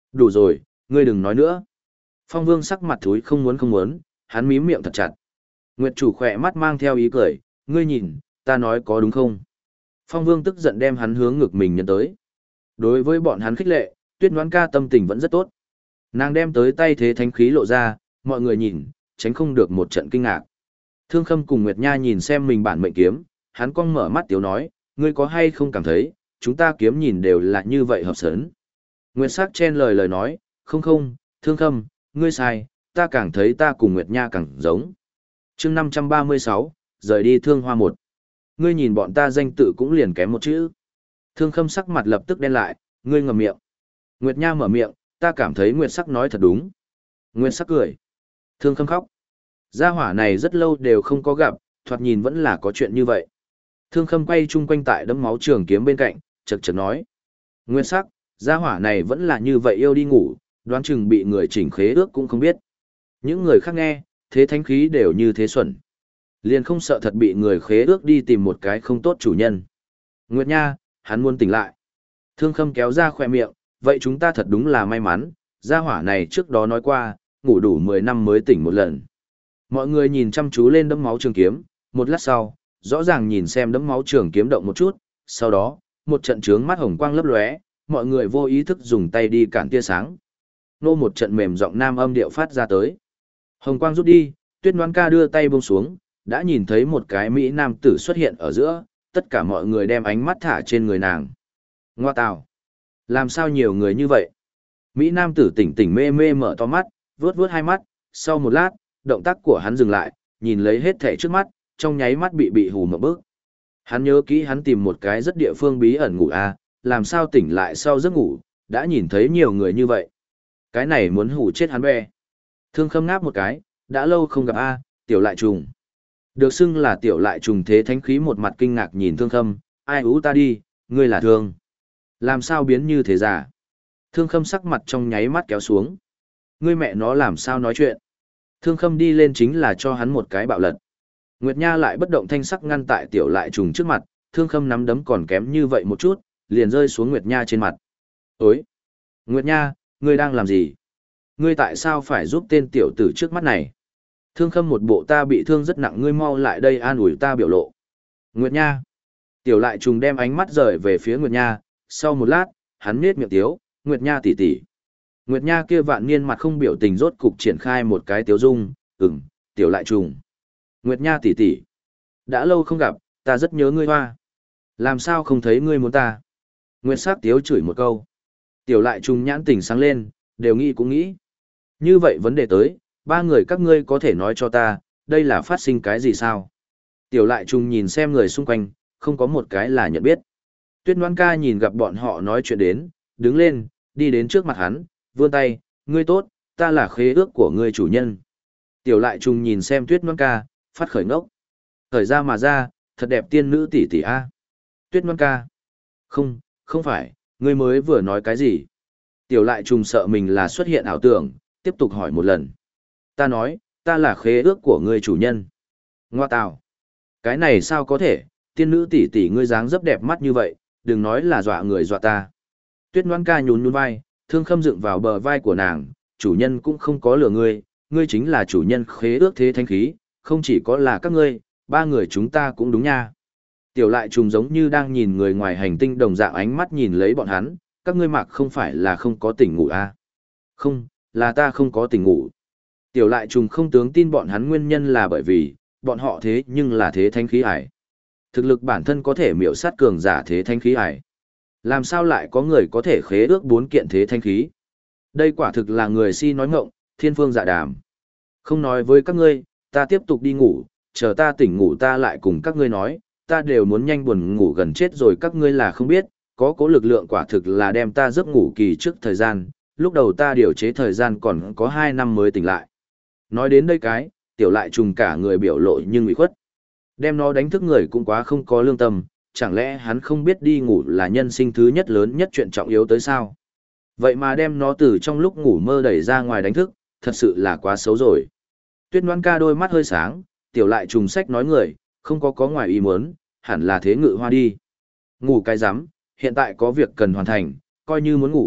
Đủ rồi, ngươi đừng nói nữa. Phong Vương sắc mặt thúi không muốn, hắn mím miệng thật chặt. Nguyệt chủ khỏe mắt mang theo ý cười, ngươi nhìn, ta nói có đúng không? Phong Vương tức giận đem hắn hướng ngực mình nhấn tới. Đối với bọn hắn khích lệ, Tuyết Ngoãn ca tâm tình vẫn rất tốt. Nàng đem tới tay thế thánh khí lộ ra, mọi người nhìn, tránh không được một trận kinh ngạc. Thương Khâm cùng Nguyệt Nha nhìn xem mình bản mệnh kiếm, hắn cong mở mắt tiếu nói, ngươi có hay không cảm thấy, chúng ta kiếm nhìn đều là như vậy hợp sấn. Nguyệt Sắc chen lời nói, không, Thương Khâm, ngươi sai, ta càng thấy ta cùng Nguyệt Nha càng giống. chương 536, rời đi Thương Hoa một. Ngươi nhìn bọn ta danh tự cũng liền kém một chữ. Thương Khâm sắc mặt lập tức đen lại, ngươi ngậm miệng. Nguyệt Nha mở miệng, ta cảm thấy Nguyệt Sắc nói thật đúng. Nguyệt Sắc cười. Thương Khâm khóc. Gia hỏa này rất lâu đều không có gặp, thoạt nhìn vẫn là có chuyện như vậy. Thương Khâm quay chung quanh tại đấm máu trường kiếm bên cạnh, chật chật nói. Nguyệt Sắc, gia hỏa này vẫn là như vậy yêu đi ngủ, đoán chừng bị người chỉnh khế ước cũng không biết. Những người khác nghe, thế thánh khí đều như thế xuẩn. Liền không sợ thật bị người khế ước đi tìm một cái không tốt chủ nhân. Nguyệt Nha, hắn muốn tỉnh lại. Thương Khâm kéo ra khoe miệng, vậy chúng ta thật đúng là may mắn, gia hỏa này trước đó nói qua, ngủ đủ 10 năm mới tỉnh một lần. Mọi người nhìn chăm chú lên đấm máu trường kiếm, một lát sau, rõ ràng nhìn xem đấm máu trường kiếm động một chút, sau đó, một trận trướng mắt hồng quang lấp lóe, mọi người vô ý thức dùng tay đi cản tia sáng. Nô một trận mềm giọng nam âm điệu phát ra tới. Hồng quang rút đi, Tuyết Ngoãn ca đưa tay buông xuống, đã nhìn thấy một cái mỹ nam tử xuất hiện ở giữa, tất cả mọi người đem ánh mắt thả trên người nàng. Ngoa tào, làm sao nhiều người như vậy? Mỹ nam tử tỉnh tỉnh mê mê mở to mắt, vuốt hai mắt, sau một lát, động tác của hắn dừng lại, nhìn lấy hết thảy trước mắt, trong nháy mắt bị hù một bước. Hắn nhớ kỹ hắn tìm một cái rất địa phương bí ẩn ngủ làm sao tỉnh lại sau giấc ngủ, đã nhìn thấy nhiều người như vậy. Cái này muốn hù chết hắn bè. Thương Khâm ngáp một cái, đã lâu không gặp tiểu lại trùng. Được xưng là tiểu lại trùng thế thánh khí một mặt kinh ngạc nhìn Thương Khâm, ai ú ta đi, ngươi là Thương. Làm sao biến như thế giả? Thương Khâm sắc mặt trong nháy mắt kéo xuống. Ngươi mẹ nó làm sao nói chuyện? Thương Khâm đi lên chính là cho hắn một cái bạo lật. Nguyệt Nha lại bất động thanh sắc ngăn tại tiểu lại trùng trước mặt, Thương Khâm nắm đấm còn kém như vậy một chút, liền rơi xuống Nguyệt Nha trên mặt. Ối! Nguyệt Nha, ngươi đang làm gì? Ngươi tại sao phải giúp tên tiểu tử trước mắt này? Thương Khâm một bộ ta bị thương rất nặng, ngươi mau lại đây an ủi ta biểu lộ. Nguyệt Nha! Tiểu lại trùng đem ánh mắt rời về phía Nguyệt Nha, sau một lát, hắn nhếch miệng tiếu, Nguyệt Nha tỷ tỷ. Nguyệt Nha kia vạn niên mặt không biểu tình rốt cục triển khai một cái tiếu dung, tiểu lại trùng. Nguyệt Nha tỷ tỷ, đã lâu không gặp, ta rất nhớ ngươi hoa. Làm sao không thấy ngươi muốn ta? Nguyệt Sắc tiếu chửi một câu. Tiểu lại trùng nhãn tỉnh sáng lên, đều nghĩ cũng nghĩ. Như vậy vấn đề tới, ba người các ngươi có thể nói cho ta, đây là phát sinh cái gì sao? Tiểu lại trùng nhìn xem người xung quanh, không có một cái là nhận biết. Tuyết Ngoãn ca nhìn gặp bọn họ nói chuyện đến, đứng lên, đi đến trước mặt hắn, vươn tay, ngươi tốt, ta là khế ước của ngươi chủ nhân. Tiểu lại trùng nhìn xem Tuyết Ngoãn ca, phát khởi ngốc. Thời ra mà ra, thật đẹp tiên nữ tỷ tỷ a. Tuyết Ngoãn ca. Không phải, ngươi mới vừa nói cái gì? Tiểu lại trùng sợ mình là xuất hiện ảo tưởng, tiếp tục hỏi một lần. Ta nói, ta là khế ước của ngươi chủ nhân. Ngoa tào. Cái này sao có thể, tiên nữ tỷ tỷ ngươi dáng dấp đẹp mắt như vậy, đừng nói là dọa người dọa ta. Tuyết Ngoãn ca nhún vai, Thương Khâm dựng vào bờ vai của nàng, chủ nhân cũng không có lừa ngươi, ngươi chính là chủ nhân khế ước thế thánh khí, không chỉ có là các ngươi, ba người chúng ta cũng đúng nha. Tiểu lại trùng giống như đang nhìn người ngoài hành tinh đồng dạng ánh mắt nhìn lấy bọn hắn, các ngươi mặc không phải là không có tỉnh ngủ Không, là ta không có tỉnh ngủ. Tiểu lại trùng không tướng tin bọn hắn nguyên nhân là bởi vì, bọn họ thế nhưng là thế thánh khí ải. Thực lực bản thân có thể miểu sát cường giả thế thánh khí ải. Làm sao lại có người có thể khế ước 4 kiện thế thánh khí? Đây quả thực là người si nói ngọng, thiên phương dạ đàm. Không nói với các ngươi, ta tiếp tục đi ngủ, chờ ta tỉnh ngủ ta lại cùng các ngươi nói, ta đều muốn nhanh buồn ngủ gần chết rồi các ngươi là không biết, có cố lực lượng quả thực là đem ta giấc ngủ kỳ trước thời gian, lúc đầu ta điều chế thời gian còn có 2 năm mới tỉnh lại. Nói đến đây cái, tiểu lại trùng cả người biểu lộ nhưng ủy khuất. Đem nó đánh thức người cũng quá không có lương tâm, chẳng lẽ hắn không biết đi ngủ là nhân sinh thứ nhất lớn nhất chuyện trọng yếu tới sao? Vậy mà đem nó từ trong lúc ngủ mơ đẩy ra ngoài đánh thức, thật sự là quá xấu rồi. Tuyết Ngoãn ca đôi mắt hơi sáng, tiểu lại trùng sách nói người, không có ngoài ý muốn, hẳn là thế ngự hoa đi. Ngủ cái rắm, hiện tại có việc cần hoàn thành, coi như muốn ngủ,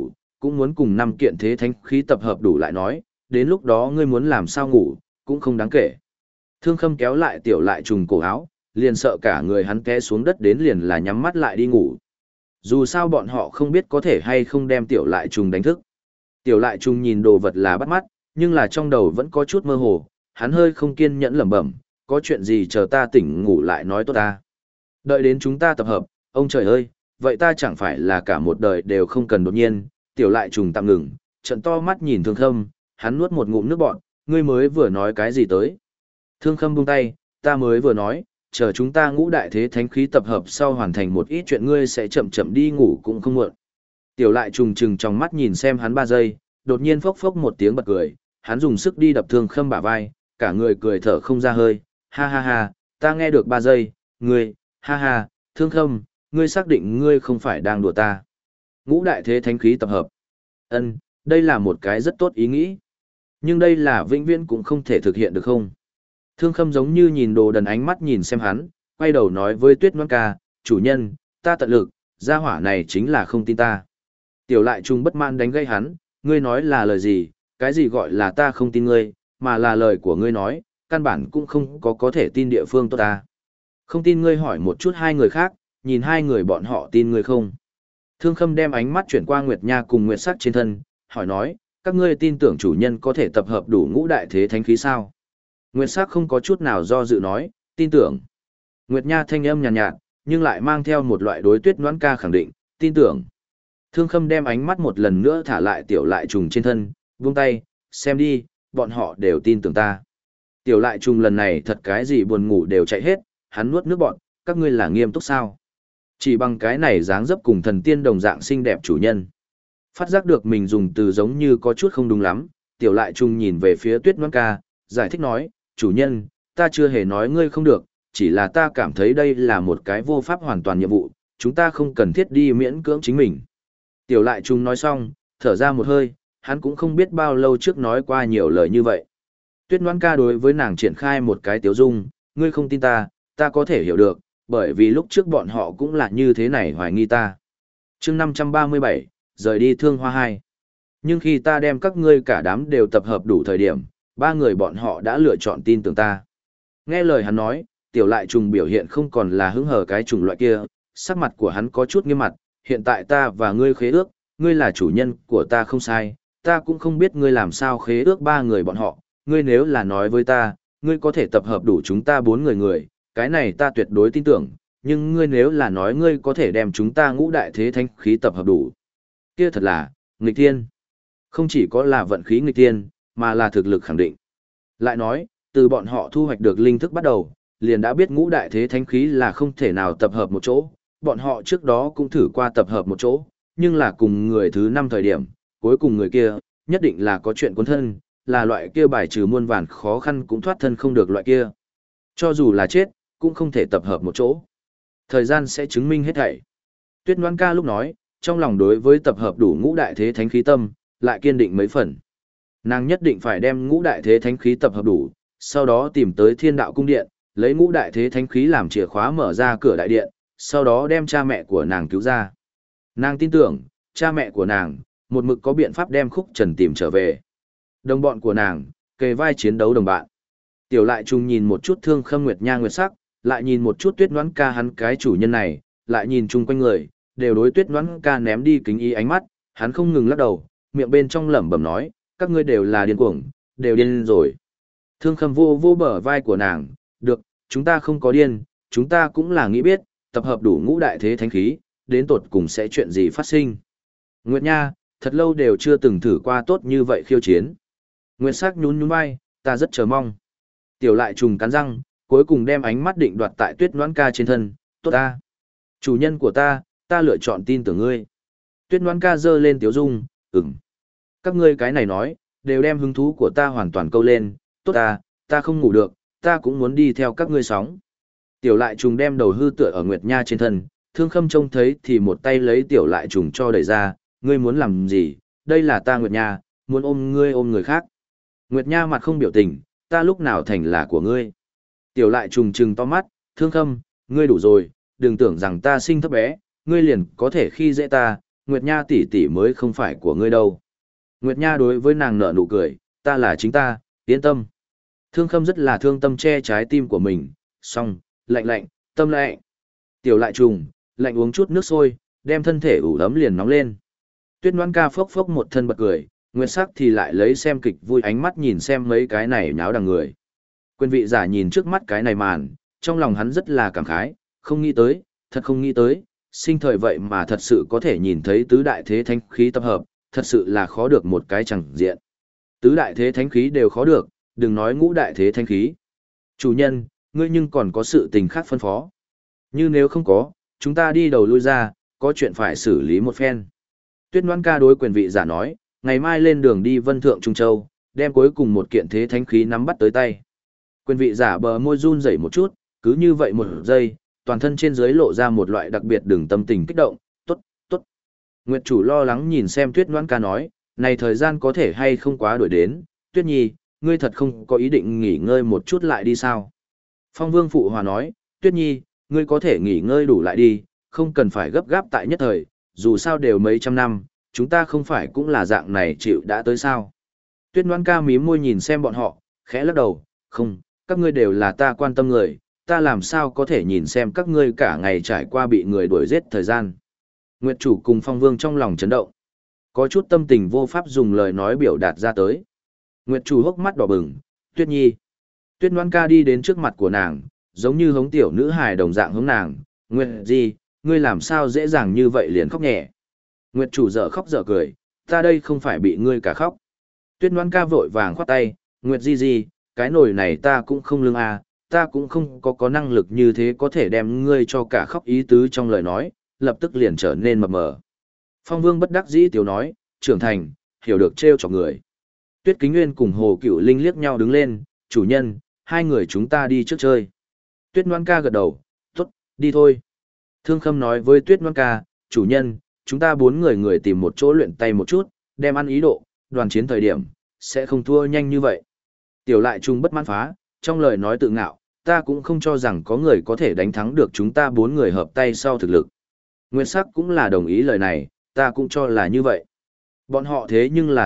cũng muốn cùng 5 kiện thế thánh khí tập hợp đủ lại nói, đến lúc đó ngươi muốn làm sao ngủ, cũng không đáng kể. Thương Khâm kéo lại tiểu lại trùng cổ áo, liền sợ cả người hắn té xuống đất đến liền là nhắm mắt lại đi ngủ. Dù sao bọn họ không biết có thể hay không đem tiểu lại trùng đánh thức. Tiểu lại trùng nhìn đồ vật là bắt mắt, nhưng là trong đầu vẫn có chút mơ hồ, hắn hơi không kiên nhẫn lẩm bẩm, có chuyện gì chờ ta tỉnh ngủ lại nói tốt ta. Đợi đến chúng ta tập hợp, ông trời ơi, vậy ta chẳng phải là cả một đời đều không cần đột nhiên, tiểu lại trùng tạm ngừng, trận to mắt nhìn Thương Khâm, hắn nuốt một ngụm nước bọt, ngươi mới vừa nói cái gì tới. Thương Khâm buông tay, ta mới vừa nói, chờ chúng ta ngũ đại thế thánh khí tập hợp sau hoàn thành một ít chuyện ngươi sẽ chậm chậm đi ngủ cũng không muộn. Tiểu lại trùng trừng trong mắt nhìn xem hắn 3 giây, đột nhiên phốc phốc một tiếng bật cười, hắn dùng sức đi đập Thương Khâm bả vai, cả người cười thở không ra hơi, ha ha ha, ta nghe được 3 giây, ngươi, ha ha, Thương Khâm, ngươi xác định ngươi không phải đang đùa ta. Ngũ đại thế thánh khí tập hợp. Ân, đây là một cái rất tốt ý nghĩ. Nhưng đây là vĩnh viễn cũng không thể thực hiện được không? Thương Khâm giống như nhìn đồ đần ánh mắt nhìn xem hắn, quay đầu nói với Tuyết Ngoan ca, chủ nhân, ta tận lực, gia hỏa này chính là không tin ta. Tiểu lại trùng bất mãn đánh gây hắn, ngươi nói là lời gì, cái gì gọi là ta không tin ngươi, mà là lời của ngươi nói, căn bản cũng không có thể tin địa phương tốt ta. Không tin ngươi hỏi một chút 2 người khác, nhìn 2 người bọn họ tin ngươi không. Thương Khâm đem ánh mắt chuyển qua Nguyệt Nha cùng Nguyệt Sắc trên thân, hỏi nói, các ngươi tin tưởng chủ nhân có thể tập hợp đủ ngũ đại thế thánh khí sao? Nguyệt Sắc không có chút nào do dự nói, tin tưởng. Nguyệt Nha thanh âm nhàn nhạt, nhưng lại mang theo một loại đối Tuyết Ngoãn ca khẳng định, tin tưởng. Thương Khâm đem ánh mắt một lần nữa thả lại tiểu lại trùng trên thân, buông tay, xem đi, bọn họ đều tin tưởng ta. Tiểu lại trùng lần này thật cái gì buồn ngủ đều chạy hết, hắn nuốt nước bọn, các ngươi là nghiêm túc sao? Chỉ bằng cái này dáng dấp cùng thần tiên đồng dạng xinh đẹp chủ nhân. Phát giác được mình dùng từ giống như có chút không đúng lắm, tiểu lại trùng nhìn về phía Tuyết Ngoãn ca, giải thích nói, chủ nhân, ta chưa hề nói ngươi không được, chỉ là ta cảm thấy đây là một cái vô pháp hoàn toàn nhiệm vụ, chúng ta không cần thiết đi miễn cưỡng chính mình. Tiểu lại trùng nói xong, thở ra một hơi, hắn cũng không biết bao lâu trước nói qua nhiều lời như vậy. Tuyết Ngoãn ca đối với nàng triển khai một cái tiếu dung, ngươi không tin ta, ta có thể hiểu được, bởi vì lúc trước bọn họ cũng là như thế này hoài nghi ta. chương 537, rời đi Thương Hoa 2. Nhưng khi ta đem các ngươi cả đám đều tập hợp đủ thời điểm, 3 người bọn họ đã lựa chọn tin tưởng ta. Nghe lời hắn nói, tiểu lại trùng biểu hiện không còn là hứng hờ cái trùng loại kia, sắc mặt của hắn có chút nghiêm mặt, hiện tại ta và ngươi khế ước, ngươi là chủ nhân của ta không sai, ta cũng không biết ngươi làm sao khế ước 3 người bọn họ, ngươi nếu là nói với ta, ngươi có thể tập hợp đủ chúng ta 4 người, cái này ta tuyệt đối tin tưởng, nhưng ngươi nếu là nói ngươi có thể đem chúng ta ngũ đại thế thánh khí tập hợp đủ. Kia thật là, nghịch thiên. Không chỉ có là vận khí nghịch thiên, mà là thực lực khẳng định. Lại nói, từ bọn họ thu hoạch được linh thức bắt đầu, liền đã biết ngũ đại thế thánh khí là không thể nào tập hợp một chỗ, bọn họ trước đó cũng thử qua tập hợp một chỗ, nhưng là cùng người thứ 5 thời điểm, cuối cùng người kia, nhất định là có chuyện cuốn thân, là loại kia bài trừ muôn vàn khó khăn cũng thoát thân không được loại kia. Cho dù là chết, cũng không thể tập hợp một chỗ. Thời gian sẽ chứng minh hết thảy. Tuyết Ngoãn ca lúc nói, trong lòng đối với tập hợp đủ ngũ đại thế thánh khí tâm, lại kiên định mấy phần. Nàng nhất định phải đem ngũ đại thế thánh khí tập hợp đủ, sau đó tìm tới Thiên Đạo cung điện, lấy ngũ đại thế thánh khí làm chìa khóa mở ra cửa đại điện, sau đó đem cha mẹ của nàng cứu ra. Nàng tin tưởng, cha mẹ của nàng, một mực có biện pháp đem Khúc Trần tìm trở về. Đồng bọn của nàng, kề vai chiến đấu đồng bạn. Tiểu lại trùng nhìn một chút Thương Khâm Nguyệt Nha Nguyệt Sắc, lại nhìn một chút Tuyết Ngoãn ca hắn cái chủ nhân này, lại nhìn chung quanh người, đều đối Tuyết Ngoãn ca ném đi kính ý ánh mắt, hắn không ngừng lắc đầu, miệng bên trong lẩm bẩm nói, các ngươi đều là điên cuồng, đều điên rồi. Thương Khâm vô vô bờ vai của nàng, được, chúng ta không có điên, chúng ta cũng là nghĩ biết, tập hợp đủ ngũ đại thế thánh khí, đến tột cùng sẽ chuyện gì phát sinh. Nguyệt Nha, thật lâu đều chưa từng thử qua tốt như vậy khiêu chiến. Nguyệt Sắc nhún nhún vai, ta rất chờ mong. Tiểu lại trùng cắn răng, cuối cùng đem ánh mắt định đoạt tại Tuyết Ngoãn ca trên thân, tốt ta. Chủ nhân của ta lựa chọn tin tưởng ngươi. Tuyết Ngoãn ca giơ lên tiếu dung, các ngươi cái này nói, đều đem hứng thú của ta hoàn toàn câu lên, tốt ta không ngủ được, ta cũng muốn đi theo các ngươi sóng. Tiểu lại trùng đem đầu hư tựa ở Nguyệt Nha trên thân, Thương Khâm trông thấy thì một tay lấy tiểu lại trùng cho đẩy ra, ngươi muốn làm gì, đây là ta Nguyệt Nha, muốn ôm ngươi ôm người khác. Nguyệt Nha mặt không biểu tình, ta lúc nào thành là của ngươi. Tiểu lại trùng trừng to mắt, Thương Khâm, ngươi đủ rồi, đừng tưởng rằng ta sinh thấp bé, ngươi liền có thể khi dễ ta, Nguyệt Nha tỷ tỷ mới không phải của ngươi đâu. Nguyệt Nha đối với nàng nở nụ cười, ta là chính ta, yên tâm. Thương Khâm rất là thương tâm che trái tim của mình, xong, lạnh lạnh, tâm lạnh. Tiểu lại trùng, lạnh uống chút nước sôi, đem thân thể ủ ấm liền nóng lên. Tuyết Ngoãn Ca phốc phốc một thân bật cười, Nguyệt Sắc thì lại lấy xem kịch vui ánh mắt nhìn xem mấy cái này nháo đằng người. Quyền vị giả nhìn trước mắt cái này màn, trong lòng hắn rất là cảm khái, không nghĩ tới, thật không nghĩ tới, sinh thời vậy mà thật sự có thể nhìn thấy tứ đại thế thánh khí tập hợp, thật sự là khó được một cái chẳng diện. Tứ đại thế thánh khí đều khó được, đừng nói ngũ đại thế thánh khí. Chủ nhân, ngươi nhưng còn có sự tình khác phân phó. Như nếu không có, chúng ta đi đầu lui ra, có chuyện phải xử lý một phen. Tuyết Ngoãn Ca đối quyền vị giả nói, ngày mai lên đường đi Vân Thượng Trung Châu, đem cuối cùng một kiện thế thánh khí nắm bắt tới tay. Quyền vị giả bờ môi run rẩy một chút, cứ như vậy một giây, toàn thân trên dưới lộ ra một loại đặc biệt đường tâm tình kích động, tốt, tốt. Nguyệt chủ lo lắng nhìn xem Tuyết Ngoãn Ca nói, này thời gian có thể hay không quá đuổi đến, Tuyết Nhi, ngươi thật không có ý định nghỉ ngơi một chút lại đi sao? Phong Vương phụ hòa nói, Tuyết Nhi, ngươi có thể nghỉ ngơi đủ lại đi, không cần phải gấp gáp tại nhất thời, dù sao đều mấy trăm năm, chúng ta không phải cũng là dạng này chịu đã tới sao? Tuyết Ngoãn Ca mím môi nhìn xem bọn họ, khẽ lắc đầu, không, các ngươi đều là ta quan tâm người, ta làm sao có thể nhìn xem các ngươi cả ngày trải qua bị người đuổi giết thời gian. Nguyệt chủ cùng Phong Vương trong lòng chấn động. Có chút tâm tình vô pháp dùng lời nói biểu đạt ra tới. Nguyệt chủ hốc mắt đỏ bừng, Tuyết Nhi. Tuyết Ngoãn Ca đi đến trước mặt của nàng, giống như hống tiểu nữ hài đồng dạng hướng nàng. Nguyệt gì, ngươi làm sao dễ dàng như vậy liền khóc nhẹ. Nguyệt chủ dở khóc dở cười, ta đây không phải bị ngươi cả khóc. Tuyết Ngoãn Ca vội vàng khoát tay, Nguyệt gì, cái nồi này ta cũng không lương à, ta cũng không có năng lực như thế có thể đem ngươi cho cả khóc ý tứ trong lời nói, lập tức liền trở nên mập mờ. Phong Vương bất đắc dĩ tiểu nói, trưởng thành, hiểu được trêu chọc người. Tuyết Kính Nguyên cùng Hồ Cựu Linh liếc nhau đứng lên, chủ nhân, hai người chúng ta đi trước chơi. Tuyết Ngoãn Ca gật đầu, tốt, đi thôi. Thương Khâm nói với Tuyết Ngoãn Ca, chủ nhân, chúng ta bốn người tìm một chỗ luyện tay một chút, đem ăn ý độ, đoàn chiến thời điểm, sẽ không thua nhanh như vậy. Tiểu lại trung bất mãn phá, trong lời nói tự ngạo, ta cũng không cho rằng có người có thể đánh thắng được chúng ta bốn người hợp tay sau thực lực. Nguyên Sắc cũng là đồng ý lời này, ta cũng cho là như vậy. Bọn họ thế nhưng là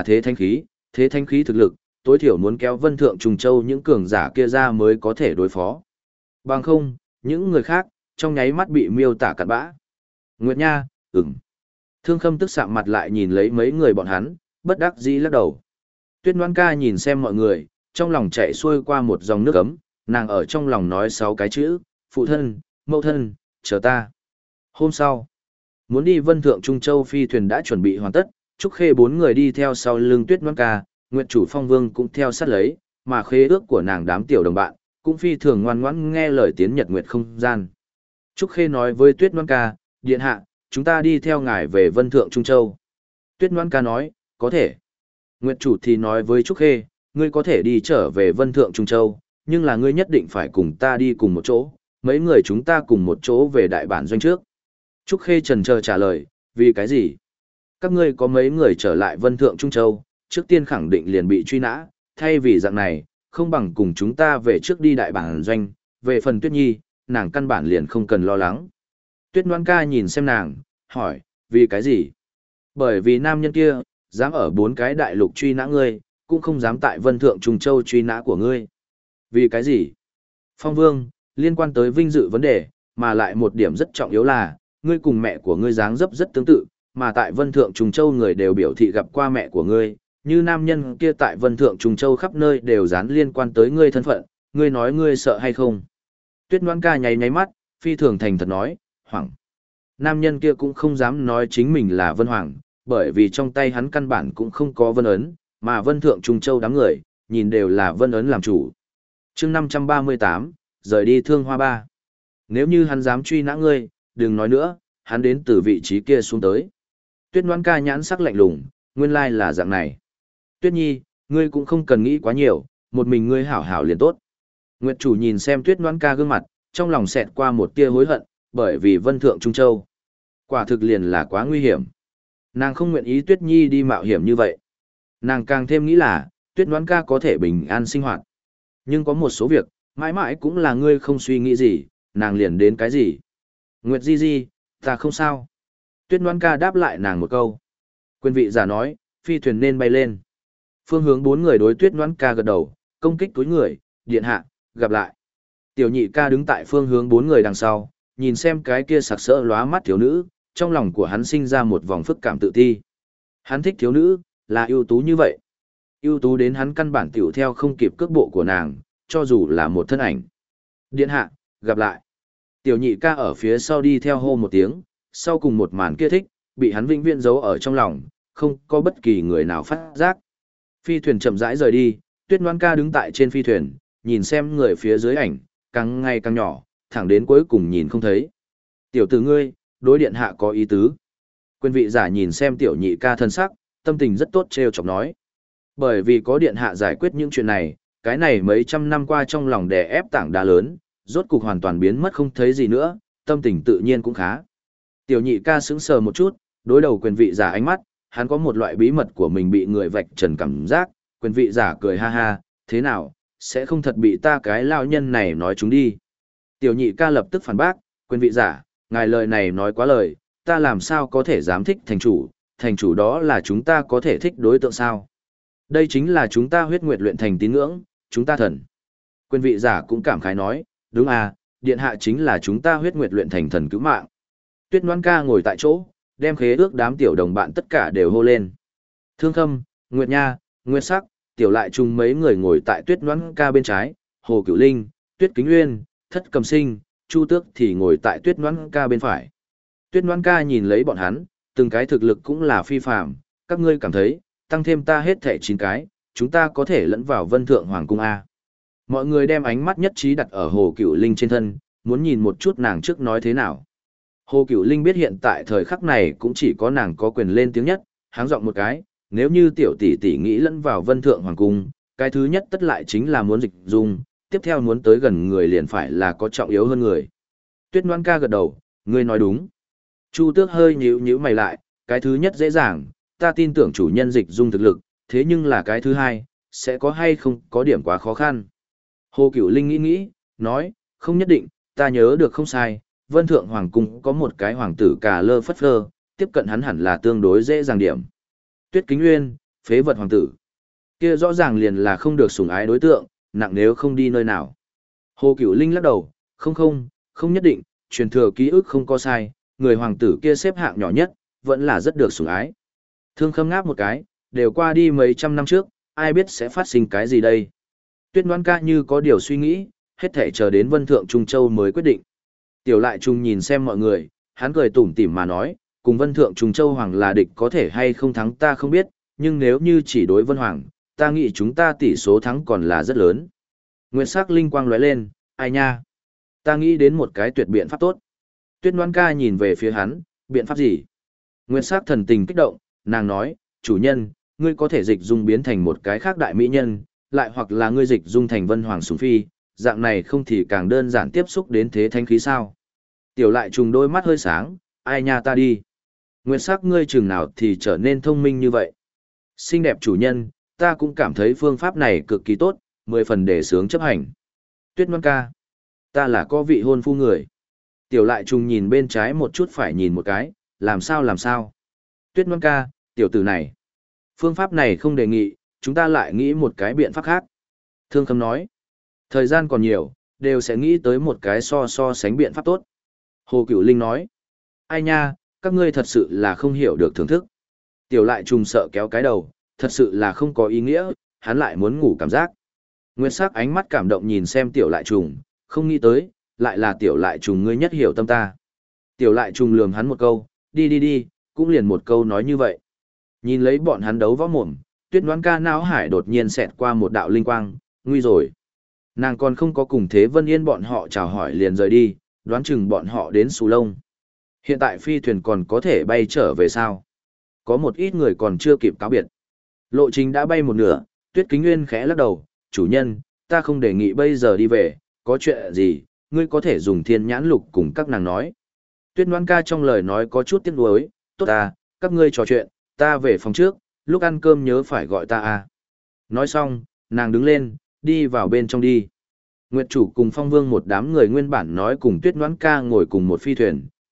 thế thanh khí thực lực, tối thiểu muốn kéo Vân Thượng Trùng Châu những cường giả kia ra mới có thể đối phó. Bằng không, những người khác, trong nháy mắt bị miêu tả cặn bã. Nguyệt Nha, ừm. Thương Khâm tức sạm mặt lại nhìn lấy mấy người bọn hắn, bất đắc dĩ lắc đầu. Tuyết Ngoãn Ca nhìn xem mọi người, trong lòng chạy xuôi qua một dòng nước ấm, nàng ở trong lòng nói 6 cái chữ, phụ thân, mẫu thân, chờ ta. Hôm sau, muốn đi Vân Thượng Trung Châu phi thuyền đã chuẩn bị hoàn tất, Trúc Khê 4 người đi theo sau lưng Tuyết Ngoãn Ca, Nguyệt chủ Phong Vương cũng theo sát lấy, mà khế ước của nàng đám tiểu đồng bạn, cũng phi thường ngoan ngoãn nghe lời tiến Nhật Nguyệt không gian. Trúc Khê nói với Tuyết Ngoãn Ca, điện hạ, chúng ta đi theo ngài về Vân Thượng Trung Châu. Tuyết Ngoãn Ca nói, có thể. Nguyệt chủ thì nói với Trúc Khê, ngươi có thể đi trở về Vân Thượng Trung Châu, nhưng là ngươi nhất định phải cùng ta đi cùng một chỗ, mấy người chúng ta cùng một chỗ về đại bản doanh trước. Trúc Khê chần chờ trả lời, vì cái gì? Các ngươi có mấy người trở lại Vân Thượng Trung Châu, trước tiên khẳng định liền bị truy nã, thay vì dạng này, không bằng cùng chúng ta về trước đi đại bản doanh, về phần Tuyết Nhi, nàng căn bản liền không cần lo lắng. Tuyết Ngoãn Ca nhìn xem nàng, hỏi, vì cái gì? Bởi vì nam nhân kia, dám ở 4 cái đại lục truy nã ngươi, cũng không dám tại Vân Thượng Trung Châu truy nã của ngươi. Vì cái gì? Phong Vương, liên quan tới vinh dự vấn đề, mà lại một điểm rất trọng yếu là, ngươi cùng mẹ của ngươi dáng dấp rất tương tự, mà tại Vân Thượng Trung Châu người đều biểu thị gặp qua mẹ của ngươi, như nam nhân kia tại Vân Thượng Trung Châu khắp nơi đều dán liên quan tới ngươi thân phận, ngươi nói ngươi sợ hay không? Tuyết Ngoãn Ca nháy nháy mắt, phi thường thành thật nói, hoảng. Nam nhân kia cũng không dám nói chính mình là Vân Hoàng, bởi vì trong tay hắn căn bản cũng không có vân ấn, mà Vân Thượng Trung Châu đám người, nhìn đều là vân ấn làm chủ. chương 538, rời đi Thương Hoa Ba. Nếu như hắn dám truy nã ngươi, đừng nói nữa, hắn đến từ vị trí kia xuống tới. Tuyết Ngoãn Ca nhãn sắc lạnh lùng, nguyên lai là dạng này. Tuyết Nhi, ngươi cũng không cần nghĩ quá nhiều, một mình ngươi hảo hảo liền tốt. Nguyệt chủ nhìn xem Tuyết Ngoãn Ca gương mặt, trong lòng xẹt qua một tia hối hận, bởi vì Vân Thượng Trung Châu. Quả thực liền là quá nguy hiểm. Nàng không nguyện ý Tuyết Nhi đi mạo hiểm như vậy. Nàng càng thêm nghĩ là, Tuyết Ngoãn Ca có thể bình an sinh hoạt. Nhưng có một số việc, mãi mãi cũng là ngươi không suy nghĩ gì, nàng liền đến cái gì. Nguyệt Di Di, ta không sao. Tuyết Ngoãn ca đáp lại nàng một câu. Quyền vị giả nói, phi thuyền nên bay lên. Phương hướng 4 người đối Tuyết Ngoãn ca gật đầu, công kích túi người, điện hạ, gặp lại. Tiểu nhị ca đứng tại phương hướng 4 người đằng sau, nhìn xem cái kia sặc sỡ lóa mắt thiếu nữ, trong lòng của hắn sinh ra một vòng phức cảm tự ti. Hắn thích thiếu nữ, là ưu tú như vậy. Ưu tú đến hắn căn bản tiểu theo không kịp cước bộ của nàng, cho dù là một thân ảnh. Điện hạ, gặp lại. Tiểu nhị ca ở phía sau đi theo hô một tiếng, sau cùng một màn kia thích, bị hắn vĩnh viễn giấu ở trong lòng, không có bất kỳ người nào phát giác. Phi thuyền chậm rãi rời đi, Tuyết Ngoãn ca đứng tại trên phi thuyền, nhìn xem người phía dưới ảnh, càng ngày càng nhỏ, thẳng đến cuối cùng nhìn không thấy. Tiểu tử ngươi, đối điện hạ có ý tứ. Quyền vị giả nhìn xem tiểu nhị ca thân sắc, tâm tình rất tốt trêu chọc nói. Bởi vì có điện hạ giải quyết những chuyện này, cái này mấy trăm năm qua trong lòng đè ép tảng đá lớn, rốt cục hoàn toàn biến mất không thấy gì nữa, tâm tình tự nhiên cũng khá. Tiểu nhị ca sững sờ một chút, đối đầu quyền vị giả ánh mắt, hắn có một loại bí mật của mình bị người vạch trần cảm giác, quyền vị giả cười ha ha, thế nào, sẽ không thật bị ta cái lao nhân này nói chúng đi. Tiểu nhị ca lập tức phản bác, quyền vị giả, ngài lời này nói quá lời, ta làm sao có thể dám thích thành chủ đó là chúng ta có thể thích đối tượng sao. Đây chính là chúng ta huyết nguyệt luyện thành tín ngưỡng, chúng ta thần. Quyền vị giả cũng cảm khái nói, đúng à, điện hạ chính là chúng ta huyết nguyệt luyện thành thần cứu mạng. Tuyết Ngoãn ca ngồi tại chỗ, đem khế ước đám tiểu đồng bạn tất cả đều hô lên. Thương Khâm, Nguyệt Nha, Nguyệt Sắc, Tiểu Lại Trung mấy người ngồi tại Tuyết Ngoãn ca bên trái, Hồ Cửu Linh, Tuyết Kính Uyên, Thất Cầm Sinh, Chu Tước thì ngồi tại Tuyết Ngoãn ca bên phải. Tuyết Ngoãn ca nhìn lấy bọn hắn, từng cái thực lực cũng là phi phàm, các ngươi cảm thấy, tăng thêm ta hết thảy 9 cái, chúng ta có thể lẫn vào Vân Thượng Hoàng cung a. Mọi người đem ánh mắt nhất trí đặt ở Hồ Cửu Linh trên thân, muốn nhìn một chút nàng trước nói thế nào. Hồ Cửu Linh biết hiện tại thời khắc này cũng chỉ có nàng có quyền lên tiếng nhất, háng giọng một cái, nếu như tiểu tỷ tỷ nghĩ lẫn vào Vân Thượng Hoàng cung, cái thứ nhất tất lại chính là muốn dịch dung, tiếp theo muốn tới gần người liền phải là có trọng yếu hơn người. Tuyết Ngoãn ca gật đầu, ngươi nói đúng. Chu Tước hơi nhíu nhíu mày lại, cái thứ nhất dễ dàng, ta tin tưởng chủ nhân dịch dung thực lực, thế nhưng là cái thứ hai, sẽ có hay không có điểm quá khó khăn. Hồ Cửu Linh nghĩ nghĩ, nói, không nhất định, ta nhớ được không sai, Vân Thượng Hoàng cung có một cái hoàng tử cà lơ phất phơ, tiếp cận hắn hẳn là tương đối dễ dàng điểm. Tuyết Kính Uyên, phế vật hoàng tử. Kia rõ ràng liền là không được sủng ái đối tượng, nặng nếu không đi nơi nào. Hồ Cửu Linh lắc đầu, không nhất định, truyền thừa ký ức không có sai, người hoàng tử kia xếp hạng nhỏ nhất, vẫn là rất được sủng ái. Thương Khâm ngáp một cái, đều qua đi mấy trăm năm trước, ai biết sẽ phát sinh cái gì đây. Tuyết Ngoãn ca như có điều suy nghĩ, hết thể chờ đến Vân Thượng Trung Châu mới quyết định. Tiểu Lại Trung nhìn xem mọi người, hắn cười tủm tỉm mà nói, cùng Vân Thượng Trung Châu Hoàng là địch có thể hay không thắng ta không biết, nhưng nếu như chỉ đối Vân Hoàng, ta nghĩ chúng ta tỷ số thắng còn là rất lớn. Nguyệt sắc linh quang lóe lên, ai nha? Ta nghĩ đến một cái tuyệt biện pháp tốt. Tuyết Ngoãn ca nhìn về phía hắn, biện pháp gì? Nguyệt sắc thần tình kích động, nàng nói, chủ nhân, ngươi có thể dịch dung biến thành một cái khác đại mỹ nhân, lại hoặc là ngươi dịch dung thành Vân Hoàng Sủng Phi, dạng này không thì càng đơn giản tiếp xúc đến thế thanh khí sao. Tiểu Lại Trùng đôi mắt hơi sáng, ai nha ta đi. Nguyệt sắc ngươi chừng nào thì trở nên thông minh như vậy. Xinh đẹp chủ nhân, ta cũng cảm thấy phương pháp này cực kỳ tốt, 10 phần để sướng chấp hành. Tuyết Ngoãn ca, ta là có vị hôn phu người. Tiểu Lại Trùng nhìn bên trái một chút phải nhìn một cái, làm sao. Tuyết Ngoãn ca, tiểu tử này. Phương pháp này không đề nghị, chúng ta lại nghĩ một cái biện pháp khác. Thương Khâm nói, thời gian còn nhiều, đều sẽ nghĩ tới một cái so sánh biện pháp tốt. Hồ Cửu Linh nói, ai nha, các ngươi thật sự là không hiểu được thưởng thức. Tiểu Lại Trùng sợ kéo cái đầu, thật sự là không có ý nghĩa, hắn lại muốn ngủ cảm giác. Nguyệt sắc ánh mắt cảm động nhìn xem Tiểu Lại Trùng, không nghĩ tới, lại là Tiểu Lại Trùng ngươi nhất hiểu tâm ta. Tiểu Lại Trùng lườm hắn một câu, đi, cũng liền một câu nói như vậy. Nhìn lấy bọn hắn đấu võ mồm, Tuyết Ngoãn ca não hải đột nhiên xẹt qua một đạo linh quang, nguy rồi. Nàng còn không có cùng Thế Vân Yên bọn họ chào hỏi liền rời đi, đoán chừng bọn họ đến Sù Lông. Hiện tại phi thuyền còn có thể bay trở về sao? Có một ít người còn chưa kịp cáo biệt. Lộ trình đã bay một nửa, Tuyết Kính Nguyên khẽ lắc đầu, chủ nhân, ta không đề nghị bây giờ đi về, có chuyện gì, ngươi có thể dùng thiên nhãn lục cùng các nàng nói. Tuyết Ngoãn ca trong lời nói có chút tiếc nuối, tốt ta, các ngươi trò chuyện, ta về phòng trước, lúc ăn cơm nhớ phải gọi ta à. Nói xong, nàng đứng lên, đi vào bên trong đi. Nguyệt chủ cùng Phong Vương một đám người nguyên bản nói cùng Tuyết Ngoãn ca ngồi cùng một phi thuyền,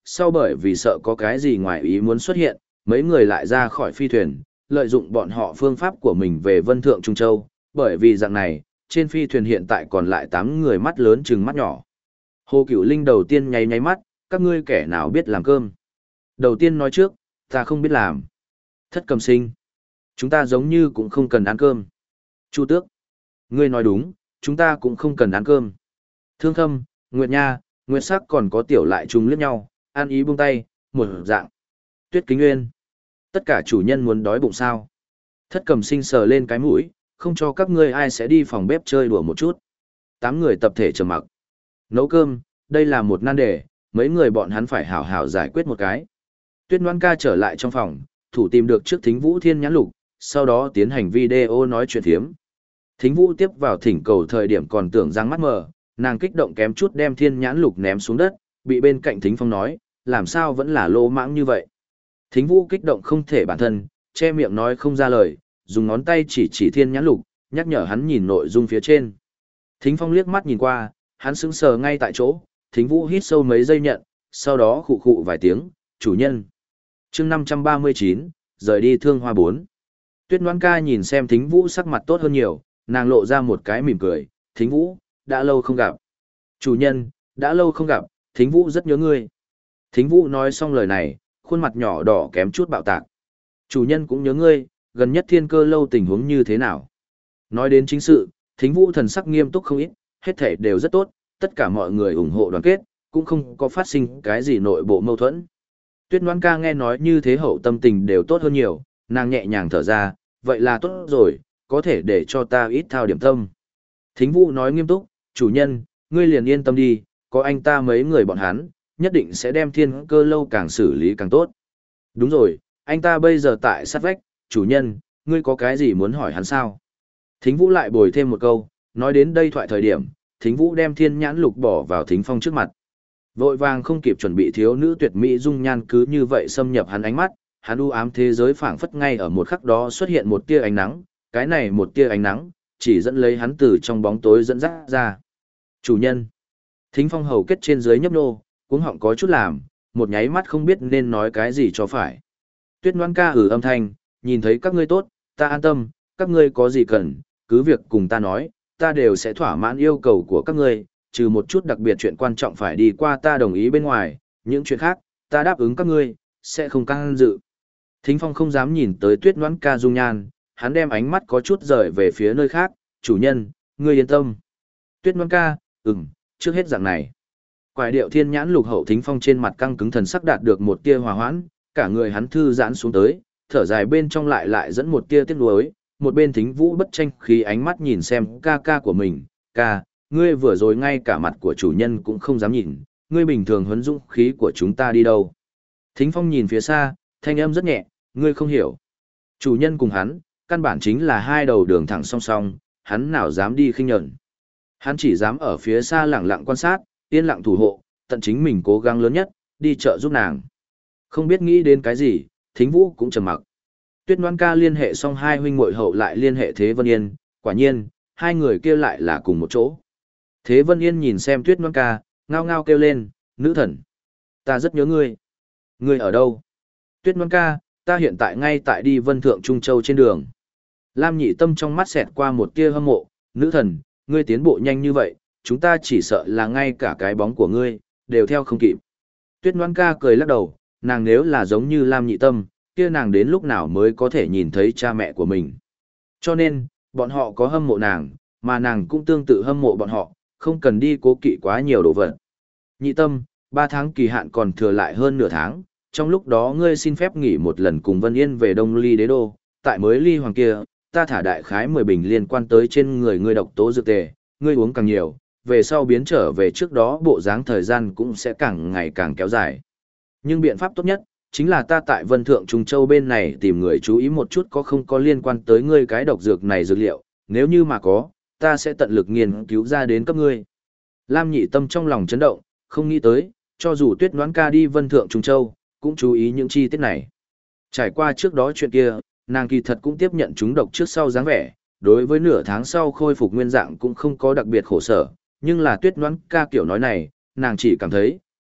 sau bởi vì sợ có cái gì ngoài ý muốn xuất hiện, mấy người lại ra khỏi phi thuyền, lợi dụng bọn họ phương pháp của mình về Vân Thượng Trung Châu, bởi vì dạng này, trên phi thuyền hiện tại còn lại 8 người mắt lớn chừng mắt nhỏ. Hồ Cửu Linh đầu tiên nháy nháy mắt, các ngươi kẻ nào biết làm cơm? Đầu tiên nói trước, ta không biết làm. Thất Cầm Sinh, chúng ta giống như cũng không cần ăn cơm. Chu Tước, ngươi nói đúng, chúng ta cũng không cần ăn cơm. Thương Khâm, Nguyệt Nha, Nguyệt Sắc còn có Tiểu Lại chúng liếc nhau, an ý buông tay, một dạng. Tuyết Kính Nguyên, tất cả chủ nhân muốn đói bụng sao? Thất Cầm Sinh sờ lên cái mũi, không cho các ngươi ai sẽ đi phòng bếp chơi đùa một chút. 8 người tập thể trầm mặc. Nấu cơm, đây là một nan đề, mấy người bọn hắn phải hảo hảo giải quyết một cái. Tuyết Loan Ca trở lại trong phòng, thủ tìm được trước Thính Vũ Thiên nhãn lục, sau đó tiến hành video nói chuyện thiếm. Thính Vũ tiếp vào thỉnh cầu thời điểm còn tưởng rằng mắt mờ, nàng kích động kém chút đem Thiên nhãn lục ném xuống đất, bị bên cạnh Thính Phong nói, làm sao vẫn là lô mãng như vậy. Thính Vũ kích động không thể bản thân, che miệng nói không ra lời, dùng ngón tay chỉ Thiên nhãn lục, nhắc nhở hắn nhìn nội dung phía trên. Thính Phong liếc mắt nhìn qua, hắn sững sờ ngay tại chỗ, Thính Vũ hít sâu mấy giây nhận, sau đó khụ khụ vài tiếng, chủ nhân. chương 539, rời đi Thương Hoa 4. Tuyết Loan Ca nhìn xem Thính Vũ sắc mặt tốt hơn nhiều, nàng lộ ra một cái mỉm cười, Thính Vũ, đã lâu không gặp. Chủ nhân, đã lâu không gặp, Thính Vũ rất nhớ ngươi. Thính Vũ nói xong lời này, khuôn mặt nhỏ đỏ kém chút bạo tạc. Chủ nhân cũng nhớ ngươi, gần nhất Thiên Cơ lâu tình huống như thế nào? Nói đến chính sự, Thính Vũ thần sắc nghiêm túc không ít, hết thể đều rất tốt, tất cả mọi người ủng hộ đoàn kết, cũng không có phát sinh cái gì nội bộ mâu thuẫn. Tuyết Loan Ca nghe nói như thế hậu tâm tình đều tốt hơn nhiều, nàng nhẹ nhàng thở ra, vậy là tốt rồi, có thể để cho ta ít thao điểm tâm. Thính Vũ nói nghiêm túc, chủ nhân, ngươi liền yên tâm đi, có anh ta mấy người bọn hắn, nhất định sẽ đem Thiên Cơ lâu càng xử lý càng tốt. Đúng rồi, anh ta bây giờ tại sát vách, chủ nhân, ngươi có cái gì muốn hỏi hắn sao? Thính Vũ lại bồi thêm một câu, nói đến đây thoại thời điểm, Thính Vũ đem Thiên nhãn lục bỏ vào Thính Phong trước mặt. Vội vàng không kịp chuẩn bị thiếu nữ tuyệt mỹ dung nhan cứ như vậy xâm nhập hắn ánh mắt, hắn u ám thế giới phảng phất ngay ở một khắc đó xuất hiện một tia ánh nắng, cái này một tia ánh nắng, chỉ dẫn lấy hắn từ trong bóng tối dẫn dắt ra. Chủ nhân. Thính Phong hầu kết trên dưới nhấp nô, cuống họng có chút làm, một nháy mắt không biết nên nói cái gì cho phải. Tuyết Loan Ca âm thanh, nhìn thấy các ngươi tốt, ta an tâm, các ngươi có gì cần, cứ việc cùng ta nói, ta đều sẽ thỏa mãn yêu cầu của các ngươi, trừ một chút đặc biệt chuyện quan trọng phải đi qua ta đồng ý bên ngoài, những chuyện khác, ta đáp ứng các ngươi, sẽ không can dự. Thính Phong không dám nhìn tới Tuyết Loan Ca dung nhan, hắn đem ánh mắt có chút rời về phía nơi khác, chủ nhân, ngươi yên tâm. Tuyết Loan Ca, trước hết dạng này. Quải điệu Thiên nhãn lục hậu Thính Phong trên mặt căng cứng thần sắc đạt được một tia hòa hoãn, cả người hắn thư giãn xuống tới, thở dài bên trong lại dẫn một tia tiếc nuối, một bên Thính Vũ bất tranh khí ánh mắt nhìn xem ca ca của mình, ca, ngươi vừa rồi ngay cả mặt của chủ nhân cũng không dám nhìn, ngươi bình thường huấn dũng khí của chúng ta đi đâu. Thính Phong nhìn phía xa, thanh âm rất nhẹ, ngươi không hiểu. Chủ nhân cùng hắn, căn bản chính là hai đầu đường thẳng song song, hắn nào dám đi khinh nhẫn. Hắn chỉ dám ở phía xa lặng lặng quan sát, yên lặng thủ hộ, tận chính mình cố gắng lớn nhất, đi chợ giúp nàng. Không biết nghĩ đến cái gì, Thính Vũ cũng trầm mặc. Tuyết Loan Ca liên hệ xong hai huynh muội hậu lại liên hệ Thế Vân Yên, quả nhiên, hai người kia lại là cùng một chỗ. Thế Vân Yên nhìn xem Tuyết Loan Ca, ngao ngao kêu lên, nữ thần. Ta rất nhớ ngươi. Ngươi ở đâu? Tuyết Loan Ca, ta hiện tại ngay tại đi Vân Thượng Trung Châu trên đường. Lam Nhị Tâm trong mắt xẹt qua một tia hâm mộ, nữ thần, ngươi tiến bộ nhanh như vậy, chúng ta chỉ sợ là ngay cả cái bóng của ngươi, đều theo không kịp. Tuyết Loan Ca cười lắc đầu, nàng nếu là giống như Lam Nhị Tâm, kia nàng đến lúc nào mới có thể nhìn thấy cha mẹ của mình. Cho nên, bọn họ có hâm mộ nàng, mà nàng cũng tương tự hâm mộ bọn họ, không cần đi cố kỵ quá nhiều đồ vật. Nhị Tâm, 3 tháng kỳ hạn còn thừa lại hơn nửa tháng, trong lúc đó ngươi xin phép nghỉ một lần cùng Vân Yên về Đông Ly Đế Đô, tại mới Ly Hoàng kia, ta thả đại khái 10 bình liên quan tới trên người ngươi độc tố dược tề, ngươi uống càng nhiều, về sau biến trở về trước đó bộ dáng thời gian cũng sẽ càng ngày càng kéo dài. Nhưng biện pháp tốt nhất, chính là ta tại Vân Thượng Trung Châu bên này tìm người chú ý một chút có không có liên quan tới ngươi cái độc dược này dược liệu, nếu như mà có, ta sẽ tận lực nghiên cứu ra đến cấp ngươi. Lam Nhị Tâm trong lòng chấn động, không nghĩ tới, cho dù Tuyết Loan Ca đi Vân Thượng Trung Châu, cũng chú ý những chi tiết này. Trải qua trước đó chuyện kia, nàng kỳ thật cũng tiếp nhận chúng độc trước sau dáng vẻ, đối với nửa tháng sau khôi phục nguyên dạng cũng không có đặc biệt khổ sở, nhưng là Tuyết Loan Ca kiểu nói này, nàng chỉ cảm thấy,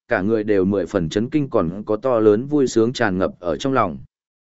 cả người đều 10 phần chấn kinh còn có to lớn vui sướng tràn ngập ở trong lòng.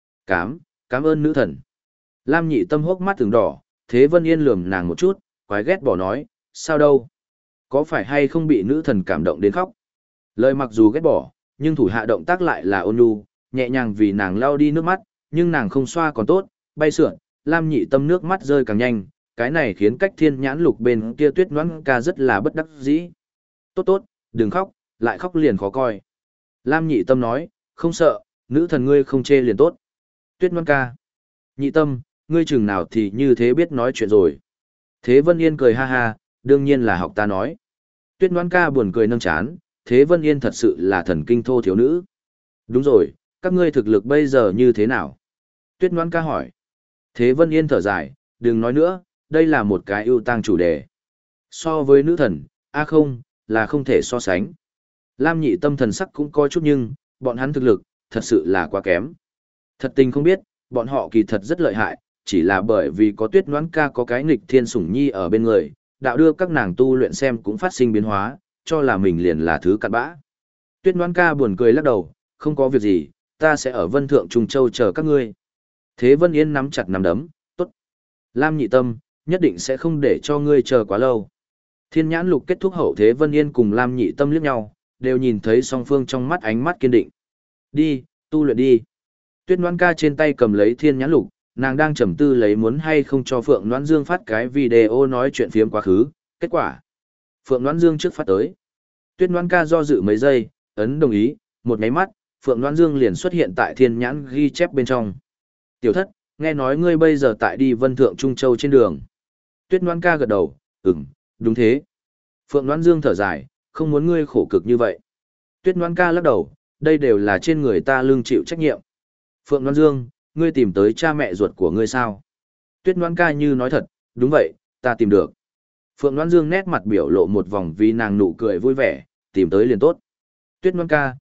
Cảm ơn nữ thần. Lam Nhị Tâm hốc mắt từng đỏ, Thế Vân Yên lườm nàng một chút, quái ghét bỏ nói, sao đâu? Có phải hay không bị nữ thần cảm động đến khóc? Lời mặc dù ghét bỏ, nhưng thủ hạ động tác lại là ôn nhu, nhẹ nhàng vì nàng lau đi nước mắt, nhưng nàng không xoa còn tốt, bay sượn, Lam Nhị Tâm nước mắt rơi càng nhanh, cái này khiến cách Thiên Nhãn Lục bên kia Tuyết Ngoãn Ca rất là bất đắc dĩ. Tốt, đừng khóc, lại khóc liền khó coi. Lam Nhị Tâm nói, không sợ, nữ thần ngươi không chê liền tốt. Tuyết Ngoãn Ca. Nhị Tâm, ngươi chừng nào thì như thế biết nói chuyện rồi. Thế Vân Yên cười ha ha, đương nhiên là học ta nói. Tuyết Ngoãn Ca buồn cười nâng chán, Thế Vân Yên thật sự là thần kinh thô thiếu nữ. Đúng rồi, các ngươi thực lực bây giờ như thế nào? Tuyết Ngoãn Ca hỏi. Thế Vân Yên thở dài, đừng nói nữa, đây là một cái ưu tang chủ đề. So với nữ thần, không, là không thể so sánh. Lam Nhị Tâm thần sắc cũng có chút nhưng, bọn hắn thực lực, thật sự là quá kém. Thật tình không biết, bọn họ kỳ thật rất lợi hại, chỉ là bởi vì có Tuyết Ngoãn Ca có cái nghịch thiên sủng nhi ở bên người, đạo đưa các nàng tu luyện xem cũng phát sinh biến hóa, cho là mình liền là thứ cặn bã. Tuyết Ngoãn Ca buồn cười lắc đầu, không có việc gì, ta sẽ ở Vân Thượng Trung Châu chờ các ngươi. Thế Vân Yên nắm chặt nắm đấm, tốt. Lam Nhị Tâm, nhất định sẽ không để cho ngươi chờ quá lâu. Thiên Nhãn Lục kết thúc hậu, Thế Vân Yên cùng Lam Nhị Tâm liếc nhau, đều nhìn thấy song phương trong mắt ánh mắt kiên định. Đi, tu luyện đi. Tuyết Ngoãn Ca trên tay cầm lấy Thiên Nhãn Lục, nàng đang trầm tư lấy muốn hay không cho Phượng Noãn Dương phát cái video nói chuyện phiếm quá khứ, kết quả. Phượng Noãn Dương trước phát tới. Tuyết Ngoãn Ca do dự mấy giây, ấn đồng ý, một nháy mắt, Phượng Noãn Dương liền xuất hiện tại Thiên Nhãn ghi chép bên trong. Tiểu thất, nghe nói ngươi bây giờ tại đi Vân Thượng Trung Châu trên đường. Tuyết Ngoãn Ca gật đầu, đúng thế. Phượng Noãn Dương thở dài, không muốn ngươi khổ cực như vậy. Tuyết Ngoãn Ca lắc đầu, đây đều là trên người ta lương chịu trách nhiệm. Phượng Noãn Dương, ngươi tìm tới cha mẹ ruột của ngươi sao? Tuyết Ngoãn Ca như nói thật, đúng vậy, ta tìm được. Phượng Noãn Dương nét mặt biểu lộ một vòng vì nàng nụ cười vui vẻ, tìm tới liền tốt. Tuyết Ngoãn Ca,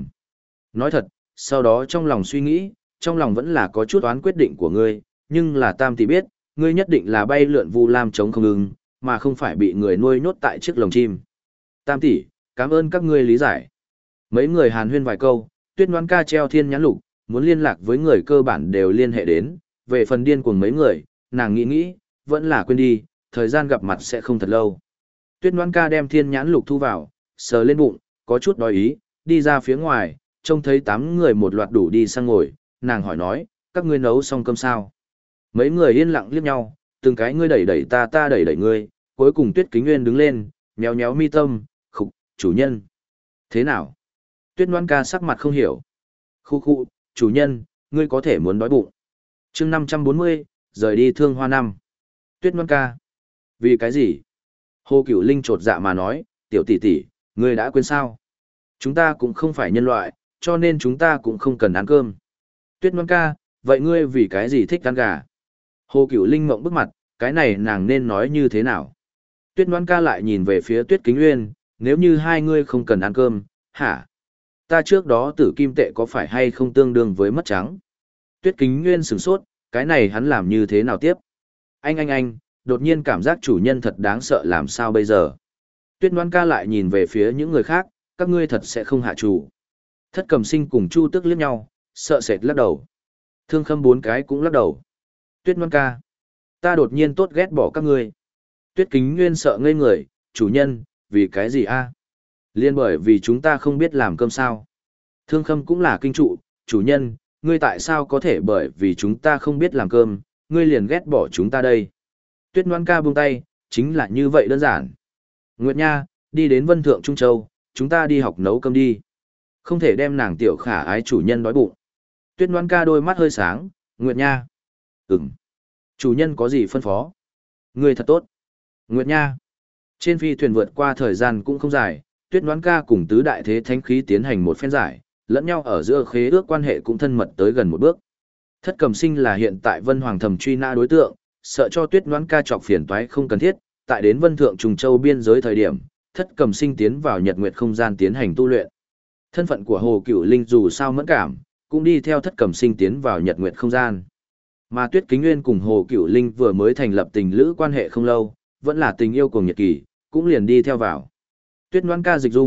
nói thật, sau đó trong lòng suy nghĩ, trong lòng vẫn là có chút oán quyết định của ngươi, nhưng là Tam tỷ biết, ngươi nhất định là bay lượn Vu Lam chống không ưng, mà không phải bị người nuôi nhốt tại chiếc lồng chim. Tam tỷ, cảm ơn các ngươi lý giải. Mấy người hàn huyên vài câu, Tuyết Ngoãn Ca treo Thiên Nhãn Lục, muốn liên lạc với người cơ bản đều liên hệ đến, về phần điên cuồng mấy người, nàng nghĩ, vẫn là quên đi, thời gian gặp mặt sẽ không thật lâu. Tuyết Ngoãn Ca đem Thiên Nhãn Lục thu vào, sờ lên bụng, có chút đói ý, đi ra phía ngoài, trông thấy 8 người một loạt đủ đi sang ngồi, nàng hỏi nói, các ngươi nấu xong cơm sao? Mấy người yên lặng liếc nhau, từng cái ngươi đẩy đẩy ta đẩy đẩy ngươi, cuối cùng Tuyết Kính Nguyên đứng lên, nhéo nhéo mi tâm, khục, chủ nhân. Thế nào? Tuyết Ngoãn Ca sắc mặt không hiểu. Khu, chủ nhân, ngươi có thể muốn đói bụng. chương 540, rời đi Thương Hoa Năm. Tuyết Ngoãn Ca. Vì cái gì? Hồ Cửu Linh chột dạ mà nói, tiểu tỷ tỷ, ngươi đã quên sao? Chúng ta cũng không phải nhân loại, cho nên chúng ta cũng không cần ăn cơm. Tuyết Ngoãn Ca, vậy ngươi vì cái gì thích ăn gà? Hồ Cửu Linh mộng bức mặt, cái này nàng nên nói như thế nào? Tuyết Ngoãn Ca lại nhìn về phía Tuyết Kính Nguyên, nếu như hai ngươi không cần ăn cơm, hả? Ta trước đó tử kim tệ có phải hay không tương đương với mất trắng? Tuyết Kính Nguyên sửng sốt, cái này hắn làm như thế nào tiếp? Anh, đột nhiên cảm giác chủ nhân thật đáng sợ làm sao bây giờ? Tuyết Ngoãn Ca lại nhìn về phía những người khác, các ngươi thật sẽ không hạ chủ. Thất Cầm Sinh cùng Chu Tước liếc nhau, sợ sệt lắc đầu. Thương Khâm 4 cái cũng lắc đầu. Tuyết Ngoãn Ca, ta đột nhiên tốt ghét bỏ các ngươi. Tuyết Kính Nguyên sợ ngây người, chủ nhân, vì cái gì a? Liên bởi vì chúng ta không biết làm cơm sao. Thương Khâm cũng là kinh trụ, chủ nhân, ngươi tại sao có thể bởi vì chúng ta không biết làm cơm, ngươi liền ghét bỏ chúng ta đây. Tuyết Ngoãn Ca buông tay, chính là như vậy đơn giản. Nguyệt Nha, đi đến Vân Thượng Trung Châu, chúng ta đi học nấu cơm đi. Không thể đem nàng tiểu khả ái chủ nhân đói bụng. Tuyết Ngoãn Ca đôi mắt hơi sáng, Nguyệt Nha. Chủ nhân có gì phân phó? Ngươi thật tốt. Nguyệt Nha. Trên phi thuyền vượt qua thời gian cũng không dài, Tuyết Ngoãn Ca cùng tứ đại thế thánh khí tiến hành một phen giải, lẫn nhau ở giữa khế ước quan hệ cũng thân mật tới gần một bước. Thất Cầm Sinh là hiện tại Vân Hoàng Thầm truy nã đối tượng, sợ cho Tuyết Ngoãn Ca chọc phiền toái không cần thiết, tại đến Vân Thượng Trùng Châu biên giới thời điểm, Thất Cầm Sinh tiến vào Nhật Nguyệt không gian tiến hành tu luyện. Thân phận của Hồ Cửu Linh dù sao mẫn cảm, cũng đi theo Thất Cầm Sinh tiến vào Nhật Nguyệt không gian. Mà Tuyết Kính Nguyên cùng Hồ Cửu Linh vừa mới thành lập tình lữ quan hệ không lâu, vẫn là tình yêu cùng Nhật Kỳ, cũng liền đi theo vào. Tuyết Ngoãn Ca dịch dung,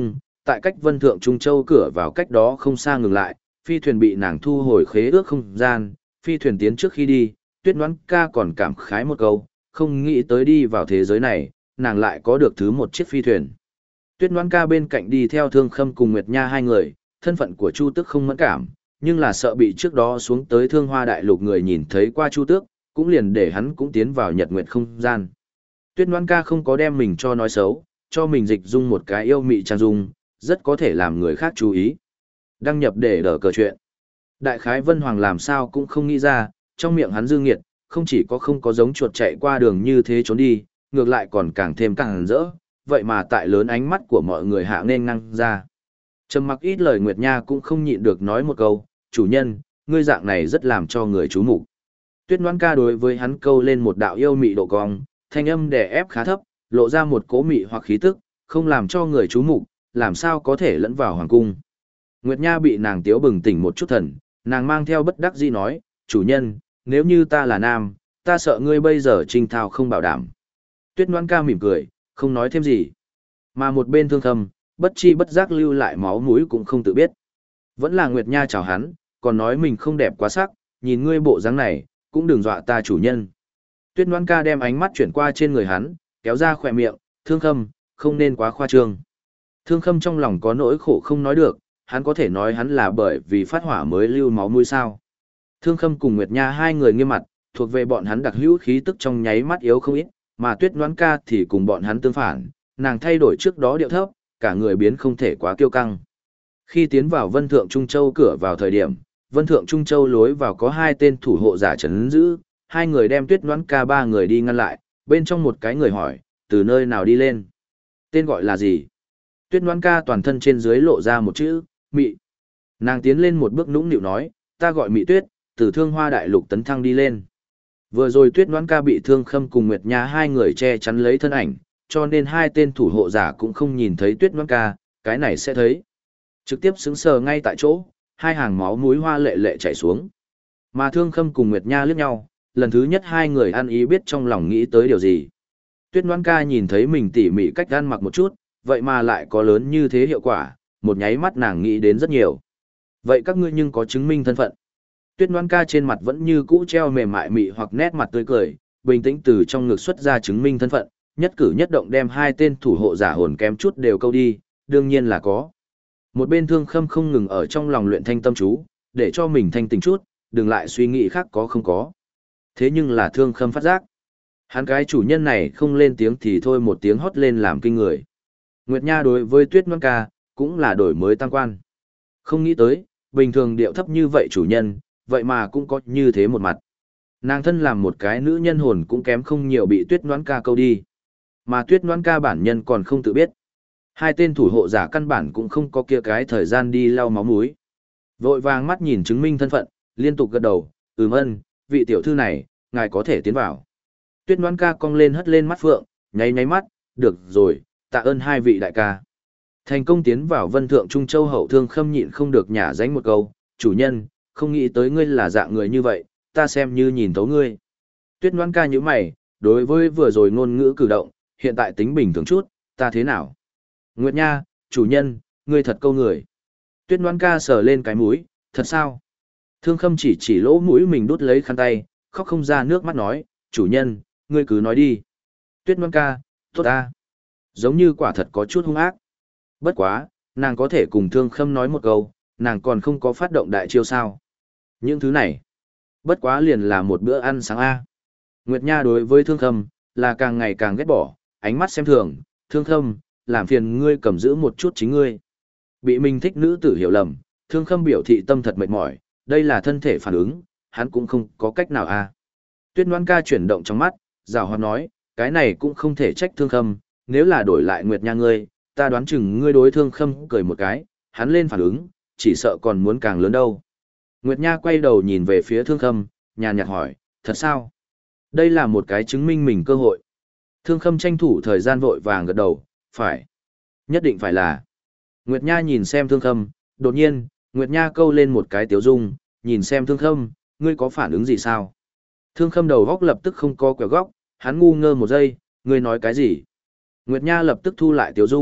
tại cách Vân Thượng Trung Châu cửa vào cách đó không xa ngừng lại, phi thuyền bị nàng thu hồi khế ước không gian, phi thuyền tiến trước khi đi, Tuyết Ngoãn Ca còn cảm khái một câu, không nghĩ tới đi vào thế giới này, nàng lại có được thứ một chiếc phi thuyền. Tuyết Ngoãn Ca bên cạnh đi theo Thương Khâm cùng Nguyệt Nha hai người, thân phận của Chu Tước không mẫn cảm, nhưng là sợ bị trước đó xuống tới Thương Hoa Đại Lục người nhìn thấy qua Chu Tước, cũng liền để hắn cũng tiến vào Nhật Nguyệt không gian. Tuyết Ngoãn Ca không có đem mình cho nói xấu, cho mình dịch dung một cái yêu mị trang dung, rất có thể làm người khác chú ý. Đăng nhập để đỡ cờ chuyện. Đại khái Vân Hoàng làm sao cũng không nghĩ ra, trong miệng hắn dương nghiệt, không chỉ có không có giống chuột chạy qua đường như thế trốn đi, ngược lại còn càng thêm càng rỡ, vậy mà tại lớn ánh mắt của mọi người hạ nên năng ra. Trầm mặc ít lời Nguyệt Nha cũng không nhịn được nói một câu, chủ nhân, ngươi dạng này rất làm cho người chú mục. Tuyết Ngoãn Ca đối với hắn câu lên một đạo yêu mị độ cong, thanh âm đè ép khá thấp, lộ ra một cỗ mị hoặc khí tức, không làm cho người chú mục, làm sao có thể lẫn vào hoàng cung. Nguyệt Nha bị nàng tiếu bừng tỉnh một chút thần, nàng mang theo bất đắc dĩ nói, chủ nhân, nếu như ta là nam, ta sợ ngươi bây giờ trình thao không bảo đảm. Tuyết Ngoãn Ca mỉm cười, không nói thêm gì. Mà một bên Thương Khâm, bất chi bất giác lưu lại máu mũi cũng không tự biết. Vẫn là Nguyệt Nha chào hắn, còn nói mình không đẹp quá sắc, nhìn ngươi bộ dáng này, cũng đừng dọa ta chủ nhân. Tuyết Ngoãn Ca đem ánh mắt chuyển qua trên người hắn, kéo ra khỏe miệng, Thương Khâm, không nên quá khoa trương. Thương Khâm trong lòng có nỗi khổ không nói được, hắn có thể nói hắn là bởi vì phát hỏa mới lưu máu mũi sao. Thương Khâm cùng Nguyệt Nha hai người nghiêm mặt, thuộc về bọn hắn đặc hữu khí tức trong nháy mắt yếu không ít, mà Tuyết Ngoãn Ca thì cùng bọn hắn tương phản, nàng thay đổi trước đó điệu thấp, cả người biến không thể quá kiêu căng. Khi tiến vào Vân Thượng Trung Châu cửa vào thời điểm, Vân Thượng Trung Châu lối vào có hai tên thủ hộ giả trấn giữ, hai người đem Tuyết Ngoãn Ca ba người đi ngăn lại, bên trong một cái người hỏi, từ nơi nào đi lên? Tên gọi là gì? Tuyết Ngoãn Ca toàn thân trên dưới lộ ra một chữ, Mị. Nàng tiến lên một bước nũng nịu nói, ta gọi Mị Tuyết, từ Thương Hoa Đại Lục tấn thăng đi lên. Vừa rồi Tuyết Ngoãn Ca bị Thương Khâm cùng Nguyệt Nha hai người che chắn lấy thân ảnh, cho nên hai tên thủ hộ giả cũng không nhìn thấy Tuyết Ngoãn Ca, cái này sẽ thấy. Trực tiếp sững sờ ngay tại chỗ, hai hàng máu mũi hoa lệ lệ chảy xuống. Mà Thương Khâm cùng Nguyệt Nha liếc nhau, lần thứ nhất hai người ăn ý biết trong lòng nghĩ tới điều gì. Tuyết Ngoãn Ca nhìn thấy mình tỉ mỉ cách ăn mặc một chút, vậy mà lại có lớn như thế hiệu quả, một nháy mắt nàng nghĩ đến rất nhiều. Vậy các ngươi nhưng có chứng minh thân phận. Tuyết Ngoãn Ca trên mặt vẫn như cũ treo mềm mại mị hoặc nét mặt tươi cười, bình tĩnh từ trong ngực xuất ra chứng minh thân phận, nhất cử nhất động đem hai tên thủ hộ giả hồn kém chút đều câu đi, đương nhiên là có. Một bên Thương Khâm không ngừng ở trong lòng luyện thanh tâm chú, để cho mình thanh tỉnh chút, đừng lại suy nghĩ khác có không có. Thế nhưng là Thương Khâm phát giác. Hắn cái chủ nhân này không lên tiếng thì thôi một tiếng hót lên làm kinh người. Nguyệt Nha đối với Tuyết Ngoãn Ca, cũng là đổi mới tăng quan. Không nghĩ tới, bình thường điệu thấp như vậy chủ nhân, vậy mà cũng có như thế một mặt. Nàng thân làm một cái nữ nhân hồn cũng kém không nhiều bị Tuyết Ngoãn Ca câu đi. Mà Tuyết Ngoãn Ca bản nhân còn không tự biết. Hai tên thủ hộ giả căn bản cũng không có kia cái thời gian đi lau máu mũi. Vội vàng mắt nhìn chứng minh thân phận, liên tục gật đầu, ân, vị tiểu thư này, ngài có thể tiến vào. Tuyết Ngoãn Ca cong lên hất lên mắt phượng, nháy nháy mắt, được rồi, tạ ơn hai vị đại ca. Thành công tiến vào Vân Thượng Trung Châu hậu Thương Khâm nhịn không được nhả dánh một câu, chủ nhân, không nghĩ tới ngươi là dạng người như vậy, ta xem như nhìn thấu ngươi. Tuyết Ngoãn Ca nhíu mày, đối với vừa rồi ngôn ngữ cử động, hiện tại tính bình thường chút, ta thế nào? Nguyệt Nha, chủ nhân, ngươi thật câu người. Tuyết Ngoãn Ca sờ lên cái mũi, thật sao? Thương Khâm chỉ lỗ mũi mình đút lấy khăn tay, khóc không ra nước mắt nói, chủ nhân, ngươi cứ nói đi. Tuyết Ngoãn Ca, tốt ta. Giống như quả thật có chút hung ác. Bất quá, nàng có thể cùng Thương Khâm nói một câu, nàng còn không có phát động đại chiêu sao. Những thứ này, bất quá liền là một bữa ăn sáng A. Nguyệt Nha đối với Thương Khâm, là càng ngày càng ghét bỏ, ánh mắt xem thường, Thương Khâm, làm phiền ngươi cầm giữ một chút chính ngươi. Bị mình thích nữ tử hiểu lầm, Thương Khâm biểu thị tâm thật mệt mỏi, đây là thân thể phản ứng, hắn cũng không có cách nào A. Tuyết Ngoãn Ca chuyển động trong mắt, rào hoạt nói, cái này cũng không thể trách Thương Khâm, nếu là đổi lại Nguyệt Nha ngươi, ta đoán chừng ngươi đối Thương Khâm cười một cái, hắn lên phản ứng, chỉ sợ còn muốn càng lớn đâu. Nguyệt Nha quay đầu nhìn về phía Thương Khâm, nhàn nhạt hỏi, thật sao? Đây là một cái chứng minh mình cơ hội. Thương Khâm tranh thủ thời gian vội vàng gật đầu, phải. Nhất định phải là. Nguyệt Nha nhìn xem Thương Khâm, đột nhiên, Nguyệt Nha câu lên một cái tiếu dung, nhìn xem Thương Khâm, ngươi có phản ứng gì sao? Thương Khâm đầu góc lập tức không có quẹo góc, hắn ngu ngơ một giây, ngươi nói cái gì? Nguyệt Nha lập tức thu lại tiếu dung,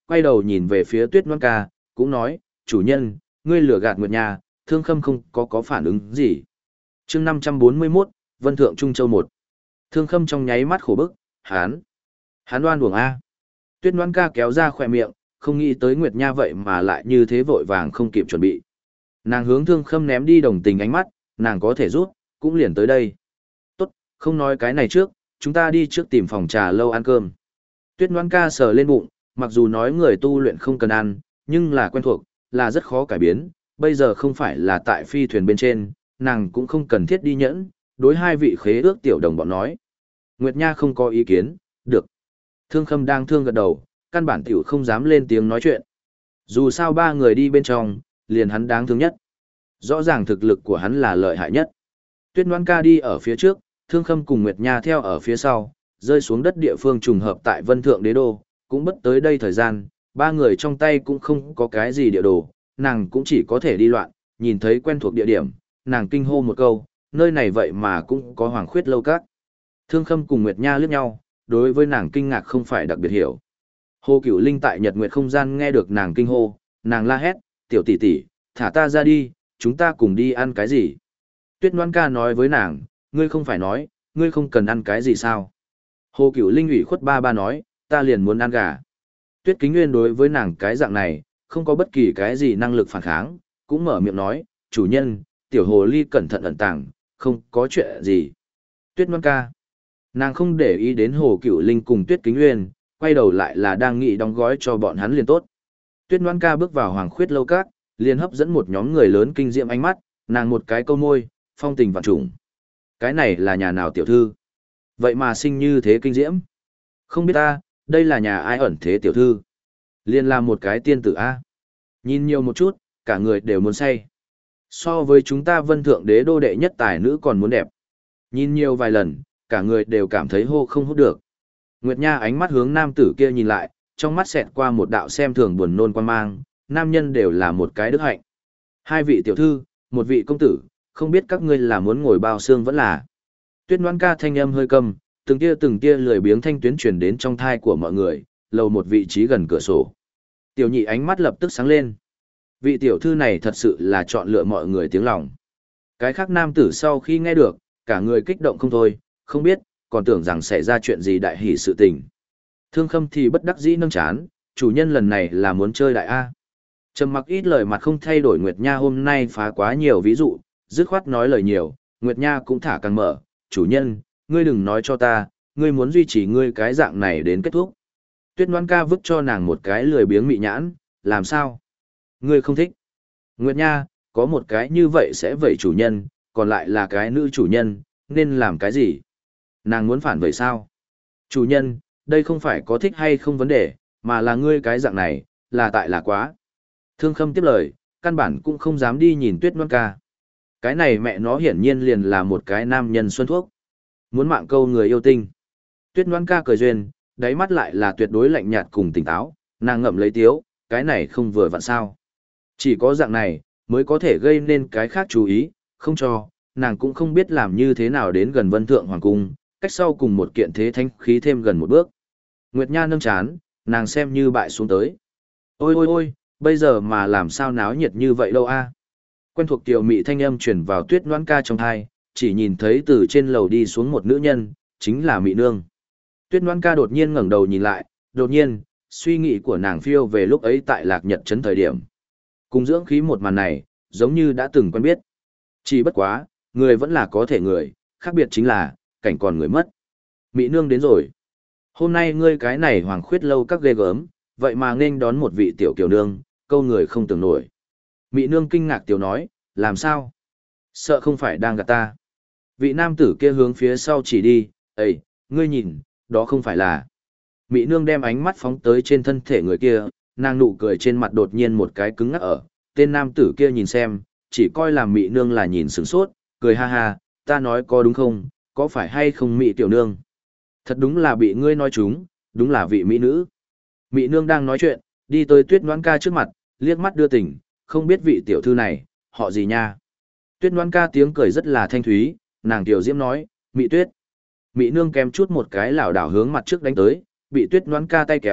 quay đầu nhìn về phía Tuyết Ngoan Ca, cũng nói, chủ nhân, ngươi lừa gạt Nguyệt Nha, Thương Khâm không có phản ứng gì. chương 541, Vân Thượng Trung Châu 1. Thương Khâm trong nháy mắt khổ bức, hán đoan uổng A. Tuyết Ngoan Ca kéo ra khỏe miệng, không nghĩ tới Nguyệt Nha vậy mà lại như thế vội vàng không kịp chuẩn bị. Nàng hướng Thương Khâm ném đi đồng tình ánh mắt, nàng có thể rút, cũng liền tới đây. Tốt, không nói cái này trước, chúng ta đi trước tìm phòng trà lâu ăn cơm. Tuyết Ngoan Ca sờ lên bụng, mặc dù nói người tu luyện không cần ăn, nhưng là quen thuộc, là rất khó cải biến. Bây giờ không phải là tại phi thuyền bên trên, nàng cũng không cần thiết đi nhẫn, đối hai vị khế ước tiểu đồng bọn nói. Nguyệt Nha không có ý kiến, được. Thương Khâm đang thương gật đầu, căn bản tiểu không dám lên tiếng nói chuyện. Dù sao ba người đi bên trong, liền hắn đáng thương nhất. Rõ ràng thực lực của hắn là lợi hại nhất. Tuyết Ngoan Ca đi ở phía trước, Thương Khâm cùng Nguyệt Nha theo ở phía sau, rơi xuống đất địa phương trùng hợp tại Vân Thượng Đế Đô, cũng bất tới đây thời gian, ba người trong tay cũng không có cái gì địa đồ, nàng cũng chỉ có thể đi loạn, nhìn thấy quen thuộc địa điểm, nàng kinh hô một câu, nơi này vậy mà cũng có Hoàng Khuyết lâu các. Thương Khâm cùng Nguyệt Nha liếc nhau, đối với nàng kinh ngạc không phải đặc biệt hiểu. Hồ Cửu Linh tại Nhật Nguyệt không gian nghe được nàng kinh hô, nàng la hét, tiểu tỷ tỷ, thả ta ra đi, chúng ta cùng đi ăn cái gì. Tuyết Ngoan Ca nói với nàng, ngươi không phải nói, ngươi không cần ăn cái gì sao. Hồ Cửu Linh ủy khuất ba nói, ta liền muốn ăn gà. Tuyết Kính Nguyên đối với nàng cái dạng này, không có bất kỳ cái gì năng lực phản kháng, cũng mở miệng nói, chủ nhân, tiểu hồ ly cẩn thận ẩn tàng, không có chuyện gì. Tuyết Ngoan Ca. Nàng không để ý đến Hồ Cửu Linh cùng Tuyết Kính Nguyên, quay đầu lại là đang nghĩ đóng gói cho bọn hắn liền tốt. Tuyết Ngoan Ca bước vào Hoàng Khuyết lâu các, liền hấp dẫn một nhóm người lớn kinh diệm ánh mắt, nàng một cái câu môi, phong tình vạn trùng. Cái này là nhà nào tiểu thư? Vậy mà sinh như thế kinh diễm. Không biết ta, đây là nhà ai ẩn thế tiểu thư? Liên là một cái tiên tử A. Nhìn nhiều một chút, cả người đều muốn say. So với chúng ta Vân Thượng Đế Đô đệ nhất tài nữ còn muốn đẹp. Nhìn nhiều vài lần, cả người đều cảm thấy hô không hút được. Nguyệt Nha ánh mắt hướng nam tử kia nhìn lại, trong mắt xẹt qua một đạo xem thường buồn nôn quan mang, nam nhân đều là một cái đức hạnh. Hai vị tiểu thư, một vị công tử, không biết các ngươi là muốn ngồi bao xương vẫn là. Tuyết Ngoan Ca thanh âm hơi câm, từng tia lười biếng thanh tuyến truyền đến trong thai của mọi người, lầu một vị trí gần cửa sổ. Tiểu nhị ánh mắt lập tức sáng lên. Vị tiểu thư này thật sự là chọn lựa mọi người tiếng lòng. Cái khác nam tử sau khi nghe được, cả người kích động không thôi, không biết, còn tưởng rằng xảy ra chuyện gì đại hỷ sự tình. Thương Khâm thì bất đắc dĩ nâng chán, chủ nhân lần này là muốn chơi đại A. Trầm mặc ít lời mặt không thay đổi Nguyệt Nha hôm nay phá quá nhiều ví dụ, dứt khoát nói lời nhiều, Nguyệt Nha cũng thả càng mở, chủ nhân, ngươi đừng nói cho ta, ngươi muốn duy trì ngươi cái dạng này đến kết thúc. Tuyết Ngoan Ca vứt cho nàng một cái lười biếng mị nhãn, làm sao? Ngươi không thích. Nguyệt Nha, có một cái như vậy sẽ vậy chủ nhân, còn lại là cái nữ chủ nhân, nên làm cái gì? Nàng muốn phản vậy sao? Chủ nhân, đây không phải có thích hay không vấn đề, mà là ngươi cái dạng này, là tại là quá. Thương Khâm tiếp lời, căn bản cũng không dám đi nhìn Tuyết Ngoan Ca. Cái này mẹ nó hiển nhiên liền là một cái nam nhân xuân thuốc. Muốn mạng câu người yêu tinh. Tuyết Ngoan Ca cười duyên, đáy mắt lại là tuyệt đối lạnh nhạt cùng tỉnh táo, nàng ngậm lấy tiếu, cái này không vừa vặn sao. Chỉ có dạng này, mới có thể gây nên cái khác chú ý, không cho, nàng cũng không biết làm như thế nào đến gần Vân Thượng Hoàng Cung, cách sau cùng một kiện thế thanh khí thêm gần một bước. Nguyệt Nha nâng chán, nàng xem như bại xuống tới. Ôi ôi ôi, bây giờ mà làm sao náo nhiệt như vậy đâu a? Quen thuộc tiểu mị thanh âm truyền vào Tuyết Ngoan Ca trong thai, chỉ nhìn thấy từ trên lầu đi xuống một nữ nhân, chính là Mị Nương. Tuyết Ngoan Ca đột nhiên ngẩng đầu nhìn lại, đột nhiên, suy nghĩ của nàng phiêu về lúc ấy tại Lạc Nhật trấn thời điểm. Cùng dưỡng khí một màn này, giống như đã từng quen biết. Chỉ bất quá, người vẫn là có thể người, khác biệt chính là, cảnh còn người mất. Mị Nương đến rồi. Hôm nay ngươi cái này Hoàng Khuyết lâu các ghê gớm, vậy mà nên đón một vị tiểu kiều nương, câu người không tưởng nổi. Mị Nương kinh ngạc tiểu nói, làm sao? Sợ không phải đang gạt ta. Vị nam tử kia hướng phía sau chỉ đi, Ê, ngươi nhìn, đó không phải là. Mị Nương đem ánh mắt phóng tới trên thân thể người kia, nàng nụ cười trên mặt đột nhiên một cái cứng ngắc ở. Tên nam tử kia nhìn xem, chỉ coi là Mị Nương là nhìn sửng sốt, cười ha ha, ta nói có đúng không, có phải hay không Mị tiểu nương? Thật đúng là bị ngươi nói trúng, đúng là vị mỹ nữ. Mị Nương đang nói chuyện, đi tới Tuyết Ngoan Ca trước mặt, liếc mắt đưa tình, không biết vị tiểu thư này, họ gì nha. Tuyết Ngoan Ca tiếng cười rất là thanh thúy, nàng tiểu diễm nói, Mị Tuyết. Mị Nương kèm chút một cái lảo đảo hướng mặt trước đánh tới, bị Tuyết Ngoan Ca tay kéo,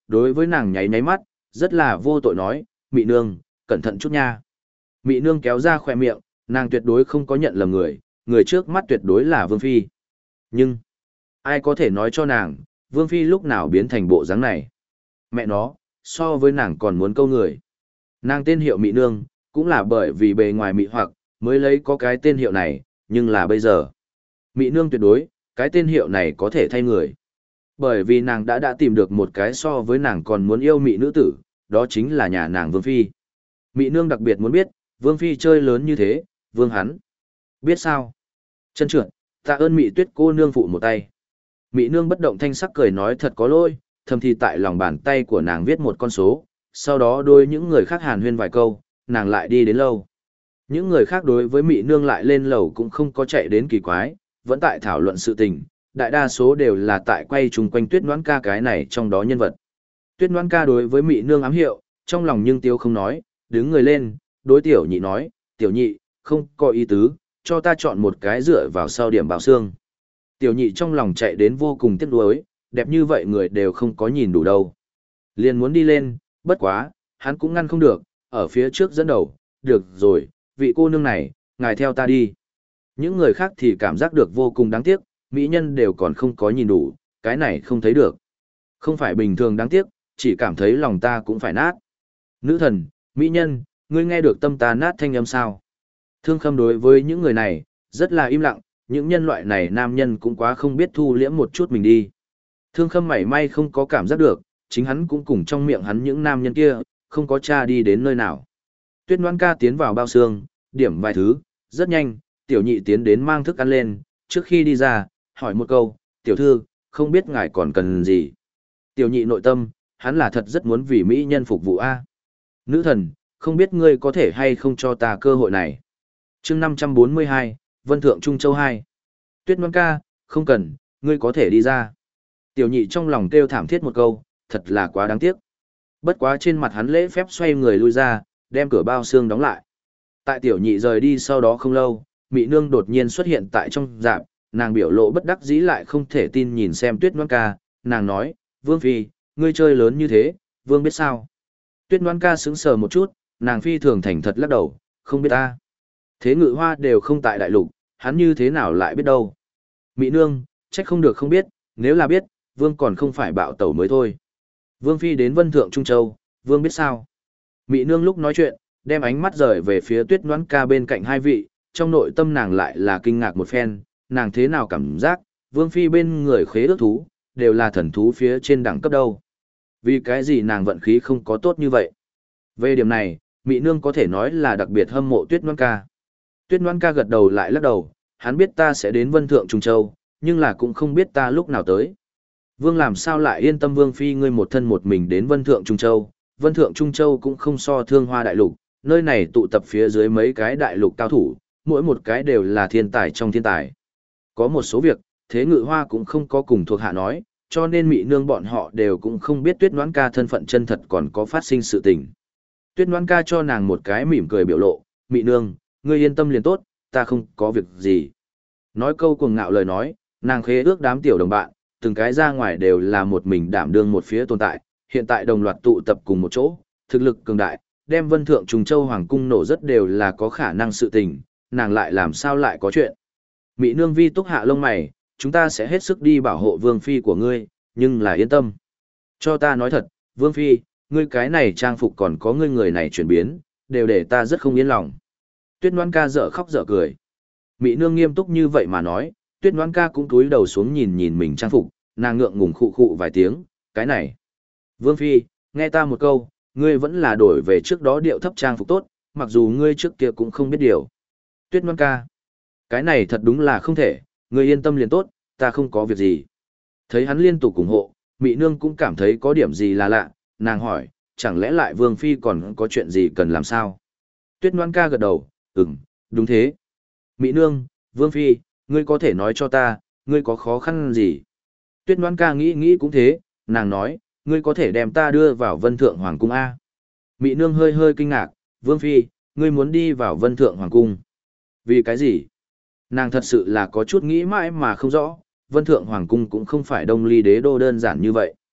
đối với nàng nháy nháy mắt, rất là vô tội nói, Mị nương, cẩn thận chút nha. Mị nương kéo ra khỏe miệng, nàng tuyệt đối không có nhận lầm người, người trước mắt tuyệt đối là Vương Phi. Nhưng, ai có thể nói cho nàng, Vương Phi lúc nào biến thành bộ dáng này? Mẹ nó, so với nàng còn muốn câu người. Nàng tên hiệu Mị nương, cũng là bởi vì bề ngoài mị hoặc, mới lấy có cái tên hiệu này, nhưng là bây giờ. Mị nương tuyệt đối, cái tên hiệu này có thể thay người. Bởi vì nàng đã tìm được một cái so với nàng còn muốn yêu mị nữ tử, đó chính là nhà nàng Vương Phi. Mị nương đặc biệt muốn biết, Vương Phi chơi lớn như thế, Vương hắn. Biết sao? Chân trượt, tạ ơn Mị Tuyết cô nương phụ một tay. Mị nương bất động thanh sắc cười nói thật có lỗi, thầm thì tại lòng bàn tay của nàng viết một con số, sau đó đôi những người khác hàn huyên vài câu, nàng lại đi đến lâu. Những người khác đối với Mị nương lại lên lầu cũng không có chạy đến kỳ quái, vẫn tại thảo luận sự tình, đại đa số đều là tại quay chung quanh Tuyết Noãn ca cái này trong đó nhân vật. Tuyết Noãn ca đối với Mị nương ám hiệu, trong lòng nhưng tiêu không nói, đứng người lên, đối tiểu nhị nói, tiểu nhị, không có ý tứ, cho ta chọn một cái dựa vào sau điểm bảo xương. Tiểu nhị trong lòng chạy đến vô cùng tiếc nuối, đẹp như vậy người đều không có nhìn đủ đâu. Liền muốn đi lên, bất quá, hắn cũng ngăn không được, ở phía trước dẫn đầu, được rồi, vị cô nương này, ngài theo ta đi. Những người khác thì cảm giác được vô cùng đáng tiếc, mỹ nhân đều còn không có nhìn đủ, cái này không thấy được. Không phải bình thường đáng tiếc, chỉ cảm thấy lòng ta cũng phải nát. Nữ thần, mỹ nhân, ngươi nghe được tâm ta nát thanh âm sao? Thương Khâm đối với những người này, rất là im lặng, những nhân loại này nam nhân cũng quá không biết thu liễm một chút mình đi. Thương Khâm mảy may không có cảm giác được, chính hắn cũng cùng trong miệng hắn những nam nhân kia, không có cha đi đến nơi nào. Tuyết Noãn ca tiến vào bao xương, điểm vài thứ, rất nhanh, tiểu nhị tiến đến mang thức ăn lên, trước khi đi ra, hỏi một câu, tiểu thư, không biết ngài còn cần gì. Tiểu nhị nội tâm, hắn là thật rất muốn vì mỹ nhân phục vụ A. Nữ thần, không biết ngươi có thể hay không cho ta cơ hội này. chương 542, Vân Thượng Trung Châu 2. Tuyết Noãn ca, không cần, ngươi có thể đi ra. Tiểu nhị trong lòng kêu thảm thiết một câu, thật là quá đáng tiếc. Bất quá trên mặt hắn lễ phép xoay người lui ra, đem cửa bao xương đóng lại. Tại tiểu nhị rời đi sau đó không lâu, Mị nương đột nhiên xuất hiện tại trong rạp, nàng biểu lộ bất đắc dĩ lại không thể tin nhìn xem Tuyết Noãn ca, nàng nói, Vương Phi, ngươi chơi lớn như thế, Vương biết sao? Tuyết Noãn ca sững sờ một chút, nàng phi thường thành thật lắc đầu, không biết ta. Thế Ngự Hoa đều không tại đại lục, hắn như thế nào lại biết đâu. Mị nương, trách không được không biết, nếu là biết, Vương còn không phải bạo tẩu mới thôi. Vương Phi đến Vân Thượng Trung Châu, Vương biết sao? Mị nương lúc nói chuyện, đem ánh mắt rời về phía Tuyết Noãn ca bên cạnh hai vị, trong nội tâm nàng lại là kinh ngạc một phen, nàng thế nào cảm giác, Vương Phi bên người khế ước thú, đều là thần thú phía trên đẳng cấp đâu. Vì cái gì nàng vận khí không có tốt như vậy? Về điểm này, Mị nương có thể nói là đặc biệt hâm mộ Tuyết Noãn ca. Tuyết Noãn ca gật đầu lại lắc đầu, hắn biết ta sẽ đến Vân Thượng Trung Châu, nhưng là cũng không biết ta lúc nào tới. Vương làm sao lại yên tâm Vương Phi ngươi một thân một mình đến Vân Thượng Trung Châu, Vân Thượng Trung Châu cũng không so Thương Hoa đại lục, nơi này tụ tập phía dưới mấy cái đại lục cao thủ, mỗi một cái đều là thiên tài trong thiên tài. Có một số việc, Thế Ngự Hoa cũng không có cùng thuộc hạ nói, cho nên Mị nương bọn họ đều cũng không biết Tuyết Noãn ca thân phận chân thật còn có phát sinh sự tình. Tuyết Noãn ca cho nàng một cái mỉm cười biểu lộ, Mị nương, ngươi yên tâm liền tốt, ta không có việc gì. Nói câu cuồng ngạo lời nói, nàng khế ước đám tiểu đồng bạn, từng cái ra ngoài đều là một mình đảm đương một phía tồn tại, hiện tại đồng loạt tụ tập cùng một chỗ, thực lực cường đại, đem Vân Thượng Trùng Châu Hoàng cung nổ rất đều là có khả năng sự tình, nàng lại làm sao lại có chuyện. Mị nương vi túc hạ lông mày, chúng ta sẽ hết sức đi bảo hộ Vương Phi của ngươi, nhưng là yên tâm. Cho ta nói thật, Vương Phi, ngươi cái này trang phục còn có ngươi người này chuyển biến, đều để ta rất không yên lòng. Tuyết Noãn ca dở khóc dở cười. Mị nương nghiêm túc như vậy mà nói, Tuyết Noãn ca cũng cúi đầu xuống nhìn nhìn mình trang phục, nàng ngượng ngùng khụ khụ vài tiếng, cái này. Vương Phi, nghe ta một câu, ngươi vẫn là đổi về trước đó điệu thấp trang phục tốt, mặc dù ngươi trước kia cũng không biết điều. Tuyết Noãn ca, cái này thật đúng là không thể, ngươi yên tâm liền tốt, ta không có việc gì. Thấy hắn liên tục ủng hộ, Mị nương cũng cảm thấy có điểm gì là lạ, nàng hỏi, chẳng lẽ lại Vương Phi còn có chuyện gì cần làm sao? Tuyết Noãn ca gật đầu, đúng thế. Mị nương, Vương Phi, ngươi có thể nói cho ta, ngươi có khó khăn gì? Tuyết Noãn ca nghĩ nghĩ cũng thế, nàng nói, ngươi có thể đem ta đưa vào Vân Thượng Hoàng Cung A. Mị nương hơi hơi kinh ngạc, Vương Phi, ngươi muốn đi vào Vân Thượng Hoàng Cung. Vì cái gì? Nàng thật sự là có chút nghĩ mãi mà không rõ, Vân Thượng Hoàng Cung cũng không phải Đông Ly Đế Đô đơn giản như vậy.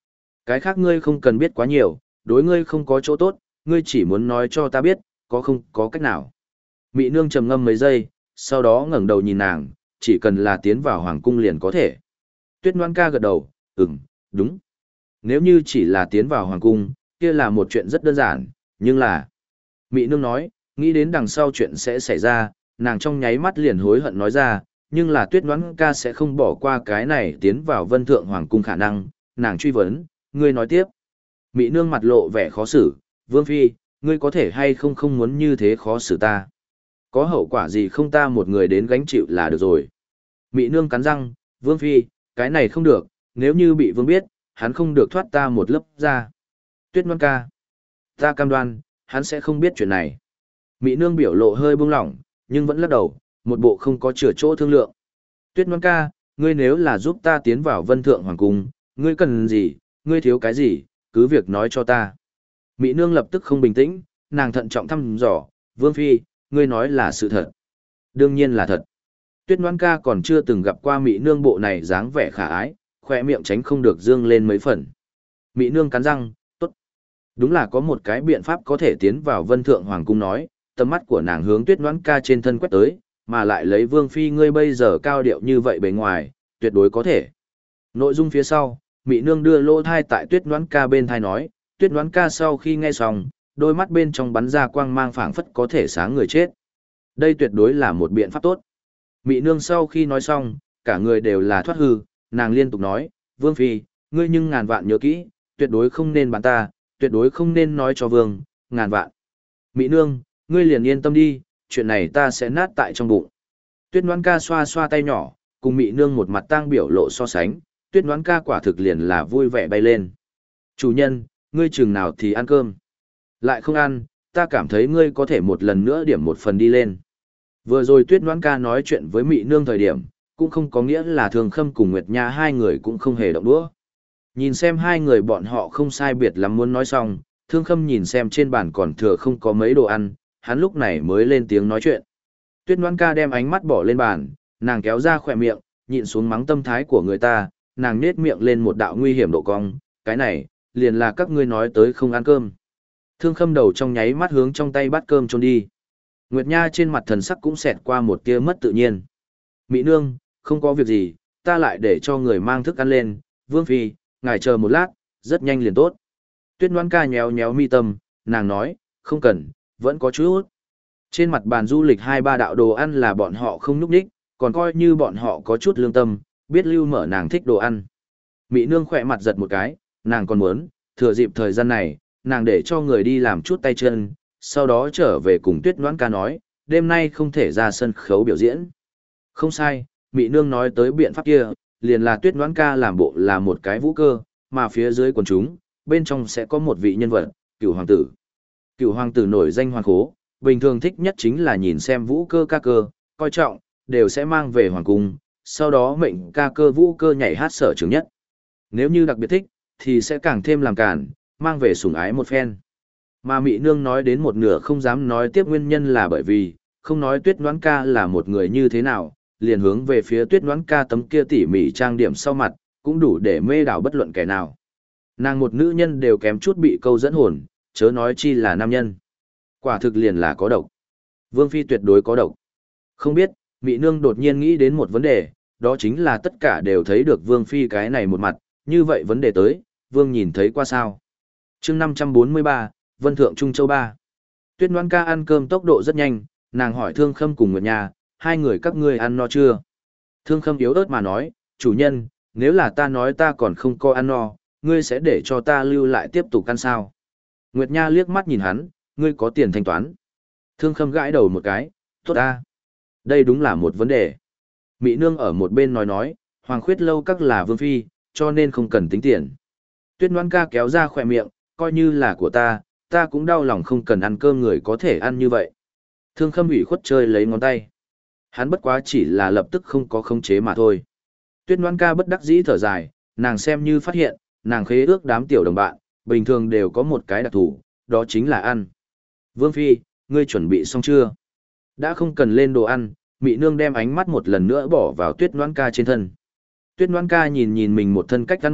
Cái khác ngươi không cần biết quá nhiều, đối ngươi không có chỗ tốt, ngươi chỉ muốn nói cho ta biết, có không có cách nào. Mị nương trầm ngâm mấy giây, sau đó ngẩng đầu nhìn nàng, chỉ cần là tiến vào hoàng cung liền có thể. Tuyết Ngoan ca gật đầu, đúng. Nếu như chỉ là tiến vào hoàng cung, kia là một chuyện rất đơn giản, nhưng là... Mị nương nói, nghĩ đến đằng sau chuyện sẽ xảy ra, nàng trong nháy mắt liền hối hận nói ra, nhưng là Tuyết Ngoan ca sẽ không bỏ qua cái này tiến vào Vân Thượng Hoàng cung khả năng, nàng truy vấn, ngươi nói tiếp. Mị nương mặt lộ vẻ khó xử, Vương Phi, ngươi có thể hay không không muốn như thế khó xử ta. Có hậu quả gì không ta một người đến gánh chịu là được rồi. Mị nương cắn răng, Vương Phi, cái này không được, nếu như bị Vương biết, hắn không được thoát ta một lớp ra. Tuyết Ngoan ca, ta cam đoan, hắn sẽ không biết chuyện này. Mị nương biểu lộ hơi buông lỏng, nhưng vẫn lắc đầu, một bộ không có chừa chỗ thương lượng. Tuyết Ngoan ca, ngươi nếu là giúp ta tiến vào Vân Thượng Hoàng cung, ngươi cần gì, ngươi thiếu cái gì, cứ việc nói cho ta. Mị nương lập tức không bình tĩnh, nàng thận trọng thăm dò, Vương Phi, ngươi nói là sự thật. Đương nhiên là thật. Tuyết Ngoan ca còn chưa từng gặp qua Mị nương bộ này dáng vẻ khả ái, khoe miệng tránh không được dương lên mấy phần. Mị nương cắn răng, tốt. Đúng là có một cái biện pháp có thể tiến vào Vân Thượng Hoàng cung nói, tầm mắt của nàng hướng Tuyết Ngoan ca trên thân quét tới, mà lại lấy Vương Phi ngươi bây giờ cao điệu như vậy bề ngoài, tuyệt đối có thể. Nội dung phía sau, Mị nương đưa lỗ thai tại Tuyết Ngoan ca bên thai nói, Tuyết Ngoan ca sau khi nghe xong, đôi mắt bên trong bắn ra quang mang phảng phất có thể sáng người chết. Đây tuyệt đối là một biện pháp tốt. Mị nương sau khi nói xong, cả người đều là thoát hư, nàng liên tục nói, Vương Phi, ngươi nhưng ngàn vạn nhớ kỹ, tuyệt đối không nên bán ta, tuyệt đối không nên nói cho Vương, ngàn vạn. Mị nương, ngươi liền yên tâm đi, chuyện này ta sẽ nát tại trong bụng. Tuyết Ngoan ca xoa xoa tay nhỏ, cùng Mị nương một mặt tang biểu lộ so sánh, Tuyết Ngoan ca quả thực liền là vui vẻ bay lên. Chủ nhân, ngươi chừng nào thì ăn cơm. Lại không ăn, ta cảm thấy ngươi có thể một lần nữa điểm một phần đi lên. Vừa rồi Tuyết Ngoan ca nói chuyện với Mị nương thời điểm, cũng không có nghĩa là Thường Khâm cùng Nguyệt Nha hai người cũng không hề động đũa. Nhìn xem hai người bọn họ không sai biệt lắm muốn nói xong, Thương Khâm nhìn xem trên bàn còn thừa không có mấy đồ ăn, hắn lúc này mới lên tiếng nói chuyện. Tuyết Ngoan ca đem ánh mắt bỏ lên bàn, nàng kéo ra khỏe miệng, nhịn xuống mắng tâm thái của người ta, nàng nết miệng lên một đạo nguy hiểm độ cong, cái này, liền là các ngươi nói tới không ăn cơm. Thương Khâm đầu trong nháy mắt hướng trong tay bát cơm trốn đi. Nguyệt Nha trên mặt thần sắc cũng xẹt qua một tia mất tự nhiên. Mị nương, không có việc gì, ta lại để cho người mang thức ăn lên, Vương Phi, ngài chờ một lát, rất nhanh liền tốt. Tuyết Ngoan ca nhéo nhéo mi tâm, nàng nói, không cần, vẫn có chút. Trên mặt bàn du lịch 2-3 đạo đồ ăn là bọn họ không núp đích, còn coi như bọn họ có chút lương tâm, biết lưu mở nàng thích đồ ăn. Mị nương khỏe mặt giật một cái, nàng còn muốn, thừa dịp thời gian này, nàng để cho người đi làm chút tay chân, sau đó trở về cùng Tuyết Ngoan ca nói, đêm nay không thể ra sân khấu biểu diễn. Không sai, Mị nương nói tới biện pháp kia, liền là Tuyết Ngoan ca làm bộ là một cái vũ cơ, mà phía dưới quần chúng, bên trong sẽ có một vị nhân vật, Cửu hoàng tử. Cửu hoàng tử nổi danh hoàng khố, bình thường thích nhất chính là nhìn xem vũ cơ ca cơ, coi trọng, đều sẽ mang về hoàng cung, sau đó mệnh ca cơ vũ cơ nhảy hát sở trường nhất. Nếu như đặc biệt thích, thì sẽ càng thêm làm cản, mang về sủng ái một phen. Mà Mị nương nói đến một nửa không dám nói tiếp nguyên nhân là bởi vì, không nói Tuyết Ngoan ca là một người như thế nào, liền hướng về phía Tuyết Ngoan ca tấm kia tỉ mỉ trang điểm sau mặt, cũng đủ để mê đảo bất luận kẻ nào. Nàng một nữ nhân đều kém chút bị câu dẫn hồn, chớ nói chi là nam nhân. Quả thực liền là có độc. Vương Phi tuyệt đối có độc. Không biết, Mị nương đột nhiên nghĩ đến một vấn đề, đó chính là tất cả đều thấy được Vương Phi cái này một mặt, như vậy vấn đề tới, Vương nhìn thấy qua sao. chương 543, Vân Thượng Trung Châu 3. Tuyết Ngoan ca ăn cơm tốc độ rất nhanh, nàng hỏi Thương Khâm cùng Nguyệt Nha, hai người các ngươi ăn no chưa? Thương Khâm yếu ớt mà nói, chủ nhân, nếu là ta nói ta còn không có ăn no, ngươi sẽ để cho ta lưu lại tiếp tục ăn sao? Nguyệt Nha liếc mắt nhìn hắn, ngươi có tiền thanh toán. Thương Khâm gãi đầu một cái, tốt ta. Đây đúng là một vấn đề. Mị nương ở một bên nói, Hoàng Khuyết lâu các là Vương Phi, cho nên không cần tính tiền. Tuyết Ngoan ca kéo ra khỏe miệng, coi như là của ta cũng đau lòng không cần ăn cơm người có thể ăn như vậy. Thương Khâm ủy khuất chơi lấy ngón tay. Hắn bất quá chỉ là lập tức không có khống chế mà thôi. Tuyết Ngoan ca bất đắc dĩ thở dài, nàng xem như phát hiện, nàng khế ước đám tiểu đồng bạn, bình thường đều có một cái đặc thù, đó chính là ăn. Vương Phi, ngươi chuẩn bị xong chưa? Đã không cần lên đồ ăn, Mị nương đem ánh mắt một lần nữa bỏ vào Tuyết Ngoan ca trên thân. Tuyết Ngoan ca nhìn nhìn mình một thân cách ăn mặc,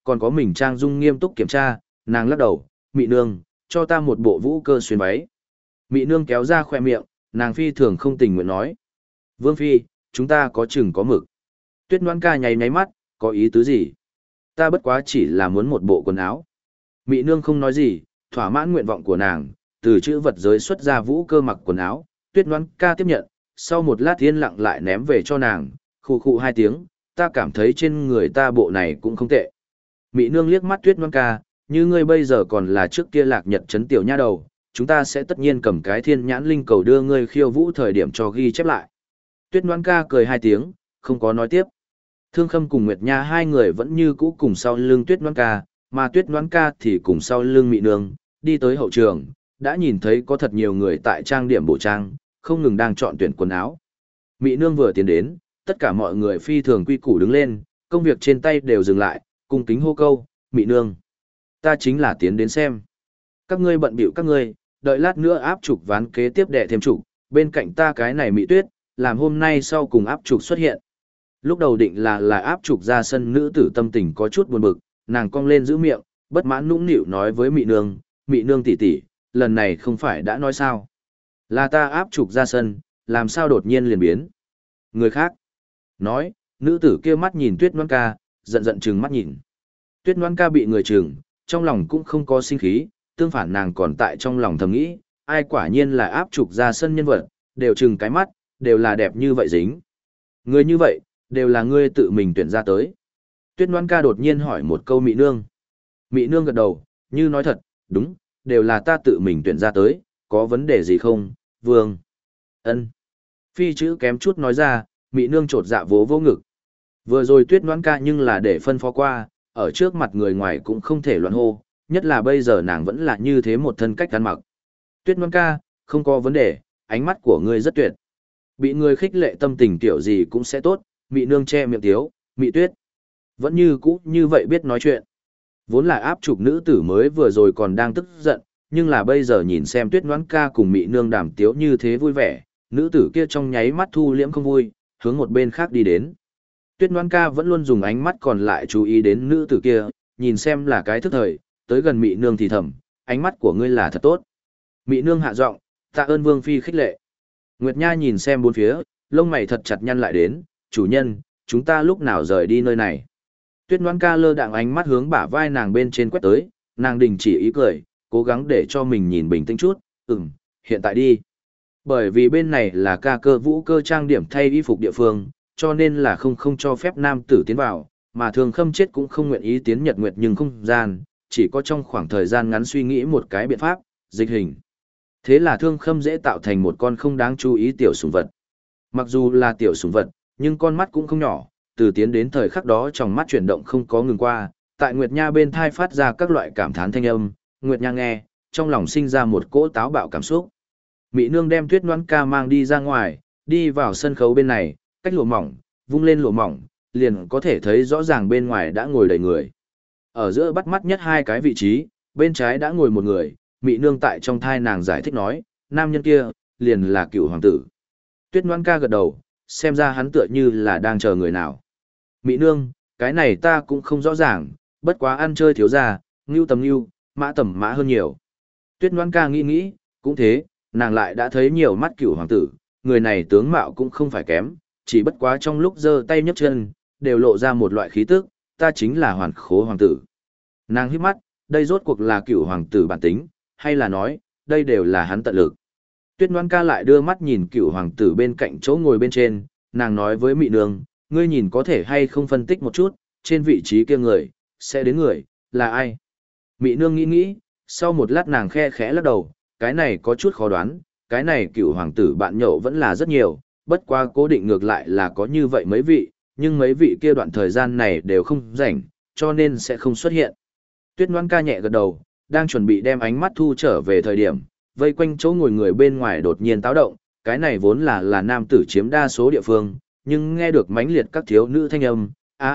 còn có mình trang dung nghiêm túc kiểm tra, nàng lắc đầu, Mị nương, cho ta một bộ vũ cơ xuyên váy. Mị nương kéo ra khoe miệng, nàng phi thường không tình nguyện nói. Vương phi, chúng ta có chừng có mực. Tuyết Ngoãn Ca nháy nháy mắt, có ý tứ gì? Ta bất quá chỉ là muốn một bộ quần áo. Mị nương không nói gì, thỏa mãn nguyện vọng của nàng, từ chữ vật giới xuất ra vũ cơ mặc quần áo, Tuyết Ngoãn Ca tiếp nhận, sau một lát yên lặng lại ném về cho nàng, khụ khụ hai tiếng, ta cảm thấy trên người ta bộ này cũng không tệ. Mị nương liếc mắt Tuyết Ngoãn Ca, như ngươi bây giờ còn là trước kia Lạc Nhật trấn tiểu nha đầu, chúng ta sẽ tất nhiên cầm cái thiên nhãn linh cầu đưa ngươi khiêu vũ thời điểm cho ghi chép lại. Tuyết Ngoãn Ca cười hai tiếng, không có nói tiếp. Thương Khâm cùng Nguyệt Nha hai người vẫn như cũ cùng sau lưng Tuyết Ngoãn Ca, mà Tuyết Ngoãn Ca thì cùng sau lưng Mị nương, đi tới hậu trường, đã nhìn thấy có thật nhiều người tại trang điểm bộ trang, không ngừng đang chọn tuyển quần áo. Mị nương vừa tiến đến, tất cả mọi người phi thường quy củ đứng lên, công việc trên tay đều dừng lại, cung kính hô câu, Mị nương. Ta chính là tiến đến xem. Các ngươi bận bịu các ngươi, đợi lát nữa áp trục ván kế tiếp đệ thêm trục, bên cạnh ta cái này Mị Tuyết, làm hôm nay sau cùng áp trục xuất hiện. Lúc đầu định là áp trục ra sân, nữ tử tâm tình có chút buồn bực, nàng cong lên giữ miệng, bất mãn nũng nịu nói với Mị nương tỷ tỷ, lần này không phải đã nói sao? Là ta áp trục ra sân, làm sao đột nhiên liền biến? Người khác nói, nữ tử kia mắt nhìn Tuyết Ngoãn Ca, giận giận trừng mắt nhìn. Tuyết Ngoãn Ca bị người trừng, trong lòng cũng không có sinh khí, tương phản nàng còn tại trong lòng thầm nghĩ, ai quả nhiên là áp trục ra sân nhân vật, đều trừng cái mắt, đều là đẹp như vậy dính. Người như vậy, đều là ngươi tự mình tuyển ra tới. Tuyết Ngoãn Ca đột nhiên hỏi một câu Mị nương. Mị nương gật đầu, như nói thật, đúng, đều là ta tự mình tuyển ra tới, có vấn đề gì không, Vương? Ân. Phi chữ kém chút nói ra, Mị nương chột dạ vỗ vô ngực. Vừa rồi Tuyết Ngoãn Ca nhưng là để phân phó qua, ở trước mặt người ngoài cũng không thể loạn hô, nhất là bây giờ nàng vẫn là như thế một thân cách ăn mặc. Tuyết Ngoãn Ca, không có vấn đề, ánh mắt của ngươi rất tuyệt. Bị người khích lệ tâm tình tiểu gì cũng sẽ tốt, Mị nương che miệng tiếu, Mị Tuyết. Vẫn như cũ như vậy biết nói chuyện. Vốn là áp trục nữ tử mới vừa rồi còn đang tức giận, nhưng là bây giờ nhìn xem Tuyết Ngoãn Ca cùng Mị nương đàm tiếu như thế vui vẻ, nữ tử kia trong nháy mắt thu liễm không vui, hướng một bên khác đi đến. Tuyết Ngoãn Ca vẫn luôn dùng ánh mắt còn lại chú ý đến nữ tử kia, nhìn xem là cái thức thời, tới gần Mị nương thì thầm, ánh mắt của ngươi là thật tốt. Mị nương hạ giọng, tạ ơn Vương phi khích lệ. Nguyệt Nha nhìn xem bốn phía, lông mày thật chặt nhăn lại đến, chủ nhân, chúng ta lúc nào rời đi nơi này. Tuyết Ngoãn Ca lơ đãng ánh mắt hướng bả vai nàng bên trên quét tới, nàng đình chỉ ý cười, cố gắng để cho mình nhìn bình tĩnh chút, hiện tại đi. Bởi vì bên này là ca cơ vũ cơ trang điểm thay y phục địa phương, cho nên là không cho phép nam tử tiến vào, mà Thường Khâm chết cũng không nguyện ý tiến Nhật Nguyệt nhưng không gian, chỉ có trong khoảng thời gian ngắn suy nghĩ một cái biện pháp, dịch hình. Thế là Thương Khâm dễ tạo thành một con không đáng chú ý tiểu sủng vật. Mặc dù là tiểu sủng vật, nhưng con mắt cũng không nhỏ, từ tiến đến thời khắc đó trong mắt chuyển động không có ngừng qua, tại Nguyệt Nha bên thai phát ra các loại cảm thán thanh âm, Nguyệt Nha nghe, trong lòng sinh ra một cỗ táo bạo cảm xúc. Mị nương đem Tuyết Ngoãn Ca mang đi ra ngoài, đi vào sân khấu bên này, cách lụa mỏng, vung lên lụa mỏng, liền có thể thấy rõ ràng bên ngoài đã ngồi đầy người. Ở giữa bắt mắt nhất hai cái vị trí, bên trái đã ngồi một người, Mị nương tại trong thai nàng giải thích nói, nam nhân kia, liền là Cựu hoàng tử. Tuyết Ngoãn Ca gật đầu, xem ra hắn tựa như là đang chờ người nào. Mị nương, cái này ta cũng không rõ ràng, bất quá ăn chơi thiếu ra, ngưu tầm ngưu, mã tầm mã hơn nhiều. Tuyết Ngoãn Ca nghĩ nghĩ, cũng thế, nàng lại đã thấy nhiều mắt Cựu hoàng tử, người này tướng mạo cũng không phải kém, chỉ bất quá trong lúc giơ tay nhấc chân, đều lộ ra một loại khí tức, ta chính là Hoàn Khố hoàng tử. Nàng hít mắt, đây rốt cuộc là Cựu hoàng tử bản tính, hay là nói, đây đều là hắn tận lực. Tuyết Ngoãn Ca lại đưa mắt nhìn Cựu hoàng tử bên cạnh chỗ ngồi bên trên, nàng nói với Mị nương, ngươi nhìn có thể hay không phân tích một chút, trên vị trí kia người, sẽ đến người, là ai? Mị nương nghĩ nghĩ, sau một lát nàng khe khẽ lắc đầu, cái này có chút khó đoán, cái này Cựu hoàng tử bạn nhậu vẫn là rất nhiều, bất qua cố định ngược lại là có như vậy mấy vị, nhưng mấy vị kia đoạn thời gian này đều không rảnh, cho nên sẽ không xuất hiện. Tuyết Ngoãn Ca nhẹ gật đầu, đang chuẩn bị đem ánh mắt thu trở về thời điểm, vây quanh chỗ ngồi người bên ngoài đột nhiên táo động, cái này vốn là nam tử chiếm đa số địa phương, nhưng nghe được mãnh liệt các thiếu nữ thanh âm,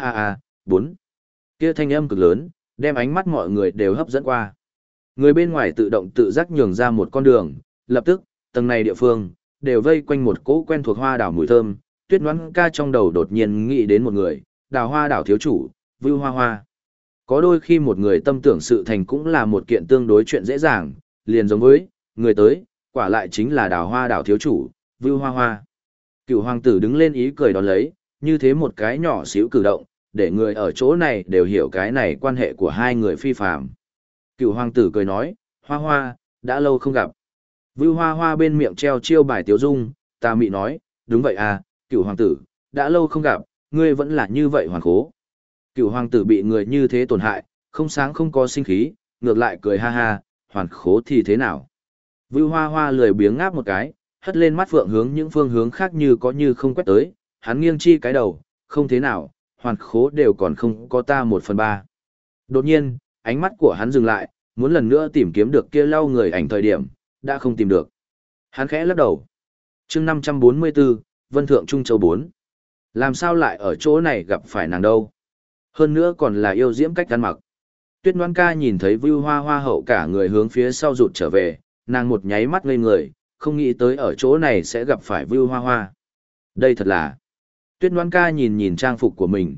bốn. Kia thanh âm cực lớn, đem ánh mắt mọi người đều hấp dẫn qua. Người bên ngoài tự động tự giác nhường ra một con đường, lập tức, tầng này địa phương, đều vây quanh một cỗ quen thuộc hoa đảo mùi thơm, Tuyết Ngoãn Ca trong đầu đột nhiên nghĩ đến một người, Đào Hoa đảo thiếu chủ, Vưu Hoa Hoa. Có đôi khi một người tâm tưởng sự thành cũng là một kiện tương đối chuyện dễ dàng, liền giống với, người tới, quả lại chính là Đào Hoa đảo thiếu chủ, Vưu Hoa Hoa. Cựu hoàng tử đứng lên ý cười đón lấy, như thế một cái nhỏ xíu cử động, để người ở chỗ này đều hiểu cái này quan hệ của hai người phi phàm. Cựu hoàng tử cười nói, Hoa Hoa, đã lâu không gặp. Vưu Hoa Hoa bên miệng treo chiêu bài tiếu dung, ta mị nói, đúng vậy à, cựu hoàng tử, đã lâu không gặp, ngươi vẫn là như vậy hoàn khố. Cựu hoàng tử bị người như thế tổn hại, không sáng không có sinh khí, ngược lại cười ha ha, hoàn khố thì thế nào. Vưu Hoa Hoa lười biếng ngáp một cái, hất lên mắt phượng hướng những phương hướng khác như có như không quét tới, hắn nghiêng chi cái đầu, không thế nào, hoàn khố đều còn không có ta 1/3. Đột nhiên, ánh mắt của hắn dừng lại, muốn lần nữa tìm kiếm được kia lau người ảnh thời điểm, đã không tìm được. Hắn khẽ lắc đầu. Chương 544, Vân Thượng Trung Châu 4. Làm sao lại ở chỗ này gặp phải nàng đâu? Hơn nữa còn là yêu diễm cách ăn mặc. Tuyết Ngoan Ca nhìn thấy Vưu Hoa Hoa hậu cả người hướng phía sau rụt trở về, nàng một nháy mắt ngây người, không nghĩ tới ở chỗ này sẽ gặp phải Vưu Hoa Hoa. Đây thật là... Tuyết Ngoan Ca nhìn nhìn trang phục của mình,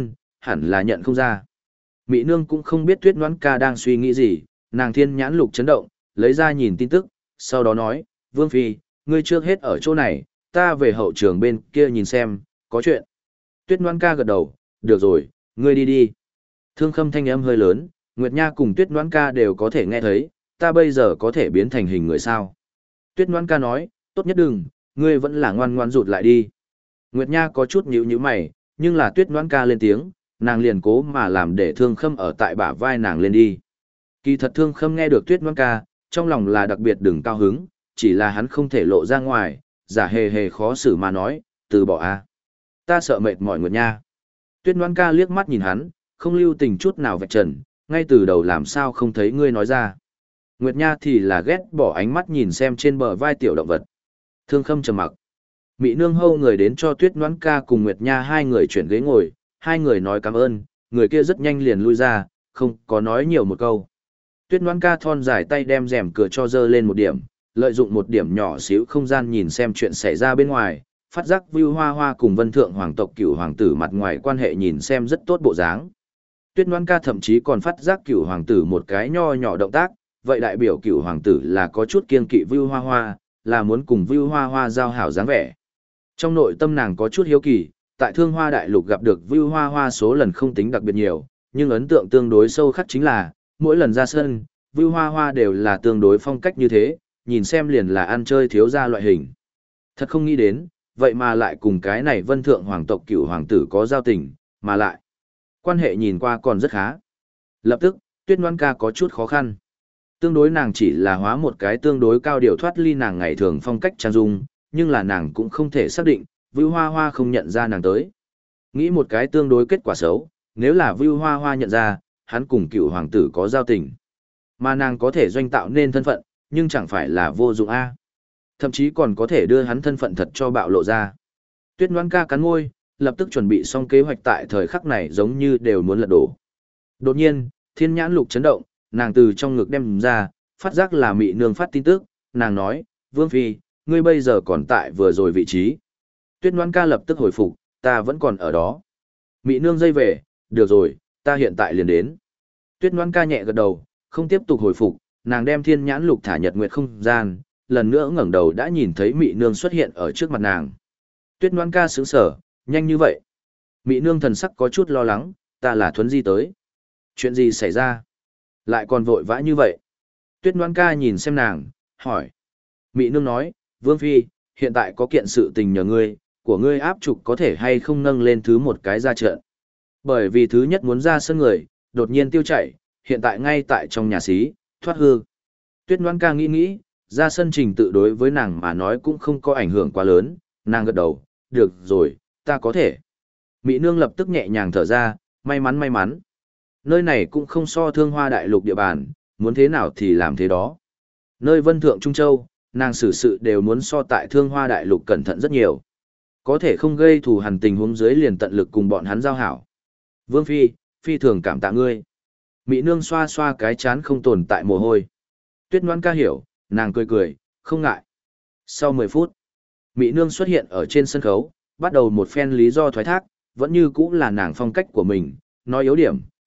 hẳn là nhận không ra. Mị Nương cũng không biết Tuyết Ngoan Ca đang suy nghĩ gì, nàng thiên nhãn lục chấn động, lấy ra nhìn tin tức, sau đó nói, Vương Phi, ngươi trước hết ở chỗ này, ta về hậu trường bên kia nhìn xem, có chuyện. Tuyết Ngoan Ca gật đầu, được rồi, ngươi đi đi. Thương Khâm thanh âm hơi lớn, Nguyệt Nha cùng Tuyết Ngoan Ca đều có thể nghe thấy, ta bây giờ có thể biến thành hình người sao. Tuyết Ngoan Ca nói, tốt nhất đừng, ngươi vẫn là ngoan ngoan rụt lại đi. Nguyệt Nha có chút nhíu nhíu mày, nhưng là Tuyết Ngoan Ca lên tiếng, nàng liền cố mà làm để Thương Khâm ở tại bả vai nàng lên đi. Kỳ thật Thương Khâm nghe được Tuyết Ngoan Ca, trong lòng là đặc biệt đừng cao hứng, chỉ là hắn không thể lộ ra ngoài, giả hề hề khó xử mà nói, từ bỏ a. Ta sợ mệt mỏi Nguyệt Nha. Tuyết Ngoan Ca liếc mắt nhìn hắn, không lưu tình chút nào vạch trần, ngay từ đầu làm sao không thấy ngươi nói ra. Nguyệt Nha thì là ghét bỏ ánh mắt nhìn xem trên bờ vai tiểu động vật. Thương Khâm trầm mặc. Mị Nương hâu người đến cho Tuyết Ngoan Ca cùng Nguyệt Nha hai người chuyển ghế ngồi, hai người nói cảm ơn, người kia rất nhanh liền lui ra, không có nói nhiều một câu. Tuyết Ngoan Ca thon dài tay đem rèm cửa cho dơ lên một điểm, lợi dụng một điểm nhỏ xíu không gian nhìn xem chuyện xảy ra bên ngoài, phát giác Vưu Hoa Hoa cùng Vân Thượng hoàng tộc Cửu hoàng tử mặt ngoài quan hệ nhìn xem rất tốt bộ dáng. Tuyết Ngoan Ca thậm chí còn phát giác Cửu hoàng tử một cái nho nhỏ động tác, vậy đại biểu Cửu hoàng tử là có chút kiên kỵ Vưu Hoa Hoa, là muốn cùng Vưu Hoa Hoa giao hảo dáng vẻ. Trong nội tâm nàng có chút hiếu kỳ, tại Thương Hoa đại lục gặp được Vưu Hoa Hoa số lần không tính đặc biệt nhiều, nhưng ấn tượng tương đối sâu khắc chính là, mỗi lần ra sân, Vưu Hoa Hoa đều là tương đối phong cách như thế, nhìn xem liền là ăn chơi thiếu gia loại hình. Thật không nghĩ đến, vậy mà lại cùng cái này Vân Thượng hoàng tộc Cửu hoàng tử có giao tình, mà lại quan hệ nhìn qua còn rất khá. Lập tức, Tuyết Ngoan Ca có chút khó khăn. Tương đối nàng chỉ là hóa một cái tương đối cao điều thoát ly nàng ngày thường phong cách trang dung, nhưng là nàng cũng không thể xác định, Vưu Hoa Hoa không nhận ra nàng tới. Nghĩ một cái tương đối kết quả xấu, nếu là Vưu Hoa Hoa nhận ra, hắn cùng Cửu hoàng tử có giao tình. Mà nàng có thể doanh tạo nên thân phận, nhưng chẳng phải là vô dụng a. Thậm chí còn có thể đưa hắn thân phận thật cho bạo lộ ra. Tuyết Ngoan Ca cắn môi, lập tức chuẩn bị xong kế hoạch tại thời khắc này giống như đều muốn lật đổ. Đột nhiên, thiên nhãn lục chấn động, nàng từ trong ngực đem ra, phát giác là Mị Nương phát tin tức, nàng nói, Vương Phi, ngươi bây giờ còn tại vừa rồi vị trí. Tuyết Ngoan Ca lập tức hồi phục, ta vẫn còn ở đó. Mị Nương dây về, được rồi, ta hiện tại liền đến. Tuyết Ngoan Ca nhẹ gật đầu, không tiếp tục hồi phục, nàng đem thiên nhãn lục thả nhật nguyệt không gian, lần nữa ngẩng đầu đã nhìn thấy Mị Nương xuất hiện ở trước mặt nàng. Tuyết Ngoan Ca sững sờ, nhanh như vậy. Mị Nương thần sắc có chút lo lắng, ta là Thuấn Di tới. Chuyện gì xảy ra? Lại còn vội vã như vậy? Tuyết Ngoan Ca nhìn xem nàng, hỏi. Mị Nương nói, Vương Phi, hiện tại có kiện sự tình nhờ ngươi, của ngươi áp trục có thể hay không nâng lên thứ một cái ra trận. Bởi vì thứ nhất muốn ra sân người, đột nhiên tiêu chảy, hiện tại ngay tại trong nhà xí, thoát hư. Tuyết Ngoan Ca nghĩ nghĩ, ra sân trình tự đối với nàng mà nói cũng không có ảnh hưởng quá lớn, nàng gật đầu, được rồi, ta có thể. Mị Nương lập tức nhẹ nhàng thở ra, may mắn may mắn. Nơi này cũng không so Thương Hoa đại lục địa bàn, muốn thế nào thì làm thế đó. Nơi Vân Thượng Trung Châu, nàng xử sự đều muốn so tại Thương Hoa đại lục cẩn thận rất nhiều. Có thể không gây thù hằn tình huống dưới liền tận lực cùng bọn hắn giao hảo. Vương Phi, Phi thường cảm tạ ngươi. Mị Nương xoa xoa cái chán không tồn tại mồ hôi. Tuyết Ngoan Ca hiểu, nàng cười cười, không ngại. Sau 10 phút, Mị Nương xuất hiện ở trên sân khấu, bắt đầu một phen lý do thoái thác, vẫn như cũng là nàng phong cách của mình, nói yếu điểm,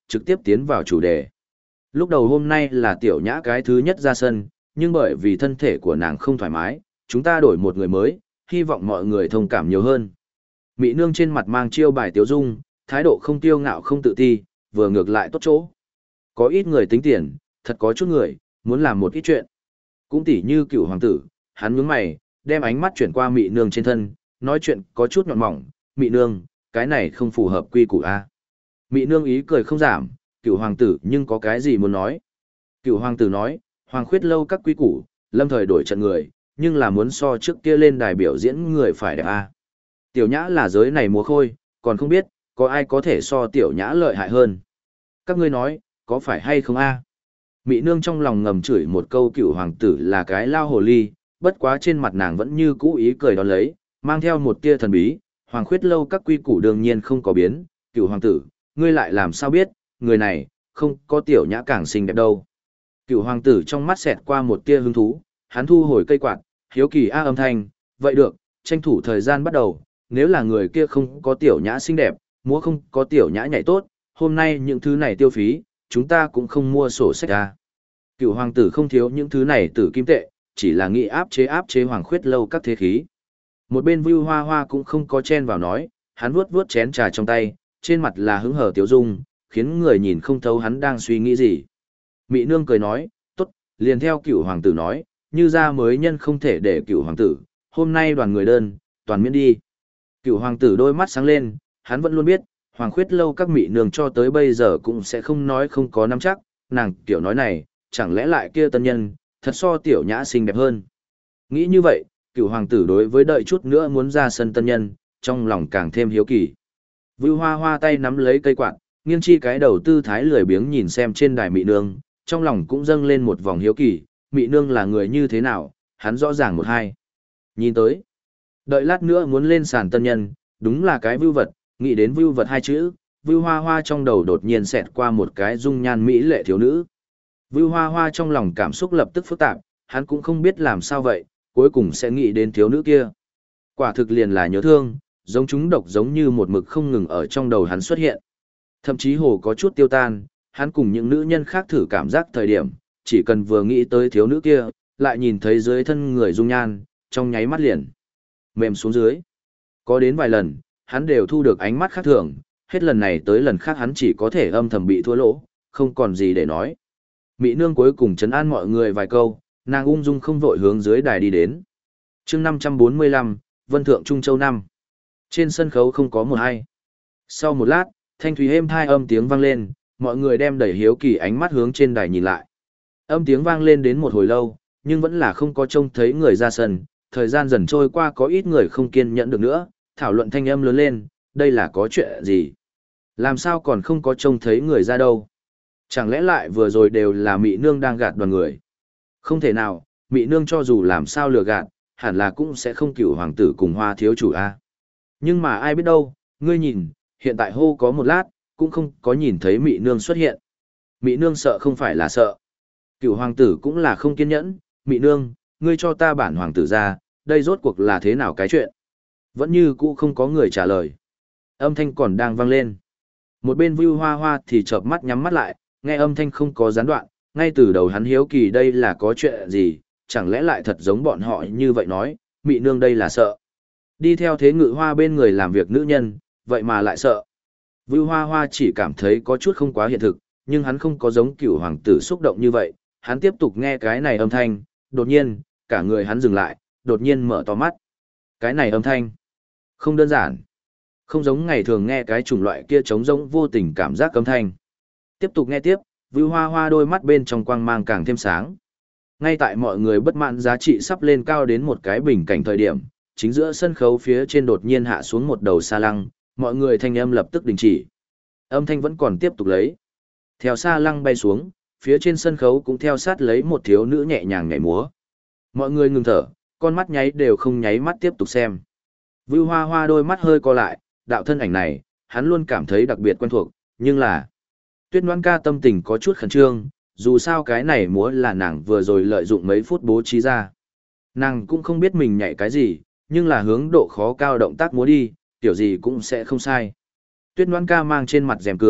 trực tiếp tiến vào chủ đề. Lúc đầu hôm nay là tiểu nhã cái thứ nhất ra sân, nhưng bởi vì thân thể của nàng không thoải mái, chúng ta đổi một người mới, hy vọng mọi người thông cảm nhiều hơn. Mị nương trên mặt mang chiêu bài tiếu dung, thái độ không tiêu ngạo không tự ti, vừa ngược lại tốt chỗ. Có ít người tính tiền, thật có chút người, muốn làm một ít chuyện. Cũng tỉ như Cửu hoàng tử, hắn nhướng mày, đem ánh mắt chuyển qua mị nương trên thân, nói chuyện có chút nhọn mỏng, mị nương, cái này không phù hợp quy củ a. Mị nương ý cười không giảm, Cửu hoàng tử nhưng có cái gì muốn nói. Cửu hoàng tử nói, Hoàng khuyết lâu các quy củ, lâm thời đổi trận người, nhưng là muốn so trước kia lên đài biểu diễn người phải đẹp a. Tiểu nhã là giới này múa khôi, còn không biết, có ai có thể so tiểu nhã lợi hại hơn. Các ngươi nói, có phải hay không a? Mị nương trong lòng ngầm chửi một câu Cửu hoàng tử là cái lao hồ ly, bất quá trên mặt nàng vẫn như cũ ý cười đón lấy, mang theo một tia thần bí, Hoàng khuyết lâu các quy củ đương nhiên không có biến, Cửu hoàng tử, ngươi lại làm sao biết, người này, không có tiểu nhã càng xinh đẹp đâu. Cửu hoàng tử trong mắt xẹt qua một tia hứng thú, hắn thu hồi cây quạt, hiếu kỳ âm thanh, vậy được, tranh thủ thời gian bắt đầu, nếu là người kia không có tiểu nhã xinh đẹp, múa không có tiểu nhã nhảy tốt, hôm nay những thứ này tiêu phí, chúng ta cũng không mua sổ sách ra. Cửu hoàng tử không thiếu những thứ này tử kim tệ, chỉ là nghĩ áp chế Hoàng khuyết lâu các thế khí. Một bên Vưu Hoa Hoa cũng không có chen vào nói, hắn vuốt chén trà trong tay, trên mặt là hứng hở tiếu dung, khiến người nhìn không thấu hắn đang suy nghĩ gì. Mị nương cười nói, tốt, liền theo Cửu hoàng tử nói, như ra mới nhân không thể để Cửu hoàng tử, hôm nay đoàn người đơn, toàn miễn đi. Cửu hoàng tử đôi mắt sáng lên, hắn vẫn luôn biết, Hoàng khuyết lâu các mị nương cho tới bây giờ cũng sẽ không nói không có nắm chắc, nàng tiểu nói này, chẳng lẽ lại kia tân nhân, thật so tiểu nhã xinh đẹp hơn. Nghĩ như vậy, Cửu hoàng tử đối với đợi chút nữa muốn ra sân tân nhân, trong lòng càng thêm hiếu kỳ. Vưu Hoa Hoa tay nắm lấy cây quạt, nghiêng chi cái đầu tư thái lười biếng nhìn xem trên đài mị nương, trong lòng cũng dâng lên một vòng hiếu kỳ, mị nương là người như thế nào, hắn rõ ràng một hai. Nhìn tới, đợi lát nữa muốn lên sàn tân nhân, đúng là cái vưu vật, nghĩ đến vưu vật hai chữ, Vưu Hoa Hoa trong đầu đột nhiên xẹt qua một cái dung nhan mỹ lệ thiếu nữ. Vưu Hoa Hoa trong lòng cảm xúc lập tức phức tạp, hắn cũng không biết làm sao vậy, cuối cùng sẽ nghĩ đến thiếu nữ kia. Quả thực liền là nhớ thương, giống chúng độc giống như một mực không ngừng ở trong đầu hắn xuất hiện. Thậm chí hồ có chút tiêu tan, hắn cùng những nữ nhân khác thử cảm giác thời điểm, chỉ cần vừa nghĩ tới thiếu nữ kia, lại nhìn thấy dưới thân người dung nhan, trong nháy mắt liền mềm xuống dưới. Có đến vài lần, hắn đều thu được ánh mắt khác thường, hết lần này tới lần khác hắn chỉ có thể âm thầm bị thua lỗ, không còn gì để nói. Mỹ nương cuối cùng trấn an mọi người vài câu, nàng ung dung không vội hướng dưới đài đi đến. Chương 545, Vân Thượng Trung Châu 5. Trên sân khấu không có một ai. Sau một lát, thanh thúy êm thai âm tiếng vang lên, mọi người đem đầy hiếu kỳ ánh mắt hướng trên đài nhìn lại. Âm tiếng vang lên đến một hồi lâu, nhưng vẫn là không có trông thấy người ra sân, thời gian dần trôi qua có ít người không kiên nhẫn được nữa, thảo luận thanh âm lớn lên, đây là có chuyện gì? Làm sao còn không có trông thấy người ra đâu? Chẳng lẽ lại vừa rồi đều là Mị nương đang gạt đoàn người? Không thể nào, Mị nương cho dù làm sao lừa gạt, hẳn là cũng sẽ không Cửu hoàng tử cùng Hoa thiếu chủ a. Nhưng mà ai biết đâu, ngươi nhìn, hiện tại hô có một lát, cũng không có nhìn thấy Mị nương xuất hiện. Mị nương sợ không phải là sợ. Cửu hoàng tử cũng là không kiên nhẫn, Mị nương, ngươi cho ta bản hoàng tử ra, đây rốt cuộc là thế nào cái chuyện? Vẫn như cũ không có người trả lời. Âm thanh còn đang vang lên. Một bên Vưu Hoa Hoa thì chợp mắt nhắm mắt lại, nghe âm thanh không có gián đoạn, ngay từ đầu hắn hiếu kỳ đây là có chuyện gì, chẳng lẽ lại thật giống bọn họ như vậy nói, Mị nương đây là sợ. Đi theo thế ngự hoa bên người làm việc nữ nhân, vậy mà lại sợ. Vưu Hoa Hoa chỉ cảm thấy có chút không quá hiện thực, nhưng hắn không có giống Cửu hoàng tử xúc động như vậy, hắn tiếp tục nghe cái này âm thanh, đột nhiên, cả người hắn dừng lại, đột nhiên mở to mắt. Cái này âm thanh, không đơn giản. Không giống ngày thường nghe cái chủng loại kia trống rỗng vô tình cảm giác âm thanh. Tiếp tục nghe tiếp, Vưu Hoa Hoa đôi mắt bên trong quang mang càng thêm sáng. Ngay tại mọi người bất mãn giá trị sắp lên cao đến một cái bình cảnh thời điểm, chính giữa sân khấu phía trên đột nhiên hạ xuống một đầu sa lăng, mọi người thanh âm lập tức đình chỉ. Âm thanh vẫn còn tiếp tục lấy. Theo sa lăng bay xuống, phía trên sân khấu cũng theo sát lấy một thiếu nữ nhẹ nhàng nhảy múa. Mọi người ngừng thở, con mắt nháy đều không nháy mắt tiếp tục xem. Vưu Hoa Hoa đôi mắt hơi co lại, đạo thân ảnh này, hắn luôn cảm thấy đặc biệt quen thuộc, nhưng là... Tuyết Ngoãn ca tâm tình có chút khẩn trương, dù sao cái này múa là nàng vừa rồi lợi dụng mấy phút bố trí ra. Nàng cũng không biết mình nhảy cái gì, nhưng là hướng độ khó cao động tác múa đi, kiểu gì cũng sẽ không sai. Tuyết Ngoãn ca mang trên mặt rèm cửa,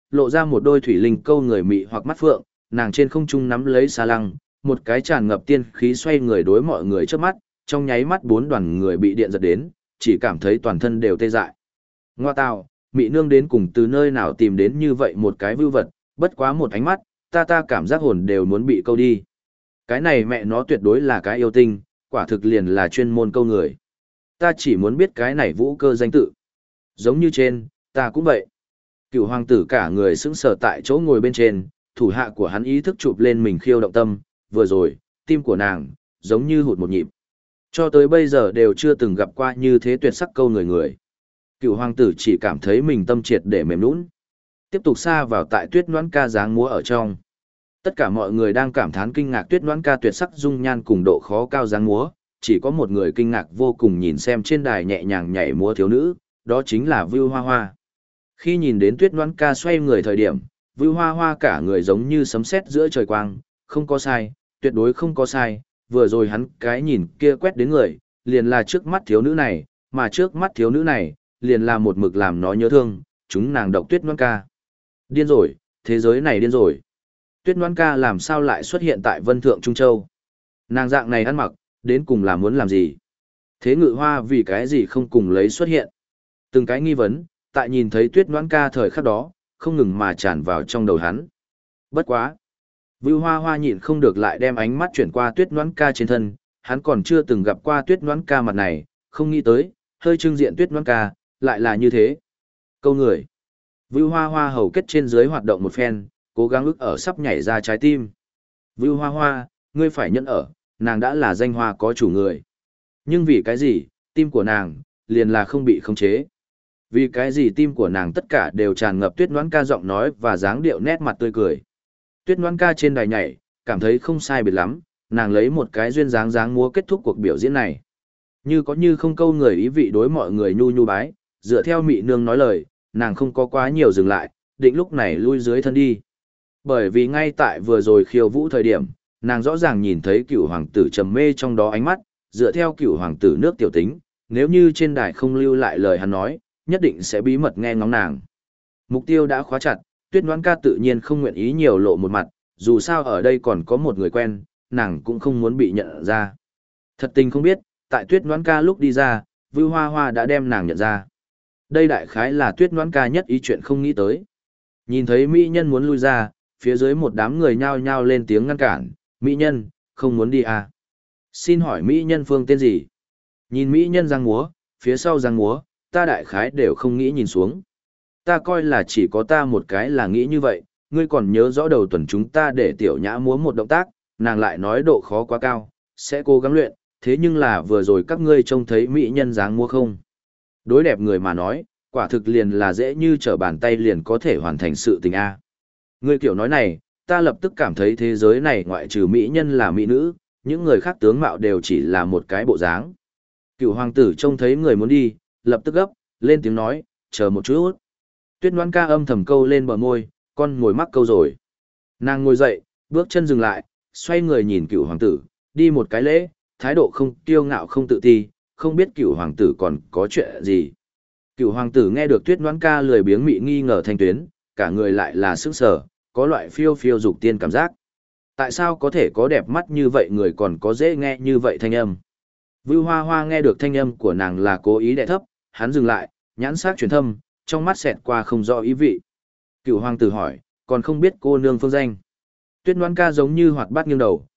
lộ ra một đôi thủy linh câu người mị hoặc mắt phượng, nàng trên không trung nắm lấy xà lăng, một cái tràn ngập tiên khí xoay người đối mọi người trước mắt, trong nháy mắt 4 đoàn người bị điện giật đến, chỉ cảm thấy toàn thân đều tê dại. Ngoa tào, mị nương đến cùng từ nơi nào tìm đến như vậy một cái vưu vật, bất quá một ánh mắt, ta cảm giác hồn đều muốn bị câu đi. Cái này mẹ nó tuyệt đối là cái yêu tinh, quả thực liền là chuyên môn câu người. Ta chỉ muốn biết cái này vũ cơ danh tự. Giống như trên, ta cũng vậy. Cựu hoàng tử cả người sững sờ tại chỗ ngồi bên trên, thủ hạ của hắn ý thức chụp lên mình khiêu động tâm, vừa rồi, tim của nàng, giống như hụt một nhịp. Cho tới bây giờ đều chưa từng gặp qua như thế tuyệt sắc câu người. Cựu hoàng tử chỉ cảm thấy mình tâm triệt để mềm nũng. Tiếp tục xa vào tại Tuyết Noãn ca dáng múa ở trong. Tất cả mọi người đang cảm thán kinh ngạc Tuyết Noãn ca tuyệt sắc dung nhan cùng độ khó cao dáng múa, chỉ có một người kinh ngạc vô cùng nhìn xem trên đài nhẹ nhàng nhảy múa thiếu nữ, đó chính là Vưu Hoa Hoa. Khi nhìn đến Tuyết Noãn ca xoay người thời điểm, Vưu Hoa Hoa cả người giống như sấm sét giữa trời quang, không có sai, tuyệt đối không có sai, vừa rồi hắn cái nhìn kia quét đến người, liền là trước mắt thiếu nữ này, mà trước mắt thiếu nữ này, liền là một mực làm nó nhớ thương, chúng nàng độc Tuyết Noãn ca. Điên rồi, thế giới này điên rồi. Tuyết Noãn ca làm sao lại xuất hiện tại Vân Thượng Trung Châu? Nàng dạng này ăn mặc, đến cùng là muốn làm gì? Thế Ngự Hoa vì cái gì không cùng lấy xuất hiện? Từng cái nghi vấn, tại nhìn thấy Tuyết Noãn ca thời khắc đó, không ngừng mà tràn vào trong đầu hắn. Bất quá. Vưu Hoa Hoa nhịn không được lại đem ánh mắt chuyển qua Tuyết Noãn ca trên thân, hắn còn chưa từng gặp qua Tuyết Noãn ca mặt này, không nghĩ tới, hơi trưng diện Tuyết Noãn ca, lại là như thế. Câu người. Vưu Hoa Hoa hầu kết trên dưới hoạt động một phen, cố gắng ức ở sắp nhảy ra trái tim. Vưu Hoa Hoa, ngươi phải nhận ở, nàng đã là danh hoa có chủ người. Nhưng vì cái gì, tim của nàng, liền là không bị khống chế. Vì cái gì tim của nàng tất cả đều tràn ngập Tuyết Noãn ca giọng nói và dáng điệu nét mặt tươi cười. Tuyết Noãn ca trên đài nhảy, cảm thấy không sai biệt lắm, nàng lấy một cái duyên dáng múa kết thúc cuộc biểu diễn này. Như có như không câu người ý vị đối mọi người nhu bái, dựa theo mị nương nói lời, nàng không có quá nhiều dừng lại, định lúc này lui dưới thân đi. Bởi vì ngay tại vừa rồi khiêu vũ thời điểm, nàng rõ ràng nhìn thấy cựu hoàng tử trầm mê trong đó ánh mắt, dựa theo cựu hoàng tử nước tiểu tính, nếu như trên đài không lưu lại lời hắn nói, nhất định sẽ bí mật nghe ngóng nàng. Mục tiêu đã khóa chặt, Tuyết Noãn ca tự nhiên không nguyện ý nhiều lộ một mặt, dù sao ở đây còn có một người quen, nàng cũng không muốn bị nhận ra. Thật tình không biết, tại Tuyết Noãn ca lúc đi ra, Vưu Hoa Hoa đã đem nàng nhận ra. Đây đại khái là Tuyết Noãn ca nhất ý chuyện không nghĩ tới. Nhìn thấy mỹ nhân muốn lui ra, phía dưới một đám người nhao nhao lên tiếng ngăn cản, mỹ nhân, không muốn đi à. Xin hỏi mỹ nhân phương tên gì? Nhìn mỹ nhân giang múa, phía sau giang múa, ta đại khái đều không nghĩ nhìn xuống. Ta coi là chỉ có ta một cái là nghĩ như vậy, ngươi còn nhớ rõ đầu tuần chúng ta để tiểu nhã múa một động tác, nàng lại nói độ khó quá cao, sẽ cố gắng luyện, thế nhưng là vừa rồi các ngươi trông thấy mỹ nhân dáng múa không? Đối đẹp người mà nói, quả thực liền là dễ như trở bàn tay liền có thể hoàn thành sự tình A. Ngươi kiểu nói này, ta lập tức cảm thấy thế giới này ngoại trừ mỹ nhân là mỹ nữ, những người khác tướng mạo đều chỉ là một cái bộ dáng. Cựu hoàng tử trông thấy người muốn đi, lập tức gấp, lên tiếng nói, chờ một chút. Tuyết Noãn ca âm thầm câu lên bờ môi, con ngồi mắc câu rồi. Nàng ngồi dậy, bước chân dừng lại, xoay người nhìn cựu hoàng tử, đi một cái lễ, thái độ không kiêu ngạo không tự ti, không biết cựu hoàng tử còn có chuyện gì. Cựu hoàng tử nghe được Tuyết Noãn ca lười biếng mị nghi ngờ thanh tuyến, cả người lại là sức sở, có loại phiêu phiêu dục tiên cảm giác. Tại sao có thể có đẹp mắt như vậy người còn có dễ nghe như vậy thanh âm? Vưu Hoa Hoa nghe được thanh âm của nàng là cố ý đè thấp, hắn dừng lại, nhãn sắc truyền thâm, trong mắt xẹt qua không rõ ý vị. Cựu hoàng tử hỏi, còn không biết cô nương phương danh. Tuyết Noãn ca giống như hoạt bát nghiêng đầu,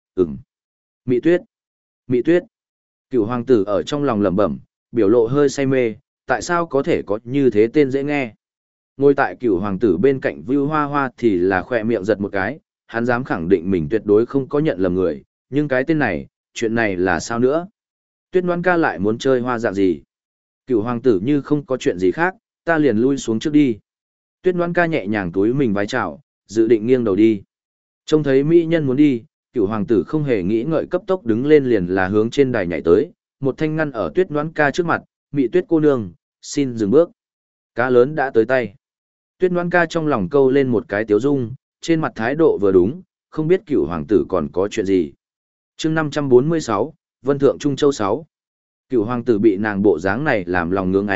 Mị Tuyết. Mị Tuyết. Cựu hoàng tử ở trong lòng lẩm bẩm, biểu lộ hơi say mê, tại sao có thể có như thế tên dễ nghe. Ngồi tại cựu hoàng tử bên cạnh Vưu Hoa Hoa thì là khỏe miệng giật một cái, hắn dám khẳng định mình tuyệt đối không có nhận lầm người, nhưng cái tên này, chuyện này là sao nữa? Tuyết Noãn ca lại muốn chơi hoa dạng gì? Cựu hoàng tử như không có chuyện gì khác, ta liền lui xuống trước đi. Tuyết Noãn ca nhẹ nhàng túi mình vái chào, dự định nghiêng đầu đi. Trông thấy mỹ nhân muốn đi, cựu hoàng tử không hề nghĩ ngợi cấp tốc đứng lên liền là hướng trên đài nhảy tới, một thanh ngăn ở Tuyết Noãn ca trước mặt, Mị Tuyết cô nương, xin dừng bước. Cá lớn đã tới tay. Tuyết Noãn ca trong lòng câu lên một cái tiếu dung, trên mặt thái độ vừa đúng, không biết cựu hoàng tử còn có chuyện gì. Chương 546, Vân Thượng Trung Châu 6. Cựu hoàng tử bị nàng bộ dáng này làm lòng ngưỡng ấy,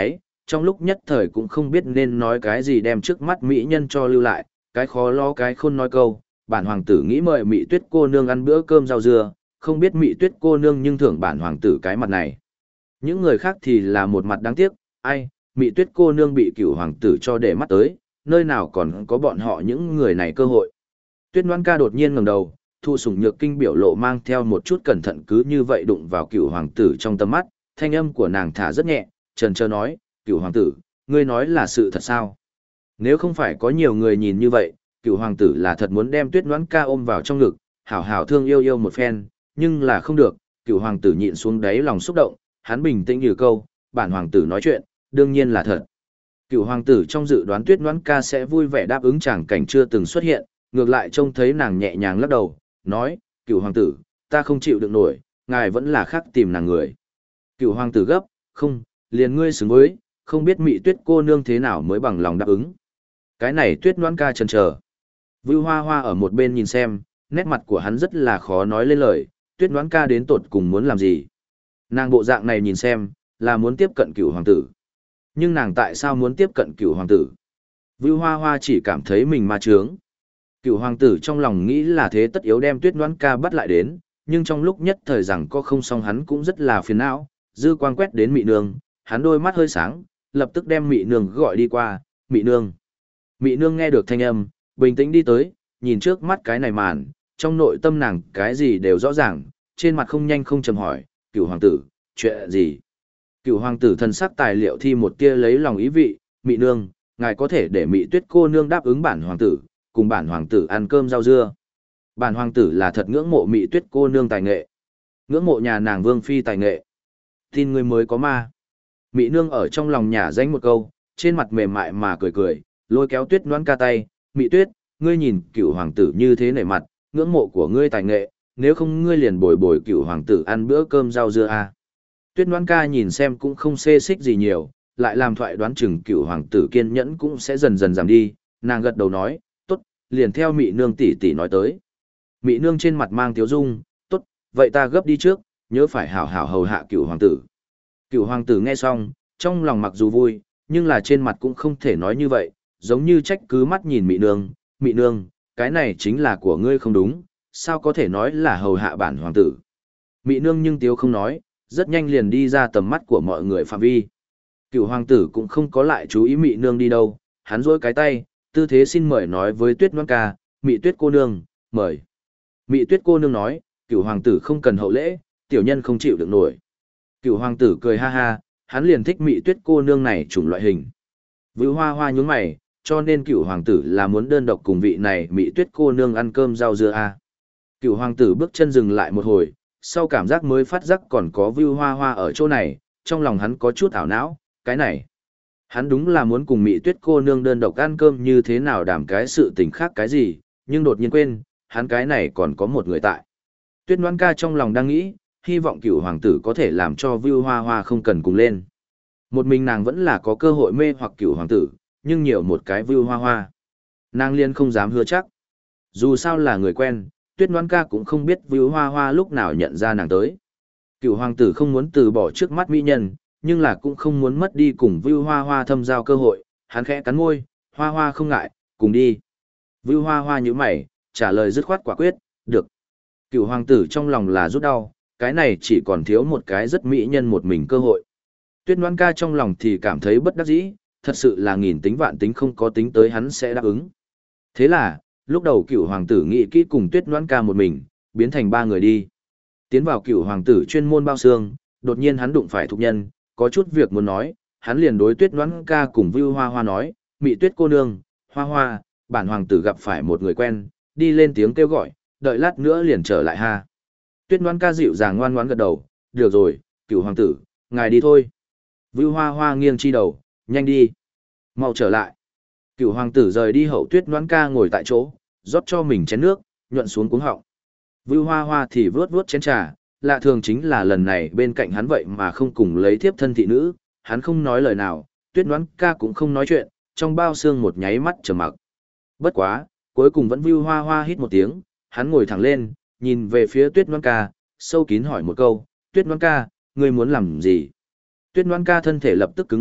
trong lúc nhất thời cũng không biết nên nói cái gì đem trước mắt mỹ nhân cho lưu lại, cái khó lo cái khôn nói câu, bản hoàng tử nghĩ mời Mị Tuyết cô nương ăn bữa cơm rau dưa, không biết Mị Tuyết cô nương nhưng thưởng bản hoàng tử cái mặt này. Những người khác thì là một mặt đáng tiếc, ai, Mị Tuyết cô nương bị cửu hoàng tử cho để mắt tới, nơi nào còn có bọn họ những người này cơ hội. Tuyết Ngoãn Ca đột nhiên ngẩng đầu, Thụ Sủng Nhược Kinh biểu lộ mang theo một chút cẩn thận cứ như vậy đụng vào cửu hoàng tử trong tầm mắt, thanh âm của nàng thả rất nhẹ, trần trơ nói, cửu hoàng tử, ngươi nói là sự thật sao? Nếu không phải có nhiều người nhìn như vậy, cửu hoàng tử là thật muốn đem Tuyết Ngoãn Ca ôm vào trong ngực, hảo hảo thương yêu yêu một phen, nhưng là không được, cửu hoàng tử nhịn xuống đáy lòng xúc động, hắn bình tĩnh như câu, bản hoàng tử nói chuyện, đương nhiên là thật. Cửu hoàng tử trong dự đoán Tuyết Ngoãn Ca sẽ vui vẻ đáp ứng chàng cảnh chưa từng xuất hiện, ngược lại trông thấy nàng nhẹ nhàng lắc đầu, nói, cửu hoàng tử, ta không chịu được nổi, ngài vẫn là khác tìm nàng người. Cửu hoàng tử gấp, không, liền ngươi xứng với, không biết Mị Tuyết cô nương thế nào mới bằng lòng đáp ứng. Cái này Tuyết Ngoãn Ca chần chờ. Vưu Hoa Hoa ở một bên nhìn xem, nét mặt của hắn rất là khó nói lên lời, Tuyết Ngoãn Ca đến tột cùng muốn làm gì. Nàng bộ dạng này nhìn xem, là muốn tiếp cận cửu hoàng tử. Nhưng nàng tại sao muốn tiếp cận cửu hoàng tử? Vưu Hoa Hoa chỉ cảm thấy mình ma trướng. Cửu hoàng tử trong lòng nghĩ là thế tất yếu đem Tuyết Ngoãn Ca bắt lại đến, nhưng trong lúc nhất thời rằng có không xong hắn cũng rất là phiền não, dư quang quét đến Mị Nương, hắn đôi mắt hơi sáng, lập tức đem Mị Nương gọi đi qua, Mị Nương. Mị Nương nghe được thanh âm, bình tĩnh đi tới, nhìn trước mắt cái này màn, trong nội tâm nàng cái gì đều rõ ràng, trên mặt không nhanh không chậm hỏi, cửu hoàng tử, chuyện gì? Cửu hoàng tử thần sắc tài liệu thi một tia lấy lòng ý vị, Mị Nương, ngài có thể để Mị Tuyết cô nương đáp ứng bản hoàng tử, cùng bản hoàng tử ăn cơm rau dưa. Bản hoàng tử là thật ngưỡng mộ Mị Tuyết cô nương tài nghệ, ngưỡng mộ nhà nàng vương phi tài nghệ. Tin người mới có ma. Mị Nương ở trong lòng nhả danh một câu, trên mặt mềm mại mà cười cười, lôi kéo Tuyết Ngoãn Ca tay, Mị Tuyết, ngươi nhìn cửu hoàng tử như thế nể mặt, ngưỡng mộ của ngươi tài nghệ, nếu không ngươi liền bồi bồi cửu hoàng tử ăn bữa cơm rau dưa à. Tuyết Ngoãn Ca nhìn xem cũng không xê xích gì nhiều, lại làm thoại đoán chừng cửu hoàng tử kiên nhẫn cũng sẽ dần dần giảm đi, nàng gật đầu nói, tốt, liền theo Mị Nương tỷ tỷ nói tới. Mị Nương trên mặt mang tiếu dung, tốt, vậy ta gấp đi trước, nhớ phải hảo hảo hầu hạ cửu hoàng tử. Cửu hoàng tử nghe xong, trong lòng mặc dù vui, nhưng là trên mặt cũng không thể nói như vậy, giống như trách cứ mắt nhìn Mị Nương, cái này chính là của ngươi không đúng, sao có thể nói là hầu hạ bản hoàng tử. Mị Nương nhưng tiếu không nói, rất nhanh liền đi ra tầm mắt của mọi người phạm vi. Cửu hoàng tử cũng không có lại chú ý Mị Nương đi đâu, hắn duỗi cái tay, tư thế xin mời nói với Tuyết Ngoãn Ca, Mị Tuyết cô nương, mời. Mị Tuyết cô nương nói, cửu hoàng tử không cần hậu lễ, tiểu nhân không chịu được nổi. Cửu hoàng tử cười ha ha, hắn liền thích Mị Tuyết cô nương này chủng loại hình. Vưu Hoa Hoa nhướng mày, cho nên cửu hoàng tử là muốn đơn độc cùng vị này Mị Tuyết cô nương ăn cơm rau dưa à. Cửu hoàng tử bước chân dừng lại một hồi, sau cảm giác mới phát giác còn có Vưu Hoa Hoa ở chỗ này, trong lòng hắn có chút ảo não, cái này. Hắn đúng là muốn cùng Mị Tuyết cô nương đơn độc ăn cơm như thế nào đảm cái sự tình khác cái gì, nhưng đột nhiên quên, hắn cái này còn có một người tại. Tuyết Ngoãn Ca trong lòng đang nghĩ, hy vọng cửu hoàng tử có thể làm cho Vưu Hoa Hoa không cần cùng lên. Một mình nàng vẫn là có cơ hội mê hoặc cửu hoàng tử, nhưng nhiều một cái Vưu Hoa Hoa. Nàng liên không dám hứa chắc. Dù sao là người quen, Tuyết Ngoãn Ca cũng không biết Vưu Hoa Hoa lúc nào nhận ra nàng tới. Cửu hoàng tử không muốn từ bỏ trước mắt mỹ nhân, nhưng là cũng không muốn mất đi cùng Vưu Hoa Hoa thâm giao cơ hội, hắn khẽ cắn môi, Hoa Hoa không ngại, cùng đi. Vưu Hoa Hoa nhíu mày, trả lời dứt khoát quả quyết, được. Cửu hoàng tử trong lòng là rút đau, cái này chỉ còn thiếu một cái rất mỹ nhân một mình cơ hội. Tuyết Ngoãn Ca trong lòng thì cảm thấy bất đắc dĩ, thật sự là nghìn tính vạn tính không có tính tới hắn sẽ đáp ứng. Thế là, lúc đầu cửu hoàng tử nghĩ kỹ cùng Tuyết Ngoãn Ca một mình, biến thành ba người đi. Tiến vào cửu hoàng tử chuyên môn bao xương, đột nhiên hắn đụng phải thục nhân, có chút việc muốn nói, hắn liền đối Tuyết Ngoãn Ca cùng Vưu Hoa Hoa nói, Mị Tuyết cô nương, Hoa Hoa, bản hoàng tử gặp phải một người quen, đi lên tiếng kêu gọi, đợi lát nữa liền trở lại ha. Tuyết Ngoãn Ca dịu dàng ngoan ngoãn gật đầu, được rồi, cửu hoàng tử, ngài đi thôi. Vưu Hoa Hoa nghiêng chi đầu, nhanh đi, mau trở lại. Cửu hoàng tử rời đi hậu, Tuyết Ngoãn Ca ngồi tại chỗ, rót cho mình chén nước, nhuận xuống cuống họng. Vưu Hoa Hoa thì vớt vớt chén trà, lạ thường chính là lần này bên cạnh hắn vậy mà không cùng lấy thiếp thân thị nữ, hắn không nói lời nào, Tuyết Ngoãn Ca cũng không nói chuyện, trong bao xương một nháy mắt trầm mặc. Bất quá, cuối cùng vẫn Vưu Hoa Hoa hít một tiếng, hắn ngồi thẳng lên, nhìn về phía Tuyết Ngoãn Ca, sâu kín hỏi một câu, Tuyết Ngoãn Ca, ngươi muốn làm gì? Tuyết Ngoãn Ca thân thể lập tức cứng ngắc,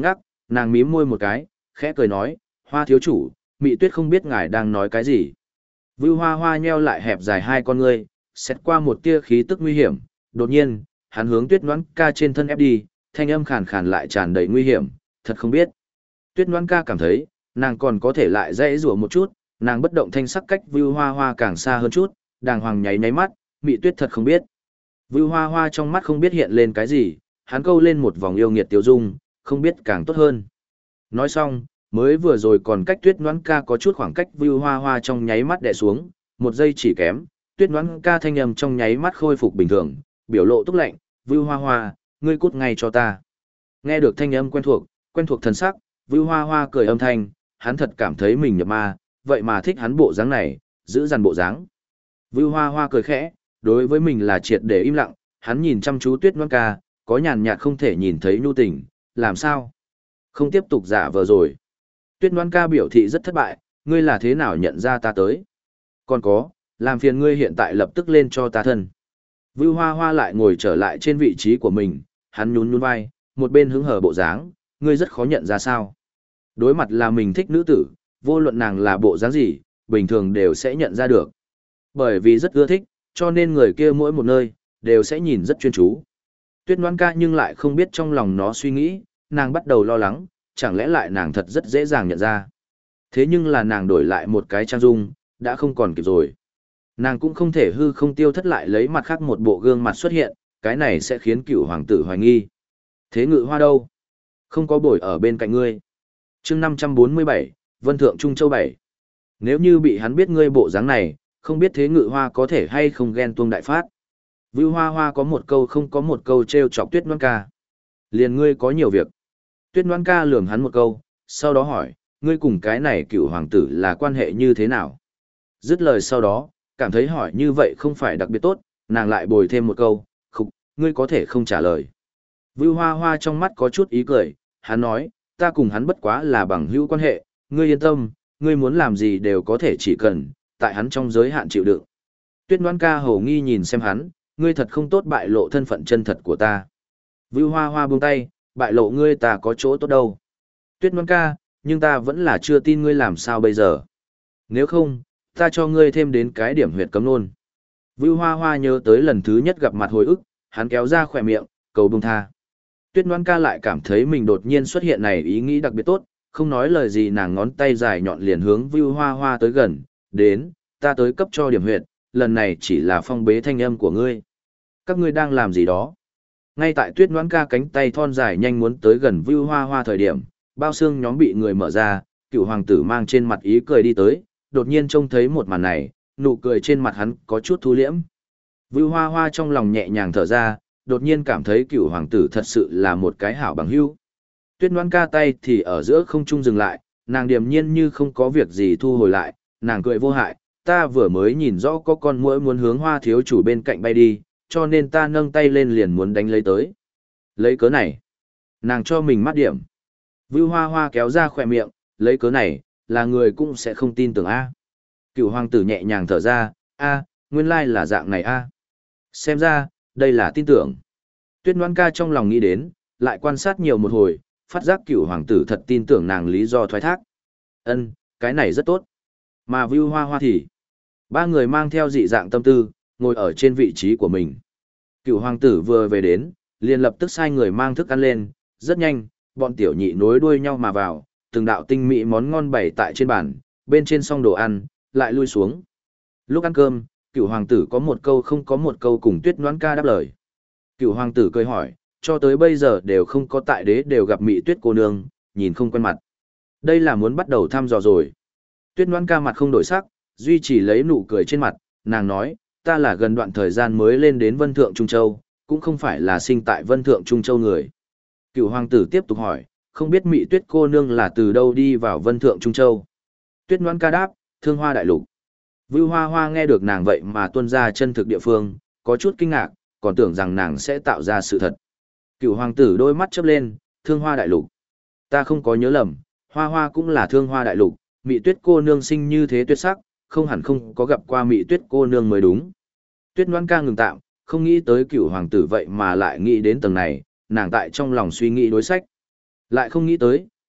nàng mím môi một cái, khẽ cười nói, Hoa thiếu chủ, Mị Tuyết không biết ngài đang nói cái gì. Vưu Hoa Hoa nheo lại hẹp dài hai con ngươi, xét qua một tia khí tức nguy hiểm, đột nhiên, hắn hướng Tuyết Ngoãn Ca trên thân ép đi, thanh âm khàn khàn lại tràn đầy nguy hiểm, thật không biết. Tuyết Ngoãn Ca cảm thấy, nàng còn có thể lại dãy rủa một chút, nàng bất động thanh sắc cách Vưu Hoa Hoa càng xa hơn chút, đàng hoàng nháy nháy mắt, Mị Tuyết thật không biết. Vưu Hoa Hoa trong mắt không biết hiện lên cái gì, hắn câu lên một vòng yêu nghiệt tiêu dung, không biết càng tốt hơn. Nói xong, mới vừa rồi còn cách Tuyết Ngoãn Ca có chút khoảng cách Vưu Hoa Hoa trong nháy mắt đè xuống, một giây chỉ kém, Tuyết Ngoãn Ca thanh âm trong nháy mắt khôi phục bình thường, biểu lộ túc lạnh, Vưu Hoa Hoa, ngươi cút ngay cho ta. Nghe được thanh âm quen thuộc thần sắc, Vưu Hoa Hoa cười âm thanh, hắn thật cảm thấy mình nhập ma, vậy mà thích hắn bộ dáng này, giữ dằn bộ dáng. Vưu Hoa Hoa cười khẽ, đối với mình là triệt để im lặng, hắn nhìn chăm chú Tuyết Ngoãn Ca, có nhàn nhạt không thể nhìn thấy nhu tình, làm sao? Không tiếp tục giả vờ rồi. Tuyết Ngoãn Ca biểu thị rất thất bại, ngươi là thế nào nhận ra ta tới? Còn có, làm phiền ngươi hiện tại lập tức lên cho ta thân. Vưu Hoa Hoa lại ngồi trở lại trên vị trí của mình, hắn nhún nhún vai, một bên hứng hở bộ dáng, ngươi rất khó nhận ra sao? Đối mặt là mình thích nữ tử, vô luận nàng là bộ dáng gì, bình thường đều sẽ nhận ra được. Bởi vì rất ưa thích, cho nên người kia mỗi một nơi, đều sẽ nhìn rất chuyên chú. Tuyết Ngoãn Ca nhưng lại không biết trong lòng nó suy nghĩ, nàng bắt đầu lo lắng, chẳng lẽ lại nàng thật rất dễ dàng nhận ra. Thế nhưng là nàng đổi lại một cái trang dung, đã không còn kịp rồi. Nàng cũng không thể hư không tiêu thất lại lấy mặt khác một bộ gương mặt xuất hiện, cái này sẽ khiến cửu hoàng tử hoài nghi. Thế Ngự Hoa đâu? Không có bồi ở bên cạnh ngươi. Chương 547, Vân Thượng Trung Châu 7. Nếu như bị hắn biết ngươi bộ dáng này, không biết Thế Ngự Hoa có thể hay không ghen tuông đại phát. Vưu Hoa Hoa có một câu không có một câu trêu chọc Tuyết Ngoãn Ca. Liền ngươi có nhiều việc. Tuyết Ngoãn Ca lườm hắn một câu, sau đó hỏi, ngươi cùng cái này cựu hoàng tử là quan hệ như thế nào? Dứt lời sau đó, cảm thấy hỏi như vậy không phải đặc biệt tốt, nàng lại bồi thêm một câu, khục, ngươi có thể không trả lời. Vưu Hoa Hoa trong mắt có chút ý cười, hắn nói, ta cùng hắn bất quá là bằng hữu quan hệ, ngươi yên tâm, ngươi muốn làm gì đều có thể chỉ cần, tại hắn trong giới hạn chịu đựng. Tuyết Ngoãn Ca hầu nghi nhìn xem hắn, ngươi thật không tốt bại lộ thân phận chân thật của ta. Vưu Hoa Hoa buông tay, bại lộ ngươi ta có chỗ tốt đâu. Tuyết Ngoãn Ca, nhưng ta vẫn là chưa tin ngươi làm sao bây giờ. Nếu không, ta cho ngươi thêm đến cái điểm huyệt cấm luôn. Vưu Hoa Hoa nhớ tới lần thứ nhất gặp mặt hồi ức, hắn kéo ra khỏe miệng, cầu buông tha. Tuyết Ngoãn Ca lại cảm thấy mình đột nhiên xuất hiện này ý nghĩ đặc biệt tốt, không nói lời gì nàng ngón tay dài nhọn liền hướng Vưu Hoa Hoa tới gần, đến, ta tới cấp cho điểm huyệt, lần này chỉ là phong bế thanh âm của ngươi. Các ngươi đang làm gì đó? Ngay tại Tuyết Ngoãn Ca cánh tay thon dài nhanh muốn tới gần Vưu Hoa Hoa thời điểm, bao xương nhóm bị người mở ra, cựu hoàng tử mang trên mặt ý cười đi tới, đột nhiên trông thấy một màn này, nụ cười trên mặt hắn có chút thu liễm. Vưu Hoa Hoa trong lòng nhẹ nhàng thở ra, đột nhiên cảm thấy cựu hoàng tử thật sự là một cái hảo bằng hữu. Tuyết Ngoãn Ca tay thì ở giữa không trung dừng lại, nàng điềm nhiên như không có việc gì thu hồi lại, nàng cười vô hại, ta vừa mới nhìn rõ có con muỗi muốn hướng Hoa thiếu chủ bên cạnh bay đi, cho nên ta nâng tay lên liền muốn đánh lấy tới. Lấy cớ này, nàng cho mình mắt điểm. Vưu Hoa Hoa kéo ra khỏe miệng, lấy cớ này, là người cũng sẽ không tin tưởng a. Cựu hoàng tử nhẹ nhàng thở ra, a, nguyên lai là dạng này a. Xem ra, đây là tin tưởng. Tuyết Ngoãn Ca trong lòng nghĩ đến, lại quan sát nhiều một hồi, phát giác cựu hoàng tử thật tin tưởng nàng lý do thoái thác. Ân, cái này rất tốt. Mà Vưu Hoa Hoa thì, ba người mang theo dị dạng tâm tư, ngồi ở trên vị trí của mình. Cựu hoàng tử vừa về đến, liền lập tức sai người mang thức ăn lên, rất nhanh, bọn tiểu nhị nối đuôi nhau mà vào, từng đạo tinh mỹ món ngon bày tại trên bàn, bên trên xong đồ ăn, lại lui xuống. Lúc ăn cơm, cựu hoàng tử có một câu không có một câu cùng Tuyết Ngoãn Ca đáp lời. Cựu hoàng tử cười hỏi, cho tới bây giờ đều không có tại đế đều gặp Mị Tuyết cô nương, nhìn không quen mặt. Đây là muốn bắt đầu thăm dò rồi. Tuyết Ngoãn Ca mặt không đổi sắc, duy trì lấy nụ cười trên mặt, nàng nói, ta là gần đoạn thời gian mới lên đến Vân Thượng Trung Châu, cũng không phải là sinh tại Vân Thượng Trung Châu người. Cựu hoàng tử tiếp tục hỏi, không biết Mị Tuyết cô nương là từ đâu đi vào Vân Thượng Trung Châu. Tuyết Ngoãn Ca đáp, Thương Hoa Đại Lục. Vưu Hoa Hoa nghe được nàng vậy mà tuôn ra chân thực địa phương, có chút kinh ngạc, còn tưởng rằng nàng sẽ tạo ra sự thật. Cựu hoàng tử đôi mắt chớp lên, Thương Hoa Đại Lục. Ta không có nhớ lầm, Hoa Hoa cũng là Thương Hoa Đại Lục, Mị Tuyết cô nương sinh như thế tuyệt sắc, không hẳn không có gặp qua Mị Tuyết cô nương mới đúng. Tuyết Ngoãn Ca ngừng tạm, không nghĩ tới cựu hoàng tử vậy mà lại nghĩ đến tầng này, nàng tại trong lòng suy nghĩ đối sách. Lại không nghĩ tới,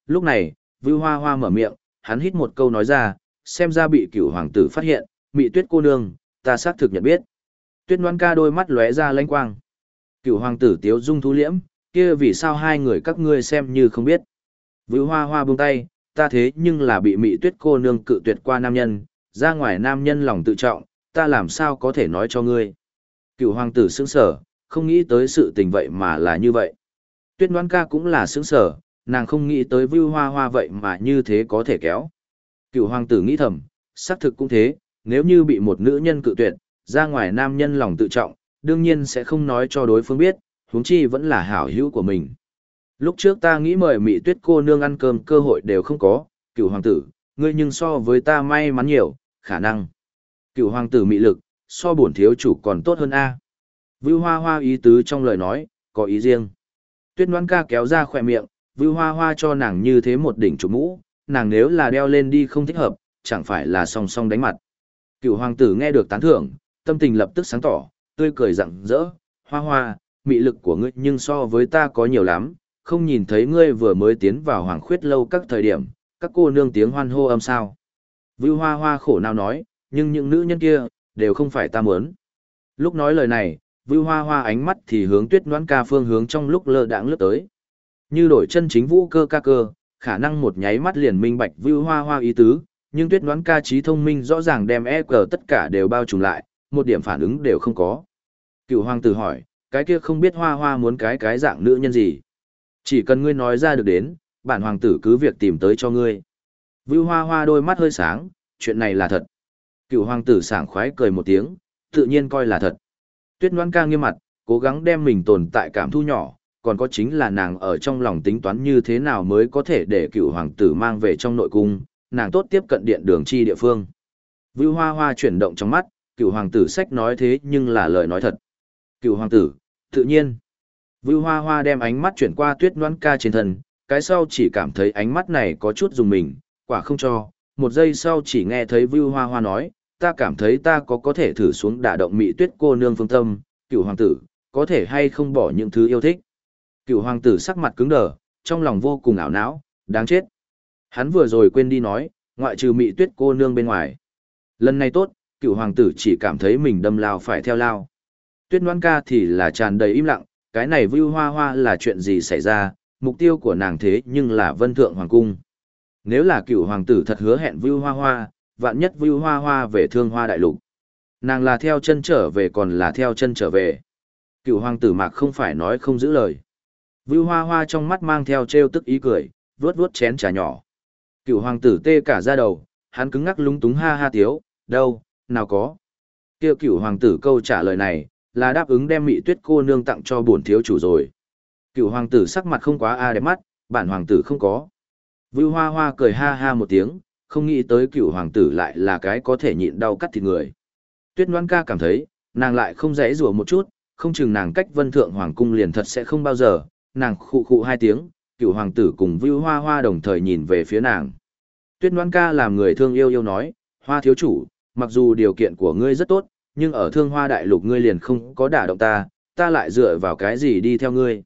Lúc này, Vưu Hoa Hoa mở miệng, hắn hít một câu nói ra, xem ra bị cửu hoàng tử phát hiện, Mị Tuyết cô nương, ta xác thực nhận biết. Tuyết Ngoan Ca đôi mắt lóe ra lanh quang. Cửu hoàng tử tiếu dung thú liễm, kia vì sao hai người các ngươi xem như không biết. Vưu Hoa Hoa buông tay, ta thế nhưng là bị Mị Tuyết cô nương cự tuyệt qua nam nhân, ra ngoài nam nhân lòng tự trọng, ta làm sao có thể nói cho ngươi. Cửu hoàng tử sững sờ, không nghĩ tới sự tình vậy mà là như vậy. Tuyết Ngoan Ca cũng là sững sờ, nàng không nghĩ tới Vưu Hoa Hoa vậy mà như thế có thể kéo. Cửu hoàng tử nghĩ thầm, xác thực cũng thế, nếu như bị một nữ nhân cự tuyệt, ra ngoài nam nhân lòng tự trọng, đương nhiên sẽ không nói cho đối phương biết, huống chi vẫn là hảo hữu của mình. Lúc trước ta nghĩ mời Mị Tuyết cô nương ăn cơm cơ hội đều không có, Cửu hoàng tử, ngươi nhưng so với ta may mắn nhiều, khả năng. Cửu hoàng tử mị lực, so bổn thiếu chủ còn tốt hơn a. Vưu Hoa Hoa ý tứ trong lời nói, có ý riêng. Tuyết Ngoan Ca kéo ra khỏe miệng, Vưu Hoa Hoa cho nàng như thế một đỉnh chụp mũ, nàng nếu là đeo lên đi không thích hợp, chẳng phải là song song đánh mặt. Cửu hoàng tử nghe được tán thưởng, tâm tình lập tức sáng tỏ, tươi cười rạng rỡ, Hoa Hoa, mị lực của ngươi nhưng so với ta có nhiều lắm, không nhìn thấy ngươi vừa mới tiến vào Hoàng Khuyết lâu các thời điểm, các cô nương tiếng hoan hô âm sao. Vưu Hoa Hoa khổ nào nói, nhưng những nữ nhân kia, đều không phải ta muốn. Lúc nói lời này, Vưu Hoa Hoa ánh mắt thì hướng Tuyết Ngoãn Ca phương hướng trong lúc lơ đãng lướt tới. Như đổi chân chính vũ cơ ca cơ, khả năng một nháy mắt liền minh bạch Vưu Hoa Hoa ý tứ, nhưng Tuyết Ngoãn Ca trí thông minh rõ ràng đem EQ tất cả đều bao trùm lại, một điểm phản ứng đều không có. Cửu hoàng tử hỏi, cái kia không biết Hoa Hoa muốn cái dạng nữ nhân gì? Chỉ cần ngươi nói ra được đến, bản hoàng tử cứ việc tìm tới cho ngươi. Vưu Hoa Hoa đôi mắt hơi sáng, chuyện này là thật. Cửu hoàng tử sảng khoái cười một tiếng, tự nhiên coi là thật. Tuyết Ngoãn Ca nghiêm mặt, cố gắng đem mình tồn tại cảm thu nhỏ, còn có chính là nàng ở trong lòng tính toán như thế nào mới có thể để cửu hoàng tử mang về trong nội cung, nàng tốt tiếp cận điện đường chi địa phương. Vưu Hoa Hoa chuyển động trong mắt, cửu hoàng tử sách nói thế nhưng là lời nói thật. Cửu hoàng tử, tự nhiên. Vưu Hoa Hoa đem ánh mắt chuyển qua Tuyết Ngoãn Ca trên thân, cái sau chỉ cảm thấy ánh mắt này có chút dùng mình, quả không cho. Một giây sau chỉ nghe thấy Vưu Hoa Hoa nói, ta cảm thấy ta có thể thử xuống đả động Mị Tuyết cô nương phương tâm, Cửu hoàng tử, có thể hay không bỏ những thứ yêu thích. Cửu hoàng tử sắc mặt cứng đờ, trong lòng vô cùng ảo não, đáng chết. Hắn vừa rồi quên đi nói, ngoại trừ Mị Tuyết cô nương bên ngoài. Lần này tốt, Cửu hoàng tử chỉ cảm thấy mình đâm lao phải theo lao. Tuyết Ngoãn Ca thì là tràn đầy im lặng, cái này Vưu Hoa Hoa là chuyện gì xảy ra, mục tiêu của nàng thế nhưng là Vân Thượng Hoàng Cung. Nếu là Cửu hoàng tử thật hứa hẹn Vưu Hoa Hoa, vạn nhất Vưu Hoa Hoa về Thương Hoa Đại Lục. Nàng là theo chân trở về còn là theo chân trở về. Cửu hoàng tử Mạc không phải nói không giữ lời. Vưu Hoa Hoa trong mắt mang theo trêu tức ý cười, vuốt vuốt chén trà nhỏ. Cửu hoàng tử tê cả da đầu, hắn cứng ngắc lúng túng ha ha tiếu, đâu, nào có. Kia Cửu hoàng tử câu trả lời này, là đáp ứng đem Mị Tuyết cô nương tặng cho bổn thiếu chủ rồi. Cửu hoàng tử sắc mặt không quá đẹp mắt, bản hoàng tử không có. Vưu Hoa Hoa cười ha ha một tiếng, không nghĩ tới Cửu hoàng tử lại là cái có thể nhịn đau cắt thịt người. Tuyết Ngoãn Ca cảm thấy, nàng lại không dễ rủa một chút, không chừng nàng cách Vân Thượng Hoàng Cung liền thật sẽ không bao giờ, nàng khụ khụ hai tiếng, Cửu hoàng tử cùng Vưu Hoa Hoa đồng thời nhìn về phía nàng. Tuyết Ngoãn Ca làm người thương yêu nói, Hoa thiếu chủ, mặc dù điều kiện của ngươi rất tốt, nhưng ở Thương Hoa Đại Lục ngươi liền không có đả động ta, ta lại dựa vào cái gì đi theo ngươi.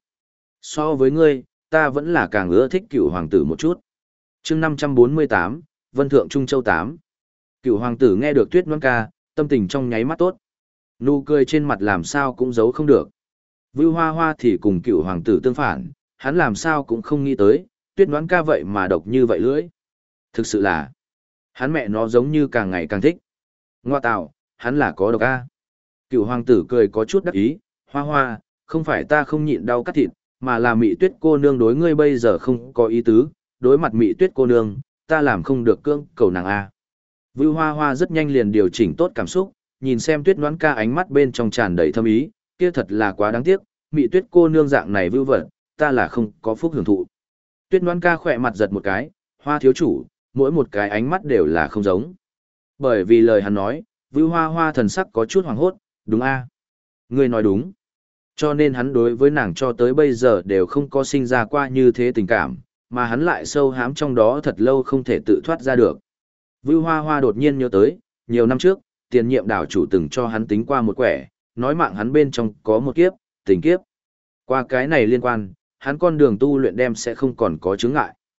So với ngươi, ta vẫn là càng ưa thích Cửu hoàng tử một chút. Chương 548, Vân Thượng Trung Châu 8. Cửu hoàng tử nghe được Tuyết Ngoãn Ca, tâm tình trong nháy mắt tốt. Nụ cười trên mặt làm sao cũng giấu không được. Vưu Hoa Hoa thì cùng Cửu hoàng tử tương phản, hắn làm sao cũng không nghĩ tới, Tuyết Ngoãn Ca vậy mà độc như vậy lưỡi. Thực sự là, hắn mẹ nó giống như càng ngày càng thích. Ngoa tạo, hắn là có độc a. Cửu hoàng tử cười có chút đắc ý, Hoa Hoa, không phải ta không nhịn đau cắt thịt, mà là Mị Tuyết cô nương đối ngươi bây giờ không có ý tứ, đối mặt Mị Tuyết cô nương, ta làm không được cưỡng cầu nàng a. Vưu Hoa Hoa rất nhanh liền điều chỉnh tốt cảm xúc, nhìn xem Tuyết Ngoãn Ca ánh mắt bên trong tràn đầy thâm ý, kia thật là quá đáng tiếc, Mị Tuyết cô nương dạng này vưu vật, ta là không có phúc hưởng thụ. Tuyết Ngoãn Ca khỏe mặt giật một cái, Hoa thiếu chủ, mỗi một cái ánh mắt đều là không giống. Bởi vì lời hắn nói, Vưu Hoa Hoa thần sắc có chút hoảng hốt, đúng a? Ngươi nói đúng. Cho nên hắn đối với nàng cho tới bây giờ đều không có sinh ra qua như thế tình cảm, mà hắn lại sâu hám trong đó thật lâu không thể tự thoát ra được. Vưu Hoa Hoa đột nhiên nhớ tới, nhiều năm trước, tiền nhiệm đảo chủ từng cho hắn tính qua một quẻ, nói mạng hắn bên trong có một kiếp, tình kiếp. Qua cái này liên quan, hắn con đường tu luyện đem sẽ không còn có chướng ngại.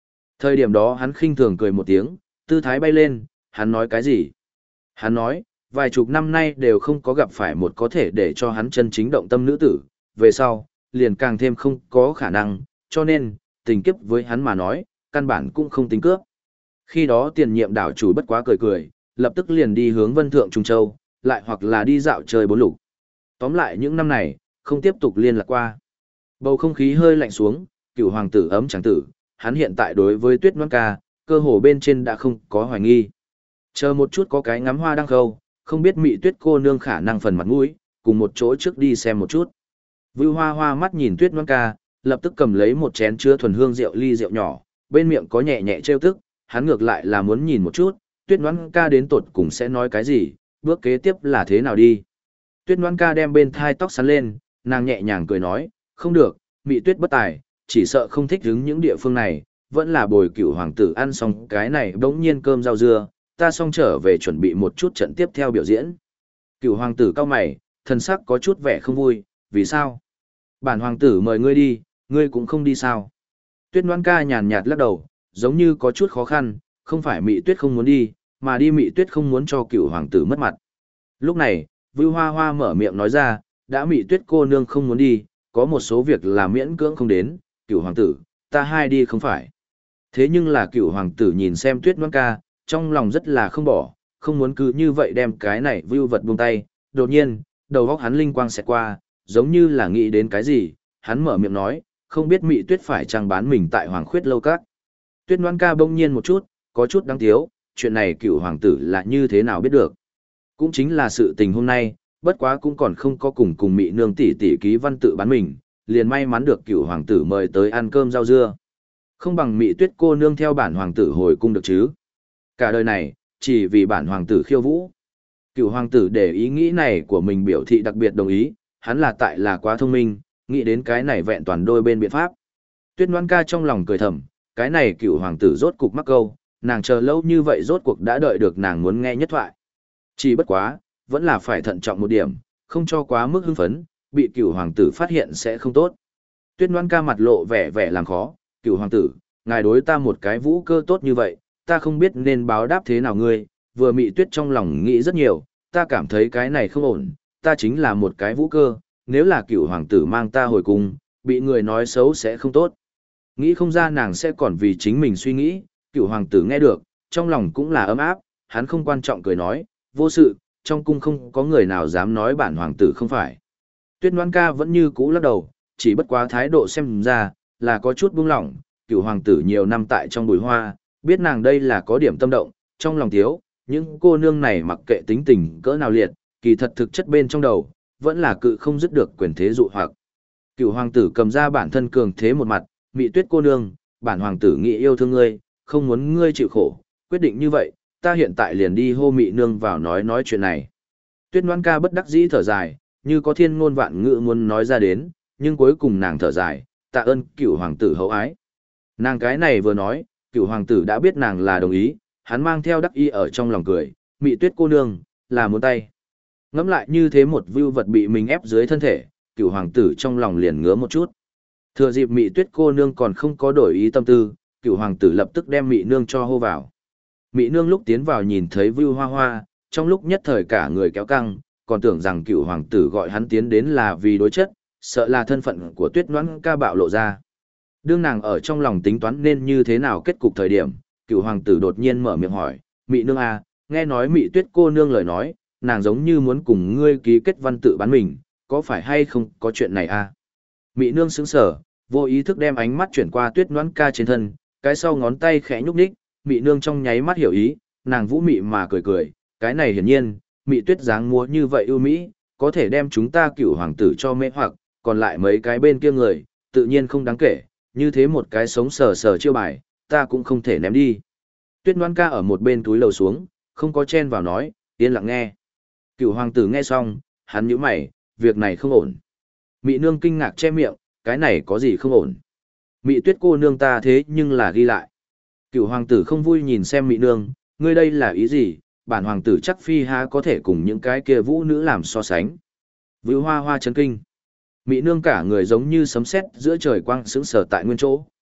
Thời điểm đó hắn khinh thường cười một tiếng, tư thái bay lên, hắn nói cái gì? Hắn nói, vài chục năm nay đều không có gặp phải một có thể để cho hắn chân chính động tâm nữ tử, về sau, liền càng thêm không có khả năng, cho nên, tình kiếp với hắn mà nói, căn bản cũng không tính cướp. Khi đó tiền nhiệm đảo chủ bất quá cười cười, lập tức liền đi hướng Vân Thượng Trung Châu, lại hoặc là đi dạo chơi bốn lục. Tóm lại những năm này, không tiếp tục liên lạc qua. Bầu không khí hơi lạnh xuống, Cửu hoàng tử ấm chẳng tử, hắn hiện tại đối với Tuyết Ngoãn Ca, cơ hồ bên trên đã không có hoài nghi. Chờ một chút có cái ngắm hoa đăng khâu, không biết Mị Tuyết cô nương khả năng phần mặt mũi, cùng một chỗ trước đi xem một chút. Vưu Hoa Hoa mắt nhìn Tuyết Ngoãn Ca, lập tức cầm lấy một chén chứa thuần hương rượu ly rượu nhỏ, bên miệng có nhẹ nhẹ trêu tức, hắn ngược lại là muốn nhìn một chút, Tuyết Ngoãn Ca đến tột cùng sẽ nói cái gì, bước kế tiếp là thế nào đi. Tuyết Ngoãn Ca đem bên thai tóc sắn lên, nàng nhẹ nhàng cười nói, không được, Mị Tuyết bất tài, chỉ sợ không thích hứng những địa phương này, vẫn là bồi Cửu hoàng tử ăn xong cái này bỗng nhiên cơm rau dưa, ta xong trở về chuẩn bị một chút trận tiếp theo biểu diễn. Cửu hoàng tử cau mày, thần sắc có chút vẻ không vui, vì sao? Bản hoàng tử mời ngươi đi, ngươi cũng không đi sao? Tuyết Ngoãn Ca nhàn nhạt lắc đầu, giống như có chút khó khăn, không phải Mị Tuyết không muốn đi, mà đi Mị Tuyết không muốn cho Cửu hoàng tử mất mặt. Lúc này, Vưu Hoa Hoa mở miệng nói ra, đã Mị Tuyết cô nương không muốn đi, có một số việc là miễn cưỡng không đến, Cửu hoàng tử, ta hai đi không phải. Thế nhưng là Cửu hoàng tử nhìn xem Tuyết Ngoãn Ca, trong lòng rất là không bỏ, không muốn cứ như vậy đem cái này vưu vật buông tay. Đột nhiên, đầu óc hắn linh quang xẹt qua, giống như là nghĩ đến cái gì, hắn mở miệng nói, không biết Mị Tuyết phải chăng bán mình tại Hoàng Khuyết lâu các. Tuyết Ngoãn Ca bỗng nhiên một chút, có chút đáng tiếc, chuyện này Cửu hoàng tử là như thế nào biết được. Cũng chính là sự tình hôm nay, bất quá cũng còn không có cùng Mị nương tỷ tỷ ký văn tự bán mình, liền may mắn được Cửu hoàng tử mời tới ăn cơm rau dưa. Không bằng Mị Tuyết cô nương theo bản hoàng tử hồi cung được chứ. Cả đời này, chỉ vì bản hoàng tử khiêu vũ. Cửu hoàng tử để ý nghĩ này của mình biểu thị đặc biệt đồng ý, hắn là tại là quá thông minh, nghĩ đến cái này vẹn toàn đôi bên biện pháp. Tuyết Ngoãn Ca trong lòng cười thầm, cái này Cửu hoàng tử rốt cục mắc câu, nàng chờ lâu như vậy rốt cuộc đã đợi được nàng muốn nghe nhất thoại. Chỉ bất quá, vẫn là phải thận trọng một điểm, không cho quá mức hưng phấn, bị Cửu hoàng tử phát hiện sẽ không tốt. Tuyết Ngoãn Ca mặt lộ vẻ vẻ làm khó, Cửu hoàng tử, ngài đối ta một cái vũ cơ tốt như vậy, ta không biết nên báo đáp thế nào ngươi, vừa Mị Tuyết trong lòng nghĩ rất nhiều, ta cảm thấy cái này không ổn, ta chính là một cái vũ cơ, nếu là Cửu hoàng tử mang ta hồi cung, bị người nói xấu sẽ không tốt. Nghĩ không ra nàng sẽ còn vì chính mình suy nghĩ, Cửu hoàng tử nghe được, trong lòng cũng là ấm áp, hắn không quan trọng cười nói, vô sự, trong cung không có người nào dám nói bản hoàng tử không phải. Tuyết Ngoãn Ca vẫn như cũ lắc đầu, chỉ bất quá thái độ xem ra, là có chút buông lỏng, Cửu hoàng tử nhiều năm tại trong bụi hoa, biết nàng đây là có điểm tâm động, trong lòng thiếu, những cô nương này mặc kệ tính tình cỡ nào liệt, kỳ thật thực chất bên trong đầu, vẫn là cự không dứt được quyền thế dụ hoặc. Cửu hoàng tử cầm ra bản thân cường thế một mặt, Mị Tuyết cô nương, bản hoàng tử nghĩ yêu thương ngươi, không muốn ngươi chịu khổ, quyết định như vậy, ta hiện tại liền đi hô Mị nương vào nói chuyện này. Tuyết Ngoãn Ca bất đắc dĩ thở dài, như có thiên ngôn vạn ngữ muốn nói ra đến, nhưng cuối cùng nàng thở dài, tạ ơn Cửu hoàng tử hậu ái. Nàng cái này vừa nói, Cửu hoàng tử đã biết nàng là đồng ý, hắn mang theo đắc ý ở trong lòng cười, Mị Tuyết cô nương, là muốn tay. Ngẫm lại như thế một vưu vật bị mình ép dưới thân thể, Cửu hoàng tử trong lòng liền ngứa một chút. Thừa dịp Mị Tuyết cô nương còn không có đổi ý tâm tư, Cửu hoàng tử lập tức đem Mị nương cho hô vào. Mị nương lúc tiến vào nhìn thấy Vưu Hoa Hoa, trong lúc nhất thời cả người kéo căng, còn tưởng rằng Cửu hoàng tử gọi hắn tiến đến là vì đối chất, sợ là thân phận của Tuyết Ngoãn Ca bạo lộ ra. Đương nàng ở trong lòng tính toán nên như thế nào kết cục thời điểm, Cửu hoàng tử đột nhiên mở miệng hỏi, Mị nương à, nghe nói Mị Tuyết cô nương lời nói, nàng giống như muốn cùng ngươi ký kết văn tự bán mình, có phải hay không có chuyện này à? Mị nương sững sờ, vô ý thức đem ánh mắt chuyển qua Tuyết Ngoãn Ca trên thân, cái sau ngón tay khẽ nhúc nhích, Mị nương trong nháy mắt hiểu ý, nàng vũ mị mà cười cười, cái này hiển nhiên, Mị Tuyết dáng múa như vậy ưu mỹ, có thể đem chúng ta Cửu hoàng tử cho mê hoặc, còn lại mấy cái bên kia người, tự nhiên không đáng kể, như thế một cái sống sờ sờ chiêu bài, ta cũng không thể ném đi. Tuyết Ngoãn Ca ở một bên túi lầu xuống, không có chen vào nói, yên lặng nghe. Cửu hoàng tử nghe xong, hắn nhíu mày, việc này không ổn. Mị nương kinh ngạc che miệng, cái này có gì không ổn. Mị Tuyết cô nương ta thế nhưng là ghi lại. Cửu hoàng tử không vui nhìn xem Mị nương, ngươi đây là ý gì, bản hoàng tử chắc phi há có thể cùng những cái kia vũ nữ làm so sánh. Vưu Hoa Hoa chấn kinh. Mị nương cả người giống như sấm sét giữa trời quang sững sờ tại nguyên chỗ.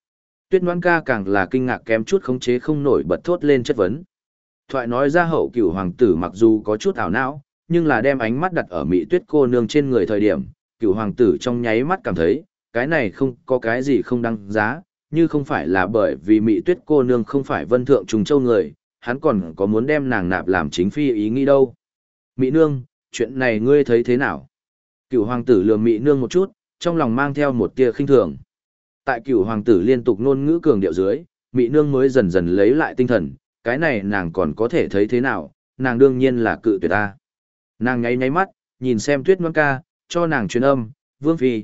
Tuyết Ngoãn ca càng là kinh ngạc kém chút khống chế không nổi bật thốt lên chất vấn. Thoại nói ra hậu cửu hoàng tử mặc dù có chút ảo não, nhưng là đem ánh mắt đặt ở Mị Tuyết cô nương trên người thời điểm, cửu hoàng tử trong nháy mắt cảm thấy, cái này không có cái gì không đăng giá, như không phải là bởi vì Mị Tuyết cô nương không phải Vân Thượng Trùng Châu người, hắn còn có muốn đem nàng nạp làm chính phi ý nghĩ đâu. Mị nương, chuyện này ngươi thấy thế nào? Cửu hoàng tử lườm Mị nương một chút, trong lòng mang theo một tia khinh thường. Tại cửu hoàng tử liên tục ngôn ngữ cường điệu dưới, Mị nương mới dần dần lấy lại tinh thần, cái này nàng còn có thể thấy thế nào, nàng đương nhiên là cự tuyệt ta. Nàng nháy nháy mắt, nhìn xem Tuyết Ngoãn ca, cho nàng truyền âm, Vương Phi,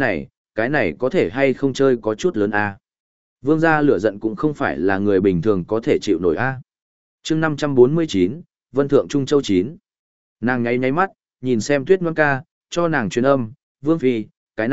cái này có thể hay không chơi có chút lớn a. Vương gia lửa giận cũng không phải là người bình thường có thể chịu nổi a. Chương 549, Vân Thượng Trung Châu 9. Nàng nháy nháy mắt, nhìn xem Tuyết Ngoãn ca, cho nàng truyền âm, Vương Phi,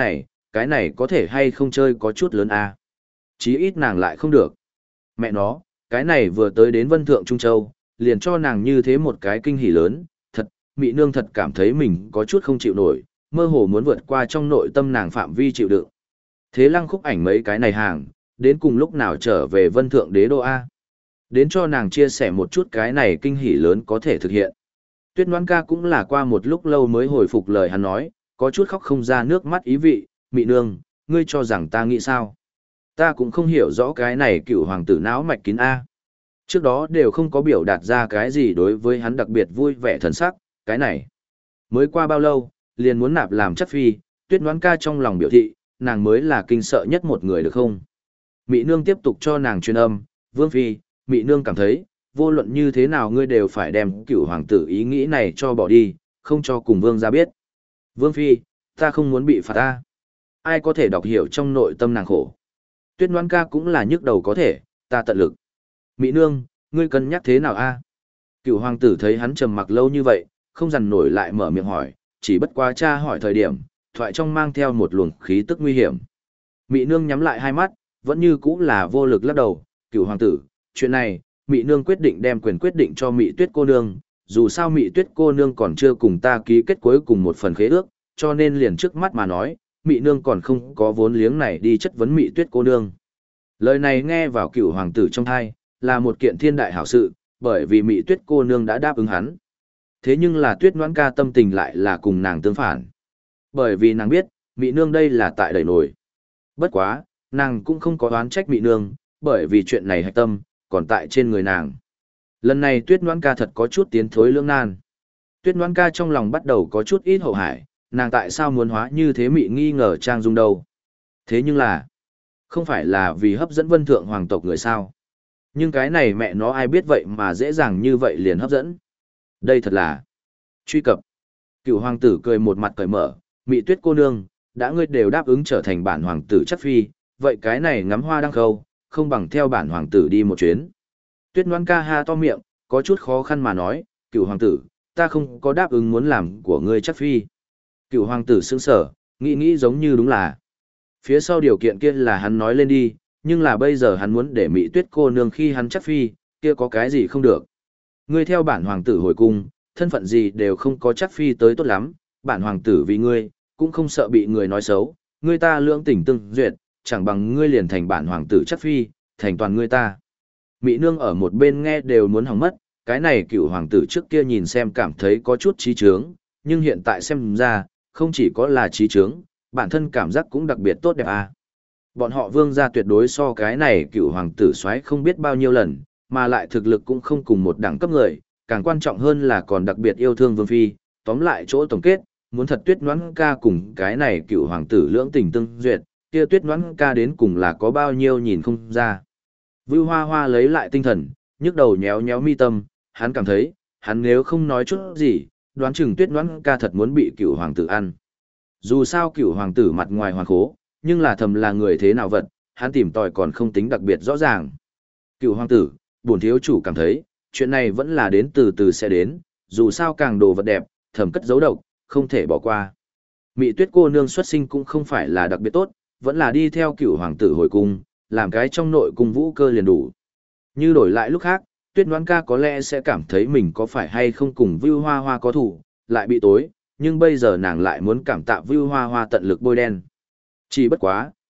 cái này có thể hay không chơi có chút lớn a. Chí ít nàng lại không được. Mẹ nó, cái này vừa tới đến Vân Thượng Trung Châu, liền cho nàng như thế một cái kinh hỉ lớn, thật, Mị nương thật cảm thấy mình có chút không chịu nổi, mơ hồ muốn vượt qua trong nội tâm nàng phạm vi chịu đựng. Thế Lăng Khúc Ảnh mấy cái này hàng, đến cùng lúc nào trở về Vân Thượng Đế đô A. Đến cho nàng chia sẻ một chút cái này kinh hỉ lớn có thể thực hiện. Tuyết Ngoãn ca cũng là qua một lúc lâu mới hồi phục lời hắn nói, có chút khóc không ra nước mắt ý vị, Mị nương, ngươi cho rằng ta nghĩ sao? Ta cũng không hiểu rõ cái này cựu hoàng tử não mạch kín A. Trước đó đều không có biểu đạt ra cái gì đối với hắn đặc biệt vui vẻ thần sắc, cái này. Mới qua bao lâu, liền muốn nạp làm chất phi, Tuyết Ngoãn ca trong lòng biểu thị, nàng mới là kinh sợ nhất một người được không? Mị nương tiếp tục cho nàng truyền âm, Vương Phi, Mị nương cảm thấy, vô luận như thế nào ngươi đều phải đem cựu hoàng tử ý nghĩ này cho bỏ đi, không cho cùng Vương ra biết. Vương Phi, ta không muốn bị phạt ta. Ai có thể đọc hiểu trong nội tâm nàng khổ. Tuyết Ngoãn ca cũng là nhức đầu có thể, ta tận lực. Mị nương, ngươi cân nhắc thế nào a? Cựu hoàng tử thấy hắn trầm mặc lâu như vậy, không dằn nổi lại mở miệng hỏi, chỉ bất quá cha hỏi thời điểm, thoại trong mang theo một luồng khí tức nguy hiểm. Mị nương nhắm lại hai mắt, vẫn như cũ là vô lực lắc đầu, Cựu hoàng tử, chuyện này, Mị nương quyết định đem quyền quyết định cho Mị Tuyết cô nương, dù sao Mị Tuyết cô nương còn chưa cùng ta ký kết cuối cùng một phần khế ước, cho nên liền trước mắt mà nói, Mị nương còn không có vốn liếng này đi chất vấn Mị Tuyết cô nương. Lời này nghe vào Cựu hoàng tử trong tai, là một kiện thiên đại hảo sự, bởi vì Mị Tuyết cô nương đã đáp ứng hắn. Thế nhưng là Tuyết Ngoãn ca tâm tình lại là cùng nàng tương phản. Bởi vì nàng biết, Mị nương đây là tại đẩy nổi. Bất quá, nàng cũng không có oán trách Mị nương, bởi vì chuyện này hạch tâm, còn tại trên người nàng. Lần này Tuyết Ngoãn ca thật có chút tiến thối lưỡng nan. Tuyết Ngoãn ca trong lòng bắt đầu có chút ít hậu hải, nàng tại sao muốn hóa như thế Mị nghi ngờ Trang Dung đâu. Thế nhưng là, không phải là vì hấp dẫn Vân Thượng hoàng tộc người sao. Nhưng cái này mẹ nó ai biết vậy mà dễ dàng như vậy liền hấp dẫn. Đây thật là truy cập. Cựu hoàng tử cười một mặt cởi mở, Mị Tuyết cô nương, đã ngươi đều đáp ứng trở thành bản hoàng tử chắc phi, vậy cái này ngắm hoa đăng khâu, không bằng theo bản hoàng tử đi một chuyến. Tuyết Ngoãn ca ha to miệng, có chút khó khăn mà nói, Cựu hoàng tử, ta không có đáp ứng muốn làm của ngươi chắc phi. Cựu hoàng tử sững sờ, nghĩ giống như đúng là. Phía sau điều kiện kia là hắn nói lên đi, nhưng là bây giờ hắn muốn để Mị Tuyết cô nương khi hắn chắc phi, kia có cái gì không được. Ngươi theo bản hoàng tử hồi cung, thân phận gì đều không có chắc phi tới tốt lắm, bản hoàng tử vì ngươi, cũng không sợ bị người nói xấu, ngươi ta lưỡng tình tương duyệt, chẳng bằng ngươi liền thành bản hoàng tử chắc phi, thành toàn ngươi ta. Mị nương ở một bên nghe đều muốn hỏng mất, cái này cựu hoàng tử trước kia nhìn xem cảm thấy có chút trí trướng, nhưng hiện tại xem ra, không chỉ có là trí trướng, bản thân cảm giác cũng đặc biệt tốt đẹp à. Bọn họ Vương gia tuyệt đối so cái này cựu hoàng tử soái không biết bao nhiêu lần, mà lại thực lực cũng không cùng một đẳng cấp người, càng quan trọng hơn là còn đặc biệt yêu thương Vương Phi. Tóm lại chỗ tổng kết, muốn thật Tuyết Ngoãn ca cùng cái này cựu hoàng tử lưỡng tình tương duyệt, kia Tuyết Ngoãn ca đến cùng là có bao nhiêu nhìn không ra. Vưu Hoa Hoa lấy lại tinh thần, nhức đầu nhéo nhéo mi tâm, hắn cảm thấy, hắn nếu không nói chút gì, đoán chừng Tuyết Ngoãn ca thật muốn bị cựu hoàng tử ăn. Dù sao cựu hoàng tử mặt ngoài hoàn khố, nhưng là thầm là người thế nào vật, hắn tìm tòi còn không tính đặc biệt rõ ràng. Cựu hoàng tử, bổn thiếu chủ cảm thấy, chuyện này vẫn là đến từ từ sẽ đến, dù sao càng đồ vật đẹp, thầm cất giấu độc, không thể bỏ qua. Mị Tuyết cô nương xuất sinh cũng không phải là đặc biệt tốt, vẫn là đi theo cựu hoàng tử hồi cung, làm cái trong nội cung vũ cơ liền đủ. Như đổi lại lúc khác, Tuyết Ngoãn ca có lẽ sẽ cảm thấy mình có phải hay không cùng Vưu Hoa Hoa có thủ, lại bị tối, nhưng bây giờ nàng lại muốn cảm tạ Vưu Hoa Hoa tận lực bôi đen. Chỉ bất quá,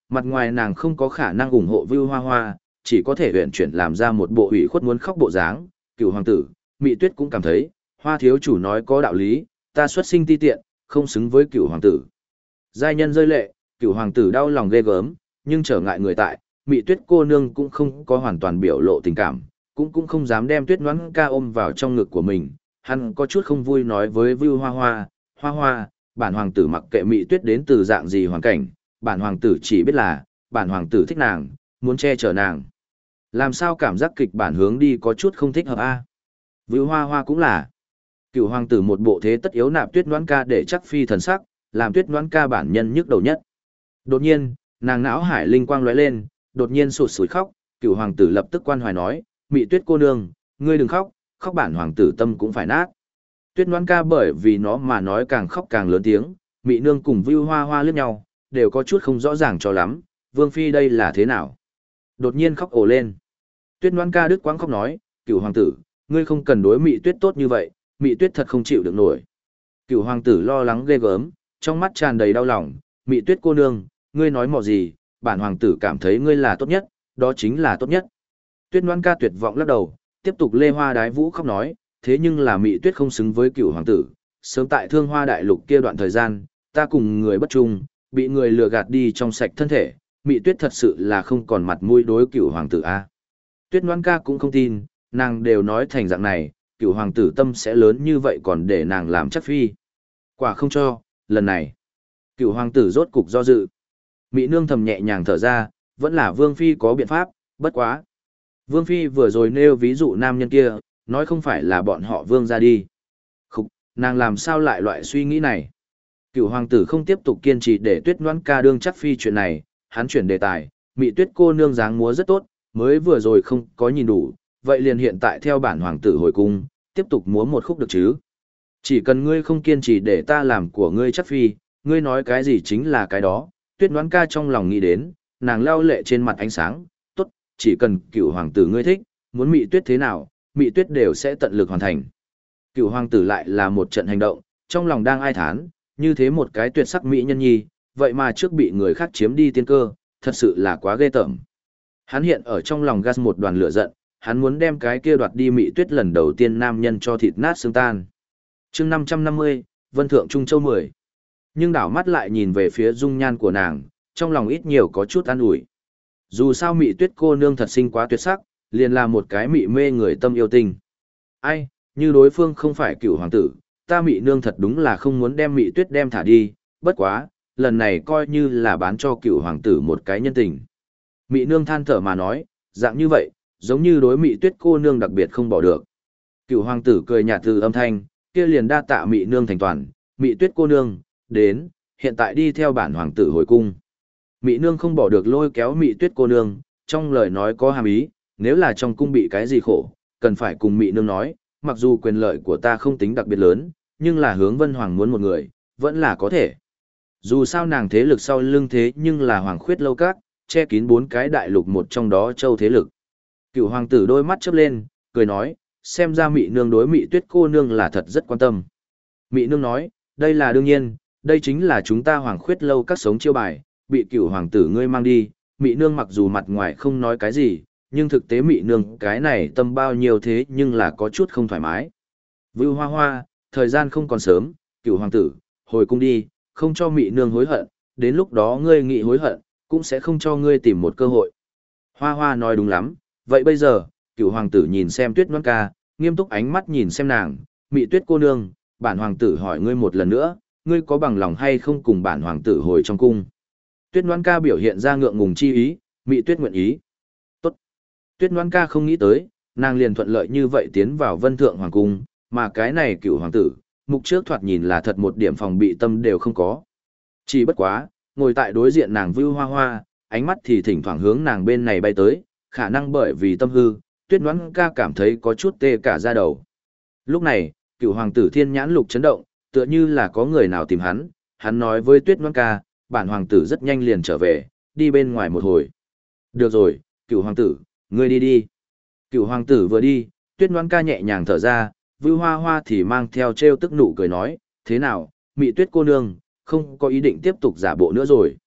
Mặt ngoài nàng không có khả năng ủng hộ Vưu Hoa Hoa, chỉ có thể uyển chuyển làm ra một bộ ủy khuất muốn khóc bộ dáng. Cửu hoàng tử, Mị Tuyết cũng cảm thấy, Hoa thiếu chủ nói có đạo lý, ta xuất sinh ti tiện, không xứng với Cửu hoàng tử. Giai nhân rơi lệ, Cửu hoàng tử đau lòng ghê gớm, nhưng trở ngại người tại, Mị Tuyết cô nương cũng không có hoàn toàn biểu lộ tình cảm, cũng không dám đem Tuyết Ngoãn Ca ôm vào trong ngực của mình. Hắn có chút không vui nói với Vưu Hoa Hoa, Hoa Hoa, bản hoàng tử mặc kệ Mị Tuyết đến từ dạng gì hoàn cảnh, bản hoàng tử chỉ biết là, bản hoàng tử thích nàng, muốn che chở nàng. Làm sao cảm giác kịch bản hướng đi có chút không thích hợp a? Vưu Hoa Hoa cũng là. Cửu hoàng tử một bộ thế tất yếu nạp Tuyết Ngoãn Ca để chắc phi thần sắc, làm Tuyết Ngoãn Ca bản nhân nhức đầu nhất. Đột nhiên, nàng não hải linh quang lóe lên, đột nhiên sụt sùi khóc, Cửu hoàng tử lập tức quan hoài nói, Mị Tuyết cô nương, ngươi đừng khóc, khóc bản hoàng tử tâm cũng phải nát. Tuyết Ngoãn Ca bởi vì nó mà nói càng khóc càng lớn tiếng, Mị nương cùng Vưu Hoa Hoa liếc nhau, đều có chút không rõ ràng cho lắm, Vương phi đây là thế nào? Đột nhiên khóc ồ lên. Tuyết Ngoãn Ca đứt quãng khóc nói, Cửu hoàng tử, ngươi không cần đối Mị Tuyết tốt như vậy, Mị Tuyết thật không chịu được nổi. Cửu hoàng tử lo lắng ghê gớm, trong mắt tràn đầy đau lòng, Mị Tuyết cô nương, ngươi nói mò gì, bản hoàng tử cảm thấy ngươi là tốt nhất, đó chính là tốt nhất. Tuyết Ngoãn Ca tuyệt vọng lắc đầu, tiếp tục lê hoa đái vũ khóc nói, thế nhưng là Mị Tuyết không xứng với Cửu hoàng tử, sớm tại Thương Hoa đại lục kia đoạn thời gian, ta cùng người bất trung, bị người lừa gạt đi trong sạch thân thể, Mị Tuyết thật sự là không còn mặt mũi đối Cửu hoàng tử a. Tuyết Ngoãn Ca cũng không tin, nàng đều nói thành dạng này, Cửu hoàng tử tâm sẽ lớn như vậy còn để nàng làm chắc phi. Quả không cho, lần này, Cửu hoàng tử rốt cục do dự. Mị nương thầm nhẹ nhàng thở ra, vẫn là Vương phi có biện pháp, bất quá. Vương phi vừa rồi nêu ví dụ nam nhân kia, nói không phải là bọn họ Vương ra đi. Khúc, nàng làm sao lại loại suy nghĩ này? Cửu hoàng tử không tiếp tục kiên trì để Tuyết Ngoãn Ca đương chắc phi chuyện này, hắn chuyển đề tài, Mị Tuyết cô nương dáng múa rất tốt, mới vừa rồi không có nhìn đủ, vậy liền hiện tại theo bản hoàng tử hồi cung, tiếp tục múa một khúc được chứ? Chỉ cần ngươi không kiên trì để ta làm của ngươi chắc phi, ngươi nói cái gì chính là cái đó. Tuyết Ngoãn Ca trong lòng nghĩ đến, nàng lao lệ trên mặt ánh sáng, tốt, chỉ cần Cửu hoàng tử ngươi thích, muốn Mị Tuyết thế nào, Mị Tuyết đều sẽ tận lực hoàn thành. Cửu hoàng tử lại là một trận hành động, trong lòng đang ai thán, như thế một cái tuyệt sắc mỹ nhân nhi, vậy mà trước bị người khác chiếm đi tiên cơ, thật sự là quá ghê tởm. Hắn hiện ở trong lòng gas một đoàn lửa giận, hắn muốn đem cái kia đoạt đi Mị Tuyết lần đầu tiên nam nhân cho thịt nát xương tan. Chương 550, Vân Thượng Trung Châu 10. Nhưng đảo mắt lại nhìn về phía dung nhan của nàng, trong lòng ít nhiều có chút an ủi. Dù sao Mị Tuyết cô nương thật xinh quá tuyệt sắc, liền là một cái mị mê người tâm yêu tình. Ai, như đối phương không phải Cửu hoàng tử, ta Mị nương thật đúng là không muốn đem Mị Tuyết đem thả đi, bất quá, lần này coi như là bán cho Cửu hoàng tử một cái nhân tình. Mị nương than thở mà nói, dạng như vậy, giống như đối Mị Tuyết cô nương đặc biệt không bỏ được. Cửu hoàng tử cười nhạt từ âm thanh, kia liền đa tạ Mị nương thành toàn, Mị Tuyết cô nương, đến, hiện tại đi theo bản hoàng tử hồi cung. Mị nương không bỏ được lôi kéo Mị Tuyết cô nương, trong lời nói có hàm ý, nếu là trong cung bị cái gì khổ, cần phải cùng Mị nương nói, mặc dù quyền lợi của ta không tính đặc biệt lớn, nhưng là hướng Vân Hoàng muốn một người, vẫn là có thể. Dù sao nàng thế lực sau lưng thế nhưng là Hoàng Khuyết Lâu Các, che kín 4 cái đại lục một trong đó châu thế lực. Cửu hoàng tử đôi mắt chớp lên, cười nói, xem ra Mị nương đối Mị Tuyết cô nương là thật rất quan tâm. Mị nương nói, đây là đương nhiên, đây chính là chúng ta Hoàng Khuyết Lâu Các sống chiêu bài, bị Cửu hoàng tử ngươi mang đi, Mị nương mặc dù mặt ngoài không nói cái gì, nhưng thực tế Mị nương cái này tâm bao nhiêu thế nhưng là có chút không thoải mái. Vưu Hoa Hoa, thời gian không còn sớm, Cửu hoàng tử, hồi cung đi, không cho Mị nương hối hận, đến lúc đó ngươi nghị hối hận, cũng sẽ không cho ngươi tìm một cơ hội. Hoa Hoa nói đúng lắm, vậy bây giờ, Cửu hoàng tử nhìn xem Tuyết Ngoãn Ca, nghiêm túc ánh mắt nhìn xem nàng, Mị Tuyết cô nương, bản hoàng tử hỏi ngươi một lần nữa, ngươi có bằng lòng hay không cùng bản hoàng tử hồi trong cung? Tuyết Ngoãn Ca biểu hiện ra ngượng ngùng chi ý, Mị Tuyết nguyện ý. Tốt. Tuyết Ngoãn Ca không nghĩ tới, nàng liền thuận lợi như vậy tiến vào Vân Thượng hoàng cung, mà cái này Cửu hoàng tử, mục trước thoạt nhìn là thật một điểm phòng bị tâm đều không có. Chỉ bất quá, ngồi tại đối diện nàng Vưu Hoa Hoa, ánh mắt thì thỉnh thoảng hướng nàng bên này bay tới, khả năng bởi vì tâm hư, Tuyết Ngoãn Ca cảm thấy có chút tê cả da đầu. Lúc này, Cửu hoàng tử thiên nhãn lục chấn động, tựa như là có người nào tìm hắn nói với Tuyết Ngoãn Ca, bản hoàng tử rất nhanh liền trở về, đi bên ngoài một hồi. Được rồi, Cửu hoàng tử, ngươi đi đi. Cửu hoàng tử vừa đi, Tuyết Ngoãn Ca nhẹ nhàng thở ra, Vưu Hoa Hoa thì mang theo trêu tức nụ cười nói, thế nào, Mị Tuyết cô nương, không có ý định tiếp tục giả bộ nữa rồi.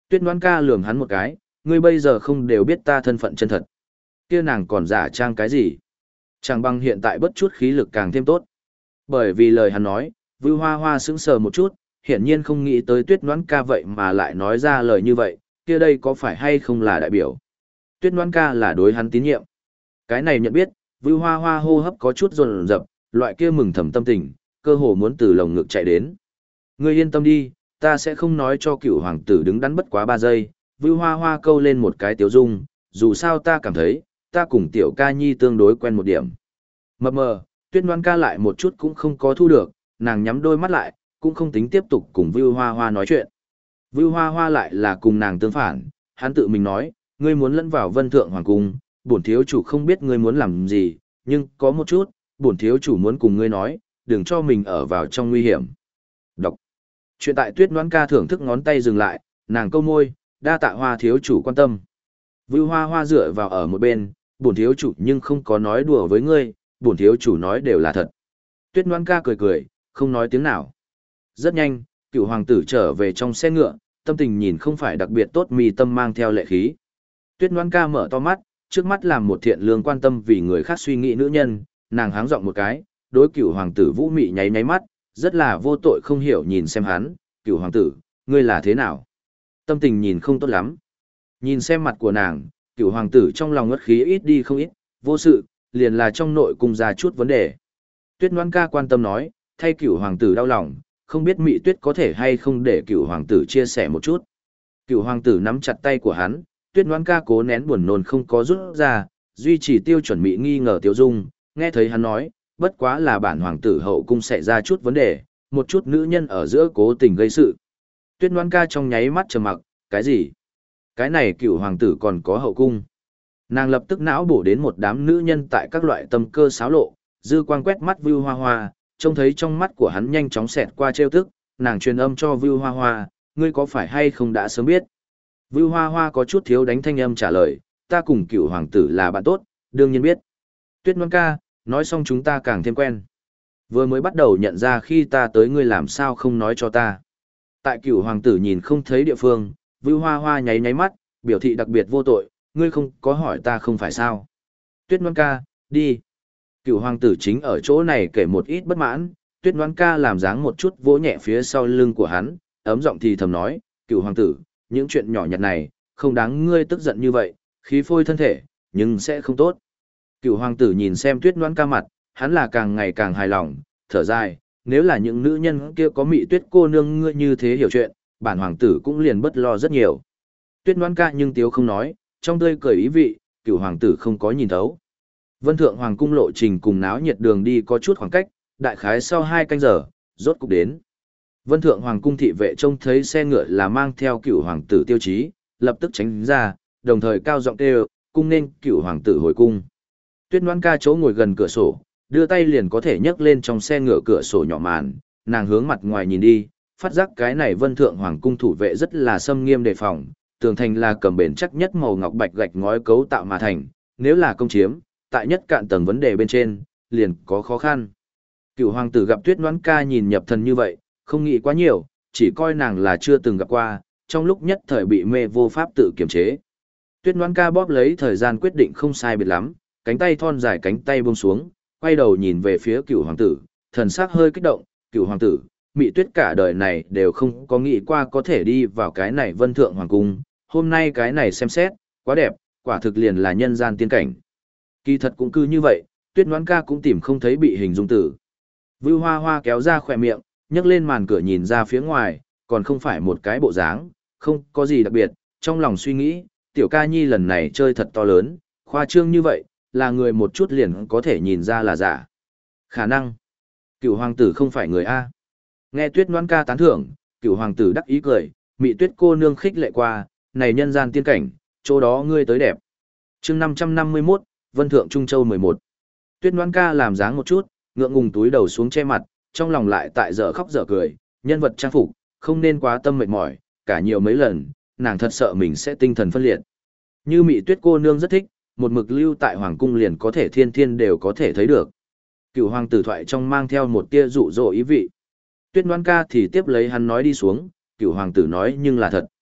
Tuyết Ngoan ca lườm hắn một cái, ngươi bây giờ không đều biết ta thân phận chân thật. Kia nàng còn giả trang cái gì? Chẳng bằng hiện tại bất chút khí lực càng thêm tốt. Bởi vì lời hắn nói, Vưu Hoa Hoa sững sờ một chút, hiển nhiên không nghĩ tới Tuyết Ngoan ca vậy mà lại nói ra lời như vậy, kia đây có phải hay không là đại biểu. Tuyết Ngoan ca là đối hắn tín nhiệm. Cái này nhận biết, Vưu Hoa Hoa hô hấp có chút dồn dập, loại kia mừng thầm tâm tình, cơ hồ muốn từ lồng ngực chạy đến. Ngươi yên tâm đi, ta sẽ không nói cho cựu hoàng tử đứng đắn bất quá 3 giây. Vưu Hoa Hoa câu lên một cái tiếu dung, dù sao ta cảm thấy, ta cùng tiểu ca nhi tương đối quen một điểm. Mập mờ, Tuyết Ngoan ca lại một chút cũng không có thu được, nàng nhắm đôi mắt lại, cũng không tính tiếp tục cùng Vưu Hoa Hoa nói chuyện. Vưu Hoa Hoa lại là cùng nàng tương phản, hắn tự mình nói, ngươi muốn lẫn vào Vân Thượng Hoàng Cung, bổn thiếu chủ không biết ngươi muốn làm gì, nhưng có một chút, bổn thiếu chủ muốn cùng ngươi nói, đừng cho mình ở vào trong nguy hiểm. Đọc. Chuyện tại Tuyết Ngoan ca thưởng thức ngón tay dừng lại, nàng câu môi, đa tạ Hoa thiếu chủ quan tâm. Vưu Hoa Hoa dựa vào ở một bên, bổn thiếu chủ nhưng không có nói đùa với ngươi, bổn thiếu chủ nói đều là thật. Tuyết Ngoan ca cười cười, không nói tiếng nào. Rất nhanh, cựu hoàng tử trở về trong xe ngựa, tâm tình nhìn không phải đặc biệt tốt, mì tâm mang theo lệ khí. Tuyết Ngoan ca mở to mắt, trước mắt làm một thiện lương quan tâm vì người khác suy nghĩ nữ nhân, nàng háng giọng một cái, đối cựu hoàng tử Vũ Mị nháy nháy mắt, rất là vô tội không hiểu nhìn xem hắn, cựu hoàng tử, ngươi là thế nào? Tâm tình nhìn không tốt lắm. Nhìn xem mặt của nàng, cựu hoàng tử trong lòng ngất khí ít đi không ít, vô sự, liền là trong nội cung ra chút vấn đề. Tuyết Ngoan ca quan tâm nói, thay cựu hoàng tử đau lòng, không biết Mị Tuyết có thể hay không để cựu hoàng tử chia sẻ một chút. Cựu hoàng tử nắm chặt tay của hắn, Tuyết Ngoan ca cố nén buồn nôn không có rút ra, duy trì tiêu chuẩn Mị nghi ngờ Tiêu Dung, nghe thấy hắn nói, bất quá là bản hoàng tử hậu cung xảy ra chút vấn đề, một chút nữ nhân ở giữa cố tình gây sự. Tuyết Ngoan ca trong nháy mắt trầm mặc, cái gì? Cái này cựu hoàng tử còn có hậu cung. Nàng lập tức não bổ đến một đám nữ nhân tại các loại tâm cơ xáo lộ, dư quang quét mắt Vưu Hoa Hoa, trông thấy trong mắt của hắn nhanh chóng xẹt qua trêu tức, nàng truyền âm cho Vưu Hoa Hoa, ngươi có phải hay không đã sớm biết? Vưu Hoa Hoa có chút thiếu đánh thanh âm trả lời, ta cùng cựu hoàng tử là bạn tốt, đương nhiên biết. Tuyết Ngoan ca, nói xong chúng ta càng thêm quen. Vừa mới bắt đầu nhận ra khi ta tới ngươi làm sao không nói cho ta. Tại cựu hoàng tử nhìn không thấy địa phương, Vưu Hoa Hoa nháy nháy mắt, biểu thị đặc biệt vô tội, ngươi không có hỏi ta không phải sao. Tuyết Ngoan ca, đi. Cựu hoàng tử chính ở chỗ này kể một ít bất mãn, Tuyết Ngoan ca làm dáng một chút vỗ nhẹ phía sau lưng của hắn, ấm giọng thì thầm nói, cựu hoàng tử, những chuyện nhỏ nhặt này, không đáng ngươi tức giận như vậy, khí phôi thân thể, nhưng sẽ không tốt. Cựu hoàng tử nhìn xem Tuyết Ngoan ca mặt, hắn là càng ngày càng hài lòng, thở dài, nếu là những nữ nhân kia có Mị Tuyết cô nương ngươi như thế hiểu chuyện, bản hoàng tử cũng liền bất lo rất nhiều. Tuyết Ngoan ca nhưng tiếu không nói, trong tươi cười ý vị, cựu hoàng tử không có nhìn thấu. Vân Thượng Hoàng cung lộ trình cùng náo nhiệt đường đi có chút khoảng cách, đại khái sau 2 canh giờ, rốt cục đến. Vân Thượng Hoàng cung thị vệ trông thấy xe ngựa là mang theo cựu hoàng tử Tiêu Chí, lập tức tránh ra, đồng thời cao giọng kêu, cung nên cựu hoàng tử hồi cung. Tuyết Ngoan ca chỗ ngồi gần cửa sổ, đưa tay liền có thể nhấc lên trong xe ngựa cửa sổ nhỏ màn, nàng hướng mặt ngoài nhìn đi, phát giác cái này Vân Thượng Hoàng cung thủ vệ rất là xâm nghiêm đề phòng, tường thành là cầm bền chắc nhất màu ngọc bạch gạch ngói cấu tạo mà thành, nếu là công chiếm, tại nhất cạn tầng vấn đề bên trên, liền có khó khăn. Cựu hoàng tử gặp Tuyết Ngoan ca nhìn nhập thần như vậy, không nghĩ quá nhiều, chỉ coi nàng là chưa từng gặp qua, trong lúc nhất thời bị mê vô pháp tự kiềm chế. Tuyết Ngoan ca bóp lấy thời gian quyết định không sai biệt lắm, cánh tay thon dài cánh tay buông xuống, quay đầu nhìn về phía cựu hoàng tử, thần sắc hơi kích động, cựu hoàng tử, Mị Tuyết cả đời này đều không có nghĩ qua có thể đi vào cái này Vân Thượng Hoàng cung, hôm nay cái này xem xét, quá đẹp, quả thực liền là nhân gian tiên cảnh. Kỳ thật cũng cứ như vậy, Tuyết Ngoan ca cũng tìm không thấy bị hình dung tử. Vưu Hoa Hoa kéo ra khỏe miệng, nhấc lên màn cửa nhìn ra phía ngoài, còn không phải một cái bộ dáng, không có gì đặc biệt, trong lòng suy nghĩ, tiểu ca nhi lần này chơi thật to lớn, khoa trương như vậy, là người một chút liền có thể nhìn ra là giả. Khả năng, cựu hoàng tử không phải người A. Nghe Tuyết Ngoan ca tán thưởng, cựu hoàng tử đắc ý cười, Mị Tuyết cô nương khích lệ qua, này nhân gian tiên cảnh, chỗ đó ngươi tới đẹp. chương 551, Vân Thượng Trung Châu 11. Tuyết Ngoan ca làm dáng một chút, ngượng ngùng túi đầu xuống che mặt, trong lòng lại tại dở khóc dở cười, nhân vật trang phục, không nên quá tâm mệt mỏi, cả nhiều mấy lần, nàng thật sợ mình sẽ tinh thần phân liệt. Như Mị Tuyết cô nương rất thích, một mực lưu tại hoàng cung liền có thể thiên thiên đều có thể thấy được. Cựu hoàng tử thoại trong mang theo một tia dụ dỗ ý vị. Tuyết Ngoan ca thì tiếp lấy hắn nói đi xuống, cựu hoàng tử nói nhưng là thật.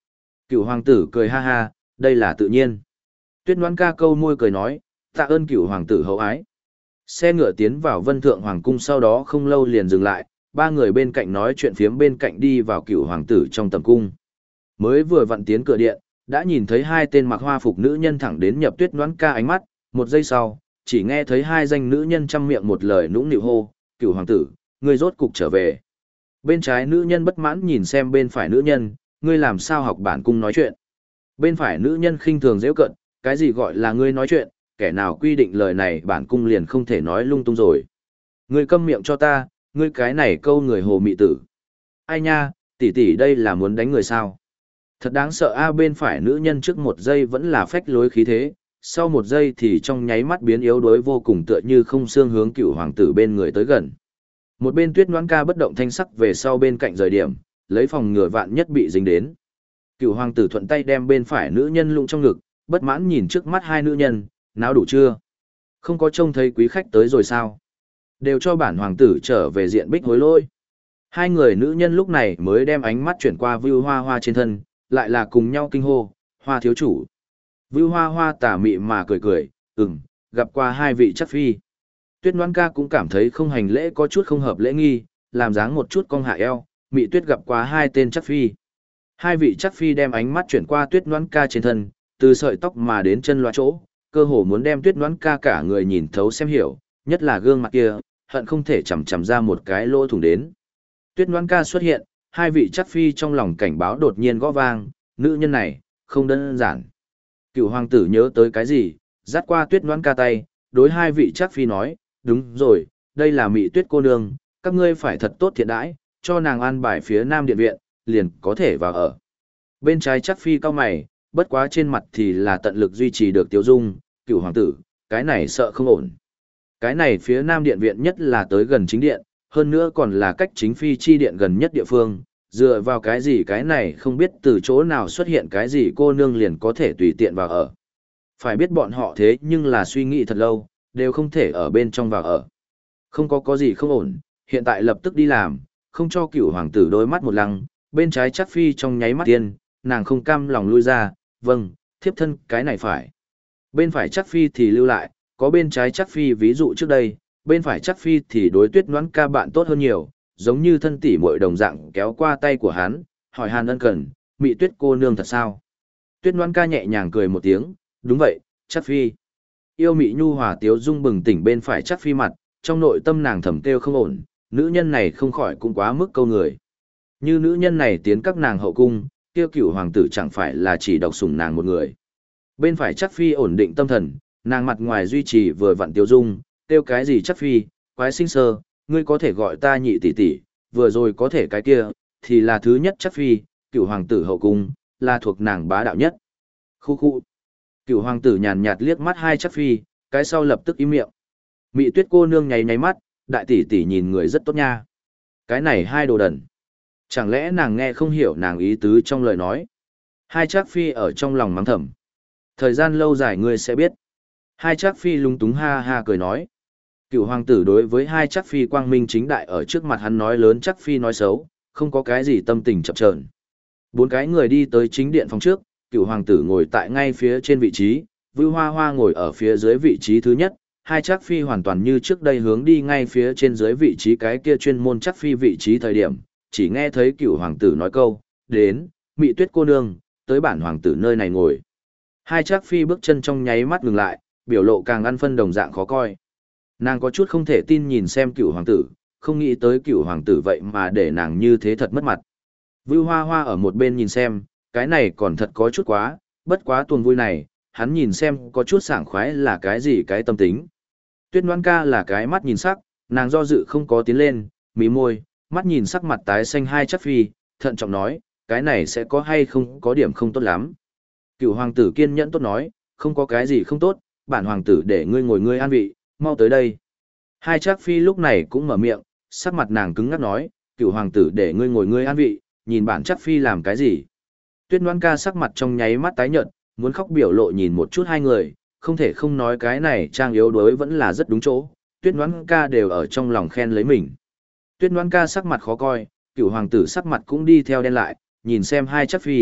Cửu hoàng tử cười ha ha, đây là tự nhiên. Tuyết Ngoãn Ca câu môi cười nói, tạ ơn cửu hoàng tử hậu ái. Xe ngựa tiến vào Vân Thượng Hoàng cung sau đó không lâu liền dừng lại, ba người bên cạnh nói chuyện phiếm bên cạnh đi vào cửu hoàng tử trong tầm cung. Mới vừa vặn tiến cửa điện, đã nhìn thấy hai tên mặc hoa phục nữ nhân thẳng đến nhập Tuyết Ngoãn Ca ánh mắt, một giây sau, chỉ nghe thấy hai danh nữ nhân trăm miệng một lời nũng nịu hô, cửu hoàng tử, ngươi rốt cục trở về. Bên trái nữ nhân bất mãn nhìn xem bên phải nữ nhân, ngươi làm sao học bản cung nói chuyện. Bên phải nữ nhân khinh thường giễu cận, cái gì gọi là ngươi nói chuyện, kẻ nào quy định lời này bản cung liền không thể nói lung tung rồi. Ngươi câm miệng cho ta, ngươi cái này câu người hồ mị tử. Ai nha, tỷ tỷ đây là muốn đánh người sao? Thật đáng sợ a, bên phải nữ nhân trước một giây vẫn là phách lối khí thế, sau một giây thì trong nháy mắt biến yếu đuối vô cùng tựa như không xương hướng cựu hoàng tử bên người tới gần. Một bên Tuyết Ngoãn Ca bất động thanh sắc về sau bên cạnh rời điểm, lấy phòng ngừa vạn nhất bị dính đến. Cựu hoàng tử thuận tay đem bên phải nữ nhân lụng trong ngực, bất mãn nhìn trước mắt hai nữ nhân, náo đủ chưa? Không có trông thấy quý khách tới rồi sao? Đều cho bản hoàng tử trở về diện bích hối lỗi. Hai người nữ nhân lúc này mới đem ánh mắt chuyển qua Vưu Hoa Hoa trên thân, lại là cùng nhau kinh hô, Hoa thiếu chủ. Vưu Hoa Hoa tà mị mà cười cười, gặp qua hai vị chắc phi. Tuyết Ngoãn Ca cũng cảm thấy không hành lễ có chút không hợp lễ nghi, làm dáng một chút cong hạ eo, mị tuyết gặp qua hai tên chắc phi. Hai vị chắc phi đem ánh mắt chuyển qua Tuyết Ngoãn Ca trên thân, từ sợi tóc mà đến chân loa chỗ, cơ hồ muốn đem Tuyết Ngoãn Ca cả người nhìn thấu xem hiểu, nhất là gương mặt kia, hận không thể chằm chằm ra một cái lỗ thủng đến. Tuyết Ngoãn Ca xuất hiện, hai vị chắc phi trong lòng cảnh báo đột nhiên gõ vang, nữ nhân này, không đơn giản. Cựu hoàng tử nhớ tới cái gì, dắt qua Tuyết Ngoãn Ca tay, đối hai vị chắc phi nói, đúng rồi, đây là Mị Tuyết cô nương, các ngươi phải thật tốt thiện đãi, cho nàng an bài phía Nam Điện Viện, liền có thể vào ở. Bên trái chắc phi cao mày, bất quá trên mặt thì là tận lực duy trì được tiêu dung, cựu hoàng tử, cái này sợ không ổn. Cái này phía Nam Điện Viện nhất là tới gần chính điện, hơn nữa còn là cách chính phi chi điện gần nhất địa phương, dựa vào cái gì cái này không biết từ chỗ nào xuất hiện cái gì cô nương liền có thể tùy tiện vào ở. Phải biết bọn họ thế nhưng là suy nghĩ thật lâu, đều không thể ở bên trong vào ở. Không có gì không ổn, hiện tại lập tức đi làm, không cho cửu hoàng tử đôi mắt một lăng, bên trái chắc phi trong nháy mắt tiên, nàng không cam lòng lui ra, vâng, thiếp thân cái này phải. Bên phải chắc phi thì lưu lại, có bên trái chắc phi ví dụ trước đây, bên phải chắc phi thì đối Tuyết Ngoãn Ca bạn tốt hơn nhiều, giống như thân tỷ muội đồng dạng kéo qua tay của hắn, hỏi han ân cần, Mị Tuyết cô nương thật sao? Tuyết Ngoãn Ca nhẹ nhàng cười một tiếng, đúng vậy, chắc phi. Yêu mị nhu hòa tiếu dung bừng tỉnh bên phải chắc phi mặt, trong nội tâm nàng thầm kêu không ổn, nữ nhân này không khỏi cũng quá mức câu người. Như nữ nhân này tiến các nàng hậu cung, kia cửu hoàng tử chẳng phải là chỉ độc sủng nàng một người. Bên phải chắc phi ổn định tâm thần, nàng mặt ngoài duy trì vừa vặn tiếu dung, kêu cái gì chắc phi, quái sinh sơ, ngươi có thể gọi ta nhị tỷ tỷ, vừa rồi có thể cái kia, thì là thứ nhất chắc phi, cửu hoàng tử hậu cung, là thuộc nàng bá đạo nhất. Khu khu. Cửu hoàng tử nhàn nhạt liếc mắt hai chắc phi, cái sau lập tức im miệng. Mị Tuyết cô nương nháy nháy mắt, đại tỷ tỷ nhìn người rất tốt nha. Cái này hai đồ đần. Chẳng lẽ nàng nghe không hiểu nàng ý tứ trong lời nói. Hai chắc phi ở trong lòng mắng thầm. Thời gian lâu dài ngươi sẽ biết. Hai chắc phi lúng túng ha ha cười nói. Cựu hoàng tử đối với hai chắc phi quang minh chính đại ở trước mặt hắn nói lớn chắc phi nói xấu, không có cái gì tâm tình chập chờn. Bốn cái người đi tới chính điện phòng trước, cựu hoàng tử ngồi tại ngay phía trên vị trí, Vưu Hoa Hoa ngồi ở phía dưới vị trí thứ nhất, hai chắc phi hoàn toàn như trước đây hướng đi ngay phía trên dưới vị trí cái kia chuyên môn chắc phi vị trí thời điểm, chỉ nghe thấy cựu hoàng tử nói câu, đến, Mị Tuyết cô nương, tới bản hoàng tử nơi này ngồi. Hai chắc phi bước chân trong nháy mắt ngừng lại, biểu lộ càng ăn phân đồng dạng khó coi. Nàng có chút không thể tin nhìn xem cựu hoàng tử, không nghĩ tới cựu hoàng tử vậy mà để nàng như thế thật mất mặt. Vưu Hoa Hoa ở một bên nhìn xem, cái này còn thật có chút quá, bất quá tuần vui này, hắn nhìn xem có chút sảng khoái là cái gì cái tâm tính. Tuyết Ngoãn Ca là cái mắt nhìn sắc, nàng do dự không có tiến lên, mí môi, mắt nhìn sắc mặt tái xanh hai chắc phi, thận trọng nói, cái này sẽ có hay không có điểm không tốt lắm. Cựu hoàng tử kiên nhẫn tốt nói, không có cái gì không tốt, bản hoàng tử để ngươi ngồi ngươi an vị, mau tới đây. Hai chắc phi lúc này cũng mở miệng, sắc mặt nàng cứng ngắc nói, cựu hoàng tử để ngươi ngồi ngươi an vị, nhìn bản chắc phi làm cái gì. Tuyết Ngoãn Ca sắc mặt trong nháy mắt tái nhợt, muốn khóc biểu lộ nhìn một chút hai người, không thể không nói cái này trang yếu đuối vẫn là rất đúng chỗ, Tuyết Ngoãn Ca đều ở trong lòng khen lấy mình. Tuyết Ngoãn Ca sắc mặt khó coi, cựu hoàng tử sắc mặt cũng đi theo đen lại, nhìn xem hai chắc phi,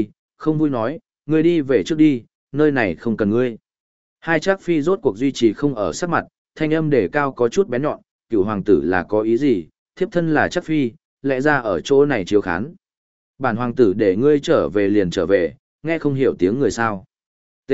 không vui nói, ngươi đi về trước đi, nơi này không cần ngươi. Hai Trác Phi rốt cuộc duy trì không ở sắc mặt, thanh âm đề cao có chút bén nhọn, cửu hoàng tử là có ý gì, thiếp thân là Trác Phi, lẽ ra ở chỗ này chiếu khán. Bản hoàng tử để ngươi trở về liền trở về, nghe không hiểu tiếng người sao. T.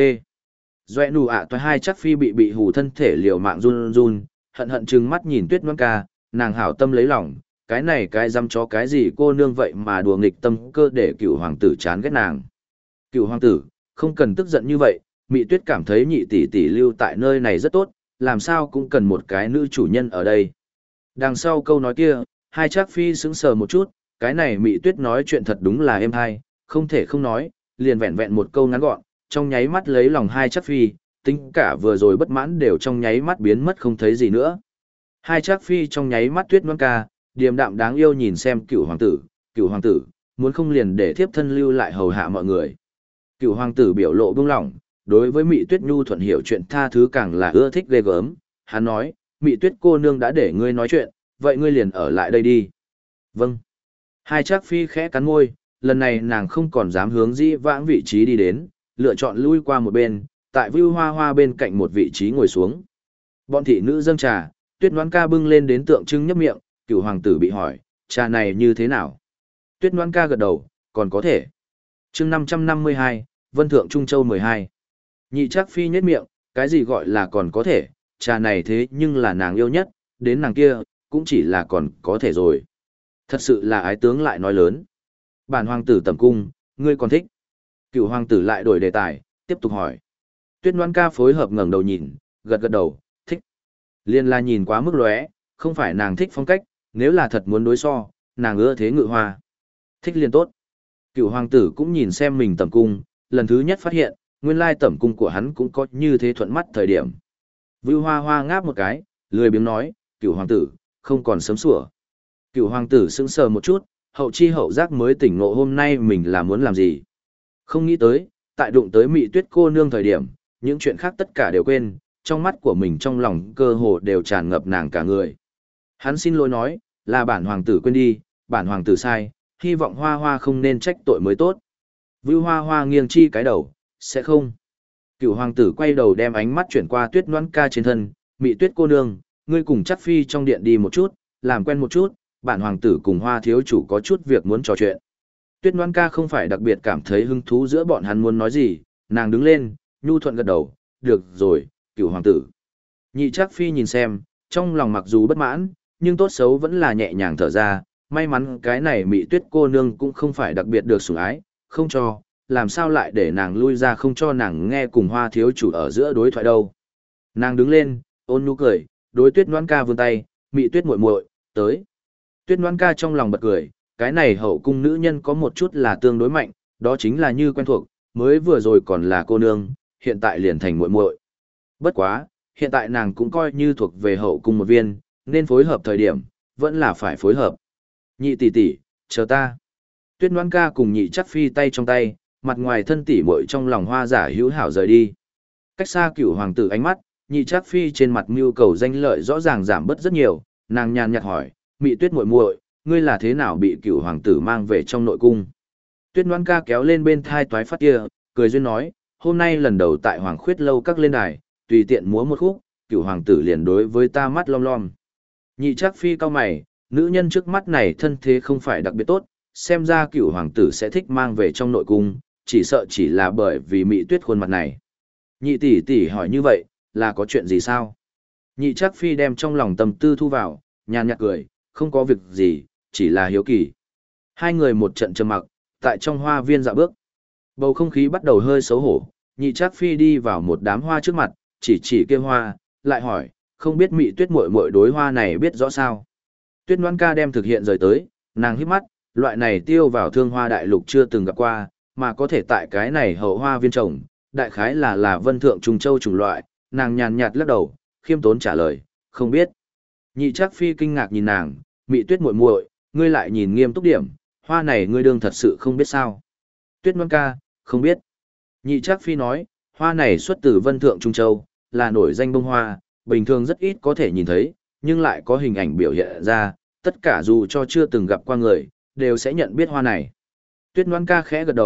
Doẹ nụ ạ toài hai Trác Phi bị hù thân thể liều mạng run run, hận hận trừng mắt nhìn Tuyết Ngoan Ca, nàng hảo tâm lấy lòng, cái này cái dăm cho cái gì cô nương vậy mà đùa nghịch tâm cơ để cửu hoàng tử chán ghét nàng. Cửu hoàng tử, không cần tức giận như vậy, Mị Tuyết cảm thấy nhị tỷ tỷ lưu tại nơi này rất tốt, làm sao cũng cần một cái nữ chủ nhân ở đây. Đằng sau câu nói kia, hai Trác Phi sững sờ một chút, cái này Mị Tuyết nói chuyện thật đúng là êm hay, không thể không nói, liền vẹn vẹn một câu ngắn gọn, trong nháy mắt lấy lòng hai Trác Phi, tính cả vừa rồi bất mãn đều trong nháy mắt biến mất không thấy gì nữa. Hai Trác Phi trong nháy mắt Tuyết Ngoan Ca, điềm đạm đáng yêu nhìn xem cửu hoàng tử, muốn không liền để thiếp thân lưu lại hầu hạ mọi người. Cửu hoàng tử biểu lộ buông lỏng, đối với Mị Tuyết nhu thuận hiểu chuyện tha thứ càng là ưa thích ghê gớm, hắn nói, Mị Tuyết cô nương đã để ngươi nói chuyện, vậy ngươi liền ở lại đây đi. Vâng. Hai Trác Phi khẽ cắn môi, lần này nàng không còn dám hướng dĩ vãng vị trí đi đến, lựa chọn lui qua một bên, tại Vưu Hoa Hoa bên cạnh một vị trí ngồi xuống. Bọn thị nữ dâng trà, Tuyết Ngoan Ca bưng lên đến tượng trưng nhấp miệng, cửu hoàng tử bị hỏi, trà này như thế nào? Tuyết Ngoan Ca gật đầu, còn có thể. Chương 552, Vân Thượng Trung Châu 12. Nhị Trác Phi nhếch miệng, cái gì gọi là còn có thể, trà này thế nhưng là nàng yêu nhất, đến nàng kia, cũng chỉ là còn có thể rồi. Thật sự là ái tướng lại nói lớn. Bản hoàng tử tầm cung, ngươi còn thích. Cửu hoàng tử lại đổi đề tài, tiếp tục hỏi. Tuyết Ngoan Ca phối hợp ngẩng đầu nhìn, gật gật đầu, thích. Liên là nhìn quá mức lóe, không phải nàng thích phong cách, nếu là thật muốn đối so, nàng ưa thế Ngự Hoa. Thích liền tốt. Cửu hoàng tử cũng nhìn xem mình tầm cung, lần thứ nhất phát hiện, nguyên lai tẩm cung của hắn cũng có như thế thuận mắt thời điểm. Vưu Hoa Hoa ngáp một cái, lười biếng nói, cửu hoàng tử, không còn sớm sủa. Cửu hoàng tử sững sờ một chút, hậu chi hậu giác mới tỉnh ngộ hôm nay mình là muốn làm gì. Không nghĩ tới, tại đụng tới Mị Tuyết cô nương thời điểm, những chuyện khác tất cả đều quên, trong mắt của mình trong lòng cơ hồ đều tràn ngập nàng cả người. Hắn xin lỗi nói, là bản hoàng tử quên đi, bản hoàng tử sai, hy vọng Hoa Hoa không nên trách tội mới tốt. Vưu Hoa Hoa nghiêng chi cái đầu, sẽ không. Cửu hoàng tử quay đầu đem ánh mắt chuyển qua Tuyết Ngoan Ca trên thân, Mị Tuyết cô nương, ngươi cùng Trác Phi trong điện đi một chút, làm quen một chút, bản hoàng tử cùng Hoa thiếu chủ có chút việc muốn trò chuyện. Tuyết Ngoan Ca không phải đặc biệt cảm thấy hứng thú giữa bọn hắn muốn nói gì, nàng đứng lên, nhu thuận gật đầu, được rồi, Cửu hoàng tử. Nhị Trác Phi nhìn xem, trong lòng mặc dù bất mãn, nhưng tốt xấu vẫn là nhẹ nhàng thở ra, may mắn cái này Mị Tuyết cô nương cũng không phải đặc biệt được sủng ái, không cho, làm sao lại để nàng lui ra không cho nàng nghe cùng Hoa thiếu chủ ở giữa đối thoại đâu. Nàng đứng lên, ôn nhu cười, đối Tuyết Ngoan Ca vươn tay, Mị Tuyết muội muội, tới. Tuyết Ngoan Ca trong lòng bật cười, cái này hậu cung nữ nhân có một chút là tương đối mạnh, đó chính là như quen thuộc, mới vừa rồi còn là cô nương, hiện tại liền thành muội muội. Bất quá, hiện tại nàng cũng coi như thuộc về hậu cung một viên, nên phối hợp thời điểm, vẫn là phải phối hợp. Nhị tỷ tỷ, chờ ta. Tuyết Ngoan Ca cùng Nhị Trác Phi tay trong tay, mặt ngoài thân tỷ muội trong lòng hoa giả hữu hảo rời đi. Cách xa cửu hoàng tử ánh mắt, Nhị Trác Phi trên mặt mưu cầu danh lợi rõ ràng giảm bớt rất nhiều, nàng nhàn nhạt hỏi, Mị Tuyết muội muội, ngươi là thế nào bị cửu hoàng tử mang về trong nội cung? Tuyết Ngoan Ca kéo lên bên thai toái phát kia, cười duyên nói, hôm nay lần đầu tại Hoàng Khuyết lâu các lên đài, tùy tiện múa một khúc, cửu hoàng tử liền đối với ta mắt lom lom. Nhị Trác Phi cau mày, nữ nhân trước mắt này thân thế không phải đặc biệt tốt, xem ra cửu hoàng tử sẽ thích mang về trong nội cung, chỉ sợ chỉ là bởi vì Mị Tuyết khuôn mặt này. Nhị tỷ tỷ hỏi như vậy, là có chuyện gì sao? Nhị Trác Phi đem trong lòng tâm tư thu vào, nhàn nhạt cười, không có việc gì, chỉ là hiếu kỳ. Hai người một trận trầm mặc, tại trong hoa viên dạo bước. Bầu không khí bắt đầu hơi xấu hổ, Nhị Trác Phi đi vào một đám hoa trước mặt, chỉ kia hoa, lại hỏi, không biết Mị Tuyết muội muội đối hoa này biết rõ sao? Tuyết Ngoan Ca đem thực hiện rời tới, nàng híp mắt, loại này tiêu vào thương hoa đại lục chưa từng gặp qua, mà có thể tại cái này hậu hoa viên trồng, đại khái là Vân Thượng Trùng Châu chủng loại, nàng nhàn nhạt lắc đầu, khiêm tốn trả lời, không biết. Nhị Trác Phi kinh ngạc nhìn nàng, Mị Tuyết muội muội, ngươi lại nhìn nghiêm túc điểm, hoa này ngươi đương thật sự không biết sao? Tuyết Ngoan Ca, không biết. Nhị Trác Phi nói, hoa này xuất từ Vân Thượng Trung Châu, là nổi danh bông hoa, bình thường rất ít có thể nhìn thấy, nhưng lại có hình ảnh biểu hiện ra, tất cả dù cho chưa từng gặp qua người, đều sẽ nhận biết hoa này. Tuyết Ngoan Ca khẽ gật đầu,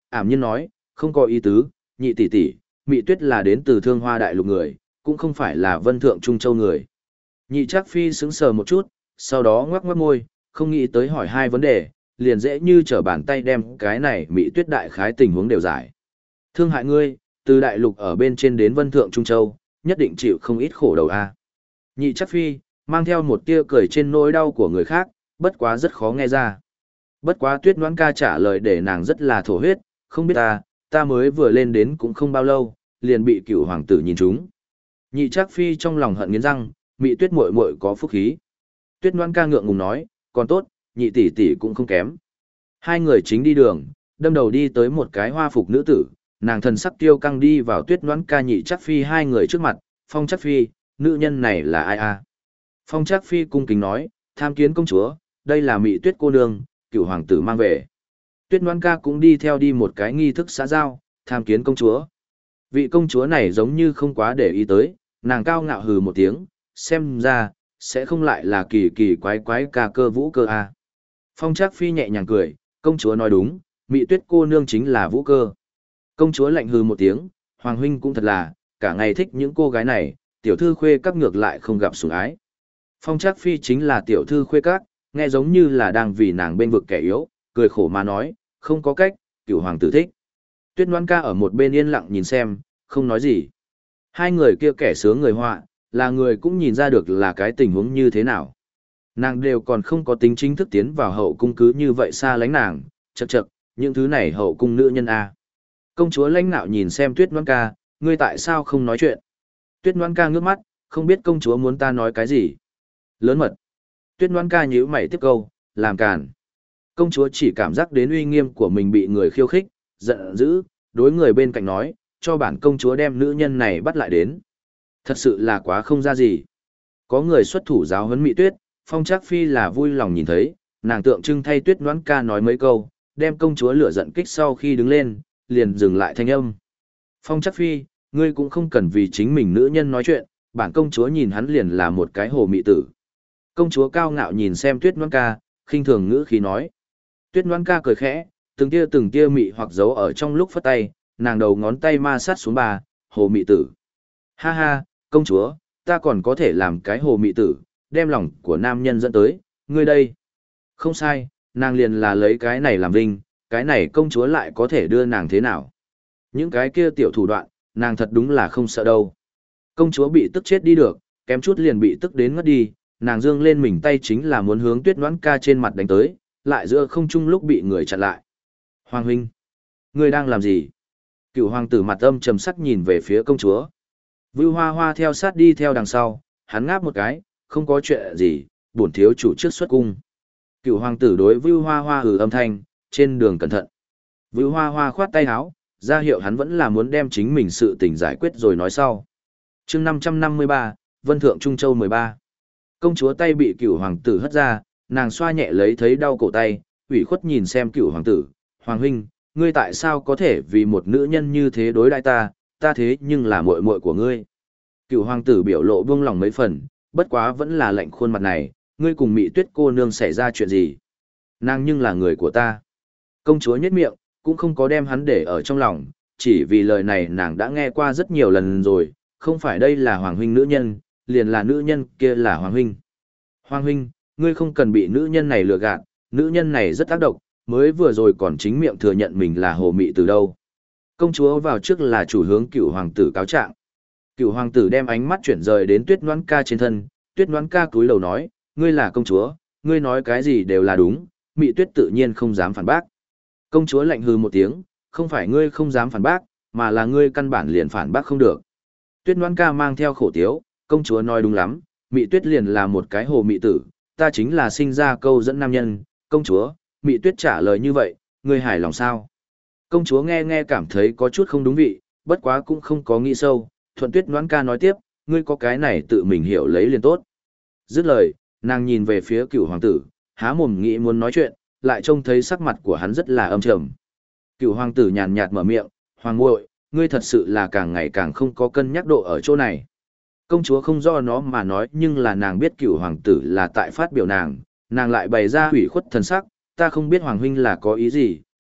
ảm nhiên nói, không có ý tứ, nhị tỷ tỷ, Mị Tuyết là đến từ Thương Hoa Đại Lục người, cũng không phải là Vân Thượng Trung Châu người. Nhị Trác Phi sững sờ một chút, sau đó ngoắc ngoắc môi, không nghĩ tới hỏi hai vấn đề, liền dễ như trở bàn tay đem cái này Mị Tuyết đại khái tình huống đều giải. Thương hại ngươi, từ Đại Lục ở bên trên đến Vân Thượng Trung Châu, nhất định chịu không ít khổ đầu a. Nhị Trác Phi mang theo một tia cười trên nỗi đau của người khác, bất quá rất khó nghe ra. Bất quá Tuyết Ngoãn ca trả lời để nàng rất là thổ huyết, không biết ta mới vừa lên đến cũng không bao lâu, liền bị Cửu hoàng tử nhìn trúng. Nhị Trác Phi trong lòng hận nghiến răng, Mị Tuyết muội muội có phúc khí. Tuyết Ngoãn ca ngượng ngùng nói, còn tốt, nhị tỷ tỷ cũng không kém. Hai người chính đi đường, đâm đầu đi tới một cái hoa phục nữ tử, nàng thần sắc tiêu căng đi vào Tuyết Ngoãn ca Nhị Trác Phi hai người trước mặt, Phong Trác Phi, nữ nhân này là ai a? Phong Trác Phi cung kính nói, tham kiến công chúa, đây là Mị Tuyết cô nương, Cửu hoàng tử mang về. Tuyết Ngoãn ca cũng đi theo đi một cái nghi thức xã giao, tham kiến công chúa. Vị công chúa này giống như không quá để ý tới, nàng cao ngạo hừ một tiếng, xem ra, sẽ không lại là kỳ kỳ quái quái ca cơ vũ cơ a. Phong Trác Phi nhẹ nhàng cười, công chúa nói đúng, Mị Tuyết cô nương chính là vũ cơ. Công chúa lạnh hừ một tiếng, hoàng huynh cũng thật là, cả ngày thích những cô gái này, tiểu thư khuê các ngược lại không gặp sủng ái. Phong Trác Phi chính là tiểu thư khuê các, nghe giống như là đang vì nàng bên vực kẻ yếu, cười khổ mà nói, không có cách, Cửu hoàng tử thích. Tuyết Ngoãn ca ở một bên yên lặng nhìn xem, không nói gì. Hai người kia kẻ sướng người họa, là người cũng nhìn ra được là cái tình huống như thế nào. Nàng đều còn không có tính chính thức tiến vào hậu cung cứ như vậy xa lánh nàng, chậc chậc, những thứ này hậu cung nữ nhân a. Công chúa lãnh nạo nhìn xem Tuyết Ngoãn ca, ngươi tại sao không nói chuyện? Tuyết Ngoãn ca ngước mắt, không biết công chúa muốn ta nói cái gì. Lớn mật. Tuyết Ngoãn ca nhíu mày tiếp câu, làm càn. Công chúa chỉ cảm giác đến uy nghiêm của mình bị người khiêu khích, giận dữ, đối người bên cạnh nói, cho bản công chúa đem nữ nhân này bắt lại đến. Thật sự là quá không ra gì. Có người xuất thủ giáo huấn Mị Tuyết, Phong Trác Phi là vui lòng nhìn thấy, nàng tượng trưng thay Tuyết Ngoãn ca nói mấy câu, đem công chúa lửa giận kích sau khi đứng lên, liền dừng lại thanh âm. Phong Trác Phi, ngươi cũng không cần vì chính mình nữ nhân nói chuyện, bản công chúa nhìn hắn liền là một cái hồ mị tử. Công chúa cao ngạo nhìn xem Tuyết Ngoãn ca, khinh thường ngữ khí nói. Tuyết Ngoãn ca cười khẽ, từng tia mị hoặc giấu ở trong lúc phất tay, nàng đầu ngón tay ma sát xuống bà, hồ mị tử. Ha ha, công chúa, ta còn có thể làm cái hồ mị tử, đem lòng của nam nhân dẫn tới, ngươi đây. Không sai, nàng liền là lấy cái này làm vinh, cái này công chúa lại có thể đưa nàng thế nào. Những cái kia tiểu thủ đoạn, nàng thật đúng là không sợ đâu. Công chúa bị tức chết đi được, kém chút liền bị tức đến ngất đi, nàng dương lên mình tay chính là muốn hướng Tuyết Ngoãn ca trên mặt đánh tới, lại giữa không trung lúc bị người chặn lại. Hoàng huynh, ngươi đang làm gì? Cửu hoàng tử mặt âm trầm sắc nhìn về phía công chúa. Vưu Hoa Hoa theo sát đi theo đằng sau, hắn ngáp một cái, không có chuyện gì, bổn thiếu chủ trước xuất cung. Cửu hoàng tử đối Vưu Hoa Hoa âm thanh, trên đường cẩn thận. Vưu Hoa Hoa khoát tay áo, ra hiệu hắn vẫn là muốn đem chính mình sự tình giải quyết rồi nói sau. Chương 553, Vân Thượng Trung Châu 13. Công chúa tay bị Cửu hoàng tử hất ra, nàng xoa nhẹ lấy thấy đau cổ tay, ủy khuất nhìn xem Cửu hoàng tử, "Hoàng huynh, ngươi tại sao có thể vì một nữ nhân như thế đối đãi ta, ta thế nhưng là muội muội của ngươi." Cửu hoàng tử biểu lộ buông lòng mấy phần, bất quá vẫn là lạnh khuôn mặt này, "Ngươi cùng Mị Tuyết cô nương xảy ra chuyện gì? Nàng nhưng là người của ta." Công chúa nhếch miệng, cũng không có đem hắn để ở trong lòng, chỉ vì lời này nàng đã nghe qua rất nhiều lần rồi, không phải đây là hoàng huynh nữ nhân, liền là nữ nhân kia là hoàng huynh. Hoàng huynh, ngươi không cần bị nữ nhân này lừa gạt, nữ nhân này rất ác độc, mới vừa rồi còn chính miệng thừa nhận mình là hồ mị từ đâu. Công chúa vào trước là chủ hướng Cửu hoàng tử cáo trạng. Cửu hoàng tử đem ánh mắt chuyển rời đến Tuyết Ngoãn ca trên thân, Tuyết Ngoãn ca cúi đầu nói, ngươi là công chúa, ngươi nói cái gì đều là đúng, Mị Tuyết tự nhiên không dám phản bác. Công chúa lạnh hừ một tiếng, không phải ngươi không dám phản bác, mà là ngươi căn bản liền phản bác không được. Tuyết Ngoãn ca mang theo khổ tiếu, công chúa nói đúng lắm, Mị Tuyết liền là một cái hồ mị tử, ta chính là sinh ra câu dẫn nam nhân, công chúa, Mị Tuyết trả lời như vậy, ngươi hài lòng sao? Công chúa nghe cảm thấy có chút không đúng vị, bất quá cũng không có nghĩ sâu, thuận Tuyết Ngoãn ca nói tiếp, ngươi có cái này tự mình hiểu lấy liền tốt. Dứt lời, nàng nhìn về phía Cửu hoàng tử, há mồm nghĩ muốn nói chuyện, lại trông thấy sắc mặt của hắn rất là âm trầm. Cửu hoàng tử nhàn nhạt mở miệng, "Hoàng muội, ngươi thật sự là càng ngày càng không có cân nhắc độ ở chỗ này." Công chúa không do nó mà nói, nhưng là nàng biết Cửu hoàng tử là tại phát biểu nàng lại bày ra hủy khuất thần sắc, "Ta không biết hoàng huynh là có ý gì,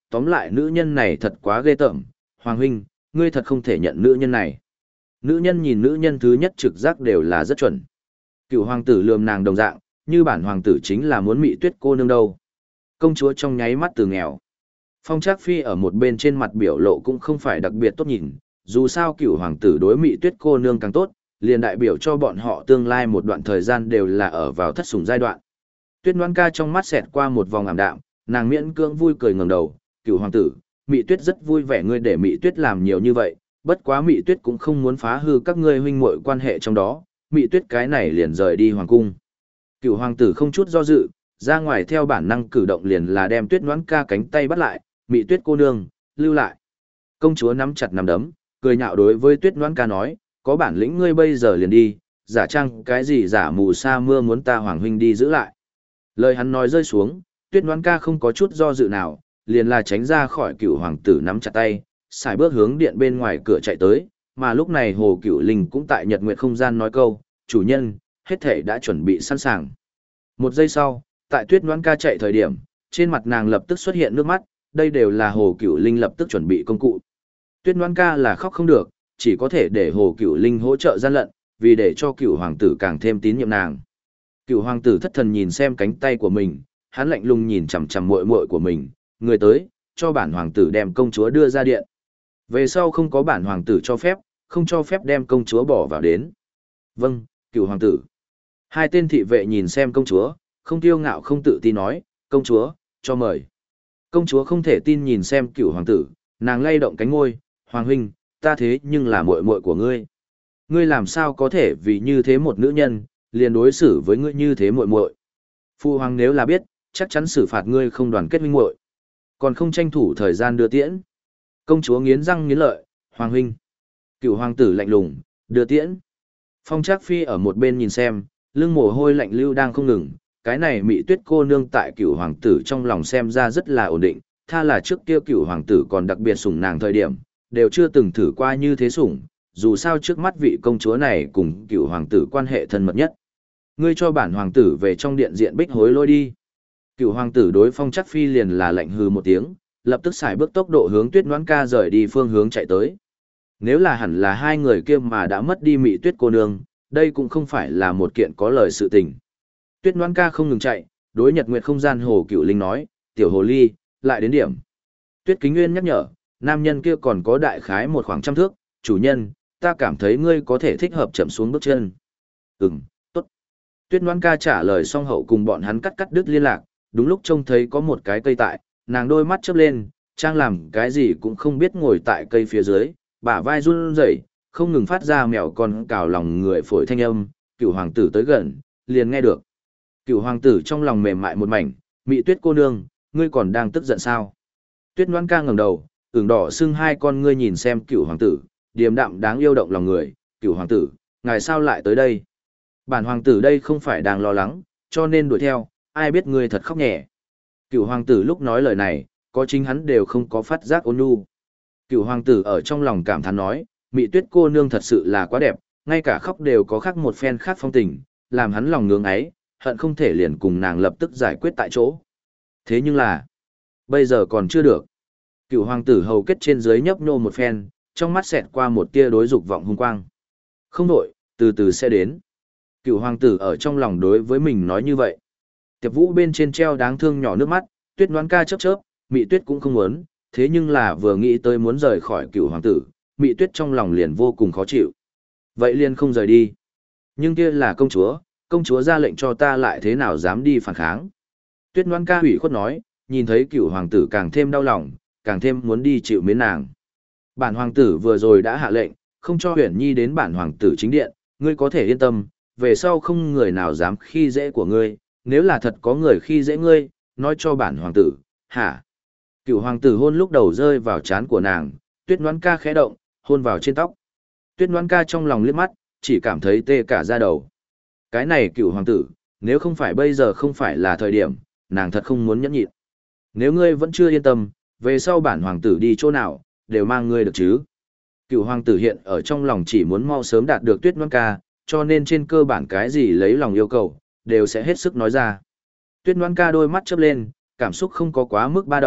tóm lại nữ nhân này thật quá ghê tởm, Hoàng huynh, ngươi thật không thể nhận nữ nhân này. Nữ nhân nhìn nữ nhân thứ nhất trực giác đều là rất chuẩn. Cựu hoàng tử lườm nàng đồng dạng, như bản hoàng tử chính là muốn Mị Tuyết cô nương đâu. Công chúa trong nháy mắt từ nghèo. Phong Trác Phi ở một bên trên mặt biểu lộ cũng không phải đặc biệt tốt nhìn, dù sao cựu hoàng tử đối Mị Tuyết cô nương càng tốt, liền đại biểu cho bọn họ tương lai một đoạn thời gian đều là ở vào thất sủng giai đoạn. Tuyết Ngoan Ca trong mắt xẹt qua một vòng ảm đạm, nàng miễn cưỡng vui cười ngẩng đầu, "Cửu hoàng tử, Mị Tuyết rất vui vẻ ngươi để Mị Tuyết làm nhiều như vậy, bất quá Mị Tuyết cũng không muốn phá hư các ngươi huynh muội quan hệ trong đó, Mị Tuyết cái này liền rời đi hoàng cung." Cửu hoàng tử không chút do dự, ra ngoài theo bản năng cử động liền là đem Tuyết Ngoan Ca cánh tay bắt lại, "Mị Tuyết cô nương, lưu lại." Công chúa nắm chặt nắm đấm, cười nhạo đối với Tuyết Ngoan Ca nói, "Có bản lĩnh ngươi bây giờ liền đi, giả trang cái gì giả mù sa mưa muốn ta hoàng huynh đi giữ lại." Lời hắn nói rơi xuống, Tuyết Ngoan Ca không có chút do dự nào, liền là tránh ra khỏi cựu hoàng tử nắm chặt tay, xài bước hướng điện bên ngoài cửa chạy tới, mà lúc này Hồ Cựu Linh cũng tại Nhật Nguyệt không gian nói câu, "Chủ nhân, hết thể đã chuẩn bị sẵn sàng." Một giây sau, tại Tuyết Ngoan Ca chạy thời điểm, trên mặt nàng lập tức xuất hiện nước mắt, đây đều là Hồ Cựu Linh lập tức chuẩn bị công cụ. Tuyết Ngoan Ca là khóc không được, chỉ có thể để Hồ Cựu Linh hỗ trợ gian lận, vì để cho cựu hoàng tử càng thêm tín nhiệm nàng. Cựu hoàng tử thất thần nhìn xem cánh tay của mình, hắn lạnh lùng nhìn chằm chằm muội muội của mình, người tới, cho bản hoàng tử đem công chúa đưa ra điện. Về sau không có bản hoàng tử cho phép, không cho phép đem công chúa bỏ vào đến. Vâng, cựu hoàng tử. Hai tên thị vệ nhìn xem công chúa, không kiêu ngạo không tự tin nói, công chúa, cho mời. Công chúa không thể tin nhìn xem cựu hoàng tử, nàng lay động cánh ngôi, hoàng huynh, ta thế nhưng là muội muội của ngươi. Ngươi làm sao có thể vì như thế một nữ nhân, liền đối xử với ngươi như thế muội muội. Phu hoàng nếu là biết, chắc chắn xử phạt ngươi không đoàn kết huynh muội, còn không tranh thủ thời gian đưa tiễn. Công chúa nghiến răng nghiến lợi, hoàng huynh. Cựu hoàng tử lạnh lùng, đưa tiễn. Phong Trác Phi ở một bên nhìn xem, lưng mồ hôi lạnh lưu đang không ngừng, cái này Mị Tuyết cô nương tại cựu hoàng tử trong lòng xem ra rất là ổn định, tha là trước kia cựu hoàng tử còn đặc biệt sủng nàng thời điểm, đều chưa từng thử qua như thế sủng, dù sao trước mắt vị công chúa này cùng cựu hoàng tử quan hệ thân mật nhất. Ngươi cho bản hoàng tử về trong điện diện bích hối lôi đi. Cựu hoàng tử đối Phong Trác Phi liền là lạnh hừ một tiếng, lập tức xài bước tốc độ hướng Tuyết Ngoan Ca rời đi phương hướng chạy tới. Nếu là hẳn là hai người kia mà đã mất đi Mị Tuyết cô nương, đây cũng không phải là một kiện có lời sự tình. Tuyết Ngoan Ca không ngừng chạy, đối Nhật Nguyệt không gian Hồ Cựu Linh nói, "Tiểu hồ ly, lại đến điểm." Tuyết Kính Nguyên nhắc nhở, nam nhân kia còn có đại khái một khoảng trăm thước, "Chủ nhân, ta cảm thấy ngươi có thể thích hợp chậm xuống bước chân." Tốt. Tuyết Ngoan Ca trả lời xong hậu cùng bọn hắn cắt đứt liên lạc, đúng lúc trông thấy có một cái cây tại, nàng đôi mắt chớp lên, trang làm cái gì cũng không biết ngồi tại cây phía dưới, bả vai run rẩy, không ngừng phát ra mèo con cào lòng người phổi thanh âm, cựu hoàng tử tới gần, liền nghe được. Cựu hoàng tử trong lòng mềm mại một mảnh, "Mị Tuyết cô nương, ngươi còn đang tức giận sao?" Tuyết Ngoan Ca ngẩng đầu, ửng đỏ sưng hai con ngươi nhìn xem cựu hoàng tử, điềm đạm đáng yêu động lòng người, "Cựu hoàng tử, ngài sao lại tới đây? Bản hoàng tử đây không phải đang lo lắng, cho nên đuổi theo, ai biết ngươi thật khóc nhẹ." Cựu hoàng tử lúc nói lời này, có chính hắn đều không có phát giác ôn nhu. Cựu hoàng tử ở trong lòng cảm thán nói, Mị Tuyết cô nương thật sự là quá đẹp, ngay cả khóc đều có khác một phen khác phong tình, làm hắn lòng ngưỡng ấy, hận không thể liền cùng nàng lập tức giải quyết tại chỗ. Thế nhưng là, bây giờ còn chưa được. Cựu hoàng tử hầu kết trên dưới nhấp nhô một phen, trong mắt xẹt qua một tia đối dục vọng hung quang. Không đổi, từ từ sẽ đến. Cựu hoàng tử ở trong lòng đối với mình nói như vậy. Tiệp Vũ bên trên treo đáng thương nhỏ nước mắt, Tuyết Ngoan Ca chớp chớp, Mị Tuyết cũng không muốn, thế nhưng là vừa nghĩ tới muốn rời khỏi cựu hoàng tử, Mị Tuyết trong lòng liền vô cùng khó chịu. Vậy liền không rời đi. Nhưng kia là công chúa ra lệnh cho ta lại thế nào dám đi phản kháng. Tuyết Ngoan Ca hủy khuất nói, nhìn thấy cựu hoàng tử càng thêm đau lòng, càng thêm muốn đi chịu mến nàng. Bản hoàng tử vừa rồi đã hạ lệnh, không cho Huyền Nhi đến bản hoàng tử chính điện, ngươi có thể yên tâm, về sau không người nào dám khi dễ của ngươi, nếu là thật có người khi dễ ngươi, nói cho bản hoàng tử, hả? Cựu hoàng tử hôn lúc đầu rơi vào trán của nàng, Tuyết Ngoan Ca khẽ động, hôn vào trên tóc. Tuyết Ngoan Ca trong lòng liếc mắt, chỉ cảm thấy tê cả da đầu. Cái này cựu hoàng tử, nếu không phải bây giờ không phải là thời điểm, nàng thật không muốn nhẫn nhịn. Nếu ngươi vẫn chưa yên tâm, về sau bản hoàng tử đi chỗ nào, đều mang ngươi được chứ. Cựu hoàng tử hiện ở trong lòng chỉ muốn mau sớm đạt được Tuyết Ngoan Ca, cho nên trên cơ bản cái gì lấy lòng yêu cầu, đều sẽ hết sức nói ra. Tuyết Ngoan Ca đôi mắt chớp lên, cảm xúc không có quá mức ba động,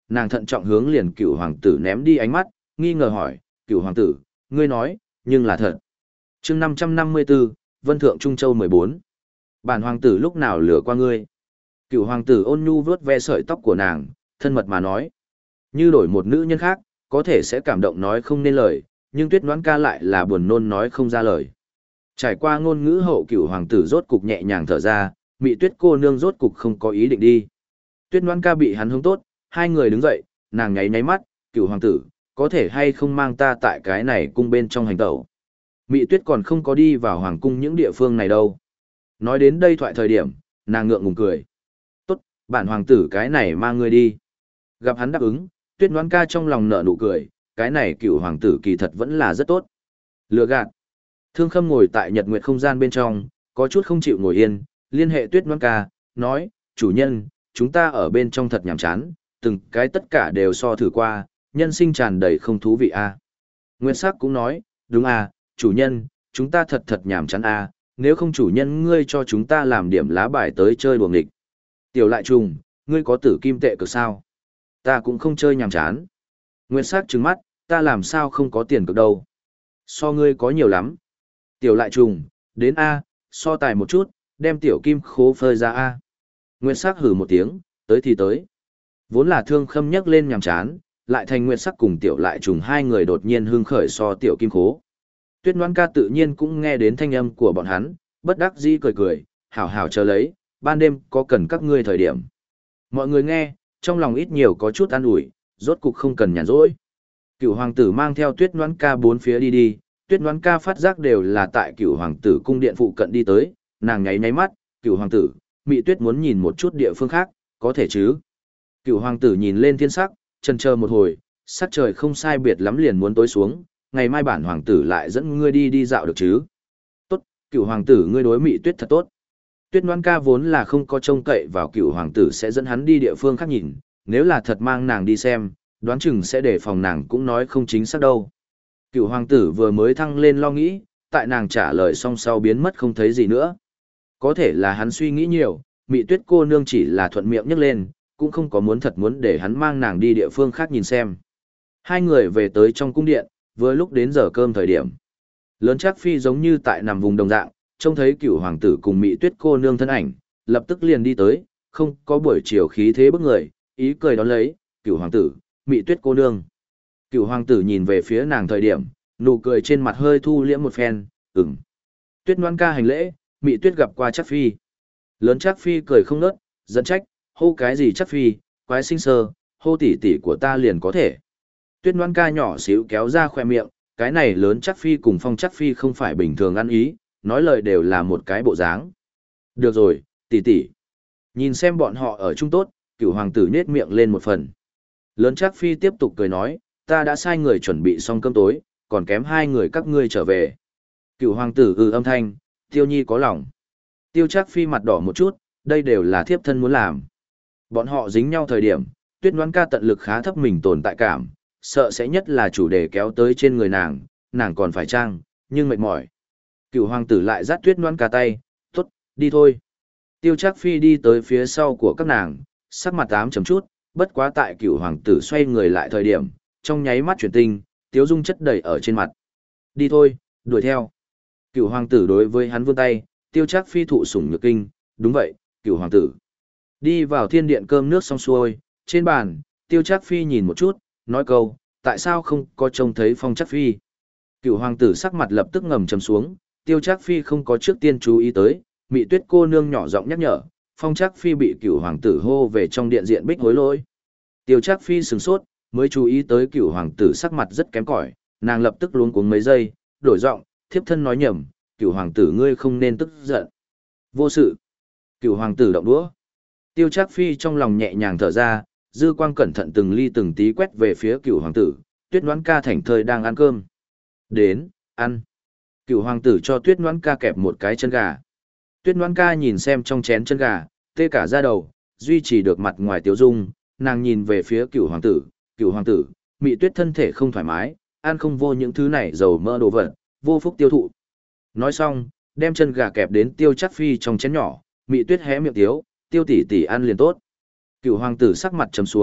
nàng thận trọng hướng liền cửu hoàng tử ném đi ánh mắt, nghi ngờ hỏi, cửu hoàng tử, ngươi nói, nhưng là thật. chương 554, Vân Thượng Trung Châu 14. Bản hoàng tử lúc nào lừa qua ngươi? Cửu hoàng tử ôn nhu vuốt ve sợi tóc của nàng, thân mật mà nói. Như đổi một nữ nhân khác, có thể sẽ cảm động nói không nên lời, nhưng Tuyết Noãn Ca lại là buồn nôn nói không ra lời. Trải qua ngôn ngữ hậu, cửu hoàng tử rốt cục nhẹ nhàng thở ra, Mị Tuyết cô nương rốt cục không có ý định đi. Tuyết Noãn Ca bị hắn hướng tốt, hai người đứng dậy, nàng nháy nháy mắt, cửu hoàng tử, có thể hay không mang ta tại cái này cung bên trong hành tẩu. Mị Tuyết còn không có đi vào hoàng cung những địa phương này đâu. Nói đến đây thoại thời điểm, nàng ngượng ngùng cười. Tốt, bản hoàng tử cái này mang ngươi đi. Gặp hắn đáp ứng, Tuyết Noãn Ca trong lòng nở nụ cười, cái này cửu hoàng tử kỳ thật vẫn là rất tốt. Lừa gạt. Thương Khâm ngồi tại Nhật Nguyệt không gian bên trong, có chút không chịu ngồi yên, liên hệ Tuyết Noãn Ca, nói, chủ nhân, chúng ta ở bên trong thật nhàm chán, từng cái tất cả đều so thử qua, nhân sinh tràn đầy không thú vị a. Nguyệt Sắc cũng nói, đúng a, chủ nhân, chúng ta thật nhàm chán a, nếu không chủ nhân ngươi cho chúng ta làm điểm lá bài tới chơi đùa nghịch. Tiểu Lại Trùng, ngươi có tử kim tệ cực sao? Ta cũng không chơi nhàm chán. Nguyệt Sắc trừng mắt, ta làm sao không có tiền cực đâu. So ngươi có nhiều lắm. Tiểu Lại Trùng, đến a, so tài một chút, đem tiểu kim khố phơi ra a. Nguyệt Sắc hử một tiếng, tới thì tới. Vốn là Thương Khâm nhắc lên nhàm chán, lại thành Nguyệt Sắc cùng Tiểu Lại Trùng hai người đột nhiên hưng khởi so tiểu kim khố. Tuyết Noãn Ca tự nhiên cũng nghe đến thanh âm của bọn hắn, bất đắc dĩ cười cười, hảo hảo chờ lấy, ban đêm có cần các ngươi thời điểm. Mọi người nghe, trong lòng ít nhiều có chút an ủi, rốt cục không cần nhàn rỗi. Cửu hoàng tử mang theo Tuyết Noãn Ca bốn phía đi, Tuyết Noãn Ca phát giác đều là tại Cửu hoàng tử cung điện phụ cận đi tới, nàng nháy nháy mắt, Cửu hoàng tử, Mị Tuyết muốn nhìn một chút địa phương khác, có thể chứ? Cửu hoàng tử nhìn lên thiên sắc, chần chờ một hồi, sắc trời không sai biệt lắm liền muốn tối xuống, ngày mai bản hoàng tử lại dẫn ngươi đi dạo được chứ? Tốt, Cửu hoàng tử ngươi đối Mị Tuyết thật tốt. Tuyết Noãn Ca vốn là không có trông cậy vào Cửu hoàng tử sẽ dẫn hắn đi địa phương khác nhìn, nếu là thật mang nàng đi xem, đoán chừng sẽ để phòng nàng cũng nói không chính xác đâu. Cửu hoàng tử vừa mới thăng lên lo nghĩ, tại nàng trả lời xong sau biến mất không thấy gì nữa. Có thể là hắn suy nghĩ nhiều, Mị Tuyết cô nương chỉ là thuận miệng nhắc lên, cũng không có muốn để hắn mang nàng đi địa phương khác nhìn xem. Hai người về tới trong cung điện, vừa lúc đến giờ cơm thời điểm. Lớn Trác Phi giống như tại nằm vùng đồng dạng, trông thấy Cửu hoàng tử cùng Mị Tuyết cô nương thân ảnh, lập tức liền đi tới, không có buổi chiều khí thế bức người, ý cười đón lấy, Cửu hoàng tử, Mị Tuyết cô nương. Cửu hoàng tử nhìn về phía nàng thời điểm, nụ cười trên mặt hơi thu liễm một phen, ừm. Tuyết Noãn Ca hành lễ, Mị Tuyết gặp qua Trác Phi. Lớn Trác Phi cười không nớt, giận trách, hô cái gì Trác Phi, quái sinh sơ, hô tỷ tỷ của ta liền có thể. Tuyết Noãn Ca nhỏ xíu kéo ra khoe miệng, cái này Lớn Trác Phi cùng Phong Trác Phi không phải bình thường ăn ý, nói lời đều là một cái bộ dáng. Được rồi, tỷ tỷ. Nhìn xem bọn họ ở chung tốt, Cửu hoàng tử nhếch miệng lên một phần. Lớn Trác Phi tiếp tục cười nói, ta đã sai người chuẩn bị xong cơm tối, còn kém hai người các ngươi trở về. Cửu hoàng tử âm thanh, Tiêu Nhi có lòng. Tiêu Trác Phi mặt đỏ một chút, đây đều là thiếp thân muốn làm. Bọn họ dính nhau thời điểm, Tuyết Noãn Ca tận lực khá thấp mình tồn tại cảm, sợ sẽ nhất là chủ đề kéo tới trên người nàng còn phải trang, nhưng mệt mỏi. Cửu hoàng tử lại dắt Tuyết Noãn Ca tay, tốt, đi thôi. Tiêu Trác Phi đi tới phía sau của các nàng, sắc mặt ám chấm chút, bất quá tại Cửu hoàng tử xoay người lại thời điểm, trong nháy mắt chuyển tinh, tiếu dung chất đầy ở trên mặt. Đi thôi, đuổi theo. Cửu hoàng tử đối với hắn vươn tay, Tiêu Trác Phi thụ sủng nhược kinh, đúng vậy, Cửu hoàng tử. Đi vào thiên điện cơm nước xong xuôi, trên bàn, Tiêu Trác Phi nhìn một chút, nói câu, tại sao không có trông thấy Phong Trác Phi. Cửu hoàng tử sắc mặt lập tức ngầm trầm xuống, Tiêu Trác Phi không có trước tiên chú ý tới, Mị Tuyết cô nương nhỏ giọng nhắc nhở, Phong Trác Phi bị Cửu hoàng tử hô về trong điện diện bích hối lỗi. Tiêu Trác Phi sửng sốt, mới chú ý tới Cửu hoàng tử sắc mặt rất kém cỏi, nàng lập tức luống cuống mấy giây, đổi giọng, thiếp thân nói nhầm, Cửu hoàng tử ngươi không nên tức giận. Vô sự. Cửu hoàng tử động đũa. Tiêu Trác Phi trong lòng nhẹ nhàng thở ra, dư quang cẩn thận từng ly từng tí quét về phía Cửu hoàng tử, Tuyết Noãn Ca thảnh thơi đang ăn cơm. Đến, ăn. Cửu hoàng tử cho Tuyết Noãn Ca kẹp một cái chân gà. Tuyết Noãn Ca nhìn xem trong chén chân gà, tê cả da đầu, duy trì được mặt ngoài tiếu dung, nàng nhìn về phía Cửu hoàng tử, Mị Tuyết thân thể không thoải mái, ăn không vô những thứ này dầu mỡ đồ vật, vô phúc tiêu thụ. Nói xong, đem chân gà kẹp đến Tiêu Trác Phi trong chén nhỏ, Mị Tuyết hé miệng tiếu, Tiêu tỷ tỷ ăn liền tốt. Cửu hoàng tử sắc mặt trầm xuống,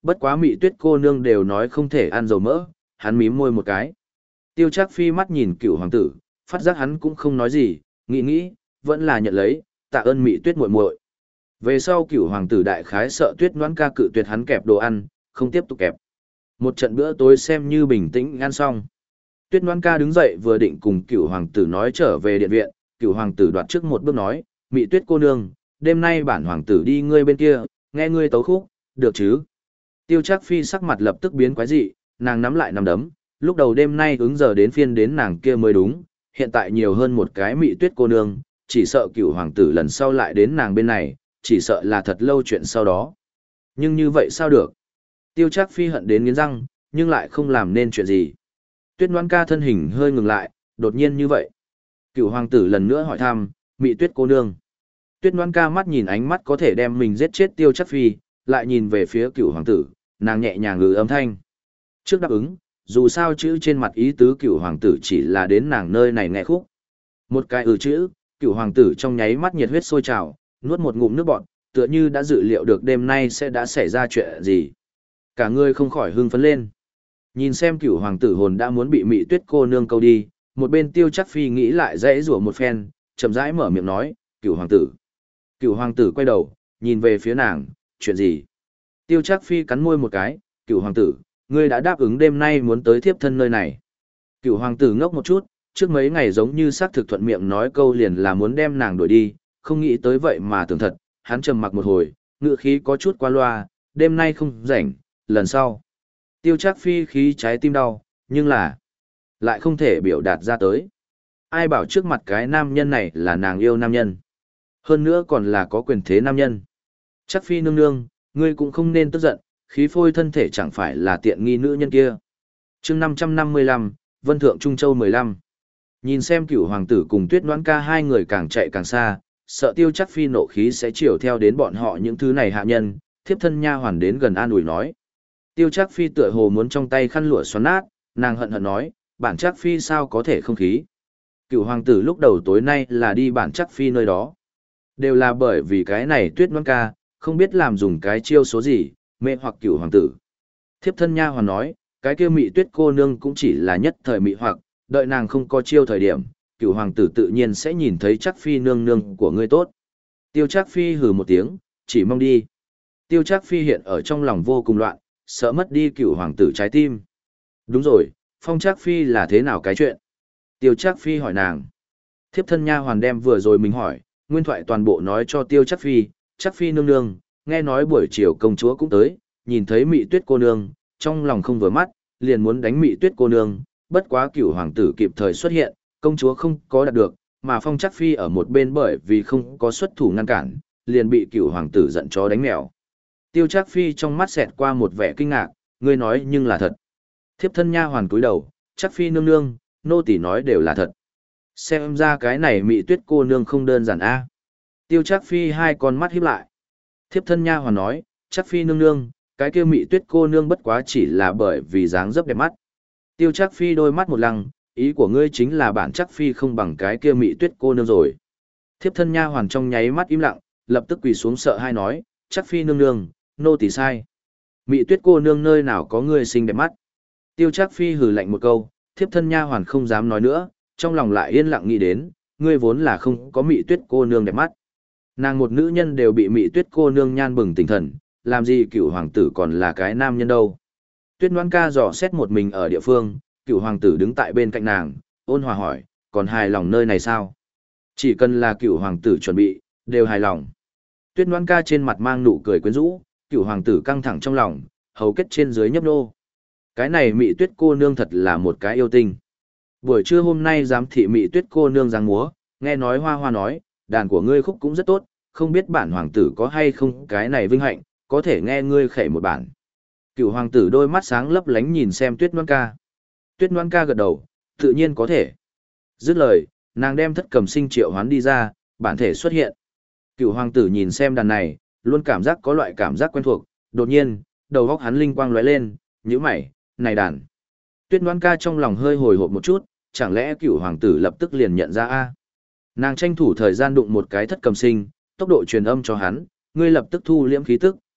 Bất quá Mị Tuyết cô nương đều nói không thể ăn dầu mỡ, hắn mím môi một cái. Tiêu Trác Phi mắt nhìn Cửu hoàng tử, phát giác hắn cũng không nói gì, nghĩ, vẫn là nhận lấy, tạ ơn Mị Tuyết muội muội. Về sau Cửu hoàng tử đại khái sợ Tuyết Noãn ca cự tuyệt hắn kẹp đồ ăn, không tiếp tục kẹp. Một trận bữa tối xem như bình tĩnh ăn xong. Tuyết Noãn ca đứng dậy vừa định cùng Cửu hoàng tử nói trở về điện viện, Cửu hoàng tử đoạt trước một bước nói, Mị Tuyết cô nương, đêm nay bản hoàng tử đi ngươi bên kia, nghe ngươi tấu khúc, được chứ? Tiêu Trác Phi sắc mặt lập tức biến quái dị, nàng nắm lại nắm đấm, lúc đầu đêm nay ứng giờ đến phiên đến nàng kia mới đúng, hiện tại nhiều hơn một cái Mị Tuyết cô nương, chỉ sợ Cửu hoàng tử lần sau lại đến nàng bên này, chỉ sợ là thật lâu chuyện sau đó. Nhưng như vậy sao được? Tiêu Trác Phi hận đến nghiến răng, nhưng lại không làm nên chuyện gì. Tuyết Noãn ca thân hình hơi ngừng lại, đột nhiên như vậy. Cửu hoàng tử lần nữa hỏi thăm, Mị Tuyết cô nương. Tuyết Noãn ca mắt nhìn ánh mắt có thể đem mình giết chết Tiêu Trác Phi, lại nhìn về phía Cửu hoàng tử, nàng nhẹ nhàng ngừ âm thanh. Trước đáp ứng, dù sao chữ trên mặt ý tứ Cửu hoàng tử chỉ là đến nàng nơi này nghe khúc. Một cái chữ, Cửu hoàng tử trong nháy mắt nhiệt huyết sôi trào, nuốt một ngụm nước bọt, tựa như đã dự liệu được đêm nay sẽ đã xảy ra chuyện gì. Cả người không khỏi hưng phấn lên. Nhìn xem Cửu hoàng tử hồn đã muốn bị Mị Tuyết cô nương câu đi, một bên Tiêu Trác Phi nghĩ lại dãy rủa một phen, chậm rãi mở miệng nói, Cửu hoàng tử. Cửu hoàng tử quay đầu, nhìn về phía nàng, chuyện gì? Tiêu Trác Phi cắn môi một cái, Cửu hoàng tử, ngươi đã đáp ứng đêm nay muốn tới thiếp thân nơi này. Cửu hoàng tử ngốc một chút, trước mấy ngày giống như xác thực thuận miệng nói câu liền là muốn đem nàng đuổi đi, không nghĩ tới vậy mà tưởng thật, hắn trầm mặc một hồi, ngữ khí có chút qua loa, đêm nay không rảnh, lần sau. Tiêu Trác Phi khí trái tim đau, nhưng là lại không thể biểu đạt ra tới. Ai bảo trước mặt cái nam nhân này là nàng yêu nam nhân. Hơn nữa còn là có quyền thế nam nhân. Trác Phi nương nương, ngươi cũng không nên tức giận, khí phôi thân thể chẳng phải là tiện nghi nữ nhân kia. Chương 555, Vân Thượng Trung Châu 15. Nhìn xem Cửu hoàng tử cùng Tuyết Noãn ca hai người càng chạy càng xa, sợ Tiêu Trác Phi nộ khí sẽ chiều theo đến bọn họ những thứ này hạ nhân, thiếp thân nha hoàn đến gần an ủi nói. Tiêu Trác Phi tựa hồ muốn trong tay khăn lụa xoắn nát, nàng hận hận nói, bản Trác Phi sao có thể không khí. Cửu hoàng tử lúc đầu tối nay là đi bản Trác Phi nơi đó. Đều là bởi vì cái này Tuyết Noãn ca, không biết làm dùng cái chiêu số gì, mê hoặc Cửu hoàng tử. Thiếp thân nha hoàn nói, cái kia Mị Tuyết cô nương cũng chỉ là nhất thời mị hoặc, đợi nàng không có chiêu thời điểm, Cửu hoàng tử tự nhiên sẽ nhìn thấy Trác Phi nương nương của ngươi tốt. Tiêu Trác Phi hừ một tiếng, chỉ mong đi. Tiêu Trác Phi hiện ở trong lòng vô cùng loạn, sợ mất đi Cửu hoàng tử trái tim. Đúng rồi, Phong Trác Phi là thế nào cái chuyện? Tiêu Trác Phi hỏi nàng. Thiếp thân nha hoàn đem vừa rồi mình hỏi, nguyên thoại toàn bộ nói cho Tiêu Trác Phi, Trác Phi nương nương, nghe nói buổi chiều công chúa cũng tới, nhìn thấy Mị Tuyết cô nương, trong lòng không vừa mắt, liền muốn đánh Mị Tuyết cô nương, bất quá Cửu hoàng tử kịp thời xuất hiện, công chúa không có đạt được, mà Phong Trác Phi ở một bên bởi vì không có xuất thủ ngăn cản, liền bị Cửu hoàng tử giận chó đánh mèo. Tiêu Trác Phi trong mắt xẹt qua một vẻ kinh ngạc, ngươi nói nhưng là thật. Thiếp thân nha hoàn cúi đầu, Trác Phi nương nương, nô tỳ nói đều là thật. Xem ra cái này Mị Tuyết cô nương không đơn giản a. Tiêu Trác Phi hai con mắt híp lại. Thiếp thân nha hoàn nói, Trác Phi nương nương, cái kia Mị Tuyết cô nương bất quá chỉ là bởi vì dáng dấp đẹp mắt. Tiêu Trác Phi đôi mắt một lăng, ý của ngươi chính là bản Trác Phi không bằng cái kia Mị Tuyết cô nương rồi. Thiếp thân nha hoàn trong nháy mắt im lặng, lập tức quỳ xuống sợ hai nói, Trác Phi nương nương, nô tỳ sai. Mị Tuyết cô nương nơi nào có ngươi xinh đẹp mắt. Tiêu Trác Phi hừ lạnh một câu, thiếp thân nha hoàn không dám nói nữa, trong lòng lại yên lặng nghĩ đến, ngươi vốn là không có Mị Tuyết cô nương đẹp mắt. Nàng một nữ nhân đều bị Mị Tuyết cô nương nhan bừng tỉnh thần, làm gì Cửu hoàng tử còn là cái nam nhân đâu. Tuyết Noãn ca dò xét một mình ở địa phương, Cửu hoàng tử đứng tại bên cạnh nàng, ôn hòa hỏi, còn hài lòng nơi này sao? Chỉ cần là Cửu hoàng tử chuẩn bị, đều hài lòng. Tuyết Noãn ca trên mặt mang nụ cười quyến rũ, Cửu hoàng tử căng thẳng trong lòng, hầu kết trên dưới nhấp nô. Cái này Mị Tuyết cô nương thật là một cái yêu tinh. Buổi trưa hôm nay giám thị Mị Tuyết cô nương giang múa, nghe nói Hoa Hoa nói, đàn của ngươi khúc cũng rất tốt, không biết bản hoàng tử có hay không cái này vinh hạnh, có thể nghe ngươi khẩy một bản. Cửu hoàng tử đôi mắt sáng lấp lánh nhìn xem Tuyết Noãn ca. Tuyết Noãn ca gật đầu, tự nhiên có thể. Dứt lời, nàng đem Thất Cầm Sinh triệu hoán đi ra, bản thể xuất hiện. Cửu hoàng tử nhìn xem đàn này, luôn cảm giác có loại cảm giác quen thuộc, đột nhiên, đầu óc hắn linh quang lóe lên, nhíu mày, này đàn. Tuyết Noãn ca trong lòng hơi hồi hộp một chút, chẳng lẽ Cửu hoàng tử lập tức liền nhận ra a? Nàng tranh thủ thời gian đụng một cái Thất Cầm Sinh, tốc độ truyền âm cho hắn, ngươi lập tức thu liễm khí tức,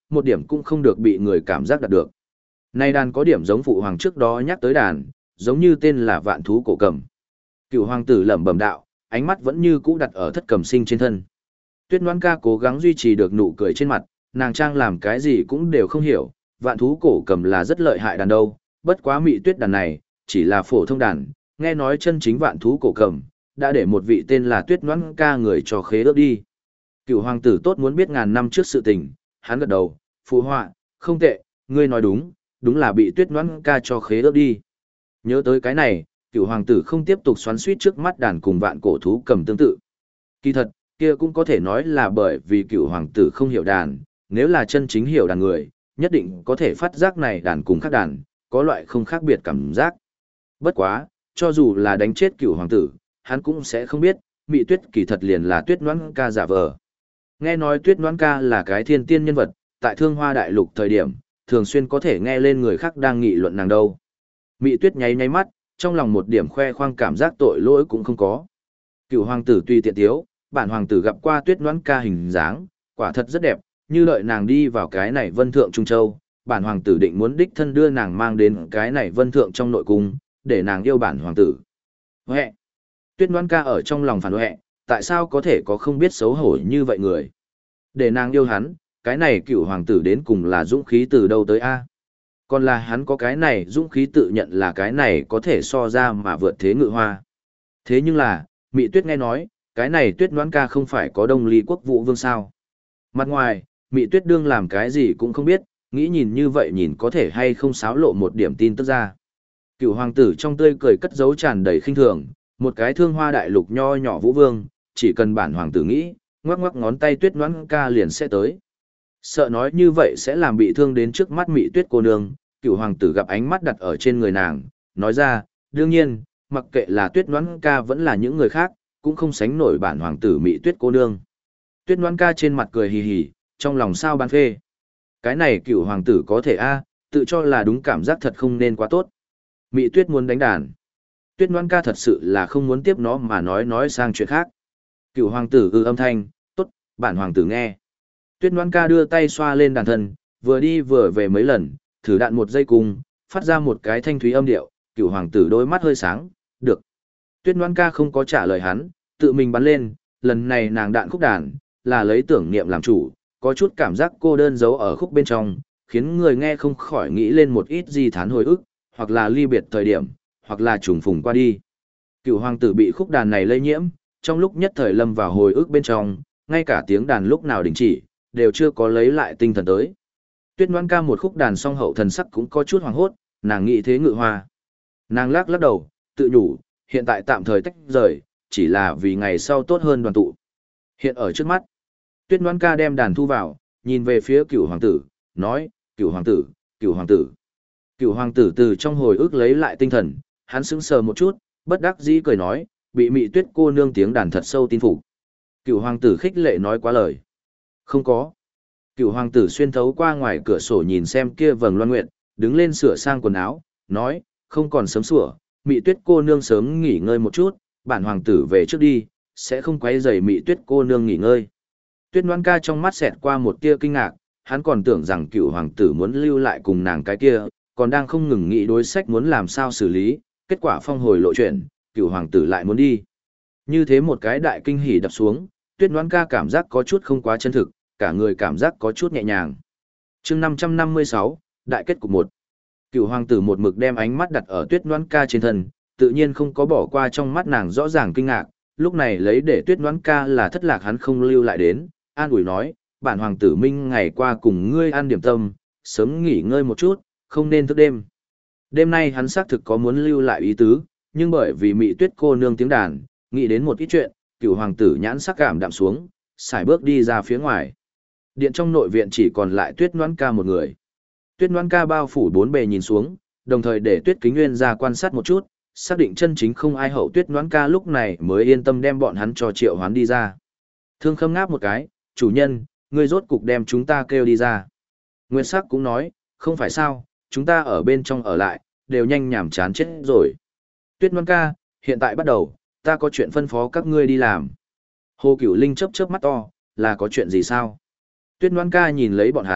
một điểm cũng không được bị người cảm giác đạt được. Này đàn có điểm giống phụ hoàng trước đó nhắc tới đàn, giống như tên là vạn thú cổ cầm. Cựu hoàng tử lẩm bẩm đạo, ánh mắt vẫn như cũ đặt ở thất cầm sinh trên thân. Tuyết Ngoãn ca cố gắng duy trì được nụ cười trên mặt, nàng trang làm cái gì cũng đều không hiểu, vạn thú cổ cầm là rất lợi hại đàn đâu, bất quá Mị Tuyết đàn này, chỉ là phổ thông đàn, nghe nói chân chính vạn thú cổ cầm, đã để một vị tên là Tuyết Ngoãn ca người cho khế ước đi. Cựu hoàng tử tốt muốn biết ngàn năm trước sự tình, hắn gật đầu, phụ họa, không tệ, ngươi nói đúng, đúng là bị Tuyết Ngoãn ca cho khế ước đi. Nhớ tới cái này, cựu hoàng tử không tiếp tục xoắn suýt trước mắt đàn cùng vạn cổ thú cầm tương tự. Kỳ thật, kia cũng có thể nói là bởi vì cựu hoàng tử không hiểu đàn, nếu là chân chính hiểu đàn người, nhất định có thể phát giác này đàn cùng khác đàn, có loại không khác biệt cảm giác. Bất quá, cho dù là đánh chết cựu hoàng tử, hắn cũng sẽ không biết, Mị Tuyết kỳ thật liền là Tuyết Ngoãn ca giả vờ. Nghe nói Tuyết Ngoãn ca là cái thiên tiên nhân vật, tại Thương Hoa Đại Lục thời điểm, thường xuyên có thể nghe lên người khác đang nghị luận nàng đâu. Mị Tuyết nháy nháy mắt, trong lòng một điểm khoe khoang cảm giác tội lỗi cũng không có. Cựu hoàng tử tuy tiện tiếu, bản hoàng tử gặp qua Tuyết Ngoãn ca hình dáng, quả thật rất đẹp, như đợi nàng đi vào cái này Vân Thượng Trung Châu, bản hoàng tử định muốn đích thân đưa nàng mang đến cái này Vân Thượng trong nội cung, để nàng yêu bản hoàng tử. Huệ! Tuyết Ngoãn ca ở trong lòng phản huệ, tại sao có thể có không biết xấu hổ như vậy người? Để nàng yêu hắn, cái này cựu hoàng tử đến cùng là dũng khí từ đâu tới a? Còn là hắn có cái này dũng khí tự nhận là cái này có thể so ra mà vượt thế ngự hoa. Thế nhưng là, Mị Tuyết nghe nói, cái này Tuyết Ngoãn ca không phải có Đông Ly Quốc Vũ Vương sao? Mặt ngoài, Mị Tuyết đương làm cái gì cũng không biết, nghĩ nhìn như vậy nhìn có thể hay không xáo lộ một điểm tin tức ra. Cựu hoàng tử trong tươi cười cất giấu tràn đầy khinh thường, một cái Thương Hoa Đại Lục nho nhỏ Vũ Vương, chỉ cần bản hoàng tử nghĩ, ngoắc ngoắc ngón tay Tuyết Ngoãn ca liền sẽ tới. Sợ nói như vậy sẽ làm bị thương đến trước mắt Mị Tuyết cô nương, cựu hoàng tử gặp ánh mắt đặt ở trên người nàng, nói ra, đương nhiên, mặc kệ là Tuyết Ngoãn ca vẫn là những người khác, cũng không sánh nổi bản hoàng tử Mị Tuyết cô nương. Tuyết Ngoãn ca trên mặt cười hì hì, trong lòng sao bán phê. Cái này cựu hoàng tử có thể tự cho là đúng cảm giác thật không nên quá tốt. Mị Tuyết muốn đánh đàn. Tuyết Ngoãn ca thật sự là không muốn tiếp nó mà nói sang chuyện khác. Cựu hoàng tử âm thanh, tốt, bản hoàng tử nghe. Tuyết Ngoãn ca đưa tay xoa lên đàn thân, vừa đi vừa về mấy lần, thử đạn một giây cùng, phát ra một cái thanh thúy âm điệu, cựu hoàng tử đôi mắt hơi sáng, được. Tuyết Ngoãn ca không có trả lời hắn, tự mình bắn lên, lần này nàng đạn khúc đàn, là lấy tưởng niệm làm chủ, có chút cảm giác cô đơn giấu ở khúc bên trong, khiến người nghe không khỏi nghĩ lên một ít di thán hồi ức, hoặc là ly biệt thời điểm, hoặc là trùng phùng qua đi. Cựu hoàng tử bị khúc đàn này lây nhiễm, trong lúc nhất thời lâm vào hồi ức bên trong, ngay cả tiếng đàn lúc nào đình chỉ, đều chưa có lấy lại tinh thần tới. Tuyết Ngoãn ca một khúc đàn song hậu thần sắc cũng có chút hoảng hốt, nàng nghĩ thế ngự hoa. Nàng lắc lắc đầu, tự nhủ, hiện tại tạm thời tách rời, chỉ là vì ngày sau tốt hơn đoàn tụ. Hiện ở trước mắt, Tuyết Ngoãn ca đem đàn thu vào, nhìn về phía cửu hoàng tử, nói, cửu hoàng tử, cửu hoàng tử. Cửu hoàng tử từ trong hồi ức lấy lại tinh thần, hắn sững sờ một chút, bất đắc dĩ cười nói, bị Mị Tuyết cô nương tiếng đàn thật sâu tin phục. Cửu hoàng tử khích lệ nói quá lời. Không có. Cửu hoàng tử xuyên thấu qua ngoài cửa sổ nhìn xem kia vầng loan nguyện, đứng lên sửa sang quần áo, nói, không còn sớm sủa, Mị Tuyết cô nương sớm nghỉ ngơi một chút, bản hoàng tử về trước đi, sẽ không quấy rầy Mị Tuyết cô nương nghỉ ngơi. Tuyết Ngoãn ca trong mắt xẹt qua một tia kinh ngạc, hắn còn tưởng rằng cựu hoàng tử muốn lưu lại cùng nàng cái kia, còn đang không ngừng nghĩ đối sách muốn làm sao xử lý, kết quả phong hồi lộ chuyện, cựu hoàng tử lại muốn đi. Như thế một cái đại kinh hỉ đập xuống, Tuyết Ngoãn ca cảm giác có chút không quá chân thực, cả người cảm giác có chút nhẹ nhàng. Chương 556, đại kết cục 1. Cựu hoàng tử một mực đem ánh mắt đặt ở Tuyết Ngoãn ca trên thân, tự nhiên không có bỏ qua trong mắt nàng rõ ràng kinh ngạc, lúc này lấy để Tuyết Ngoãn ca là thất lạc hắn không lưu lại đến, an ủi nói, bản hoàng tử minh ngày qua cùng ngươi ăn điểm tâm, sớm nghỉ ngơi một chút, không nên thức đêm. Đêm nay hắn xác thực có muốn lưu lại ý tứ, nhưng bởi vì Mị Tuyết cô nương tiếng đàn, nghĩ đến một ít chuyện, cựu hoàng tử nhãn sắc cảm đạm xuống, xài bước đi ra phía ngoài. Điện trong nội viện chỉ còn lại Tuyết Ngoãn ca một người. Tuyết Ngoãn ca bao phủ bốn bề nhìn xuống, đồng thời để Tuyết Kính Nguyên ra quan sát một chút, xác định chân chính không ai hậu. Tuyết Ngoãn ca lúc này mới yên tâm đem bọn hắn cho triệu hoán đi ra. Thương Khâm ngáp một cái, chủ nhân, ngươi rốt cục đem chúng ta kêu đi ra. Nguyên Sắc cũng nói, không phải sao, chúng ta ở bên trong ở lại, đều nhanh nhảm chán chết rồi. Tuyết Ngoãn ca, hiện tại bắt đầu, ta có chuyện phân phó các ngươi đi làm. Hồ Cửu Linh chớp chớp mắt to, là có chuyện gì sao? Tuyết Ngoãn ca nhìn lấy bọn hắn,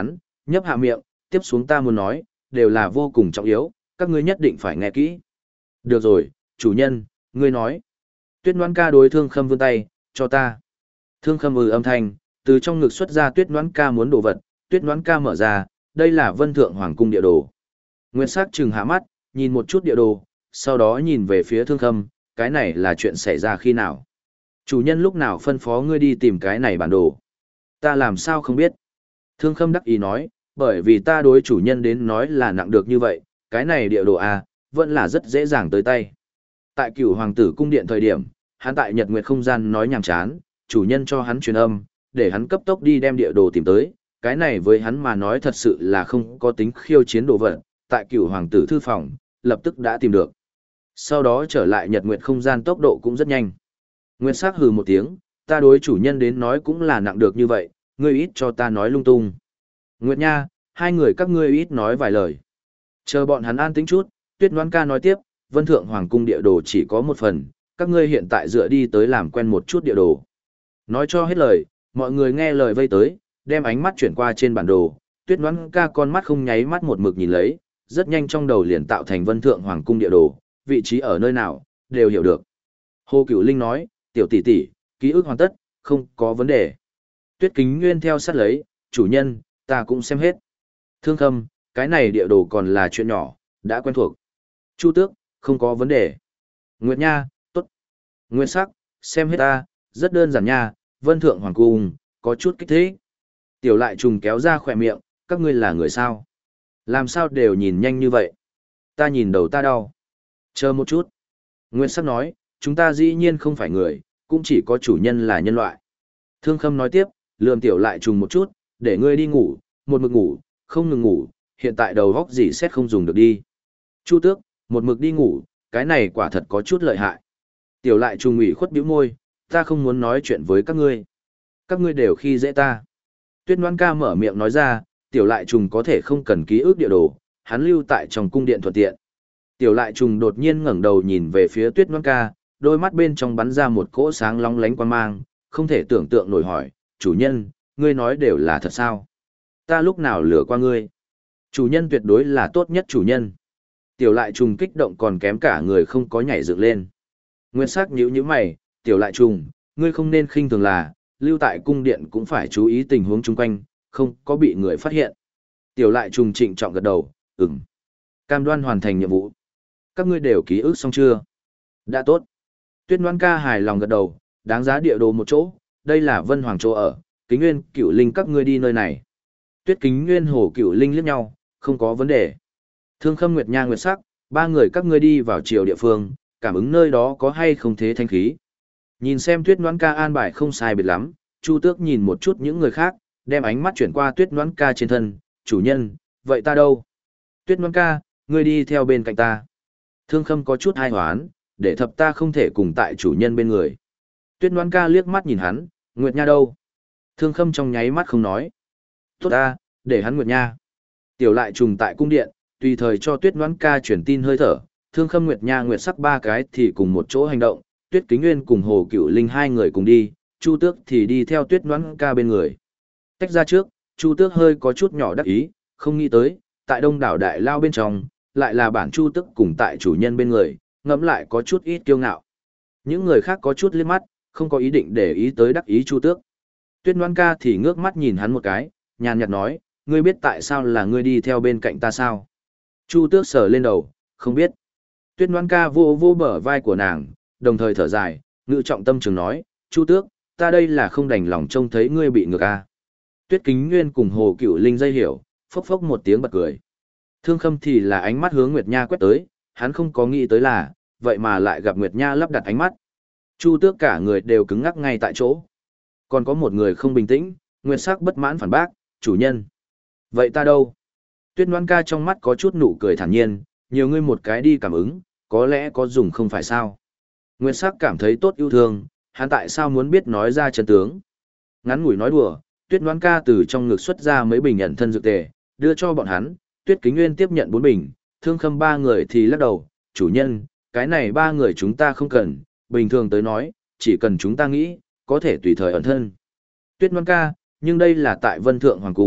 Nhấp hạ miệng, tiếp xuống ta muốn nói, đều là vô cùng trọng yếu, các ngươi nhất định phải nghe kỹ. Được rồi, chủ nhân, ngươi nói. Tuyết Noãn Ca đối Thương Khâm vươn tay, cho ta. Thương Khâm âm thanh, từ trong ngực xuất ra Tuyết Noãn Ca muốn đồ vật, Tuyết Noãn Ca mở ra, đây là Vân Thượng Hoàng cung địa đồ. Nguyệt Sắc trừng hạ mắt, nhìn một chút địa đồ, sau đó nhìn về phía Thương Khâm, cái này là chuyện xảy ra khi nào? Chủ nhân lúc nào phân phó ngươi đi tìm cái này bản đồ? Ta làm sao không biết? Thương Khâm đắc ý nói, bởi vì ta đối chủ nhân đến nói là nặng được như vậy, cái này địa đồ A, vẫn là rất dễ dàng tới tay. Tại Cửu Hoàng tử cung điện thời điểm, hắn tại Nhật Nguyệt không gian nói nhảm chán, chủ nhân cho hắn truyền âm, để hắn cấp tốc đi đem địa đồ tìm tới, cái này với hắn mà nói thật sự là không có tính khiêu chiến đồ vật, tại Cửu Hoàng tử thư phòng, lập tức đã tìm được. Sau đó trở lại Nhật Nguyệt không gian tốc độ cũng rất nhanh. Nguyệt Sắc hừ một tiếng, ta đối chủ nhân đến nói cũng là nặng được như vậy, ngươi ít cho ta nói lung tung. Nguyệt Nha, hai người các ngươi ít nói vài lời. Chờ bọn hắn an tĩnh chút, Tuyết Noãn Ca nói tiếp, Vân Thượng Hoàng cung địa đồ chỉ có một phần, các ngươi hiện tại dựa đi tới làm quen một chút địa đồ. Nói cho hết lời, mọi người nghe lời vây tới, đem ánh mắt chuyển qua trên bản đồ, Tuyết Noãn Ca con mắt không nháy mắt một mực nhìn lấy, rất nhanh trong đầu liền tạo thành Vân Thượng Hoàng cung địa đồ, vị trí ở nơi nào, đều hiểu được. Hồ Cửu Linh nói, tiểu tỷ tỷ, ký ức hoàn tất, không có vấn đề. Tuyết Kính Nguyên theo sát lấy, chủ nhân, ta cũng xem hết. Thương Khâm, cái này địa đồ còn là chuyện nhỏ, đã quen thuộc. Chu Tước, không có vấn đề. Nguyệt Nha, tốt. Nguyệt Sắc, xem hết ta, rất đơn giản nha, Vân Thượng Hoàng cung, có chút kích thích. Tiểu Lại Trùng kéo ra khỏe miệng, các ngươi là người sao? Làm sao đều nhìn nhanh như vậy? Ta nhìn đầu ta đau. Chờ một chút. Nguyệt Sắc nói, chúng ta dĩ nhiên không phải người, cũng chỉ có chủ nhân là nhân loại. Thương Khâm nói tiếp, lườm Tiểu Lại Trùng một chút, để ngươi đi ngủ, một mực ngủ, không ngừng ngủ, hiện tại đầu góc gì xét không dùng được đi. Chu Tước, một mực đi ngủ, cái này quả thật có chút lợi hại. Tiểu Lại Trùng ủy khuất bĩu môi, ta không muốn nói chuyện với các ngươi. Các ngươi đều khi dễ ta. Tuyết Noãn Ca mở miệng nói ra, Tiểu Lại Trùng có thể không cần ký ức địa đồ, hắn lưu tại trong cung điện thuận tiện. Tiểu Lại Trùng đột nhiên ngẩng đầu nhìn về phía Tuyết Noãn Ca, đôi mắt bên trong bắn ra một cỗ sáng long lánh quang mang, không thể tưởng tượng nổi hỏi, chủ nhân, ngươi nói đều là thật sao? Ta lúc nào lừa qua ngươi? Chủ nhân tuyệt đối là tốt nhất chủ nhân. Tiểu Lại Trùng kích động còn kém cả người không có nhảy dựng lên. Nguyên Sắc nhíu nhíu mày, Tiểu Lại Trùng, ngươi không nên khinh thường là, lưu tại cung điện cũng phải chú ý tình huống chung quanh, không có bị người phát hiện. Tiểu Lại Trùng trịnh trọng gật đầu, ừm. Cam đoan hoàn thành nhiệm vụ. Các ngươi đều ký ức xong chưa? Đã tốt. Tuyết Noãn Ca hài lòng gật đầu, đáng giá địa đồ một chỗ, đây là Vân Hoàng chỗ ở, Kính Nguyên, Cửu Linh các ngươi đi nơi này. Tuyết Kính Nguyên Hồ Cửu Linh liếc nhau, không có vấn đề. Thương Khâm Nguyệt Nha Nguyệt Sắc, ba người các ngươi đi vào triều địa phương, cảm ứng nơi đó có hay không thế thanh khí. Nhìn xem Tuyết Noãn Ca an bài không sai biệt lắm, Chu Tước nhìn một chút những người khác, đem ánh mắt chuyển qua Tuyết Noãn Ca trên thân, chủ nhân, vậy ta đâu? Tuyết Noãn Ca, ngươi đi theo bên cạnh ta. Thương Khâm có chút hai hoán, để thập ta không thể cùng tại chủ nhân bên người. Tuyết Noãn Ca liếc mắt nhìn hắn, Nguyệt Nha đâu? Thương Khâm trong nháy mắt không nói. Tốt ta, để hắn Nguyệt Nha. Tiểu Lại Trùng tại cung điện, tùy thời cho Tuyết Noãn Ca truyền tin hơi thở, Thương Khâm Nguyệt Nha Nguyệt Sắc ba cái thì cùng một chỗ hành động, Tuyết Kính Nguyên cùng Hồ Cửu Linh hai người cùng đi, Chu Tước thì đi theo Tuyết Noãn Ca bên người. Tách ra trước, Chu Tước hơi có chút nhỏ đắc ý, không nghĩ tới, tại Đông đảo Đại Lao bên trong, lại là bản Chu Tước cùng tại chủ nhân bên người, ngẫm lại có chút ít kiêu ngạo. Những người khác có chút liếc mắt, không có ý định để ý tới đắc ý Chu Tước. Tuyết Noãn Ca thì ngước mắt nhìn hắn một cái, nhàn nhạt nói, ngươi biết tại sao là ngươi đi theo bên cạnh ta sao? Chu Tước sờ lên đầu, không biết. Tuyết Noãn Ca vô vô bờ vai của nàng, đồng thời thở dài, ngự trọng tâm trường nói, Chu Tước, ta đây là không đành lòng trông thấy ngươi bị ngược a. Tuyết Kính Nguyên cùng Hồ Cửu Linh dây hiểu, phốc phốc một tiếng bật cười. Thương Khâm thì là ánh mắt hướng Nguyệt Nha quét tới, hắn không có nghĩ tới là, vậy mà lại gặp Nguyệt Nha lắp đặt ánh mắt. Chu Tước cả người đều cứng ngắc ngay tại chỗ. Còn có một người không bình tĩnh, Nguyệt Sắc bất mãn phản bác, chủ nhân. Vậy ta đâu? Tuyết Noãn Ca trong mắt có chút nụ cười thản nhiên, nhiều ngươi một cái đi cảm ứng, có lẽ có dùng không phải sao. Nguyệt Sắc cảm thấy tốt yêu thương, hắn tại sao muốn biết nói ra chân tướng. Ngắn ngủi nói đùa, Tuyết Noãn Ca từ trong ngực xuất ra mấy bình ẩn thân dược tề, đưa cho bọn hắn, Tuyết Kính Nguyên tiếp nhận 4 bình, Thương Khâm ba người thì lắc đầu, chủ nhân, cái này ba người chúng ta không cần, bình thường tới nói, chỉ cần chúng ta nghĩ, có thể tùy thời ẩn thân. Tuyết Noãn Ca, nhưng đây là tại Vân Thượng Hoàng Cung,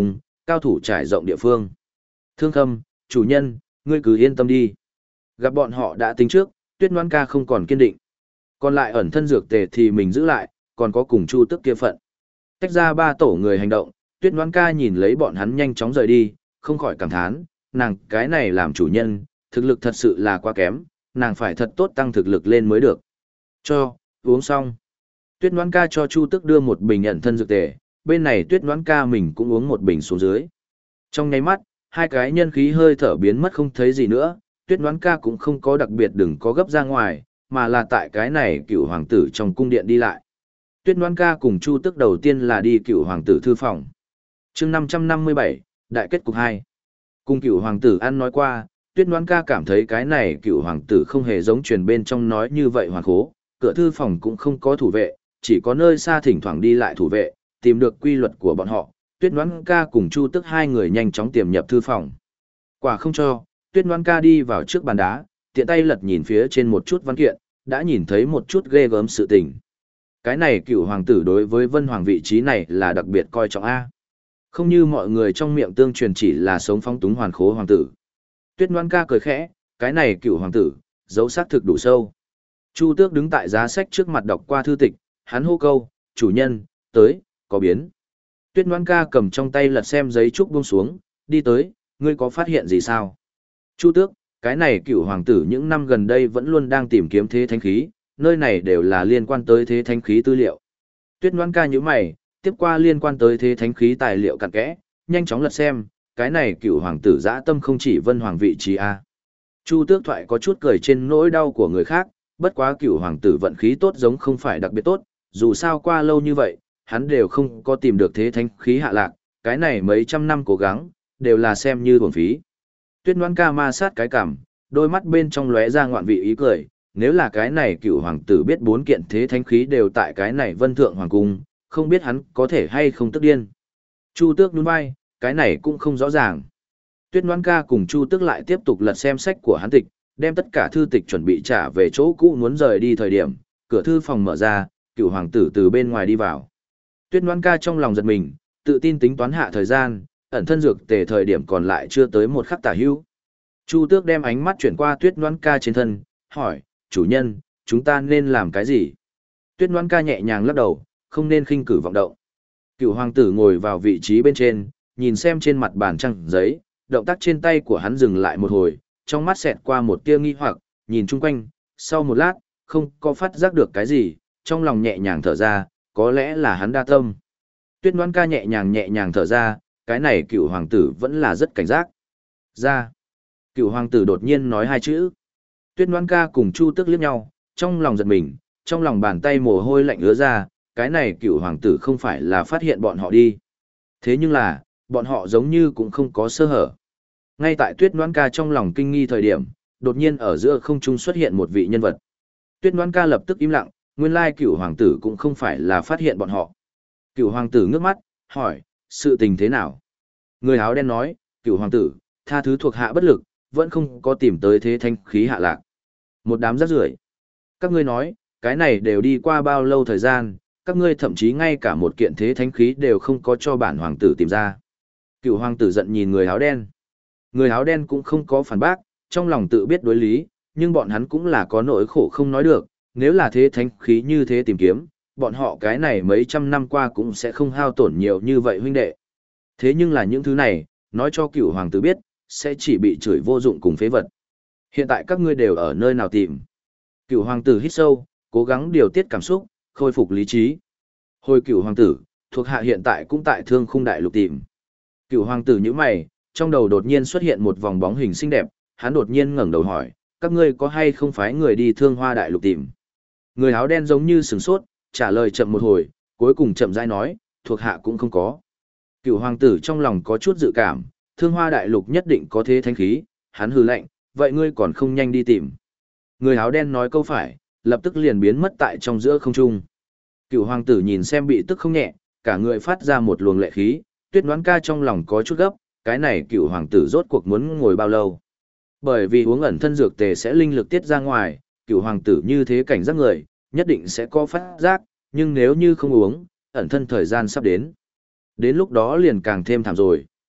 cao thủ trải rộng địa phương. Thương Khâm, chủ nhân, ngươi cứ yên tâm đi. Gặp bọn họ đã tính trước, Tuyết Ngoan Ca không còn kiên định. Còn lại ẩn thân dược tề thì mình giữ lại, còn có cùng Chu Tức kia phận. Tách ra ba tổ người hành động, Tuyết Ngoan Ca nhìn lấy bọn hắn nhanh chóng rời đi, không khỏi cảm thán, nàng cái này làm chủ nhân, thực lực thật sự là quá kém, nàng phải thật tốt tăng thực lực lên mới được. Cho, uống xong. Tuyết Ngoan Ca cho Chu Tức đưa một bình ẩn thân dược tề, bên này Tuyết Ngoan Ca mình cũng uống một bình xuống dưới. Trong nháy mắt, hai cái nhân khí hơi thở biến mất không thấy gì nữa, Tuyết Ngoan Ca cũng không có đặc biệt đừng có gấp ra ngoài, mà là tại cái này cựu hoàng tử trong cung điện đi lại. Tuyết Ngoan Ca cùng Chu Tức đầu tiên là đi cựu hoàng tử thư phòng. Chương 557, đại kết cục 2. Cùng cựu hoàng tử ăn nói qua, Tuyết Ngoan Ca cảm thấy cái này cựu hoàng tử không hề giống truyền bên trong nói như vậy hoàn khố, cửa thư phòng cũng không có thủ vệ, chỉ có nơi xa thỉnh thoảng đi lại thủ vệ, tìm được quy luật của bọn họ. Tuyết Ngoan Ca cùng Chu Tức hai người nhanh chóng tiềm nhập thư phòng. Quả không cho, Tuyết Ngoan Ca đi vào trước bàn đá, tiện tay lật nhìn phía trên một chút văn kiện, đã nhìn thấy một chút ghê gớm sự tình. Cái này cựu hoàng tử đối với Vân Hoàng vị trí này là đặc biệt coi trọng A. Không như mọi người trong miệng tương truyền chỉ là sống phóng túng hoàn khố hoàng tử. Tuyết Ngoan Ca cười khẽ, cái này cựu hoàng tử, dấu xác thực đủ sâu. Chu Tước đứng tại giá sách trước mặt đọc qua thư tịch, hắn hô câu, chủ nhân, tới, có biến. Tuyết Ngoan Ca cầm trong tay lật xem giấy trúc buông xuống, đi tới, ngươi có phát hiện gì sao? Chu Tước, cái này cựu hoàng tử những năm gần đây vẫn luôn đang tìm kiếm thế thánh khí, nơi này đều là liên quan tới thế thánh khí tư liệu. Tuyết Ngoan Ca nhíu mày, tiếp qua liên quan tới thế thánh khí tài liệu cặn kẽ, nhanh chóng lật xem, cái này cựu hoàng tử dã tâm không chỉ Vân Hoàng vị trí a. Chu Tước thoại có chút cười trên nỗi đau của người khác, bất quá cựu hoàng tử vận khí tốt giống không phải đặc biệt tốt, dù sao qua lâu như vậy, hắn đều không có tìm được thế thánh khí hạ lạc, cái này mấy trăm năm cố gắng, đều là xem như uổng phí. Tuyết Ngoan Ca ma sát cái cằm, đôi mắt bên trong lóe ra ngoạn vị ý cười, nếu là cái này cựu hoàng tử biết 4 kiện thế thánh khí đều tại cái này Vân Thượng Hoàng Cung, không biết hắn có thể hay không tức điên. Chu Tước nhún vai, cái này cũng không rõ ràng. Tuyết Ngoan Ca cùng Chu Tước lại tiếp tục lật xem sách của hắn tịch, đem tất cả thư tịch chuẩn bị trả về chỗ cũ muốn rời đi thời điểm, cửa thư phòng mở ra, cựu hoàng tử từ bên ngoài đi vào. Tuyết Ngoan Ca trong lòng giật mình, tự tin tính toán hạ thời gian, ẩn thân dược tề thời điểm còn lại chưa tới một khắc tả hữu. Chu Tước đem ánh mắt chuyển qua Tuyết Ngoan Ca trên thân, hỏi, chủ nhân, chúng ta nên làm cái gì? Tuyết Ngoan Ca nhẹ nhàng lắc đầu, không nên khinh cử vọng động. Cựu hoàng tử ngồi vào vị trí bên trên, nhìn xem trên mặt bàn trăng giấy, động tác trên tay của hắn dừng lại một hồi, trong mắt xẹt qua một tia nghi hoặc, nhìn chung quanh, sau một lát, không có phát giác được cái gì, trong lòng nhẹ nhàng thở ra, có lẽ là hắn đa tâm. Tuyết Ngoan Ca nhẹ nhàng thở ra, cái này cựu hoàng tử vẫn là rất cảnh giác. Ra. Cựu hoàng tử đột nhiên nói hai chữ. Tuyết Ngoan Ca cùng Chu Tước liếc nhau, trong lòng giật mình, trong lòng bàn tay mồ hôi lạnh ứa ra, cái này cựu hoàng tử không phải là phát hiện bọn họ đi. Thế nhưng là, bọn họ giống như cũng không có sơ hở. Ngay tại Tuyết Ngoan Ca trong lòng kinh nghi thời điểm, đột nhiên ở giữa không trung xuất hiện một vị nhân vật. Tuyết Ngoan Ca lập tức im lặng, nguyên lai cựu hoàng tử cũng không phải là phát hiện bọn họ. Cựu hoàng tử ngước mắt, hỏi, sự tình thế nào? Người áo đen nói, cựu hoàng tử, tha thứ thuộc hạ bất lực, vẫn không có tìm tới thế thanh khí hạ lạc. Một đám rác rưởi. Các ngươi nói, cái này đều đi qua bao lâu thời gian, các ngươi thậm chí ngay cả một kiện thế thánh khí đều không có cho bản hoàng tử tìm ra. Cựu hoàng tử giận nhìn người áo đen. Người áo đen cũng không có phản bác, trong lòng tự biết đối lý, nhưng bọn hắn cũng là có nỗi khổ không nói được, nếu là thế thánh khí như thế tìm kiếm, bọn họ cái này mấy trăm năm qua cũng sẽ không hao tổn nhiều như vậy huynh đệ. Thế nhưng là những thứ này, nói cho cựu hoàng tử biết, sẽ chỉ bị chửi vô dụng cùng phế vật. Hiện tại các ngươi đều ở nơi nào tìm? Cựu hoàng tử hít sâu, cố gắng điều tiết cảm xúc, khôi phục lý trí. Hồi cựu hoàng tử, thuộc hạ hiện tại cũng tại Thương Khung Đại Lục tìm. Cựu hoàng tử nhíu mày, trong đầu đột nhiên xuất hiện một vòng bóng hình xinh đẹp, hắn đột nhiên ngẩng đầu hỏi, các ngươi có hay không phái người đi Thương Hoa Đại Lục tìm? Người áo đen giống như sửng sốt, trả lời chậm một hồi, cuối cùng chậm rãi nói, thuộc hạ cũng không có. Cựu hoàng tử trong lòng có chút dự cảm, Thương Hoa Đại Lục nhất định có thế thánh khí, hắn hừ lạnh, vậy ngươi còn không nhanh đi tìm. Người áo đen nói câu phải, lập tức liền biến mất tại trong giữa không trung. Cựu hoàng tử nhìn xem bị tức không nhẹ, cả người phát ra một luồng lệ khí, Tuyết Ngoan Ca trong lòng có chút gấp, cái này cựu hoàng tử rốt cuộc muốn ngồi bao lâu. Bởi vì uống ẩn thân dược tề sẽ linh lực tiết ra ngoài, cựu hoàng tử như thế cảnh giác người, nhất định sẽ có phát giác, nhưng nếu như không uống, ẩn thân thời gian sắp đến. Đến lúc đó liền càng thêm thảm rồi.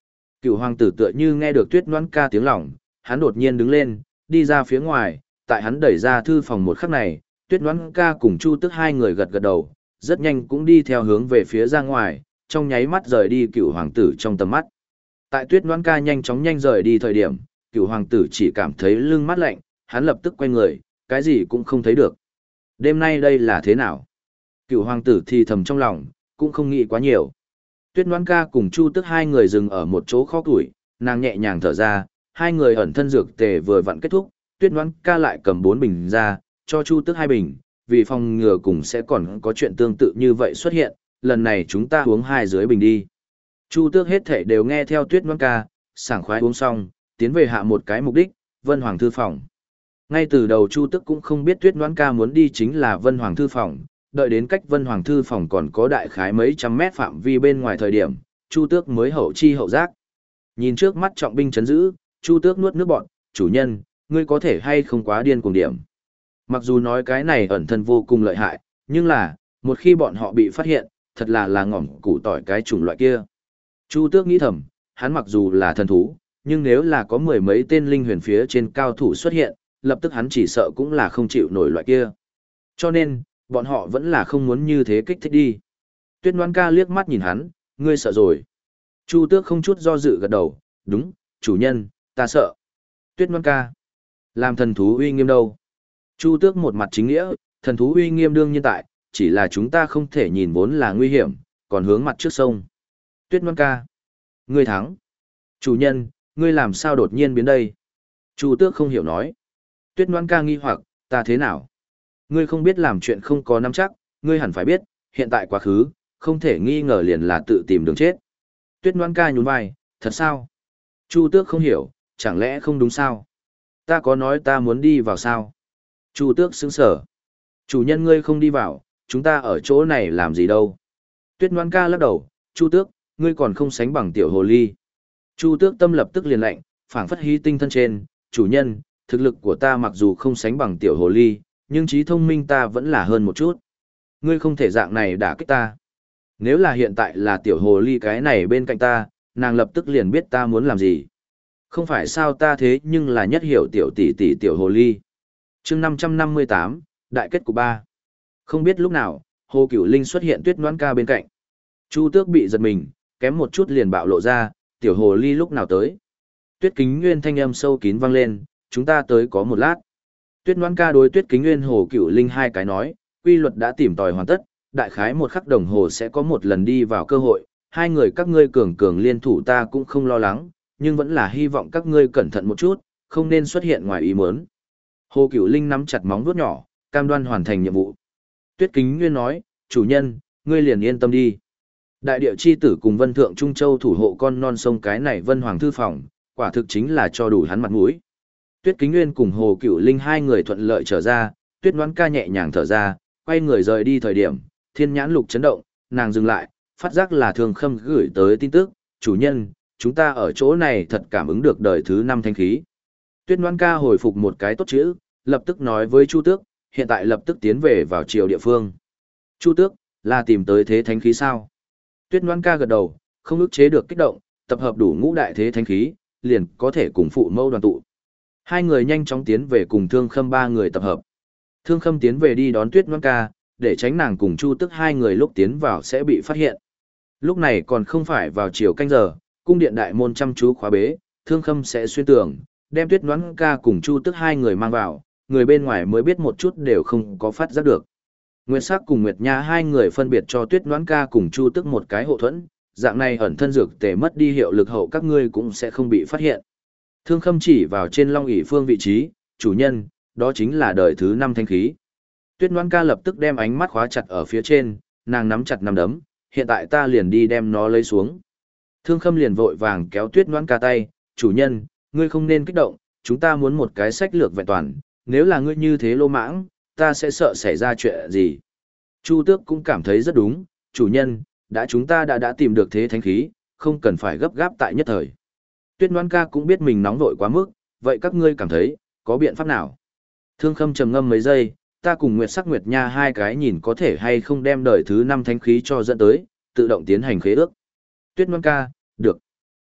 Cựu hoàng tử tựa như nghe được Tuyết Ngoãn Ca tiếng lòng, hắn đột nhiên đứng lên, đi ra phía ngoài, tại hắn đẩy ra thư phòng một khắc này, Tuyết Ngoãn Ca cùng Chu Tước hai người gật gật đầu, rất nhanh cũng đi theo hướng về phía ra ngoài, trong nháy mắt rời đi cựu hoàng tử trong tầm mắt. Tại Tuyết Ngoãn Ca nhanh chóng rời đi thời điểm, cựu hoàng tử chỉ cảm thấy lưng mát lạnh, hắn lập tức quay người, cái gì cũng không thấy được. Đêm nay đây là thế nào? Cựu hoàng tử thì thầm trong lòng, cũng không nghĩ quá nhiều. Tuyết Ngoãn Ca cùng Chu Tước hai người dừng ở một chỗ kho củi, nàng nhẹ nhàng thở ra, hai người ẩn thân dược tề vừa vặn kết thúc, Tuyết Ngoãn Ca lại cầm 4 bình ra, cho Chu Tước 2 bình, vì phòng ngừa cùng sẽ còn có chuyện tương tự như vậy xuất hiện, lần này chúng ta uống 2 dưới bình đi. Chu Tước hết thể đều nghe theo Tuyết Ngoãn Ca, sảng khoái uống xong, tiến về hạ một cái mục đích, Vân Hoàng thư phòng. Ngay từ đầu Chu Tước cũng không biết Tuyết Ngoãn Ca muốn đi chính là Vân Hoàng thư phòng, đợi đến cách Vân Hoàng thư phòng còn có đại khái mấy trăm mét phạm vi bên ngoài thời điểm, Chu Tước mới hậu chi hậu giác. Nhìn trước mắt trọng binh chấn giữ, Chu Tước nuốt nước bọt, chủ nhân, ngươi có thể hay không quá điên cuồng điểm. Mặc dù nói cái này ẩn thân vô cùng lợi hại, nhưng là, một khi bọn họ bị phát hiện, thật là ngỏm củ tỏi cái chủng loại kia. Chu Tước nghĩ thầm, hắn mặc dù là thần thú, nhưng nếu là có 10 mấy tên linh huyền phía trên cao thủ xuất hiện, lập tức hắn chỉ sợ cũng là không chịu nổi loại kia. Cho nên, bọn họ vẫn là không muốn như thế kích thích đi. Tuyết Ngoãn Ca liếc mắt nhìn hắn, ngươi sợ rồi. Chu Tước không chút do dự gật đầu, đúng, chủ nhân, ta sợ. Tuyết Ngoãn Ca, làm thần thú uy nghiêm đâu? Chu Tước một mặt chính nghĩa, thần thú uy nghiêm đương nhiên tại, chỉ là chúng ta không thể nhìn vốn là nguy hiểm, còn hướng mặt trước sông. Tuyết Ngoãn Ca, ngươi thắng. Chủ nhân, ngươi làm sao đột nhiên biến đây? Chu Tước không hiểu nói. Tuyết Ngoãn Ca nghi hoặc, ta thế nào? Ngươi không biết làm chuyện không có nắm chắc, ngươi hẳn phải biết, hiện tại quá khứ, không thể nghi ngờ liền là tự tìm đường chết. Tuyết Ngoãn Ca nhún vai, thật sao? Chu Tước không hiểu, chẳng lẽ không đúng sao? Ta có nói ta muốn đi vào sao? Chu Tước sững sờ. Chủ nhân ngươi không đi vào, chúng ta ở chỗ này làm gì đâu? Tuyết Ngoãn Ca lắc đầu, Chu Tước, ngươi còn không sánh bằng tiểu hồ ly. Chu Tước tâm lập tức liền lạnh, phảng phất hy tinh thân trên, chủ nhân, thực lực của ta mặc dù không sánh bằng tiểu hồ ly, nhưng trí thông minh ta vẫn là hơn một chút. Ngươi không thể dạng này đả kích ta. Nếu là hiện tại là tiểu hồ ly cái này bên cạnh ta, nàng lập tức liền biết ta muốn làm gì. Không phải sao ta thế nhưng là nhất hiểu tiểu tỷ tỷ tiểu hồ ly. Chương 558, đại kết cục 3. Không biết lúc nào, Hồ Cửu Linh xuất hiện Tuyết Ngoãn Ca bên cạnh. Chu Tước bị giật mình, kém một chút liền bạo lộ ra, tiểu hồ ly lúc nào tới. Tuyết Kính Nguyên thanh âm sâu kín vang lên, chúng ta tới có một lát. Tuyết Ngoãn Ca đối Tuyết Kính Nguyên Hồ Cửu Linh hai cái nói, quy luật đã tìm tòi hoàn tất, đại khái một khắc đồng hồ sẽ có một lần đi vào cơ hội, hai người các ngươi cường cường liên thủ ta cũng không lo lắng, nhưng vẫn là hy vọng các ngươi cẩn thận một chút, không nên xuất hiện ngoài ý muốn. Hồ Cửu Linh nắm chặt móng vuốt nhỏ, cam đoan hoàn thành nhiệm vụ. Tuyết Kính Nguyên nói, chủ nhân, ngươi liền yên tâm đi. Đại địa chi tử cùng Vân Thượng Trung Châu thủ hộ con non sông cái này Vân Hoàng thư phòng, quả thực chính là cho đủ hắn mặt mũi. Tuyết Kính Nguyên cùng Hồ Cửu Linh hai người thuận lợi trở ra, Tuyết Ngoãn Ca nhẹ nhàng thở ra, quay người rời đi thời điểm, Thiên Nhãn Lục chấn động, nàng dừng lại, phát giác là Thường Khâm gửi tới tin tức, chủ nhân, chúng ta ở chỗ này thật cảm ứng được đời thứ 5 thanh khí. Tuyết Ngoãn Ca hồi phục một cái tốt chữ, lập tức nói với Chu Tước, hiện tại lập tức tiến về vào triều địa phương. Chu Tước, là tìm tới thế thánh khí sao? Tuyết Ngoãn Ca gật đầu, không ức chế được kích động, tập hợp đủ ngũ đại thế thánh khí, liền có thể cùng phụ mâu đoàn tụ. Hai người nhanh chóng tiến về cùng Thương Khâm ba người tập hợp. Thương Khâm tiến về đi đón Tuyết Ngoãn Ca, để tránh nàng cùng Chu Tước hai người lúc tiến vào sẽ bị phát hiện. Lúc này còn không phải vào chiều canh giờ, cung điện đại môn chăm chú khóa bế, Thương Khâm sẽ xuyên tường, đem Tuyết Ngoãn Ca cùng Chu Tước hai người mang vào, người bên ngoài mới biết một chút đều không có phát giác được. Nguyệt Sắc cùng Nguyệt Nha hai người phân biệt cho Tuyết Ngoãn Ca cùng Chu Tước một cái hộ thuẫn, dạng này ẩn thân dược tề mất đi hiệu lực hậu các ngươi cũng sẽ không bị phát hiện. Thương Khâm chỉ vào trên Long ỷ phương vị trí, chủ nhân, đó chính là đời thứ 5 thanh khí. Tuyết Ngoãn Ca lập tức đem ánh mắt khóa chặt ở phía trên, nàng nắm chặt nắm đấm, hiện tại ta liền đi đem nó lấy xuống. Thương Khâm liền vội vàng kéo Tuyết Ngoãn Ca tay, chủ nhân, ngươi không nên kích động, chúng ta muốn một cái sách lược vẹn toàn, nếu là ngươi như thế lô mãng, ta sẽ sợ xảy ra chuyện gì. Chu Tước cũng cảm thấy rất đúng, chủ nhân, chúng ta đã tìm được thế thánh khí, không cần phải gấp gáp tại nhất thời. Tuyết Ngoãn Ca cũng biết mình nóng vội quá mức, vậy các ngươi cảm thấy, có biện pháp nào? Thương Khâm trầm ngâm mấy giây, ta cùng Nguyệt Sắc Nguyệt Nha hai cái nhìn có thể hay không đem đời thứ 5 thánh khí cho dẫn tới, tự động tiến hành khế ước. Tuyết Ngoãn Ca, được.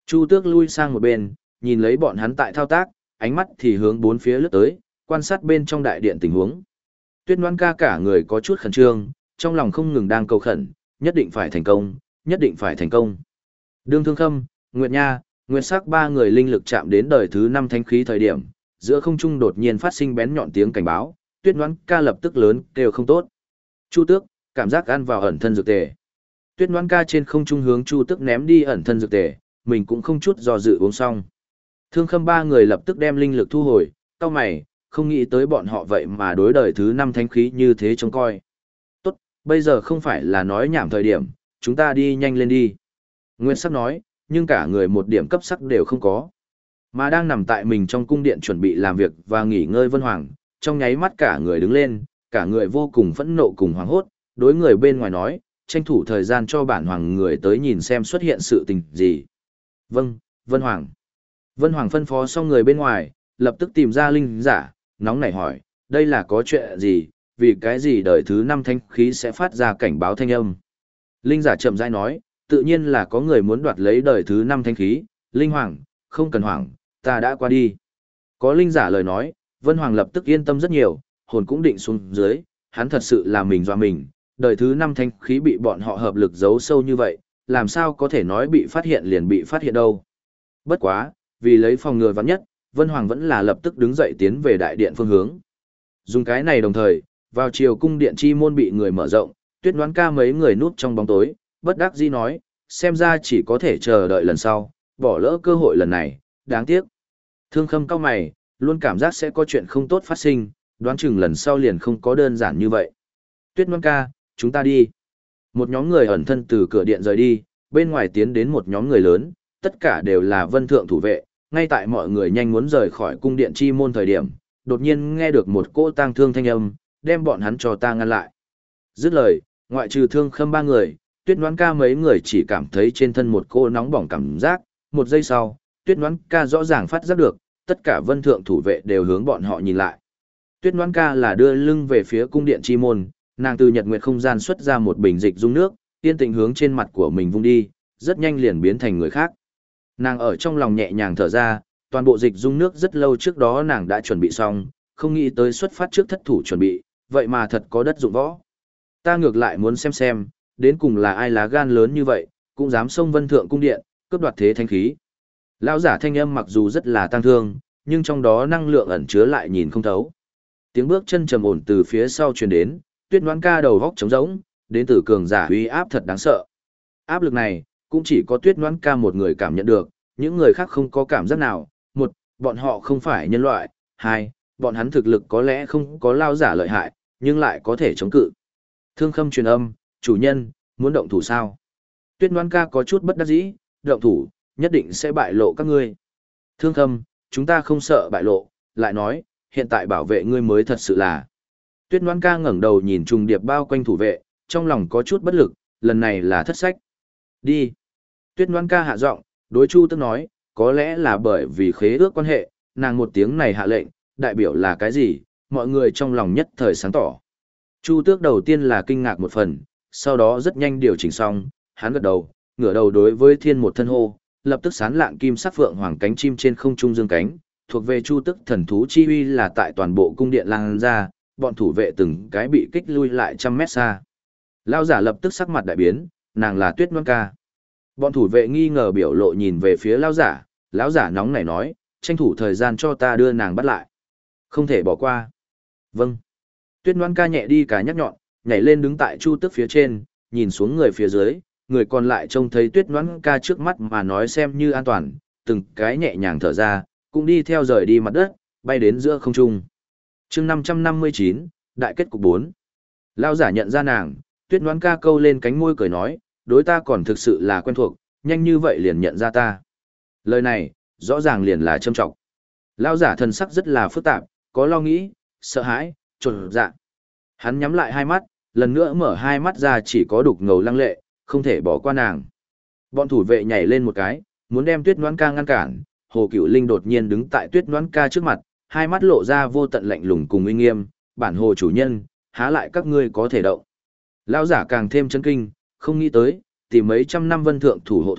Chu Tước lui sang một bên, nhìn lấy bọn hắn tại thao tác, ánh mắt thì hướng bốn phía lướt tới, quan sát bên trong đại điện tình huống. Tuyết Ngoan ca cả người có chút khẩn trương, trong lòng không ngừng đang cầu khẩn, nhất định phải thành công, nhất định phải thành công. Đương Thương Khâm, Nguyệt Nha, Nguyệt Sắc ba người linh lực chạm đến đời thứ 5 thánh khí thời điểm, giữa không trung đột nhiên phát sinh bén nhọn tiếng cảnh báo, Tuyết Ngoan ca lập tức lớn kêu không tốt. Chu Tước, cảm giác ăn vào ẩn thân dược tề. Tuyết Ngoan ca trên không trung hướng Chu Tước ném đi ẩn thân dược tề, mình cũng không chút do dự uống xong. Thương Khâm ba người lập tức đem linh lực thu hồi, cau mày, không nghĩ tới bọn họ vậy mà đối đời thứ 5 thánh khí như thế trông coi. Tốt, bây giờ không phải là nói nhảm thời điểm, chúng ta đi nhanh lên đi. Nguyên Sắc nói, nhưng cả người một điểm cấp sắc đều không có. Mà đang nằm tại mình trong cung điện chuẩn bị làm việc và nghỉ ngơi Vân Hoàng, trong nháy mắt cả người đứng lên, cả người vô cùng phẫn nộ cùng hoảng hốt, đối người bên ngoài nói, tranh thủ thời gian cho bản hoàng người tới nhìn xem xuất hiện sự tình gì. Vâng, Vân Hoàng. Vân Hoàng phân phó xong người bên ngoài, lập tức tìm ra linh giả, nóng nảy hỏi, đây là có chuyện gì, vì cái gì đời thứ 5 thánh khí sẽ phát ra cảnh báo thanh âm. Linh giả chậm rãi nói, tự nhiên là có người muốn đoạt lấy đời thứ 5 thánh khí, Linh Hoàng, không cần hoảng, ta đã qua đi. Có linh giả lời nói, Vân Hoàng lập tức yên tâm rất nhiều, hồn cũng định xuống dưới, hắn thật sự là mình dọa mình, đời thứ 5 thánh khí bị bọn họ hợp lực giấu sâu như vậy, làm sao có thể nói bị phát hiện liền bị phát hiện đâu. Bất quá, vì lấy phòng ngừa vắng nhất, Vân Hoàng vẫn là lập tức đứng dậy tiến về đại điện phương hướng. Dùng cái này đồng thời, vào chiều cung điện chi môn bị người mở rộng, Tuyết Ngoãn ca mấy người núp trong bóng tối, bất đắc dĩ nói, xem ra chỉ có thể chờ đợi lần sau, bỏ lỡ cơ hội lần này, đáng tiếc. Thương Khâm cao mày, luôn cảm giác sẽ có chuyện không tốt phát sinh, đoán chừng lần sau liền không có đơn giản như vậy. Tuyết Ngoãn ca, chúng ta đi. Một nhóm người ẩn thân từ cửa điện rời đi, bên ngoài tiến đến một nhóm người lớn, tất cả đều là vân thượng thủ vệ, ngay tại mọi người nhanh muốn rời khỏi cung điện chi môn thời điểm, đột nhiên nghe được một cỗ tang thương thanh âm, đem bọn hắn cho ta ngăn lại. Dứt lời, ngoại trừ Thương Khâm ba người, Tuyết Ngoãn ca mấy người chỉ cảm thấy trên thân một cỗ nóng bỏng cảm giác, một giây sau, Tuyết Ngoãn ca rõ ràng phát giác được, tất cả vân thượng thủ vệ đều hướng bọn họ nhìn lại. Tuyết Ngoãn ca là đưa lưng về phía cung điện chi môn, nàng từ nhật nguyệt không gian xuất ra một bình dịch dung nước, tiên tình hướng trên mặt của mình vung đi, rất nhanh liền biến thành người khác. Nàng ở trong lòng nhẹ nhàng thở ra, toàn bộ dịch dung nước rất lâu trước đó nàng đã chuẩn bị xong, không nghĩ tới xuất phát trước thất thủ chuẩn bị, vậy mà thật có đất dụng võ. Ta ngược lại muốn xem, đến cùng là ai lá gan lớn như vậy, cũng dám xông vân thượng cung điện, cướp đoạt thế thanh khí. Lão giả thanh âm mặc dù rất là tang thương, nhưng trong đó năng lượng ẩn chứa lại nhìn không thấu. Tiếng bước chân trầm ổn từ phía sau truyền đến, Tuyết Ngoãn ca đầu góc trống rỗng, đến từ cường giả uy áp thật đáng sợ. Áp lực này, cũng chỉ có Tuyết Ngoãn ca một người cảm nhận được, những người khác không có cảm giác nào. Một, bọn họ không phải nhân loại. Hai, bọn hắn thực lực có lẽ không có lao giả lợi hại, nhưng lại có thể chống cự. Thương Khâm truyền âm, chủ nhân, muốn động thủ sao? Tuyết Ngoãn ca có chút bất đắc dĩ, động thủ, nhất định sẽ bại lộ các ngươi. Thương Khâm, chúng ta không sợ bại lộ, lại nói, hiện tại bảo vệ ngươi mới thật sự là. Tuyết Ngoãn ca ngẩng đầu nhìn trùng điệp bao quanh thủ vệ, trong lòng có chút bất lực, lần này là thất sách. Đi. Tuyết Ngoãn ca hạ giọng, đối Chu Tước nói, có lẽ là bởi vì khế ước quan hệ, nàng một tiếng này hạ lệnh, đại biểu là cái gì, mọi người trong lòng nhất thời sáng tỏ. Chu Tước đầu tiên là kinh ngạc một phần, sau đó rất nhanh điều chỉnh xong, hắn gật đầu, ngửa đầu đối với thiên một thân hô, lập tức sán lạng kim sắc phượng hoàng cánh chim trên không trung dương cánh, thuộc về Chu Tước thần thú chi uy là tại toàn bộ cung điện lan ra, bọn thủ vệ từng cái bị kích lui lại trăm mét xa. Lão giả lập tức sắc mặt đại biến, nàng là Tuyết Ngoãn ca. Bọn thủ vệ nghi ngờ biểu lộ nhìn về phía lão giả nóng nảy nói, tranh thủ thời gian cho ta đưa nàng bắt lại. Không thể bỏ qua. Vâng. Tuyết Ngoãn ca nhẹ đi cả nhắc nhọn, nhảy lên đứng tại Chu Tước phía trên, nhìn xuống người phía dưới, người còn lại trông thấy Tuyết Ngoãn ca trước mắt mà nói xem như an toàn, từng cái nhẹ nhàng thở ra, cũng đi theo rời đi mặt đất, bay đến giữa không trung. Chương 559, đại kết cục 4. Lão giả nhận ra nàng, Tuyết Ngoãn ca câu lên cánh môi cười nói, đối ta còn thực sự là quen thuộc, nhanh như vậy liền nhận ra ta. Lời này, rõ ràng liền là châm trọng. Lão giả thần sắc rất là phức tạp, có lo nghĩ, sợ hãi, chột dạ. Hắn nhắm lại hai mắt, lần nữa mở hai mắt ra chỉ có đục ngầu lăng lệ, không thể bỏ qua nàng. Bọn thủ vệ nhảy lên một cái, muốn đem Tuyết Ngoãn ca ngăn cản, Hồ Cựu Linh đột nhiên đứng tại Tuyết Ngoãn ca trước mặt, hai mắt lộ ra vô tận lạnh lùng cùng uy nghiêm, bản hồ chủ nhân, há lại các ngươi có thể động. Lão giả càng thêm chấn kinh, không nghĩ tới, tìm mấy trăm năm vân thượng thủ hộ thú,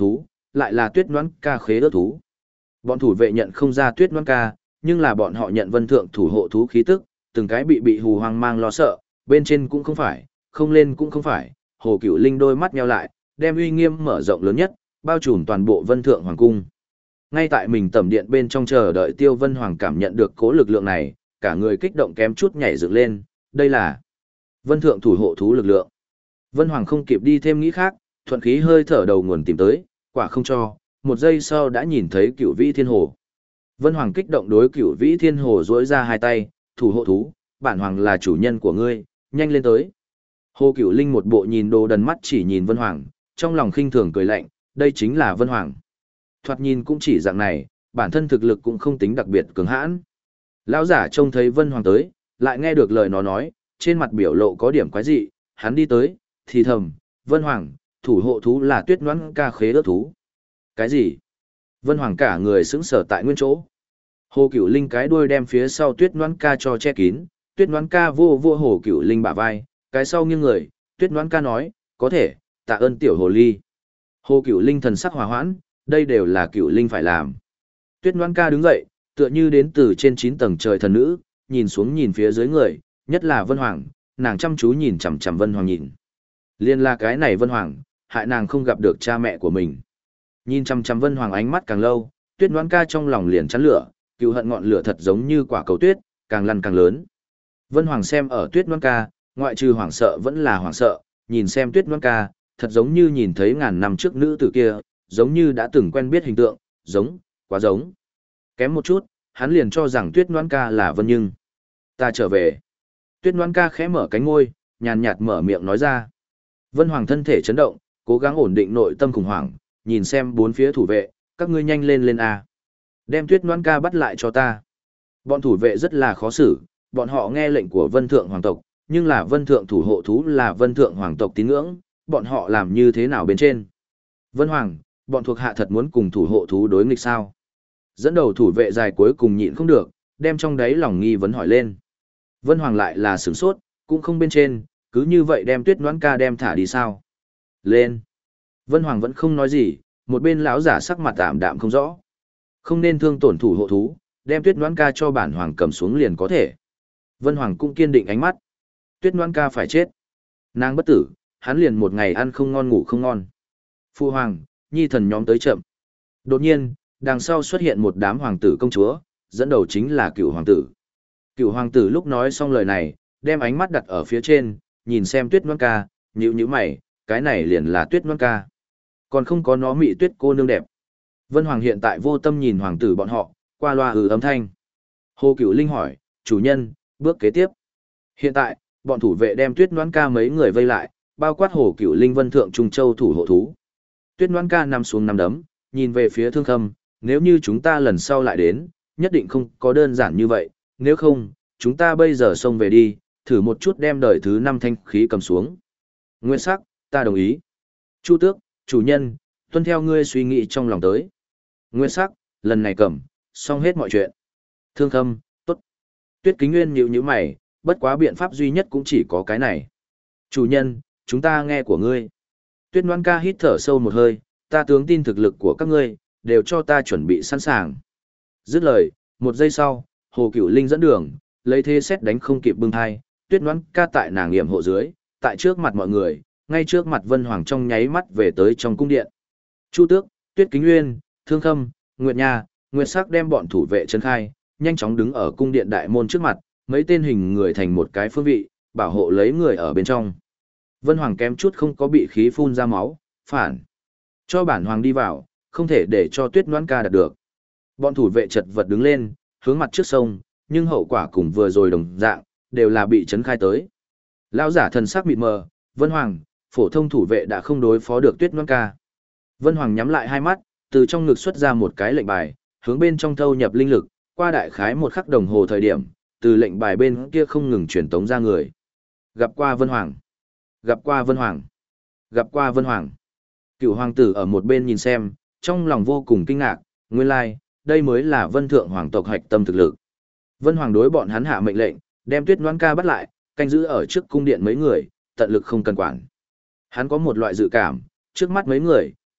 lại là Tuyết Noãn Ca khế ước thú. Bọn thủ vệ nhận không ra Tuyết Noãn Ca, nhưng là bọn họ nhận Vân Thượng thủ hộ thú khí tức, từng cái bị hù hoang mang lo sợ, bên trên cũng không phải, không lên cũng không phải. Hồ Cửu Linh đôi mắt nheo lại, đem uy nghiêm mở rộng lớn nhất, bao trùm toàn bộ Vân Thượng hoàng cung. Ngay tại mình tẩm điện bên trong chờ đợi Tiêu Vân Hoàng cảm nhận được cố lực lượng này, cả người kích động kém chút nhảy dựng lên, đây là Vân Thượng thủ hộ thú lực lượng. Vân Hoàng không kịp đi thêm nghĩ khác, thuận khí hơi thở đầu nguồn tìm tới, quả không cho, một giây sau đã nhìn thấy Cửu Vĩ Thiên Hồ. Vân Hoàng kích động đối Cửu Vĩ Thiên Hồ duỗi ra hai tay, thủ hộ thú, bản hoàng là chủ nhân của ngươi, nhanh lên tới. Hồ Cửu Linh một bộ nhìn đồ đần mắt chỉ nhìn Vân Hoàng, trong lòng khinh thường cười lạnh, đây chính là Vân Hoàng. Thoạt nhìn cũng chỉ dạng này, bản thân thực lực cũng không tính đặc biệt cường hãn. Lão giả trông thấy Vân Hoàng tới, lại nghe được lời nó nói, trên mặt biểu lộ có điểm quái dị, hắn đi tới, thì thầm, Vân Hoàng, thủ hộ thú là Tuyết Noãn Ca khế ước thú. Cái gì? Vân Hoàng cả người sững sờ tại nguyên chỗ. Hồ Cửu Linh cái đuôi đem phía sau Tuyết Noãn Ca cho che kín, Tuyết Noãn Ca vô Hồ Cửu Linh bả vai, cái sau nghiêng người, Tuyết Noãn Ca nói, có thể, tạ ơn tiểu hồ ly. Hồ Cửu Linh thần sắc hòa hoãn, đây đều là Cửu Linh phải làm. Tuyết Noãn Ca đứng dậy, tựa như đến từ trên 9 tầng trời thần nữ, nhìn xuống nhìn phía dưới người, nhất là Vân Hoàng, nàng chăm chú nhìn chằm chằm Vân Hoàng nhìn. Liên là cái này Vân Hoàng, hại nàng không gặp được cha mẹ của mình. Nhìn chằm chằm Vân Hoàng ánh mắt càng lâu, Tuyết Noãn Ca trong lòng liền chắn lửa, cừu hận ngọn lửa thật giống như quả cầu tuyết, càng lăn càng lớn. Vân Hoàng xem ở Tuyết Noãn Ca, ngoại trừ hoảng sợ vẫn là hoảng sợ, nhìn xem Tuyết Noãn Ca, thật giống như nhìn thấy ngàn năm trước nữ tử kia, giống như đã từng quen biết hình tượng, giống, quá giống. Kém một chút, hắn liền cho rằng Tuyết Noãn Ca là Vân Nhưng. Ta trở về. Tuyết Noãn Ca khẽ mở cánh môi, nhàn nhạt mở miệng nói ra. Vân Hoàng thân thể chấn động, cố gắng ổn định nội tâm khủng hoảng, nhìn xem bốn phía thủ vệ, các ngươi nhanh lên lên a. Đem Tuyết Noãn Ca bắt lại cho ta. Bọn thủ vệ rất là khó xử, bọn họ nghe lệnh của Vân Thượng Hoàng tộc, nhưng là Vân Thượng thủ hộ thú là Vân Thượng Hoàng tộc tín ngưỡng, bọn họ làm như thế nào bên trên. Vân Hoàng, bọn thuộc hạ thật muốn cùng thủ hộ thú đối nghịch sao? Dẫn đầu thủ vệ dài cuối cùng nhịn không được, đem trong đáy lòng nghi vấn hỏi lên. Vân Hoàng lại là sửng sốt, cũng không bên trên, cứ như vậy đem Tuyết Noãn Ca đem thả đi sao? Lên. Vân Hoàng vẫn không nói gì, một bên lão giả sắc mặt tạm đạm không rõ. Không nên thương tổn thủ hộ thú, đem Tuyết Noãn Ca cho bản hoàng cầm xuống liền có thể. Vân Hoàng cũng kiên định ánh mắt. Tuyết Noãn Ca phải chết. Nàng bất tử, hắn liền một ngày ăn không ngon ngủ không ngon. Phu hoàng, nhi thần nhóm tới chậm. Đột nhiên, đằng sau xuất hiện một đám hoàng tử công chúa, dẫn đầu chính là Cửu hoàng tử. Cửu hoàng tử lúc nói xong lời này, đem ánh mắt đặt ở phía trên, nhìn xem Tuyết Noãn Ca, nhíu mày, cái này liền là Tuyết Noãn Ca. Còn không có nó mị tuyết cô nương đẹp. Vân Hoàng hiện tại vô tâm nhìn hoàng tử bọn họ, qua loa âm thanh. Hồ Cửu Linh hỏi, chủ nhân, bước kế tiếp. Hiện tại, bọn thủ vệ đem Tuyết Noãn Ca mấy người vây lại, bao quát Hồ Cửu Linh Vân Thượng Trung Châu thủ hộ thú. Tuyết Noãn Ca nằm xuống nằm đấm, nhìn về phía Thương Khâm, nếu như chúng ta lần sau lại đến, nhất định không có đơn giản như vậy, nếu không, chúng ta bây giờ xông về đi, thử một chút đem đời thứ 5 thanh khí cầm xuống. Nguyên sắc, ta đồng ý. Chu Tước, chủ nhân, tuân theo ngươi suy nghĩ trong lòng tới. Nguyên sắc, lần này cầm, xong hết mọi chuyện. Thương Khâm, tốt. Tuyết Kính Nguyên nhíu mày, bất quá biện pháp duy nhất cũng chỉ có cái này. Chủ nhân, chúng ta nghe của ngươi. Tuyết Noãn Ca hít thở sâu một hơi, ta tướng tin thực lực của các ngươi, đều cho ta chuẩn bị sẵn sàng. Dứt lời, một giây sau, Hồ Cửu Linh dẫn đường, lấy thế xét đánh không kịp bưng thai, Tuyết Noãn Ca tại nàng yểm hộ dưới, tại trước mặt mọi người, ngay trước mặt Vân Hoàng trong nháy mắt về tới trong cung điện. Chu Tước, Tuyết Kính Nguyên, Thương Khâm, Nguyệt Nha, Nguyệt Sắc đem bọn thủ vệ trấn khai, nhanh chóng đứng ở cung điện đại môn trước mặt, mấy tên hình người thành một cái phương vị, bảo hộ lấy người ở bên trong. Vân Hoàng kém chút không có bị khí phun ra máu, phản. Cho bản hoàng đi vào, không thể để cho Tuyết Noãn Ca đạt được. Bọn thủ vệ chật vật đứng lên, hướng mặt trước sông, nhưng hậu quả cùng vừa rồi đồng dạng, đều là bị trấn khai tới. Lão giả thần sắc mịt mờ, Vân Hoàng, phổ thông thủ vệ đã không đối phó được Tuyết Noãn Ca. Vân Hoàng nhắm lại hai mắt, từ trong ngực xuất ra một cái lệnh bài, hướng bên trong thâu nhập linh lực, qua đại khái một khắc đồng hồ thời điểm, từ lệnh bài bên kia không ngừng truyền tống ra người. Gặp qua Vân Hoàng. Gặp qua Vân Hoàng. Gặp qua Vân Hoàng. Cửu hoàng tử ở một bên nhìn xem, trong lòng vô cùng kinh ngạc, nguyên lai, đây mới là Vân Thượng hoàng tộc hạch tâm thực lực. Vân Hoàng đối bọn hắn hạ mệnh lệnh, đem Tuyết Noãn Ca bắt lại, canh giữ ở trước cung điện mấy người, tận lực không cần quản. Hắn có một loại dự cảm, trước mắt mấy người,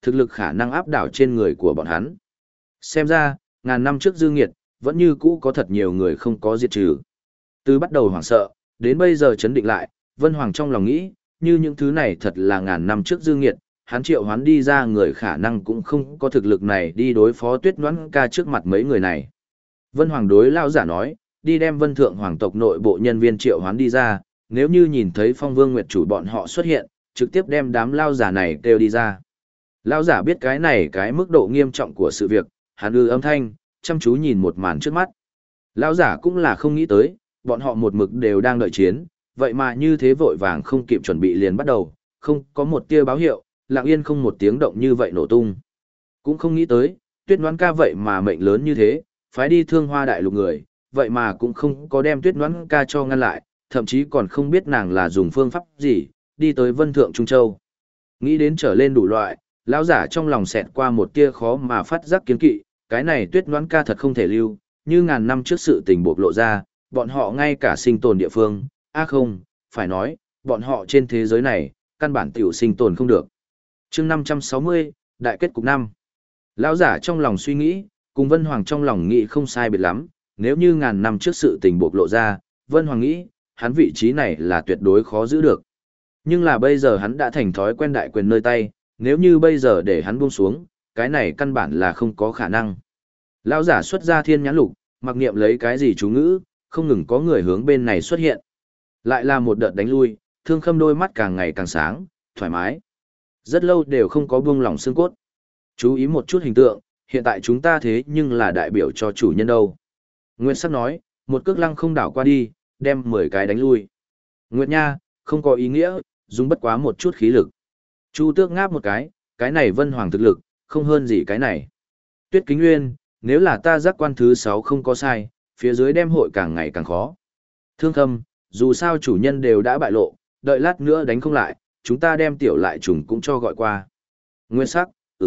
thực lực khả năng áp đảo trên người của bọn hắn. Xem ra, ngàn năm trước dư nghiệt, vẫn như cũ có thật nhiều người không có diệt trừ. Từ bắt đầu hoảng sợ, đến bây giờ chấn định lại, Vân Hoàng trong lòng nghĩ, như những thứ này thật là ngàn năm trước dư nghiệt, hắn triệu hoán đi ra người khả năng cũng không có thực lực này đi đối phó Tuyết Noãn Ca trước mặt mấy người này. Vân Hoàng đối lão giả nói, đi đem Vân Thượng Hoàng tộc nội bộ nhân viên triệu hoán đi ra, nếu như nhìn thấy Phong Vương Nguyệt chủ bọn họ xuất hiện, trực tiếp đem đám lão giả này kêu đi ra. Lão giả biết cái này cái mức độ nghiêm trọng của sự việc, hắn âm thanh, chăm chú nhìn một màn trước mắt. Lão giả cũng là không nghĩ tới, bọn họ một mực đều đang đợi chiến, vậy mà như thế vội vàng không kịp chuẩn bị liền bắt đầu, không có một tia báo hiệu, lặng yên không một tiếng động như vậy nổ tung. Cũng không nghĩ tới, Tuyết Noãn Ca vậy mà mệnh lớn như thế, phái đi Thương Hoa đại lục người, vậy mà cũng không có đem Tuyết Noãn Ca cho ngăn lại, thậm chí còn không biết nàng là dùng phương pháp gì, đi tới Vân Thượng Trung Châu. Nghĩ đến trở lên đủ loại, lão giả trong lòng xẹt qua một tia khó mà phát giác kiến kỵ, cái này Tuyết Noãn Ca thật không thể lưu, như ngàn năm trước sự tình bộc lộ ra, bọn họ ngay cả sinh tồn địa phương, không, phải nói, bọn họ trên thế giới này, căn bản tiểu sinh tồn không được. Chương 560, đại kết cục 5. Lão giả trong lòng suy nghĩ, cùng Vân Hoàng trong lòng nghĩ không sai biệt lắm, nếu như ngàn năm trước sự tình bộc lộ ra, Vân Hoàng nghĩ, hắn vị trí này là tuyệt đối khó giữ được. Nhưng là bây giờ hắn đã thành thói quen đại quyền nơi tay, nếu như bây giờ để hắn buông xuống, cái này căn bản là không có khả năng. Lão giả xuất ra thiên nhãn lục, mặc niệm lấy cái gì chú ngữ, không ngừng có người hướng bên này xuất hiện. Lại là một đợt đánh lui, Thương Khâm đôi mắt càng ngày càng sáng, thoải mái. Rất lâu đều không có buông lỏng xương cốt. Chú ý một chút hình tượng, hiện tại chúng ta thế nhưng là đại biểu cho chủ nhân đâu. Nguyệt Sắc nói, một cước lăng không đảo qua đi, đem 10 cái đánh lui. Nguyệt Nha, không có ý nghĩa, dùng bất quá một chút khí lực. Chu Tước ngáp một cái này Vân Hoàng thực lực, không hơn gì cái này. Tuyết Kính Nguyên, nếu là ta giác quan thứ 6 không có sai, phía dưới đem hội càng ngày càng khó. Thương Khâm, dù sao chủ nhân đều đã bại lộ, đợi lát nữa đánh không lại, chúng ta đem tiểu lại trùng cũng cho gọi qua. Nguyên Sắc,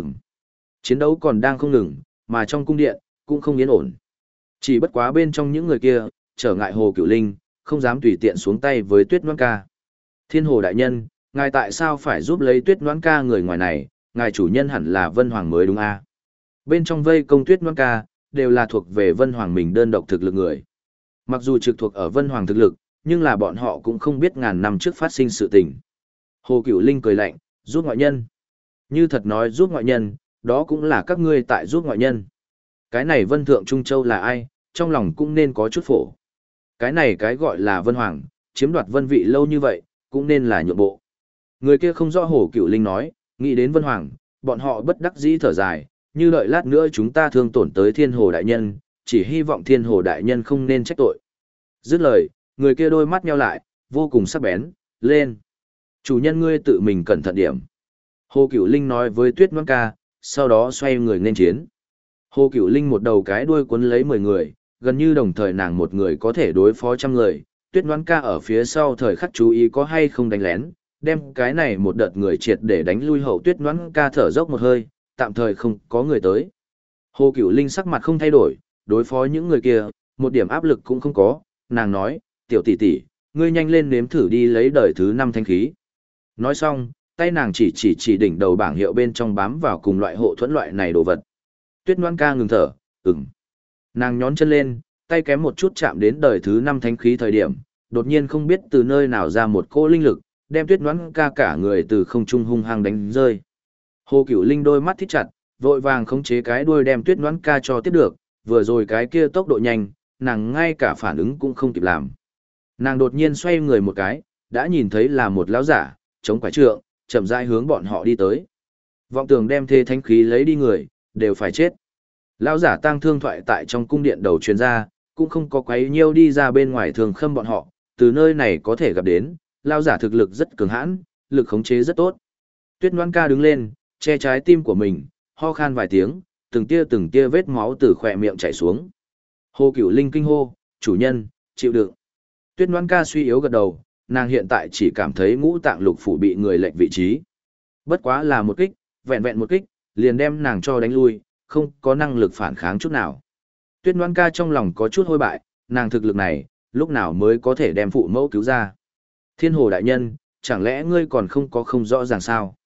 chiến đấu còn đang không ngừng, mà trong cung điện, cũng không yên ổn. Chỉ bất quá bên trong những người kia, trở ngại Hồ Cửu Linh, không dám tùy tiện xuống tay với Tuyết Noãn Ca. Thiên Hồ đại nhân, ngài tại sao phải giúp lấy Tuyết Noãn Ca người ngoài này, ngài chủ nhân hẳn là Vân Hoàng mới đúng a? Bên trong vây công Tuyết Noãn Ca, đều là thuộc về Vân Hoàng mình đơn độc thực lực người. Mặc dù trực thuộc ở Vân Hoàng thực lực, nhưng là bọn họ cũng không biết ngàn năm trước phát sinh sự tình. Hồ Cửu Linh cười lạnh, giúp ngoại nhân. Như thật nói giúp ngoại nhân, đó cũng là các ngươi tại giúp ngoại nhân. Cái này Vân Thượng Trung Châu là ai, trong lòng cũng nên có chút phổ. Cái này cái gọi là Vân Hoàng, chiếm đoạt vân vị lâu như vậy, cũng nên là nhượng bộ. Người kia không rõ Hồ Cửu Linh nói, nghĩ đến Vân Hoàng, bọn họ bất đắc dĩ thở dài, như đợi lát nữa chúng ta thương tổn tới Thiên Hồ đại nhân, chỉ hy vọng Thiên Hồ đại nhân không nên trách tội. Dứt lời, người kia đôi mắt nheo lại, vô cùng sắc bén, lên. Chủ nhân ngươi tự mình cẩn thận điểm. Hồ Cửu Linh nói với Tuyết Noãn Ca, sau đó xoay người nên chiến. Hồ Cửu Linh một đầu cái đuôi cuốn lấy 10 người, gần như đồng thời nàng một người có thể đối phó trăm người. Tuyết Noãn Ca ở phía sau thời khắc chú ý có hay không đánh lén, đem cái này một đợt người triệt để đánh lui hậu. Tuyết Noãn Ca thở dốc một hơi, tạm thời không có người tới. Hồ Cửu Linh sắc mặt không thay đổi, đối phó những người kia, một điểm áp lực cũng không có, nàng nói, tiểu tỷ tỷ, ngươi nhanh lên nếm thử đi lấy đời thứ 5 thanh khí. Nói xong, tay nàng chỉ đỉnh đầu bảng hiệu bên trong bám vào cùng loại hộ thuẫn loại này đồ vật. Tuyết Noãn Ca ngừng thở, Nàng nhón chân lên, tay kém một chút chạm đến đời thứ 5 thánh khí thời điểm, đột nhiên không biết từ nơi nào ra một cỗ linh lực, đem Tuyết Noãn Ca cả người từ không trung hung hăng đánh rơi. Hồ Cửu Linh đôi mắt thít chặt, vội vàng khống chế cái đuôi đem Tuyết Noãn Ca cho tiếp được, vừa rồi cái kia tốc độ nhanh, nàng ngay cả phản ứng cũng không kịp làm. Nàng đột nhiên xoay người một cái, đã nhìn thấy là một lão giả, chống quải trượng, chậm rãi hướng bọn họ đi tới. Vọng tưởng đem thê thánh khí lấy đi người, đều phải chết. Lão giả tang thương thoại tại trong cung điện đầu truyền ra, cũng không có quấy nhiêu đi ra bên ngoài Thường Khâm bọn họ, từ nơi này có thể gặp đến, lão giả thực lực rất cường hãn, lực khống chế rất tốt. Tuyết Noãn Ca đứng lên, che trái tim của mình, ho khan vài tiếng, từng tia vết máu từ khỏe miệng chảy xuống. Hồ Cửu Linh kinh hô, chủ nhân, chịu đựng. Tuyết Noãn Ca suy yếu gật đầu, nàng hiện tại chỉ cảm thấy ngũ tạng lục phủ bị người lệch vị trí. Bất quá là một kích, vẹn vẹn một kích, liền đem nàng cho đánh lui, không có năng lực phản kháng chút nào. Tuyết Noãn Ca trong lòng có chút hôi bại, nàng thực lực này, lúc nào mới có thể đem phụ mẫu cứu ra. Thiên Hồ đại nhân, chẳng lẽ ngươi còn không có không rõ ràng sao?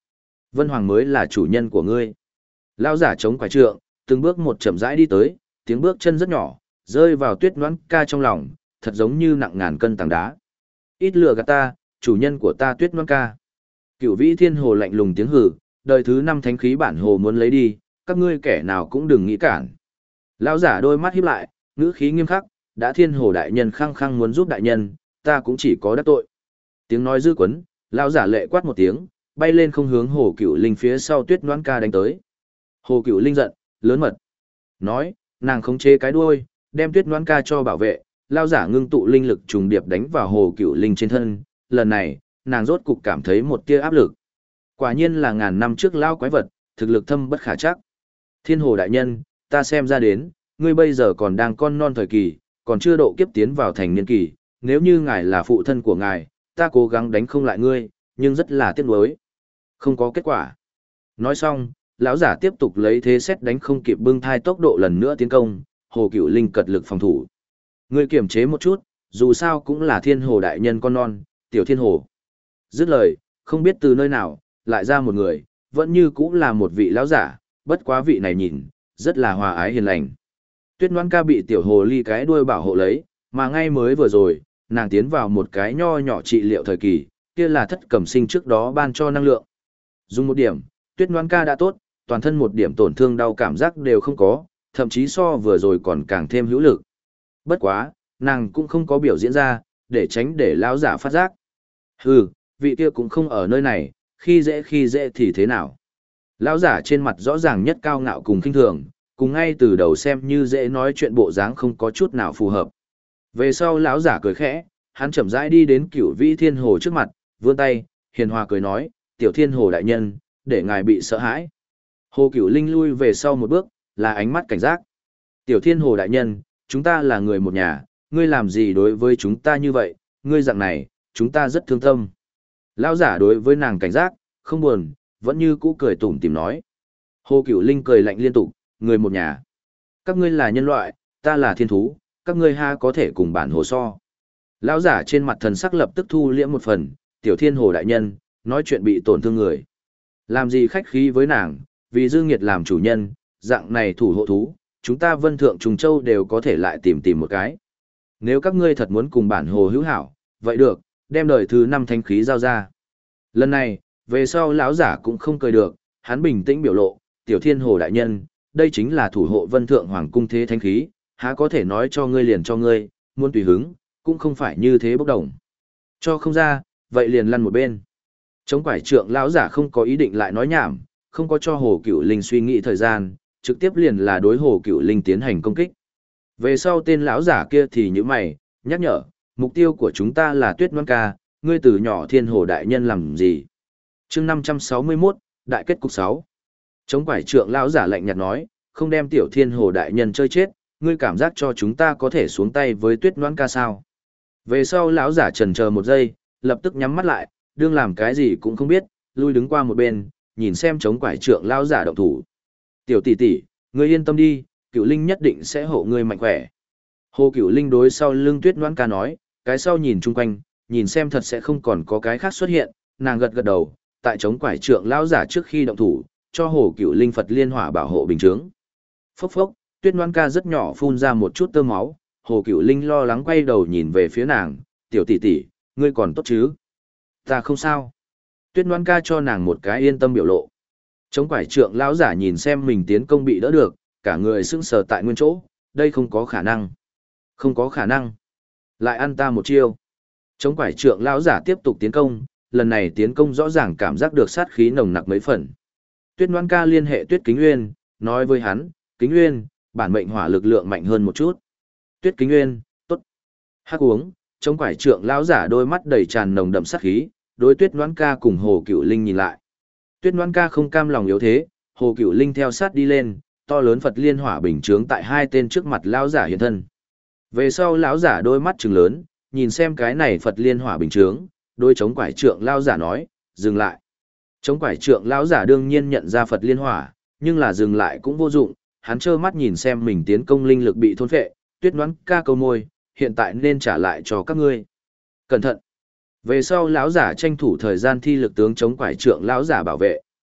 Vân Hoàng mới là chủ nhân của ngươi. Lão giả chống quải trượng, từng bước một chậm rãi đi tới, tiếng bước chân rất nhỏ, rơi vào Tuyết Noãn Ca trong lòng, thật giống như nặng ngàn cân tảng đá. Ít lừa gạt ta, chủ nhân của ta Tuyết Noãn Ca. Cửu Vĩ Thiên Hồ lạnh lùng tiếng hừ, đời thứ 5 thánh khí bản hồ muốn lấy đi, các ngươi kẻ nào cũng đừng nghĩ cản. Lão giả đôi mắt híp lại, ngữ khí nghiêm khắc, đã Thiên Hồ đại nhân khăng khăng muốn giúp đại nhân, ta cũng chỉ có đắc tội. Tiếng nói dư quấn, lão giả lệ quát một tiếng, bay lên không hướng Hồ Cửu Linh phía sau Tuyết Noãn Ca đánh tới. Hồ Cửu Linh giận, lớn mật. Nói, nàng khống chế cái đuôi, đem Tuyết Noãn Ca cho bảo vệ, lão giả ngưng tụ linh lực trùng điệp đánh vào Hồ Cửu Linh trên thân, lần này, nàng rốt cục cảm thấy một tia áp lực. Quả nhiên là ngàn năm trước lão quái vật, thực lực thâm bất khả trắc. Thiên Hồ đại nhân, ta xem ra đến, ngươi bây giờ còn đang con non thời kỳ, còn chưa độ kiếp tiến vào thành niên kỳ, nếu như ngài là phụ thân của ngài, ta cố gắng đánh không lại ngươi, nhưng rất là tiếc nuối. Không có kết quả. Nói xong, lão giả tiếp tục lấy thế xét đánh không kịp bưng thai tốc độ lần nữa tiến công, Hồ Cửu Linh cật lực phòng thủ. Ngươi kiềm chế một chút, dù sao cũng là Thiên Hồ đại nhân con non, tiểu Thiên Hồ. Dứt lời, không biết từ nơi nào, lại ra một người, vẫn như cũng là một vị lão giả, bất quá vị này nhìn, rất là hòa ái hiền lành. Tuyết Noãn Ca bị tiểu hồ ly cái đuôi bảo hộ lấy, mà ngay mới vừa rồi, nàng tiến vào một cái nho nhỏ trị liệu thời kỳ, kia là thất cẩm sinh trước đó ban cho năng lượng. Dùng một điểm, Tuyết Noãn Ca đã tốt, toàn thân một điểm tổn thương đau cảm giác đều không có, thậm chí so vừa rồi còn càng thêm hữu lực. Bất quá, nàng cũng không có biểu diễn ra, để tránh để lão giả phát giác. Hừ, vị kia cũng không ở nơi này, khi dễ thì thế nào. Lão giả trên mặt rõ ràng nhất cao ngạo cùng khinh thường, cùng ngay từ đầu xem như dễ nói chuyện bộ dáng không có chút nào phù hợp. Về sau lão giả cười khẽ, hắn chậm rãi đi đến Cửu Vĩ Thiên Hồ trước mặt, vươn tay, hiền hòa cười nói, tiểu Thiên Hồ đại nhân, để ngài bị sợ hãi. Hồ Cửu Linh lui về sau một bước, là ánh mắt cảnh giác. Tiểu Thiên Hồ đại nhân, chúng ta là người một nhà, ngươi làm gì đối với chúng ta như vậy, ngươi dạng này, chúng ta rất thương tâm. Lão giả đối với nàng cảnh giác, không buồn, vẫn như cũ cười tủm tỉm nói. Hồ Cửu Linh cười lạnh liên tục, người một nhà. Các ngươi là nhân loại, ta là thiên thú, các ngươi ha có thể cùng bản hồ so. Lão giả trên mặt thần sắc lập tức thu liễm một phần, tiểu Thiên Hồ đại nhân, nói chuyện bị tổn thương người. Làm gì khách khí với nàng, vì Dương Nghiệt làm chủ nhân, dạng này thủ hộ thú, chúng ta Vân Thượng Trùng Châu đều có thể lại tìm một cái. Nếu các ngươi thật muốn cùng bản hồ hữu hảo, vậy được, đem đời thứ 5 thánh khí giao ra. Lần này, về sau lão giả cũng không cười được, hắn bình tĩnh biểu lộ, tiểu Thiên Hồ đại nhân, đây chính là thủ hộ Vân Thượng Hoàng cung thế thánh khí, há có thể nói cho ngươi liền cho ngươi, muốn tùy hứng, cũng không phải như thế bốc đồng. Cho không ra, vậy liền lăn một bên. Chống quải trượng lão giả không có ý định lại nói nhảm, không có cho Hồ Cửu Linh suy nghĩ thời gian, trực tiếp liền là đối Hồ Cửu Linh tiến hành công kích. Về sau tên lão giả kia thì như mày, nhắc nhở, mục tiêu của chúng ta là Tuyết Noãn Ca, ngươi từ nhỏ Thiên Hồ đại nhân làm gì? Chương 561, đại kết cục 6. Chống quải trượng lão giả lạnh nhạt nói, không đem tiểu Thiên Hồ đại nhân chơi chết, ngươi cảm giác cho chúng ta có thể xuống tay với Tuyết Noãn Ca sao? Về sau lão giả chần chờ một giây, lập tức nhắm mắt lại, đương làm cái gì cũng không biết, lui đứng qua một bên, nhìn xem chống quải trượng lão giả động thủ. Tiểu tỷ tỷ, ngươi yên tâm đi, Cửu Linh nhất định sẽ hộ ngươi mạnh khỏe. Hồ Cửu Linh đối sau lưng Tuyết Noãn Ca nói, cái sau nhìn chung quanh, nhìn xem thật sẽ không còn có cái khác xuất hiện, nàng gật gật đầu, tại chống quải trượng lão giả trước khi động thủ, cho Hồ Cửu Linh Phật liên hỏa bảo hộ bình chướng. Phốc phốc, Tuyết Noãn Ca rất nhỏ phun ra một chút tơ máu, Hồ Cửu Linh lo lắng quay đầu nhìn về phía nàng, tiểu tỷ tỷ, ngươi còn tốt chứ? Ta không sao. Tuyết Noãn Ca cho nàng một cái yên tâm biểu lộ. Chống quải trượng lão giả nhìn xem mình tiến công bị đỡ được, cả người sững sờ tại nguyên chỗ, đây không có khả năng. Không có khả năng. Lại ăn ta một chiêu. Chống quải trượng lão giả tiếp tục tiến công, lần này tiến công rõ ràng cảm giác được sát khí nồng nặc mấy phần. Tuyết Noãn Ca liên hệ Tuyết Kính Uyên, nói với hắn, Kính Uyên, bản mệnh hỏa lực lượng mạnh hơn một chút. Tuyết Kính Uyên, tốt. Hắc uống, chống quải trượng lão giả đôi mắt đầy tràn nồng đậm sát khí, đối Tuyết Noãn Ca cùng Hồ Cửu Linh nhìn lại. Tuyết Noãn Ca không cam lòng yếu thế, Hồ Cửu Linh theo sát đi lên, to lớn Phật liên hỏa bình chướng tại hai tên trước mặt lão giả hiện thân. Về sau lão giả đôi mắt trừng lớn, nhìn xem cái này Phật liên hỏa bình chướng, đôi chống quải trượng lão giả nói, dừng lại. Chống quải trượng lão giả đương nhiên nhận ra Phật liên hỏa, nhưng là dừng lại cũng vô dụng, hắn trơ mắt nhìn xem mình tiến công linh lực bị thôn phệ, Tuyết Noãn Ca câu môi, hiện tại nên trả lại cho các ngươi. Cẩn thận. Về sau lão giả tranh thủ thời gian thi lực tướng chống quải trượng lão giả bảo vệ.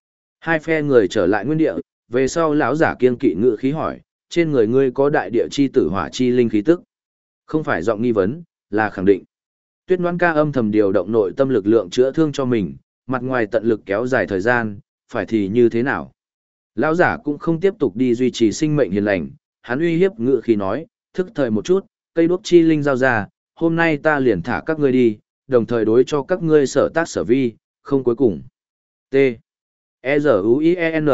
Hai phe người trở lại nguyên địa, về sau lão giả kiên kỵ ngự khí hỏi, trên người ngươi có đại địa chi tử hỏa chi linh khí tức. Không phải giọng nghi vấn, là khẳng định. Tuyết Ngoan Ca âm thầm điều động nội tâm lực lượng chữa thương cho mình, mặt ngoài tận lực kéo dài thời gian, phải thì như thế nào? Lão giả cũng không tiếp tục đi duy trì sinh mệnh hiền lành, hắn uy hiếp ngự khí nói, thức thời một chút, cây đuốc chi linh giao ra, hôm nay ta liền thả các ngươi đi, đồng thời đối cho các ngươi sở tác sở vi, không cuối cùng. T. E-Z-U-I-E-N.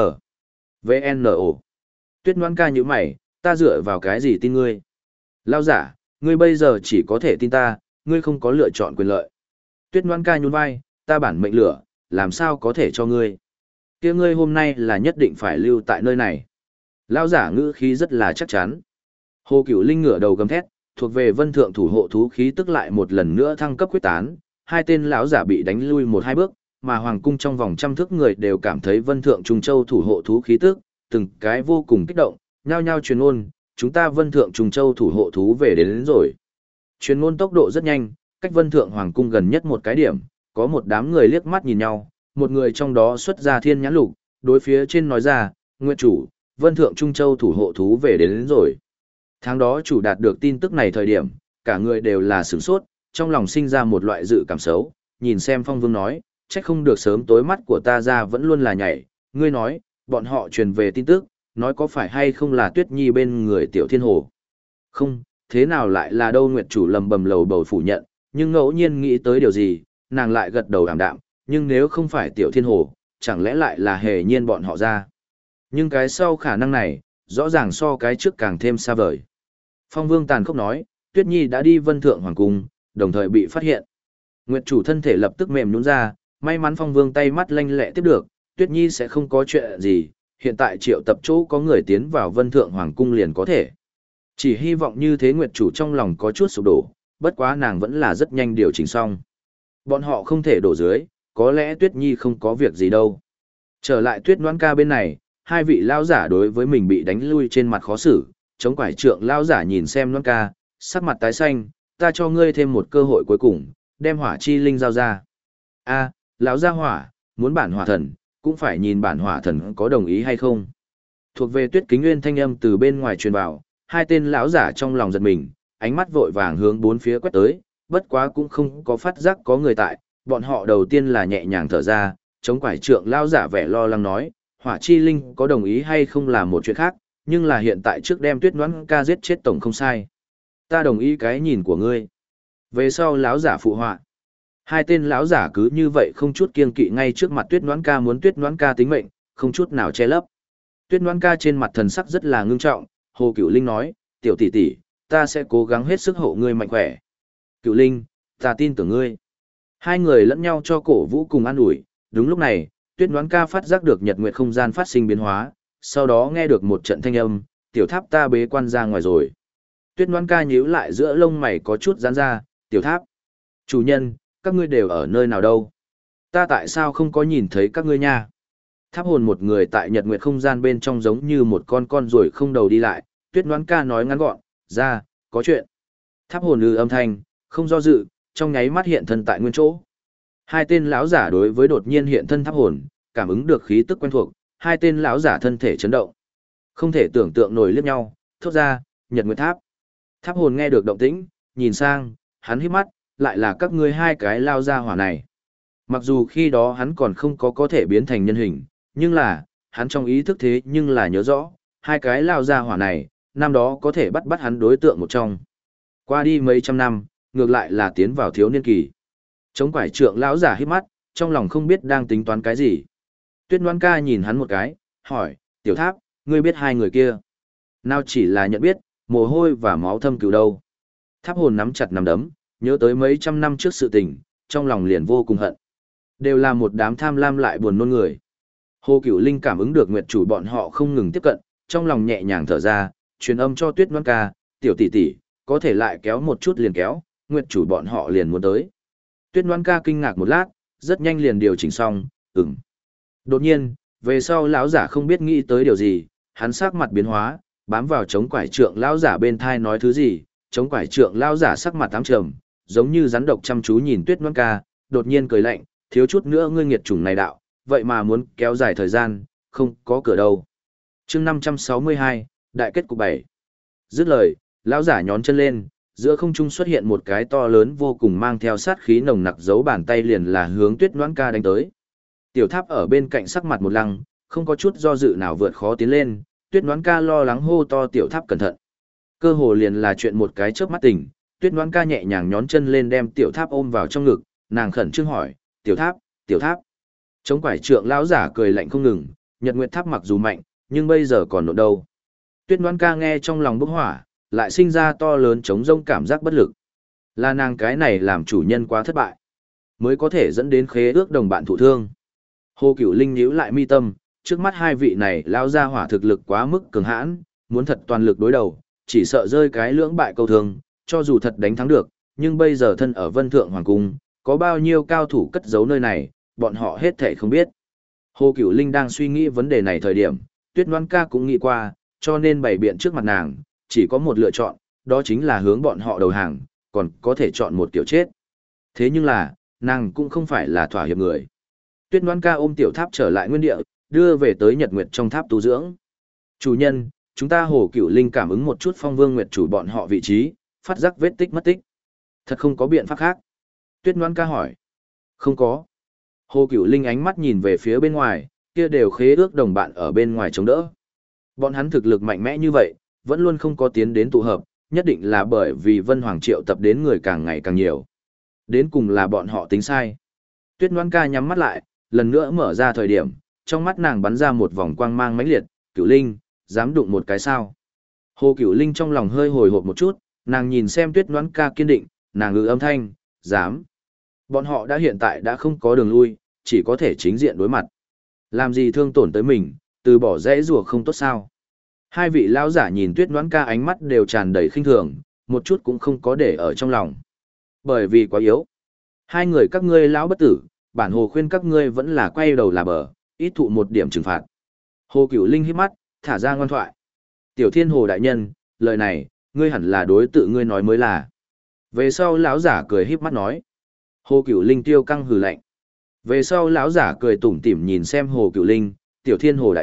V-N-O. Tuyết Ngoan Ca như mày, ta dựa vào cái gì tin ngươi? Lão giả, ngươi bây giờ chỉ có thể tin ta, ngươi không có lựa chọn quyền lợi. Tuyết Ngoan Ca nhún vai, ta bản mệnh lửa, làm sao có thể cho ngươi? Kia ngươi hôm nay là nhất định phải lưu tại nơi này. Lão giả ngữ khí rất là chắc chắn. Hồ Cửu Linh ngửa đầu gầm thét, thuộc về Vân Thượng thủ hộ thú khí tức lại một lần nữa thăng cấp quyết tán, hai tên lão giả bị đánh lui một hai bước, mà hoàng cung trong vòng trăm thước người đều cảm thấy Vân Thượng Trung Châu thủ hộ thú khí tức, từng cái vô cùng kích động, nhao nhao truyền ngôn, chúng ta Vân Thượng Trung Châu thủ hộ thú về đến rồi. Truyền ngôn tốc độ rất nhanh, cách Vân Thượng hoàng cung gần nhất một cái điểm, có một đám người liếc mắt nhìn nhau, một người trong đó xuất ra thiên nhãn lục, đối phía trên nói ra, Nguyệt chủ, Vân Thượng Trung Châu thủ hộ thú về đến rồi. Tháng đó chủ đạt được tin tức này thời điểm, cả người đều là sửng sốt, trong lòng sinh ra một loại dự cảm xấu, nhìn xem Phong Vương nói, trách không được sớm tối mắt của ta ra vẫn luôn là nhảy, ngươi nói, bọn họ truyền về tin tức, nói có phải hay không là Tuyết Nhi bên người Tiểu Thiên Hồ. Không, thế nào lại là đâu Nguyệt chủ lầm bầm lầu bầu phủ nhận, nhưng ngẫu nhiên nghĩ tới điều gì, nàng lại gật đầu ảm đạm, nhưng nếu không phải Tiểu Thiên Hồ, chẳng lẽ lại là hề nhiên bọn họ ra. Nhưng cái sau khả năng này, rõ ràng so cái trước càng thêm xa vời. Phong Vương tàn khốc nói, Tuyết Nhi đã đi Vân Thượng Hoàng Cung, đồng thời bị phát hiện. Nguyệt chủ thân thể lập tức mềm nhũn ra, may mắn Phong Vương tay mắt lanh lẹ tiếp được, Tuyết Nhi sẽ không có chuyện gì, hiện tại triệu tập chỗ có người tiến vào Vân Thượng Hoàng Cung liền có thể. Chỉ hy vọng như thế Nguyệt chủ trong lòng có chút sụp đổ, bất quá nàng vẫn là rất nhanh điều chỉnh xong. Bọn họ không thể đổ dưới, có lẽ Tuyết Nhi không có việc gì đâu. Trở lại Tuyết Ngoan Ca bên này, hai vị lao giả đối với mình bị đánh lui trên mặt khó xử, chống quải trượng lao giả nhìn xem Ngoan Ca, sắc mặt tái xanh, ta cho ngươi thêm một cơ hội cuối cùng, đem hỏa chi linh giao ra. A, lão gia hỏa, muốn bản hỏa thần, cũng phải nhìn bản hỏa thần có đồng ý hay không. Thuộc về Tuyết Kính Nguyên thanh âm từ bên ngoài truyền vào, hai tên lão giả trong lòng giật mình, ánh mắt vội vàng hướng bốn phía quét tới, bất quá cũng không có phát giác có người tại, bọn họ đầu tiên là nhẹ nhàng thở ra, chống quải trượng lão giả vẻ lo lắng nói, hỏa chi linh có đồng ý hay không là một chuyện khác, nhưng là hiện tại trước đem Tuyết Ngoãn Ca giết chết tổng không sai. Ta đồng ý cái nhìn của ngươi. Về sau lão giả phụ họa. Hai tên lão giả cứ như vậy không chút kiêng kỵ ngay trước mặt Tuyết Ngoãn Ca muốn Tuyết Ngoãn Ca tính mệnh, không chút nào che lấp. Tuyết Ngoãn Ca trên mặt thần sắc rất là ngưng trọng, Hồ Cửu Linh nói, tiểu tỷ tỷ, ta sẽ cố gắng hết sức hộ ngươi mạnh khỏe. Cửu Linh, ta tin tưởng ngươi. Hai người lẫn nhau cho cổ vũ cùng an ủi, đúng lúc này, Tuyết Ngoãn Ca phát giác được nhật nguyệt không gian phát sinh biến hóa, sau đó nghe được một trận thanh âm, tiểu tháp ta bế quan ra ngoài rồi. Tuyết Ngoãn Ca nhíu lại giữa lông mày có chút giãn ra, tiểu tháp. Chủ nhân, các ngươi đều ở nơi nào đâu? Ta tại sao không có nhìn thấy các ngươi nha? Tháp hồn một người tại nhật nguyệt không gian bên trong giống như một con ruồi không đầu đi lại, Tuyết Ngoãn Ca nói ngắn gọn, ra, có chuyện. Tháp hồn âm thanh, không do dự, trong nháy mắt hiện thân tại nguyên chỗ. Hai tên lão giả đối với đột nhiên hiện thân tháp hồn, cảm ứng được khí tức quen thuộc, hai tên lão giả thân thể chấn động. Không thể tưởng tượng nổi liếc nhau, thốt ra, nhật nguyệt tháp. Tháp hồn nghe được động tĩnh, nhìn sang, hắn hít mắt, lại là các ngươi hai cái lao ra hỏa này. Mặc dù khi đó hắn còn không có thể biến thành nhân hình, nhưng là, hắn trong ý thức thế nhưng là nhớ rõ, hai cái lao ra hỏa này, năm đó có thể bắt hắn đối tượng một trong. Qua đi mấy trăm năm, ngược lại là tiến vào thiếu niên kỳ. Chống quải trượng lão giả hít mắt, trong lòng không biết đang tính toán cái gì. Tuyết Ngoãn Ca nhìn hắn một cái, hỏi, tiểu tháp, ngươi biết hai người kia? Nào chỉ là nhận biết, mồ hôi và máu thâm cừu đâu. Tháp hồn nắm chặt nắm đấm, nhớ tới mấy trăm năm trước sự tình, trong lòng liền vô cùng hận. Đều là một đám tham lam lại buồn nôn người. Hồ Cửu Linh cảm ứng được nguyệt chủ bọn họ không ngừng tiếp cận, trong lòng nhẹ nhàng thở ra, truyền âm cho Tuyết Ngoãn Ca, tiểu tỷ tỷ, có thể lại kéo một chút liền kéo, nguyệt chủ bọn họ liền muốn tới. Tuyết Ngoãn Ca kinh ngạc một lát, rất nhanh liền điều chỉnh xong, ừm. Đột nhiên, về sau lão giả không biết nghĩ tới điều gì, hắn sắc mặt biến hóa, bám vào chống quải trượng lão giả bên thai nói thứ gì, chống quải trượng lão giả sắc mặt ám trầm, giống như rắn độc chăm chú nhìn Tuyết Ngoãn Ca, đột nhiên cười lạnh, thiếu chút nữa ngươi nghiệt chủng này đạo, vậy mà muốn kéo dài thời gian, không có cửa đâu. chương 562, đại kết cục 7. Dứt lời, lão giả nhón chân lên, giữa không trung xuất hiện một cái to lớn vô cùng mang theo sát khí nồng nặc giấu bàn tay liền là hướng Tuyết Noãn Ca đánh tới. Tiểu Tháp ở bên cạnh sắc mặt một lăng, không có chút do dự nào vượt khó tiến lên, Tuyết Noãn Ca lo lắng hô to Tiểu Tháp cẩn thận. Cơ hồ liền là chuyện một cái chớp mắt tỉnh, Tuyết Noãn Ca nhẹ nhàng nhón chân lên đem Tiểu Tháp ôm vào trong ngực, nàng khẩn trương hỏi, Tiểu Tháp, Tiểu Tháp. Chống quải trượng lão giả cười lạnh không ngừng, Nhật Nguyệt Tháp mặc dù mạnh, nhưng bây giờ còn nộn đâu. Tuyết Noãn Ca nghe trong lòng bốc hỏa, lại sinh ra to lớn chống rông cảm giác bất lực. Là nàng cái này làm chủ nhân quá thất bại, mới có thể dẫn đến khế ước đồng bạn thụ thương. Hồ Cửu Linh nhíu lại mi tâm, trước mắt hai vị này lao ra hỏa thực lực quá mức cường hãn, muốn thật toàn lực đối đầu, chỉ sợ rơi cái lưỡng bại câu thương, cho dù thật đánh thắng được, nhưng bây giờ thân ở Vân Thượng Hoàng Cung, có bao nhiêu cao thủ cất giấu nơi này, bọn họ hết thể không biết. Hồ Cửu Linh đang suy nghĩ vấn đề này thời điểm, Tuyết Noãn Ca cũng nghĩ qua, cho nên bày biện trước mặt nàng, chỉ có một lựa chọn, đó chính là hướng bọn họ đầu hàng, còn có thể chọn một kiểu chết. Thế nhưng là, nàng cũng không phải là thỏa hiệp người. Tuyết Noãn Ca ôm Tiểu Tháp trở lại nguyên địa, đưa về tới Nhật Nguyệt trong tháp tu dưỡng. Chủ nhân, chúng ta Hồ Cửu Linh cảm ứng một chút Phong Vương Nguyệt chủ bọn họ vị trí, phát giác vết tích mất tích. Thật không có biện pháp khác. Tuyết Noãn Ca hỏi. Không có. Hồ Cửu Linh ánh mắt nhìn về phía bên ngoài, kia đều khế ước đồng bạn ở bên ngoài chống đỡ. Bọn hắn thực lực mạnh mẽ như vậy, vẫn luôn không có tiến đến tụ hợp, nhất định là bởi vì Vân Hoàng triệu tập đến người càng ngày càng nhiều. Đến cùng là bọn họ tính sai. Tuyết Noãn Ca nhắm mắt lại, lần nữa mở ra thời điểm, trong mắt nàng bắn ra một vòng quang mang mãnh liệt, Cửu Linh, dám đụng một cái sao. Hồ Cửu Linh trong lòng hơi hồi hộp một chút, nàng nhìn xem Tuyết Noãn Ca kiên định, nàng ngự âm thanh, dám. Bọn họ hiện tại đã không có đường lui, chỉ có thể chính diện đối mặt. Làm gì thương tổn tới mình, từ bỏ dễ rùa không tốt sao. Hai vị lão giả nhìn Tuyết Noãn Ca ánh mắt đều tràn đầy khinh thường, một chút cũng không có để ở trong lòng. Bởi vì quá yếu. Hai người các ngươi lão bất tử, bản hồ khuyên các ngươi vẫn là quay đầu là bờ, ít thụ một điểm trừng phạt. Hồ Cửu Linh hít mắt, thả ra ngoan thoại. Tiểu Thiên Hồ đại nhân, lời này, ngươi hẳn là đối tự ngươi nói mới là. Về sau lão giả cười híp mắt nói. Hồ Cửu Linh tiêu căng hừ lạnh. Về sau lão giả cười tủm tỉm nhìn xem Hồ Cửu Linh, Tiểu Thiên Hồ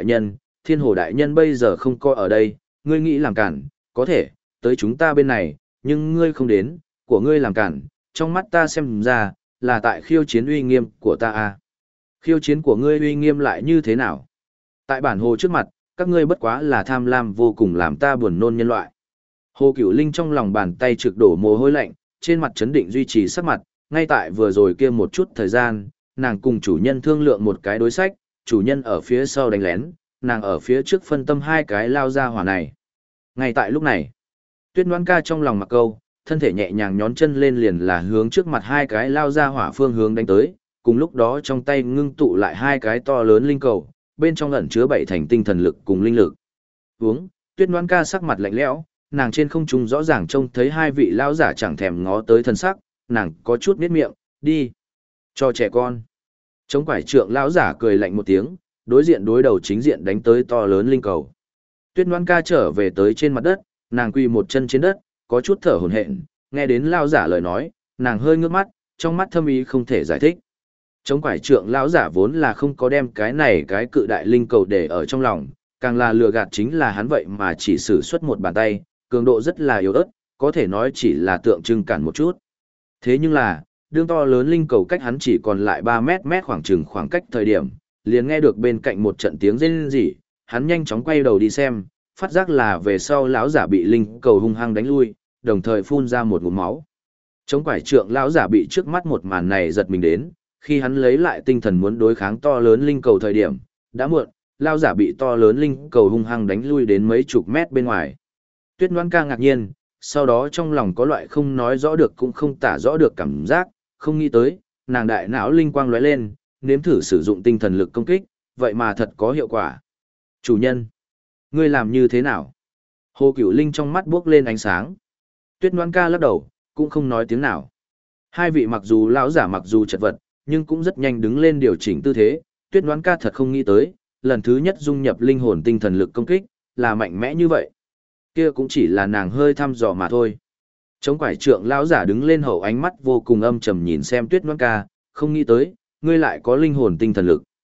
đại nhân bây giờ không coi ở đây, ngươi nghĩ làm cản, có thể, tới chúng ta bên này, nhưng ngươi không đến, của ngươi làm cản, trong mắt ta xem ra, là tại khiêu chiến uy nghiêm của ta à. Khiêu chiến của ngươi uy nghiêm lại như thế nào? Tại bản hồ trước mặt, các ngươi bất quá là tham lam vô cùng làm ta buồn nôn nhân loại. Hồ Cửu Linh trong lòng bàn tay trực đổ mồ hôi lạnh, trên mặt chấn định duy trì sắc mặt, ngay tại vừa rồi kia một chút thời gian, nàng cùng chủ nhân thương lượng một cái đối sách, chủ nhân ở phía sau đánh lén, nàng ở phía trước phân tâm hai cái lao ra hỏa này. Ngay tại lúc này, Tuyết Noãn Ca trong lòng mặc câu, thân thể nhẹ nhàng nhón chân lên liền là hướng trước mặt hai cái lao ra hỏa phương hướng đánh tới, cùng lúc đó trong tay ngưng tụ lại hai cái to lớn linh cầu, bên trong ẩn chứa bảy thành tinh thần lực cùng linh lực. Tuyết Noãn Ca sắc mặt lạnh lẽo, nàng trên không trung rõ ràng trông thấy hai vị lao giả chẳng thèm ngó tới thân sắc, nàng có chút nhếch miệng, đi, cho trẻ con. Chống quải trượng lão giả cười lạnh một tiếng, đối diện đối đầu chính diện đánh tới to lớn linh cầu. Tuyết Noãn Ca trở về tới trên mặt đất, nàng quỳ một chân trên đất, có chút thở hổn hển, nghe đến lão giả lời nói, nàng hơi ngước mắt, trong mắt thâm ý không thể giải thích. Chống quải trượng lão giả vốn là không có đem cái cự đại linh cầu để ở trong lòng, càng là lừa gạt chính là hắn vậy mà chỉ sử xuất một bàn tay, cường độ rất là yếu ớt, có thể nói chỉ là tượng trưng cản một chút. Thế nhưng là, đương to lớn linh cầu cách hắn chỉ còn lại 3 mét khoảng cách thời điểm, liền nghe được bên cạnh một trận tiếng rên rỉ, hắn nhanh chóng quay đầu đi xem, phát giác là về sau lão giả bị linh cầu hung hăng đánh lui, đồng thời phun ra một ngụm máu. Chống quải trượng lão giả bị trước mắt một màn này giật mình đến, khi hắn lấy lại tinh thần muốn đối kháng to lớn linh cầu thời điểm, đã muộn, lão giả bị to lớn linh cầu hung hăng đánh lui đến mấy chục mét bên ngoài. Tuyết Noãn Ca ngạc nhiên, sau đó trong lòng có loại không nói rõ được cũng không tả rõ được cảm giác, không nghĩ tới, nàng đại não linh quang lóe lên, nếm thử sử dụng tinh thần lực công kích, vậy mà thật có hiệu quả. Chủ nhân, ngươi làm như thế nào? Hồ Cửu Linh trong mắt bước lên ánh sáng. Tuyết Noãn Ca lắc đầu, cũng không nói tiếng nào. Hai vị mặc dù lão giả mặc dù chật vật, nhưng cũng rất nhanh đứng lên điều chỉnh tư thế. Tuyết Noãn Ca thật không nghĩ tới, lần thứ nhất dung nhập linh hồn tinh thần lực công kích, là mạnh mẽ như vậy. Kia cũng chỉ là nàng hơi thăm dò mà thôi. Chống quải trượng lão giả đứng lên hậu ánh mắt vô cùng âm trầm nhìn xem Tuyết Noãn Ca, không nghĩ tới, ngươi lại có linh hồn tinh thần lực.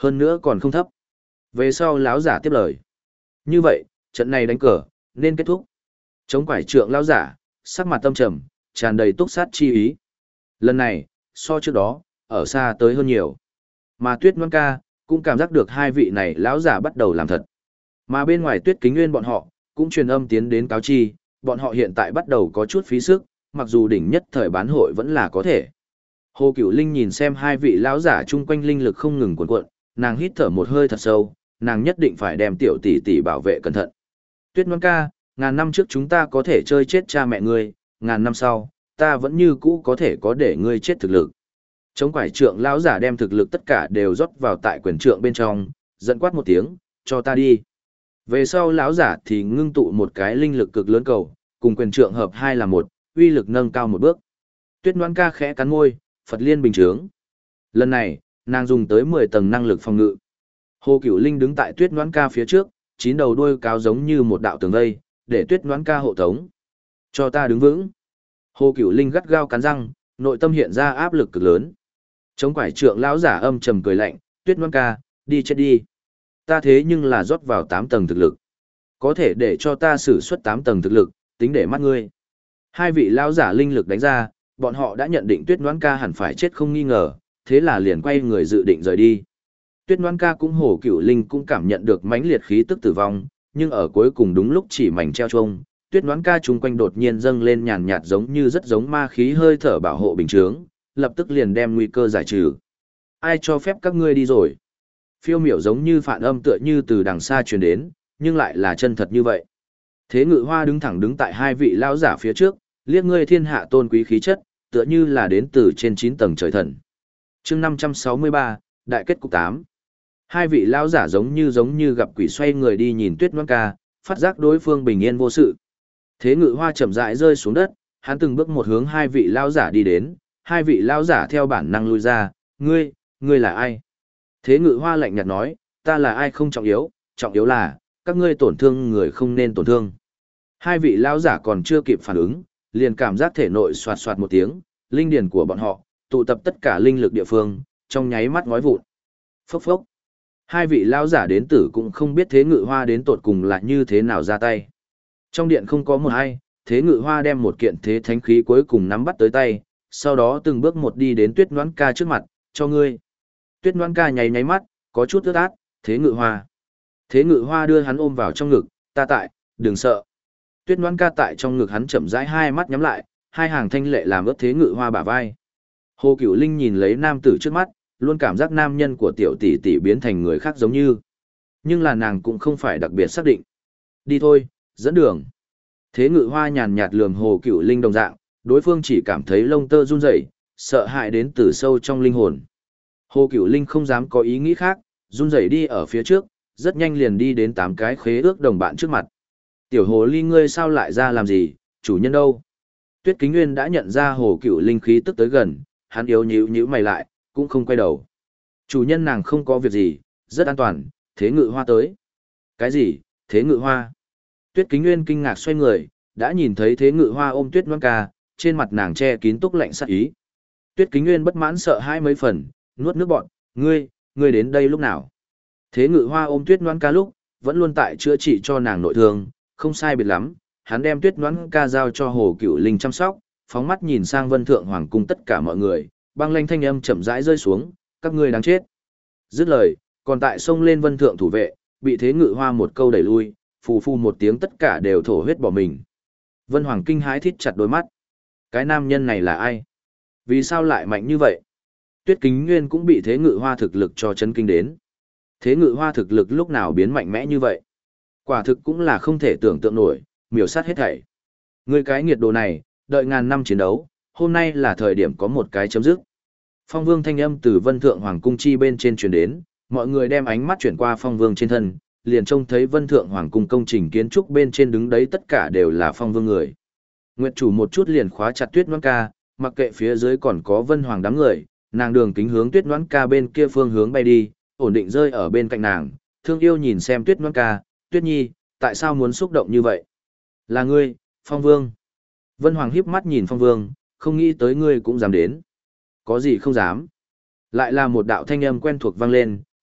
Hơn nữa còn không thấp. Về sau lão giả tiếp lời. Như vậy, trận này đánh cờ, nên kết thúc. Chống quải trượng lão giả, sắc mặt tâm trầm, tràn đầy túc sát chi ý. Lần này, so trước đó, ở xa tới hơn nhiều. Mà Tuyết Ngoan Ca, cũng cảm giác được hai vị này lão giả bắt đầu làm thật. Mà bên ngoài Tuyết Kính Nguyên bọn họ, cũng truyền âm tiến đến cáo chi, bọn họ hiện tại bắt đầu có chút phí sức, mặc dù đỉnh nhất thời bán hội vẫn là có thể. Hồ Cửu Linh nhìn xem hai vị lão giả chung quanh linh lực không ngừng cuộn cuộn, nàng hít thở một hơi thật sâu, nàng nhất định phải đem tiểu tỷ tỷ bảo vệ cẩn thận. Tuyết Ngoan Ca, ngàn năm trước chúng ta có thể chơi chết cha mẹ ngươi, ngàn năm sau, ta vẫn như cũ có thể có để ngươi chết thực lực. Chống quải trượng lão giả đem thực lực tất cả đều rót vào tại quyền trượng bên trong, giận quát một tiếng, cho ta đi. Về sau lão giả thì ngưng tụ một cái linh lực cực lớn cầu, cùng quyền trượng hợp hai là một, uy lực nâng cao một bước. Tuyết Ngoan Ca khẽ cắn môi, Phật liên bình trướng. Lần này, nàng dùng tới 10 tầng năng lực phòng ngự. Hồ Cửu Linh đứng tại Tuyết Ngoan Ca phía trước, chín đầu đuôi cáo giống như một đạo tường vây, để Tuyết Ngoan Ca hộ tống. Cho ta đứng vững. Hồ Cửu Linh gắt gao cắn răng, nội tâm hiện ra áp lực cực lớn. Chống quải trượng lão giả âm trầm cười lạnh, Tuyết Ngoan Ca, đi chết đi. Ta thế nhưng là rót vào 8 tầng thực lực. Có thể để cho ta sử xuất 8 tầng thực lực, tính để mắt ngươi. Hai vị lão giả linh lực đánh ra, bọn họ đã nhận định Tuyết Ngoan Ca hẳn phải chết không nghi ngờ, thế là liền quay người dự định rời đi. Tuyết Ngoan Ca cũng Hồ Cửu Linh cũng cảm nhận được mãnh liệt khí tức tử vong, nhưng ở cuối cùng đúng lúc chỉ mảnh treo trông, Tuyết Ngoan Ca chung quanh đột nhiên dâng lên nhàn nhạt giống như rất giống ma khí hơi thở bảo hộ bình chướng, lập tức liền đem nguy cơ giải trừ. Ai cho phép các ngươi đi rồi? Phiêu miểu giống như phản âm tựa như từ đằng xa truyền đến, nhưng lại là chân thật như vậy. Thế Ngự Hoa đứng thẳng đứng tại hai vị lão giả phía trước, liếc ngươi thiên hạ tôn quý khí chất, tựa như là đến từ trên 9 tầng trời thần. Chương 563, đại kết cục 8. Hai vị lão giả giống như gặp quỷ xoay người đi nhìn Tuyết Ngoan Ca, phát giác đối phương bình yên vô sự. Thế Ngự Hoa chậm rãi rơi xuống đất, hắn từng bước một hướng hai vị lão giả đi đến, hai vị lão giả theo bản năng lui ra, ngươi là ai? Thế Ngự Hoa lạnh nhạt nói, ta là ai không trọng yếu là, các ngươi tổn thương người không nên tổn thương. Hai vị lão giả còn chưa kịp phản ứng, liền cảm giác thể nội xoạt xoạt một tiếng, linh điển của bọn họ, tụ tập tất cả linh lực địa phương, trong nháy mắt ngói vụn. Phốc phốc. Hai vị lão giả đến tử cũng không biết Thế Ngự Hoa đến tột cùng là như thế nào ra tay. Trong điện không có một ai, Thế Ngự Hoa đem một kiện thế thánh khí cuối cùng nắm bắt tới tay, sau đó từng bước một đi đến Tuyết Ngoan Ca trước mặt, cho ngươi. Tuyết Ngoan Ca nháy nháy mắt, có chút ướt át, Thế Ngự Hoa. Thế Ngự Hoa đưa hắn ôm vào trong ngực, ta tại, đừng sợ. Tuyết Ngoan Ca tại trong ngực hắn chậm rãi hai mắt nhắm lại, hai hàng thanh lệ làm ướt Thế Ngự Hoa bả vai. Hồ Cửu Linh nhìn lấy nam tử trước mắt, luôn cảm giác nam nhân của tiểu tỷ tỷ biến thành người khác giống như. Nhưng là nàng cũng không phải đặc biệt xác định. Đi thôi, dẫn đường. Thế Ngự Hoa nhàn nhạt lườm Hồ Cửu Linh đồng dạng, đối phương chỉ cảm thấy lông tơ run rẩy, sợ hãi đến từ sâu trong linh hồn. Hồ Cửu Linh không dám có ý nghĩ khác, run rẩy đi ở phía trước, rất nhanh liền đi đến 8 cái khế ước đồng bạn trước mặt. Tiểu Hồ Ly ngươi sao lại ra làm gì, chủ nhân đâu? Tuyết Kính Nguyên đã nhận ra Hồ Cửu Linh khí tức tới gần, hắn yếu nhíu mày lại, cũng không quay đầu. Chủ nhân nàng không có việc gì, rất an toàn, Thế Ngự Hoa tới. Cái gì, Thế Ngự Hoa? Tuyết Kính Nguyên kinh ngạc xoay người, đã nhìn thấy Thế Ngự Hoa ôm Tuyết Ngoan Ca, trên mặt nàng che kín túc lạnh sát ý. Tuyết Kính Nguyên bất mãn sợ hai mấy phần, nuốt nước bọt, ngươi đến đây lúc nào? Thế Ngự Hoa ôm Tuyết Ngoan Ca lúc, vẫn luôn tại chữa trị cho nàng nội thương, không sai biệt lắm, hắn đem Tuyết Ngoan Ca giao cho Hồ Cửu Linh chăm sóc, phóng mắt nhìn sang Vân Thượng Hoàng cung tất cả mọi người, băng lanh thanh âm chậm rãi rơi xuống, các ngươi đáng chết. Dứt lời, còn tại sông lên Vân Thượng thủ vệ, bị Thế Ngự Hoa một câu đẩy lui, phù phù một tiếng tất cả đều thổ huyết bỏ mình. Vân Hoàng kinh hãi thít chặt đôi mắt. Cái nam nhân này là ai? Vì sao lại mạnh như vậy? Tuyết Kính Nguyên cũng bị Thế Ngự Hoa thực lực cho chấn kinh đến. Thế Ngự Hoa thực lực lúc nào biến mạnh mẽ như vậy? Quả thực cũng là không thể tưởng tượng nổi, miểu sát hết thảy. Ngươi cái nghiệt đồ này, đợi ngàn năm chiến đấu, hôm nay là thời điểm có một cái chấm dứt. Phong Vương thanh âm từ Vân Thượng Hoàng cung chi bên trên truyền đến, mọi người đem ánh mắt chuyển qua Phong Vương trên thân, liền trông thấy Vân Thượng Hoàng cung công trình kiến trúc bên trên đứng đấy tất cả đều là Phong Vương người. Nguyệt chủ một chút liền khóa chặt Tuyết Ngoan Ca, mặc kệ phía dưới còn có Vân Hoàng đám người, nàng đường kính hướng Tuyết Ngoan Ca bên kia phương hướng bay đi, ổn định rơi ở bên cạnh nàng, thương yêu nhìn xem Tuyết Ngoan Ca, Tuyết Nhi, tại sao muốn xúc động như vậy? Là ngươi, Phong Vương. Vân Hoàng híp mắt nhìn Phong Vương, không nghĩ tới ngươi cũng dám đến. Có gì không dám? Lại là một đạo thanh âm quen thuộc vang lên,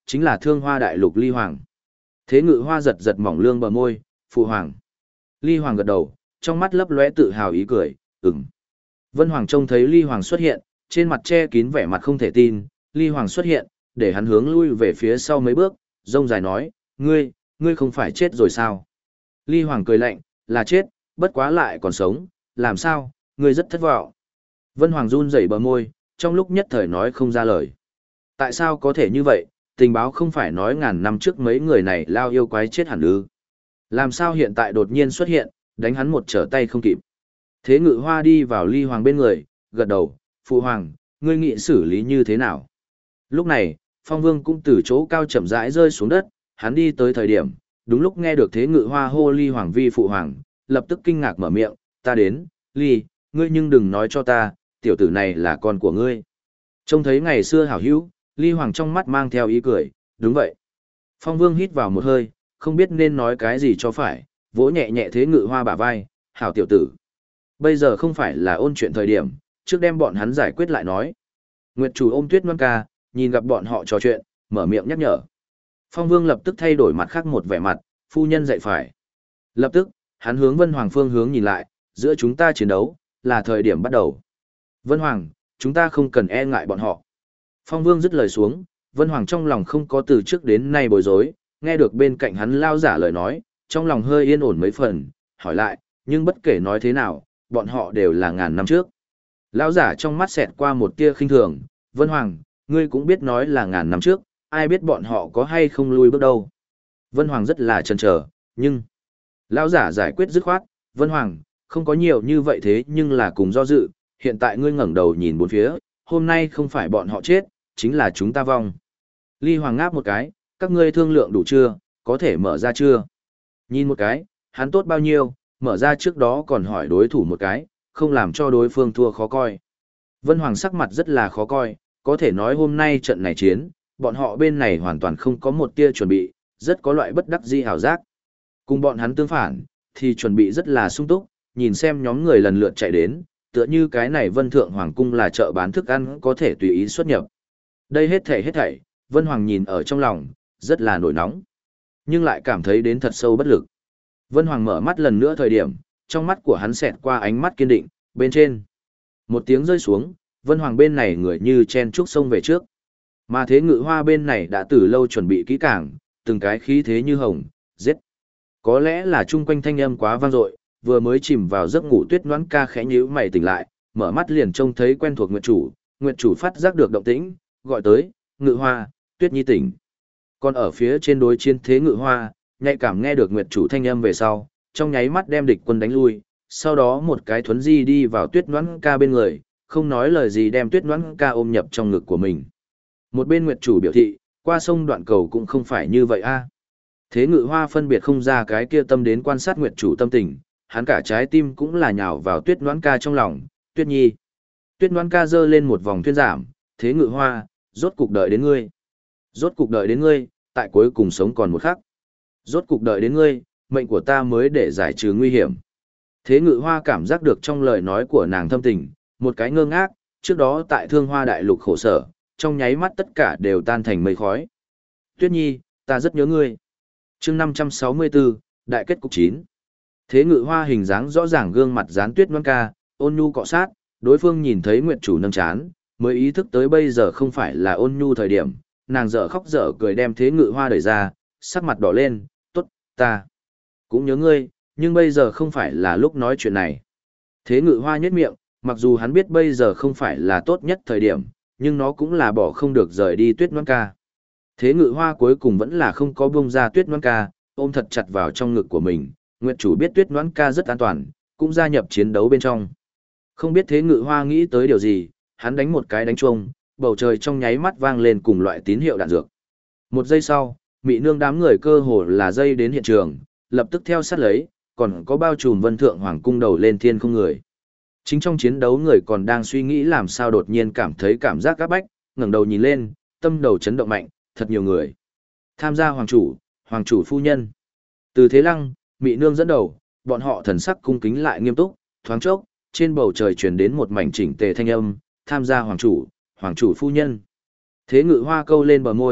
chính là Thương Hoa đại lục Ly Hoàng. Thế Ngự Hoa giật giật mỏng lương bờ môi, phụ hoàng. Ly Hoàng gật đầu, trong mắt lấp lóe tự hào ý cười, ừm. Vân Hoàng trông thấy Ly Hoàng xuất hiện, trên mặt che kín vẻ mặt không thể tin, Ly Hoàng xuất hiện, để hắn hướng lui về phía sau mấy bước, rông dài nói, ngươi không phải chết rồi sao? Ly Hoàng cười lạnh, là chết, bất quá lại còn sống, làm sao, ngươi rất thất vọng. Vân Hoàng run rẩy bờ môi, trong lúc nhất thời nói không ra lời. Tại sao có thể như vậy, tình báo không phải nói ngàn năm trước mấy người này lao yêu quái chết hẳn ư? Làm sao hiện tại đột nhiên xuất hiện, đánh hắn một trở tay không kịp. Thế Ngự Hoa đi vào Ly Hoàng bên người, gật đầu, phụ hoàng, ngươi nghĩ xử lý như thế nào? Lúc này, Phong Vương cũng từ chỗ cao chậm rãi rơi xuống đất, hắn đi tới thời điểm, đúng lúc nghe được Thế Ngự Hoa hô Ly Hoàng vi phụ hoàng, lập tức kinh ngạc mở miệng, ta đến, Ly, ngươi nhưng đừng nói cho ta, tiểu tử này là con của ngươi. Trông thấy ngày xưa hảo hữu, Ly Hoàng trong mắt mang theo ý cười, đúng vậy. Phong Vương hít vào một hơi, không biết nên nói cái gì cho phải, vỗ nhẹ nhẹ Thế Ngự Hoa bả vai, hảo tiểu tử. Bây giờ không phải là ôn chuyện thời điểm, trước đem bọn hắn giải quyết lại nói. Nguyệt chủ ôm Tuyết Loan ca, nhìn gặp bọn họ trò chuyện, mở miệng nhắc nhở. Phong Vương lập tức thay đổi mặt khác một vẻ mặt, phu nhân dạy phải. Lập tức, hắn hướng Vân Hoàng phương hướng nhìn lại, giữa chúng ta chiến đấu, là thời điểm bắt đầu. Vân Hoàng, chúng ta không cần e ngại bọn họ. Phong Vương dứt lời xuống, Vân Hoàng trong lòng không có từ trước đến nay bối rối, nghe được bên cạnh hắn lao giả lời nói, trong lòng hơi yên ổn mấy phần, hỏi lại, nhưng bất kể nói thế nào, bọn họ đều là ngàn năm trước. Lao giả trong mắt xẹt qua một tia khinh thường, Vân Hoàng, ngươi cũng biết nói là ngàn năm trước, ai biết bọn họ có hay không lui bước đâu. Vân Hoàng rất là chần chờ, nhưng... Lao giả giải quyết dứt khoát, Vân Hoàng, không có nhiều như vậy thế nhưng là cùng do dự, hiện tại ngươi ngẩng đầu nhìn bốn phía, hôm nay không phải bọn họ chết, chính là chúng ta vong. Ly Hoàng ngáp một cái, các ngươi thương lượng đủ chưa, có thể mở ra chưa? Nhìn một cái, hắn tốt bao nhiêu, mở ra trước đó còn hỏi đối thủ một cái, không làm cho đối phương thua khó coi. Vân Hoàng sắc mặt rất là khó coi, có thể nói hôm nay trận này chiến, bọn họ bên này hoàn toàn không có một tia chuẩn bị, rất có loại bất đắc dĩ hảo giác. Cùng bọn hắn tương phản, thì chuẩn bị rất là sung túc, nhìn xem nhóm người lần lượt chạy đến, tựa như cái này Vân Thượng Hoàng Cung là chợ bán thức ăn có thể tùy ý xuất nhập. Đây hết thảy, Vân Hoàng nhìn ở trong lòng, rất là nổi nóng, nhưng lại cảm thấy đến thật sâu bất lực. Vân Hoàng mở mắt lần nữa thời điểm, trong mắt của hắn xẹt qua ánh mắt kiên định, bên trên. Một tiếng rơi xuống, Vân Hoàng bên này người như chen trúc sông về trước. Mà Thế Ngự Hoa bên này đã từ lâu chuẩn bị kỹ càng, từng cái khí thế như hồng, giết. Có lẽ là chung quanh thanh âm quá vang dội, vừa mới chìm vào giấc ngủ Tuyết Noãn ca khẽ nhíu mày tỉnh lại, mở mắt liền trông thấy quen thuộc Nguyệt chủ phát giác được động tĩnh, gọi tới, Ngự Hoa, Tuyết Nhi tỉnh. Còn ở phía trên đối chiến Thế Ngự Hoa, nhạy cảm nghe được Nguyệt chủ thanh âm về sau, trong nháy mắt đem địch quân đánh lui, sau đó một cái thuấn di đi vào Tuyết Noãn ca bên người, không nói lời gì đem Tuyết Noãn ca ôm nhập trong ngực của mình. Một bên Nguyệt chủ biểu thị, qua sông đoạn cầu cũng không phải như vậy a. Thế Ngự Hoa phân biệt không ra cái kia tâm đến quan sát Nguyệt chủ tâm tình, hắn cả trái tim cũng là nhào vào Tuyết Noãn ca trong lòng, Tuyết Nhi. Tuyết Noãn ca giơ lên một vòng thuyên giảm, Thế Ngự Hoa, rốt cục đợi đến ngươi. Rốt cục đợi đến ngươi, tại cuối cùng sống còn một khắc. Rốt cục đợi đến ngươi, mệnh của ta mới để giải trừ nguy hiểm. Thế Ngự Hoa cảm giác được trong lời nói của nàng thâm tình, một cái ngơ ngác, trước đó tại Thương Hoa đại lục khổ sở, trong nháy mắt tất cả đều tan thành mây khói. Tuyết Nhi, ta rất nhớ ngươi. Chương 564, đại kết cục 9. Thế Ngự Hoa hình dáng rõ ràng gương mặt dán Tuyết Noãn ca, ôn nhu cọ sát, đối phương nhìn thấy Nguyệt chủ nâng chán, mới ý thức tới bây giờ không phải là ôn nhu thời điểm, nàng dở khóc dở cười đem Thế Ngự Hoa đẩy ra, sắc mặt đỏ lên, tốt, ta cũng nhớ ngươi, nhưng bây giờ không phải là lúc nói chuyện này. Thế Ngự Hoa nhếch miệng, mặc dù hắn biết bây giờ không phải là tốt nhất thời điểm, nhưng nó cũng là bỏ không được rời đi Tuyết Noãn ca. Thế Ngự Hoa cuối cùng vẫn là không có buông ra Tuyết Noãn ca, ôm thật chặt vào trong ngực của mình, Nguyệt chủ biết Tuyết Noãn ca rất an toàn, cũng gia nhập chiến đấu bên trong. Không biết Thế Ngự Hoa nghĩ tới điều gì, hắn đánh một cái đánh chuông, bầu trời trong nháy mắt vang lên cùng loại tín hiệu đạn dược. Một giây sau, Mị Nương đám người cơ hồ là dây đến hiện trường, lập tức theo sát lấy, còn có bao trùm Vân Thượng Hoàng cung đầu lên thiên không người. Chính trong chiến đấu người còn đang suy nghĩ làm sao đột nhiên cảm thấy cảm giác áp bách, ngẩng đầu nhìn lên, tâm đầu chấn động mạnh, thật nhiều người. Tham gia hoàng chủ phu nhân. Từ Thế Lăng, Mị Nương dẫn đầu, bọn họ thần sắc cung kính lại nghiêm túc, thoáng chốc, trên bầu trời truyền đến một mảnh chỉnh tề thanh âm, tham gia hoàng chủ phu nhân. Thế Ngự Hoa câu lên bờ môi,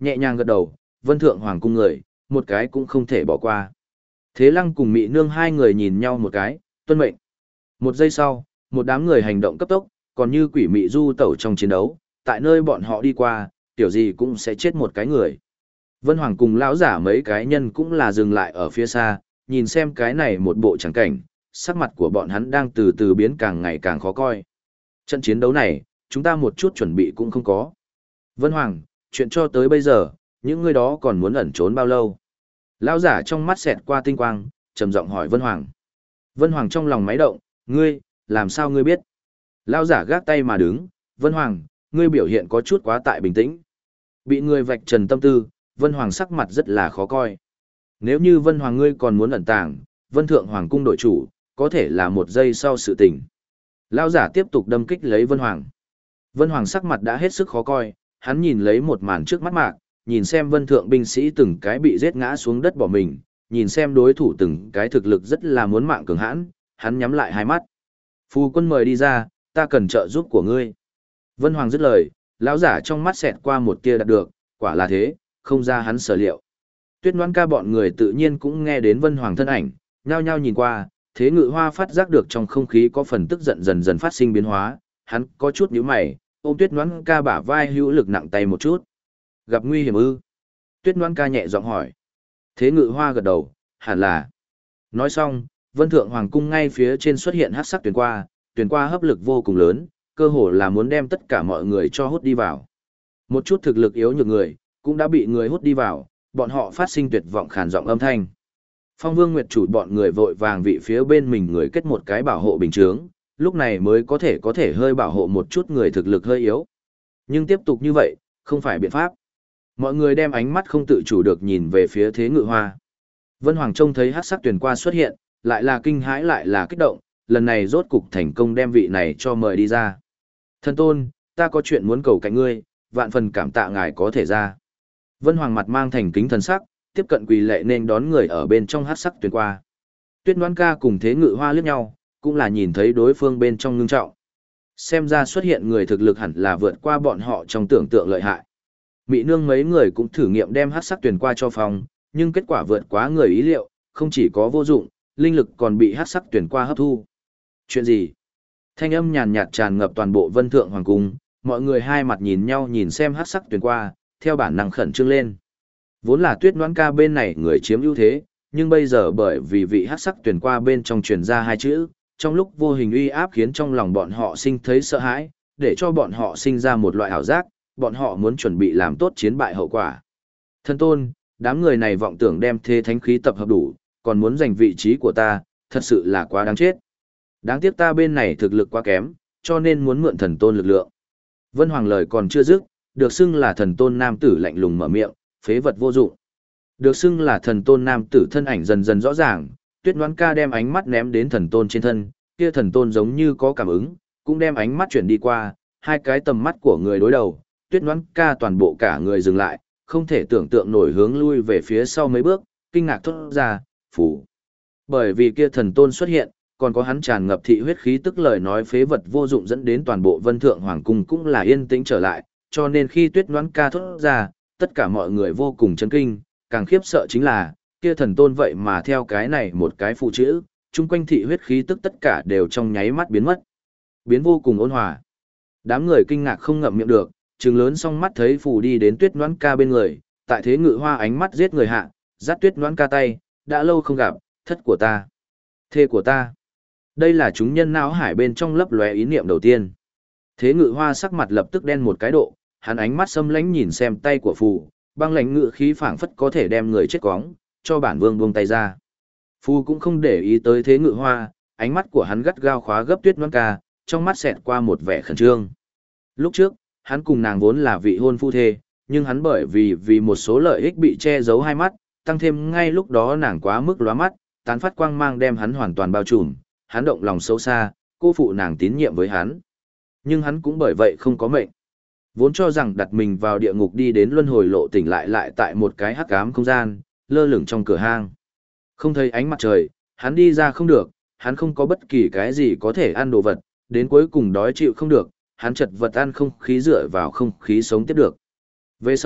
Nhẹ nhàng gật đầu, Vân Thượng Hoàng cung người, một cái cũng không thể bỏ qua. Thế Lăng cùng Mị Nương hai người nhìn nhau một cái, tuân mệnh. Một giây sau, một đám người hành động cấp tốc, còn như quỷ mị du tẩu trong chiến đấu, tại nơi bọn họ đi qua, tiểu gì cũng sẽ chết một cái người. Vân Hoàng cùng lão giả mấy cái nhân cũng là dừng lại ở phía xa, nhìn xem cái này một bộ trắng cảnh, sắc mặt của bọn hắn đang từ từ biến càng ngày càng khó coi. Trận chiến đấu này, chúng ta một chút chuẩn bị cũng không có. Vân Hoàng, chuyện cho tới bây giờ, những người đó còn muốn ẩn trốn bao lâu? Lão giả trong mắt xẹt qua tinh quang, trầm giọng hỏi Vân Hoàng. Vân Hoàng trong lòng máy động, ngươi, làm sao ngươi biết? Lão giả gác tay mà đứng, Vân Hoàng, ngươi biểu hiện có chút quá tại bình tĩnh. Bị người vạch trần tâm tư, Vân Hoàng sắc mặt rất là khó coi. Nếu như Vân Hoàng ngươi còn muốn ẩn tàng, Vân Thượng Hoàng cung đội chủ, có thể là một giây sau sự tình. Lão giả tiếp tục đâm kích lấy Vân Hoàng. Vân Hoàng sắc mặt đã hết sức khó coi, hắn nhìn lấy một màn trước mắt mạc, nhìn xem Vân Thượng binh sĩ từng cái bị giết ngã xuống đất bỏ mình, nhìn xem đối thủ từng cái thực lực rất là muốn mạng cường hãn, hắn nhắm lại hai mắt. Phu quân mời đi ra, ta cần trợ giúp của ngươi. Vân Hoàng dứt lời, lão giả trong mắt xẹt qua một tia đạt được, quả là thế, không ra hắn sở liệu. Tuyết Ngoãn Ca bọn người tự nhiên cũng nghe đến Vân Hoàng thân ảnh, nhao nhao nhìn qua, Thế Ngự Hoa phát giác được trong không khí có phần tức giận dần dần phát sinh biến hóa, hắn có chút nhíu mày, ôm Tuyết Ngoãn Ca bả vai hữu lực nặng tay một chút. Gặp nguy hiểm ư? Tuyết Ngoãn Ca nhẹ giọng hỏi. Thế Ngự Hoa gật đầu, hẳn là. Nói xong, Vân Thượng Hoàng cung ngay phía trên xuất hiện hắc sắc tuyền qua hấp lực vô cùng lớn, cơ hồ là muốn đem tất cả mọi người cho hút đi vào. Một chút thực lực yếu nhược người, cũng đã bị người hút đi vào, bọn họ phát sinh tuyệt vọng khàn giọng âm thanh. Phong Vương Nguyệt chủ bọn người vội vàng vị phía bên mình người kết một cái bảo hộ bình chướng, lúc này mới có thể hơi bảo hộ một chút người thực lực hơi yếu. Nhưng tiếp tục như vậy, không phải biện pháp. Mọi người đem ánh mắt không tự chủ được nhìn về phía Thế Ngự Hoa. Vân Hoàng trông thấy hắc sắc tuyền qua xuất hiện, lại là kinh hãi lại là kích động, lần này rốt cục thành công đem vị này cho mời đi ra. Thân tôn, ta có chuyện muốn cầu cạnh ngươi, vạn phần cảm tạ ngài có thể ra. Vân Hoàng mặt mang thành kính thần sắc, tiếp cận quỳ lệ nên đón người ở bên trong hắc sắc tuyền qua. Tuyết Ngoãn Ca cùng Thế Ngự Hoa liếc nhau, cũng là nhìn thấy đối phương bên trong ngưng trọng. Xem ra xuất hiện người thực lực hẳn là vượt qua bọn họ trong tưởng tượng lợi hại. Mị Nương mấy người cũng thử nghiệm đem hắc sắc tuyền qua cho phòng, nhưng kết quả vượt quá người ý liệu, không chỉ có vô dụng, linh lực còn bị hắc sắc tuyền qua hấp thu. Chuyện gì? Thanh âm nhàn nhạt tràn ngập toàn bộ Vân Thượng Hoàng cung, mọi người hai mặt nhìn nhau nhìn xem hắc sắc tuyền qua, theo bản năng khẩn trương lên. Vốn là Tuyết Ngoãn Ca bên này người chiếm ưu thế, nhưng bây giờ bởi vì vị hắc sắc tuyền qua bên trong truyền ra hai chữ, trong lúc vô hình uy áp khiến trong lòng bọn họ sinh thấy sợ hãi, để cho bọn họ sinh ra một loại ảo giác, bọn họ muốn chuẩn bị làm tốt chiến bại hậu quả. Thân tôn, đám người này vọng tưởng đem thế thánh khí tập hợp đủ, còn muốn giành vị trí của ta, thật sự là quá đáng chết. Đáng tiếc ta bên này thực lực quá kém, cho nên muốn mượn thần tôn lực lượng. Vân Hoàng lời còn chưa dứt, được xưng là thần tôn nam tử lạnh lùng mở miệng, phế vật vô dụng. Được xưng là thần tôn nam tử thân ảnh dần dần rõ ràng, Tuyết Ngoãn Ca đem ánh mắt ném đến thần tôn trên thân, kia thần tôn giống như có cảm ứng, cũng đem ánh mắt chuyển đi qua, hai cái tầm mắt của người đối đầu, Tuyết Ngoãn Ca toàn bộ cả người dừng lại, không thể tưởng tượng nổi hướng lui về phía sau mấy bước, kinh ngạc thốt ra, phủ. Bởi vì kia thần tôn xuất hiện, còn có hắn tràn ngập thị huyết khí tức lời nói phế vật vô dụng dẫn đến toàn bộ Vân Thượng Hoàng cung cũng là yên tĩnh trở lại, cho nên khi Tuyết Ngoãn Ca thốt ra, tất cả mọi người vô cùng chấn kinh, càng khiếp sợ chính là, kia thần tôn vậy mà theo cái này một cái phụ chữ, chung quanh thị huyết khí tức tất cả đều trong nháy mắt biến mất. Biến vô cùng ôn hòa. Đám người kinh ngạc không ngậm miệng được, trừng lớn song mắt thấy phù đi đến Tuyết Ngoãn Ca bên người, tại Thế Ngự Hoa ánh mắt giết người hạ, dắt Tuyết Ngoãn Ca tay, đã lâu không gặp, thất của ta, thê của ta. Đây là chúng nhân não hải bên trong lấp lóe ý niệm đầu tiên. Thế Ngự Hoa sắc mặt lập tức đen một cái độ, hắn ánh mắt xâm lãnh nhìn xem tay của phù, băng lãnh ngự khí phảng phất có thể đem người chết cóng, cho bản vương buông tay ra. Phù cũng không để ý tới Thế Ngự Hoa, ánh mắt của hắn gắt gao khóa gấp Tuyết Ngoãn Ca, trong mắt xẹt qua một vẻ khẩn trương. Lúc trước, hắn cùng nàng vốn là vị hôn phu thê, nhưng hắn bởi vì một số lợi ích bị che giấu hai mắt, tăng thêm ngay lúc đó nàng quá mức lóa mắt, tán phát quang mang đem hắn hoàn toàn bao trùm, hắn động lòng sâu xa, cô phụ nàng tín nhiệm với hắn. Nhưng hắn cũng bởi vậy không có mệnh. Vốn cho rằng đặt mình vào địa ngục đi đến luân hồi lộ tỉnh lại tại một cái hắc ám không gian, lơ lửng trong cửa hang. Không thấy ánh mặt trời, hắn đi ra không được, hắn không có bất kỳ cái gì có thể ăn đồ vật, đến cuối cùng đói chịu không được, hắn chật vật ăn không khí dựa vào không khí sống tiếp được. Về sau,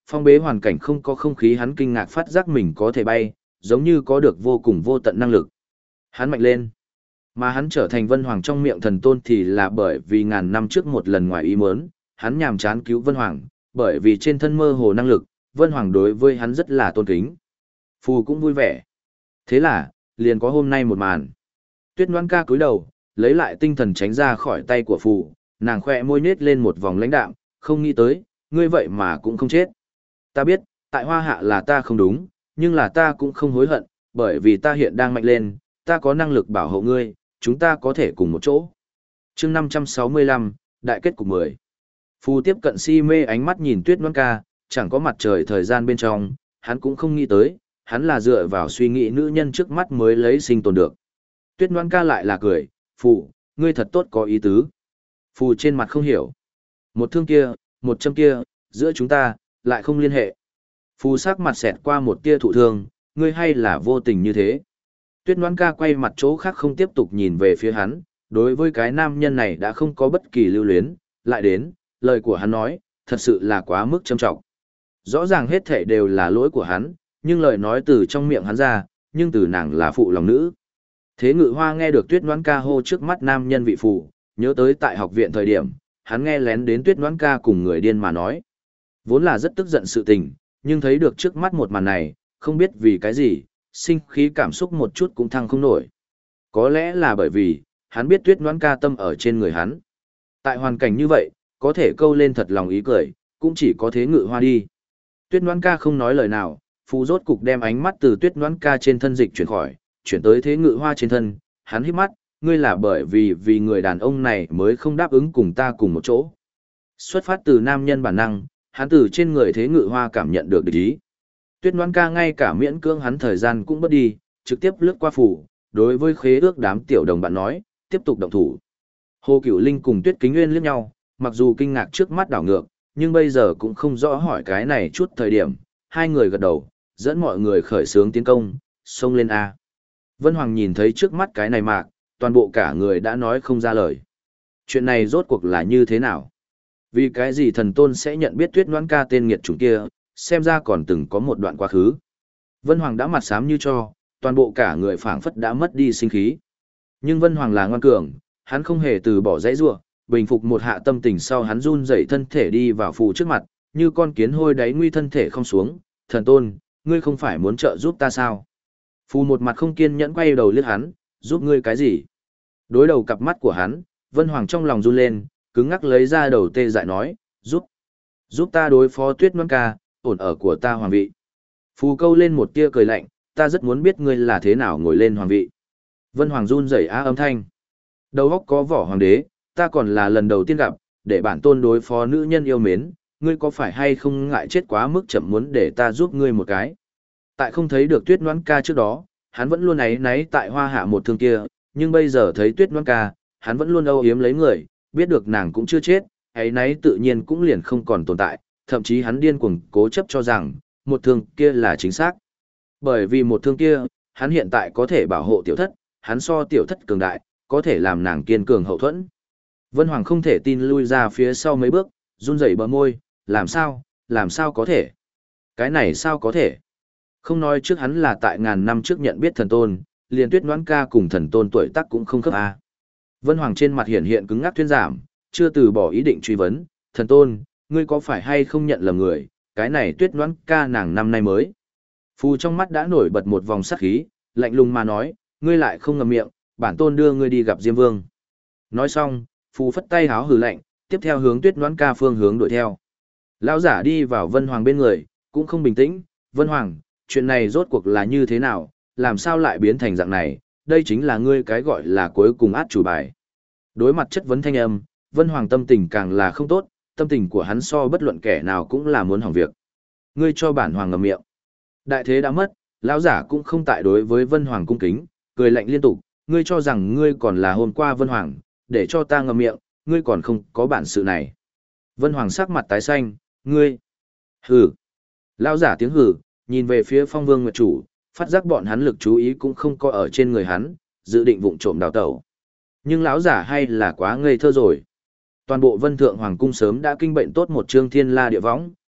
Phong bế hoàn cảnh không có không khí hắn kinh ngạc phát giác mình có thể bay, giống như có được vô cùng vô tận năng lực. Hắn mạnh lên. Mà hắn trở thành Vân Hoàng trong miệng thần tôn thì là bởi vì ngàn năm trước một lần ngoài ý muốn, hắn nhàm chán cứu Vân Hoàng, bởi vì trên thân mơ hồ năng lực, Vân Hoàng đối với hắn rất là tôn kính. Phù cũng vui vẻ. Thế là, liền có hôm nay một màn. Tuyết Ngoan ca cúi đầu, lấy lại tinh thần tránh ra khỏi tay của Phù, nàng khoe môi nết lên một vòng lãnh đạm, không nghĩ tới, ngươi vậy mà cũng không chết. Ta biết, tại Hoa Hạ là ta không đúng, nhưng là ta cũng không hối hận, bởi vì ta hiện đang mạnh lên, ta có năng lực bảo hộ ngươi, chúng ta có thể cùng một chỗ. Chương 565, Đại kết cục 10. Phù tiếp cận si mê ánh mắt nhìn Tuyết Ngoan ca, chẳng có mặt trời thời gian bên trong, hắn cũng không nghĩ tới, hắn là dựa vào suy nghĩ nữ nhân trước mắt mới lấy sinh tồn được. Tuyết Ngoan ca lại là cười, Phù, ngươi thật tốt có ý tứ. Phù trên mặt không hiểu. Một thương kia, một châm kia, giữa chúng ta, lại không liên hệ. Phù sắc mặt xẹt qua một tia thụ thương, ngươi hay là vô tình như thế. Tuyết Ngoan ca quay mặt chỗ khác không tiếp tục nhìn về phía hắn, đối với cái nam nhân này đã không có bất kỳ lưu luyến, lại đến, lời của hắn nói, thật sự là quá mức trầm trọng. Rõ ràng hết thảy đều là lỗi của hắn, nhưng lời nói từ trong miệng hắn ra, nhưng từ nàng là phụ lòng nữ. Thế Ngự Hoa nghe được Tuyết Ngoan ca hô trước mắt nam nhân vị phụ, nhớ tới tại học viện thời điểm, hắn nghe lén đến Tuyết Ngoan ca cùng người điên mà nói. Vốn là rất tức giận sự tình, nhưng thấy được trước mắt một màn này, không biết vì cái gì, sinh khí cảm xúc một chút cũng thăng không nổi. Có lẽ là bởi vì, hắn biết Tuyết Ngoan ca tâm ở trên người hắn. Tại hoàn cảnh như vậy, có thể câu lên thật lòng ý cười, cũng chỉ có Thế Ngự Hoa đi. Tuyết Ngoan ca không nói lời nào, Phù rốt cục đem ánh mắt từ Tuyết Ngoan ca trên thân dịch chuyển tới Thế Ngự Hoa trên thân, hắn híp mắt, ngươi là bởi vì người đàn ông này mới không đáp ứng cùng ta cùng một chỗ. Xuất phát từ nam nhân bản năng, hắn từ trên người Thế Ngự Hoa cảm nhận được địch ý. Tuyết Ngoan ca ngay cả miễn cưỡng hắn thời gian cũng bất đi, trực tiếp lướt qua Phù, đối với khế ước đám tiểu đồng bạn nói, tiếp tục động thủ. Hồ Cửu Linh cùng Tuyết Kính Nguyên liếc nhau, mặc dù kinh ngạc trước mắt đảo ngược, nhưng bây giờ cũng không rõ hỏi cái này chút thời điểm, hai người gật đầu, dẫn mọi người khởi xướng tiến công, xông lên A. Vân Hoàng nhìn thấy trước mắt cái này mạc, toàn bộ cả người đã nói không ra lời. Chuyện này rốt cuộc là như thế nào? Vì cái gì thần tôn sẽ nhận biết Tuyết Ngoan ca tên nghiệt chủng kia, xem ra còn từng có một đoạn quá khứ. Vân Hoàng đã mặt xám như cho, toàn bộ cả người phảng phất đã mất đi sinh khí. Nhưng Vân Hoàng là ngoan cường, hắn không hề từ bỏ dãy rủa, bình phục một hạ tâm tình sau hắn run rẩy thân thể đi vào Phù trước mặt, như con kiến hôi đáy nguy thân thể không xuống, "Thần tôn, ngươi không phải muốn trợ giúp ta sao?" Phù một mặt không kiên nhẫn quay đầu liếc hắn, "Giúp ngươi cái gì?" Đối đầu cặp mắt của hắn, Vân Hoàng trong lòng run lên, cứng ngắc lấy ra đầu tê dại nói, giúp ta đối phó Tuyết Ngoan ca, ổn ở của ta hoàng vị." Phù câu lên một tia cười lạnh, "Ta rất muốn biết ngươi là thế nào ngồi lên hoàng vị." Vân Hoàng run rẩy á âm thanh. Đầu óc có vỏ hoàng đế, ta còn là lần đầu tiên gặp, để bản tôn đối phó nữ nhân yêu mến, ngươi có phải hay không ngại chết quá mức chậm muốn để ta giúp ngươi một cái. Tại không thấy được Tuyết Ngoan ca trước đó, hắn vẫn luôn áy náy tại Hoa Hạ một thương kia, nhưng bây giờ thấy Tuyết Ngoan ca, hắn vẫn luôn âu yếm lấy người, biết được nàng cũng chưa chết, áy náy tự nhiên cũng liền không còn tồn tại, thậm chí hắn điên cuồng cố chấp cho rằng, một thương kia là chính xác. Bởi vì một thương kia, hắn hiện tại có thể bảo hộ tiểu thất, hắn so tiểu thất cường đại, có thể làm nàng kiên cường hậu thuẫn. Vân Hoàng không thể tin lui ra phía sau mấy bước, run rẩy bờ môi, làm sao có thể? Cái này sao có thể? Không nói trước hắn là tại ngàn năm trước nhận biết thần tôn, liền Tuyết Ngoan ca cùng thần tôn tuổi tác cũng không khớp a. Vân Hoàng trên mặt hiện cứng ngắc thuyên giảm, chưa từ bỏ ý định truy vấn, "Thần tôn, ngươi có phải hay không nhận lầm người, cái này Tuyết Ngoan ca nàng năm nay mới." Phù trong mắt đã nổi bật một vòng sát khí, lạnh lùng mà nói, "Ngươi lại không ngậm miệng, bản tôn đưa ngươi đi gặp Diêm Vương." Nói xong, Phù phất tay háo hừ lạnh, tiếp theo hướng Tuyết Ngoan ca phương hướng đuổi theo. Lão giả đi vào Vân Hoàng bên người, cũng không bình tĩnh, "Vân Hoàng, chuyện này rốt cuộc là như thế nào, làm sao lại biến thành dạng này, đây chính là ngươi cái gọi là cuối cùng át chủ bài." Đối mặt chất vấn thanh âm, Vân Hoàng tâm tình càng là không tốt, tâm tình của hắn so bất luận kẻ nào cũng là muốn hỏng việc. "Ngươi cho bản hoàng ngậm miệng." Đại thế đã mất, lão giả cũng không tại đối với Vân Hoàng cung kính, cười lạnh liên tục, "Ngươi cho rằng ngươi còn là hôm qua Vân Hoàng, để cho ta ngậm miệng, ngươi còn không có bản sự này." Vân Hoàng sắc mặt tái xanh, "Ngươi?" "Hừ." Lão giả tiếng hừ, nhìn về phía Phong Vương Nguyệt Chủ, phát giác bọn hắn lực chú ý cũng không có ở trên người hắn, dự định vụng trộm đào tẩu. Nhưng lão giả hay là quá ngây thơ rồi. Toàn bộ Vân Thượng Hoàng cung sớm đã kinh bệnh tốt một chương thiên la địa võng,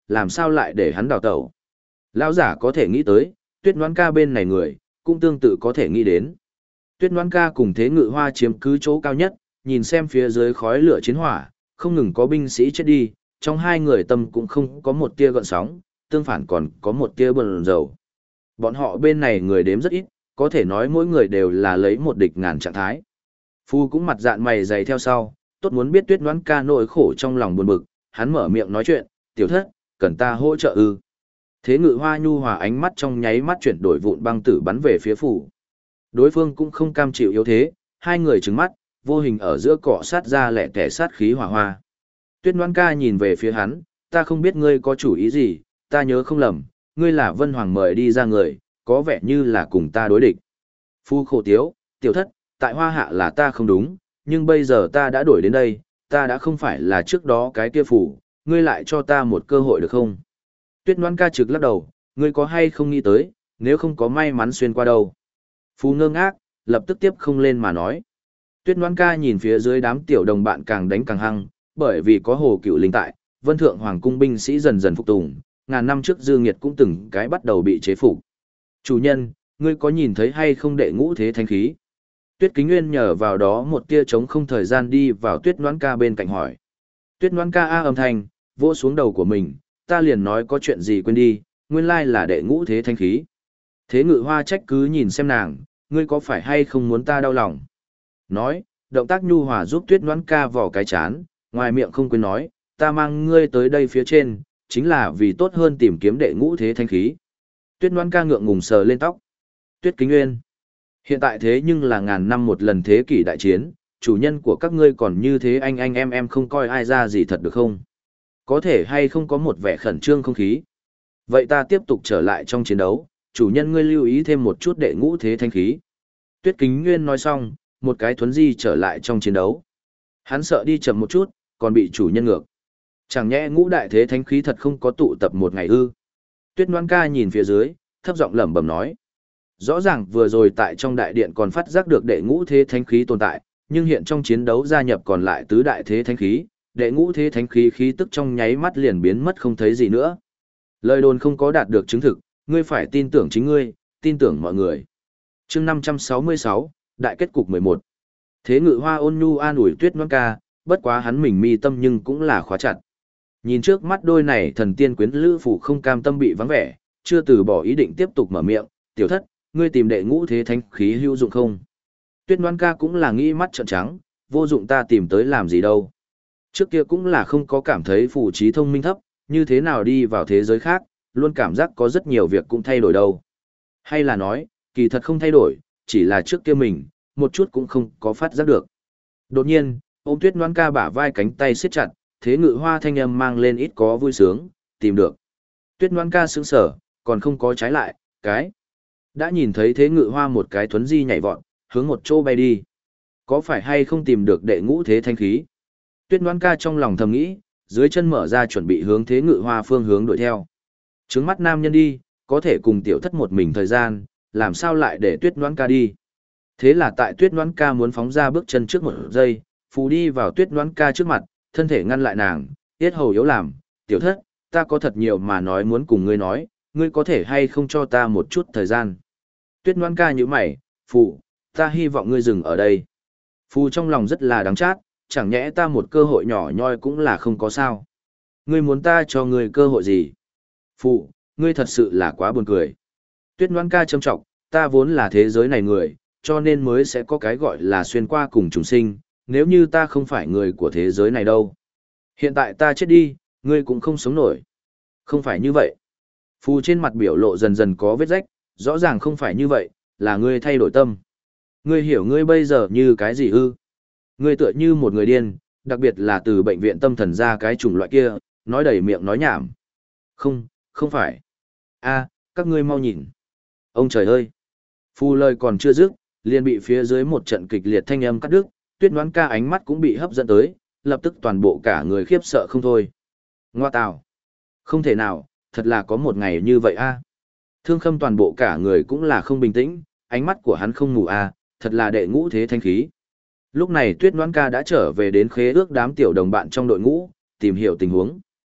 làm sao lại để hắn đào tẩu. Lão giả có thể nghĩ tới, Tuyết Ngoãn Ca bên này người, cũng tương tự có thể nghĩ đến. Tuyết Ngoãn Ca cùng Thế Ngự Hoa chiếm cứ chỗ cao nhất, nhìn xem phía dưới khói lửa chiến hỏa, không ngừng có binh sĩ chết đi, trong hai người tâm cũng không có một tia gợn sóng, tương phản còn có một tia buồn rầu. Bọn họ bên này người đếm rất ít, có thể nói mỗi người đều là lấy một địch ngàn trạng thái. Phu cũng mặt dạn mày dày theo sau, tốt muốn biết Tuyết Ngoãn Ca nỗi khổ trong lòng buồn bực, hắn mở miệng nói chuyện, tiểu thất, cần ta hỗ trợ ư. Thế Ngự Hoa nhu hòa ánh mắt trong nháy mắt chuyển đổi vụn băng tử bắn về phía phủ. Đối phương cũng không cam chịu yếu thế, hai người trừng mắt, vô hình ở giữa cọ sát ra lẻ tẻ sát khí hỏa hoa. Tuyết Ngoãn Ca nhìn về phía hắn, ta không biết ngươi có chủ ý gì, ta nhớ không lầm, ngươi là Vân Hoàng mời đi ra người, có vẻ như là cùng ta đối địch. Phu khổ tiếu, tiểu thất, tại Hoa Hạ là ta không đúng, nhưng bây giờ ta đã đổi đến đây, ta đã không phải là trước đó cái kia phủ, ngươi lại cho ta một cơ hội được không? Tuyết Ngoãn Ca trực lắc đầu, ngươi có hay không nghĩ tới, nếu không có may mắn xuyên qua đâu. Phu ngơ ngác, lập tức tiếp không lên mà nói. Tuyết Ngoãn Ca nhìn phía dưới đám tiểu đồng bạn càng đánh càng hăng, bởi vì có Hồ Cựu Linh tại, Vân Thượng Hoàng cung binh sĩ dần dần phục tùng, ngàn năm trước Dương Nghiệt cũng từng cái bắt đầu bị chế phục. Chủ nhân, ngươi có nhìn thấy hay không đệ ngũ thế thánh khí? Tuyết Kính Nguyên nhờ vào đó một tia trống không thời gian đi vào Tuyết Ngoãn Ca bên cạnh hỏi. Tuyết Ngoãn Ca a âm thanh, vỗ xuống đầu của mình, ta liền nói có chuyện gì quên đi, nguyên lai là đệ ngũ thế thánh khí. Thế Ngự Hoa trách cứ nhìn xem nàng, ngươi có phải hay không muốn ta đau lòng? Nói, động tác nhu hòa giúp Tuyết Ngoãn Ca vỏ cái chán, ngoài miệng không quên nói, ta mang ngươi tới đây phía trên, chính là vì tốt hơn tìm kiếm đệ ngũ thế thánh khí. Tuyết Ngoãn Ca ngượng ngùng sờ lên tóc. Tuyết Kính Nguyên, hiện tại thế nhưng là ngàn năm một lần thế kỷ đại chiến, chủ nhân của các ngươi còn như thế anh em không coi ai ra gì thật được không? Có thể hay không có một vẻ khẩn trương không khí? Vậy ta tiếp tục trở lại trong chiến đấu, chủ nhân ngươi lưu ý thêm một chút đệ ngũ thế thánh khí. Tuyết Kính Nguyên nói xong, một cái thuấn di trở lại trong chiến đấu. Hắn sợ đi chậm một chút, còn bị chủ nhân ngược. Chẳng nhẽ ngũ đại thế thánh khí thật không có tụ tập một ngày ư? Tuyết Ngoãn Ca nhìn phía dưới, thấp giọng lẩm bẩm nói. Rõ ràng vừa rồi tại trong đại điện còn phát giác được đệ ngũ thế thánh khí tồn tại, nhưng hiện trong chiến đấu gia nhập còn lại tứ đại thế thánh khí, đệ ngũ thế thánh khí khí tức trong nháy mắt liền biến mất không thấy gì nữa. Lời đồn không có đạt được chứng thực, ngươi phải tin tưởng chính ngươi, tin tưởng mọi người. Chương 566, đại kết cục 11. Thế Ngự Hoa ôn nhu an ủi Tuyết Ngoãn Ca, bất quá hắn mình mi tâm nhưng cũng là khóa chặt. Nhìn trước mắt đôi này thần tiên quyến lữ phụ không cam tâm bị vắng vẻ, chưa từ bỏ ý định tiếp tục mở miệng, tiểu thất, ngươi tìm đệ ngũ thế thánh khí hữu dụng không? Tuyết Ngoãn Ca cũng là nghĩ mắt trợn trắng, vô dụng ta tìm tới làm gì đâu. Trước kia cũng là không có cảm thấy phù trí thông minh thấp, như thế nào đi vào thế giới khác, luôn cảm giác có rất nhiều việc cũng thay đổi đâu. Hay là nói, kỳ thật không thay đổi, chỉ là trước kia mình, một chút cũng không có phát giác được. Đột nhiên, ôm Tuyết Ngoãn Ca bả vai cánh tay siết chặt, Thế Ngự Hoa thanh âm mang lên ít có vui sướng, tìm được. Tuyết Ngoãn Ca sững sờ, còn không có trái lại, cái. Đã nhìn thấy Thế Ngự Hoa một cái thuấn di nhảy vọt, hướng một chỗ bay đi. Có phải hay không tìm được đệ ngũ thế thanh khí? Tuyết Ngoãn Ca trong lòng thầm nghĩ, dưới chân mở ra chuẩn bị hướng Thế Ngự Hoa phương hướng đuổi theo. Trứng mắt nam nhân đi, có thể cùng tiểu thất một mình thời gian, làm sao lại để Tuyết Ngoãn Ca đi? Thế là tại Tuyết Ngoãn Ca muốn phóng ra bước chân trước một giây, phù đi vào Tuyết Ngoãn Ca trước mặt, thân thể ngăn lại nàng, yết hầu yếu làm, tiểu thất, ta có thật nhiều mà nói muốn cùng ngươi nói, ngươi có thể hay không cho ta một chút thời gian. Tuyết Ngoãn Ca nhíu mày, phù, ta hy vọng ngươi dừng ở đây. Phù trong lòng rất là đáng chát, chẳng nhẽ ta một cơ hội nhỏ nhoi cũng là không có sao. Ngươi muốn ta cho ngươi cơ hội gì? Phù, ngươi thật sự là quá buồn cười. Tuyết Ngoãn Ca châm trọng, ta vốn là thế giới này người, cho nên mới sẽ có cái gọi là xuyên qua cùng chúng sinh, nếu như ta không phải người của thế giới này đâu. Hiện tại ta chết đi, ngươi cũng không sống nổi. Không phải như vậy. Phù trên mặt biểu lộ dần dần có vết rách, rõ ràng không phải như vậy, là ngươi thay đổi tâm. Ngươi hiểu ngươi bây giờ như cái gì ư? Ngươi tựa như một người điên, đặc biệt là từ bệnh viện tâm thần ra cái chủng loại kia, nói đầy miệng nói nhảm. Không, không phải. A, các ngươi mau nhìn. Ông trời ơi. Phù lời còn chưa dứt, liền bị phía dưới một trận kịch liệt thanh âm cắt đứt, Tuyết Ngoãn Ca ánh mắt cũng bị hấp dẫn tới, lập tức toàn bộ cả người khiếp sợ không thôi. Ngoa tào. Không thể nào, thật là có một ngày như vậy a. Thương Khâm toàn bộ cả người cũng là không bình tĩnh, ánh mắt của hắn không ngủ a, thật là đệ ngũ thế thanh khí. Lúc này Tuyết Ngoãn Ca đã trở về đến khế ước đám tiểu đồng bạn trong đội ngũ, tìm hiểu tình huống.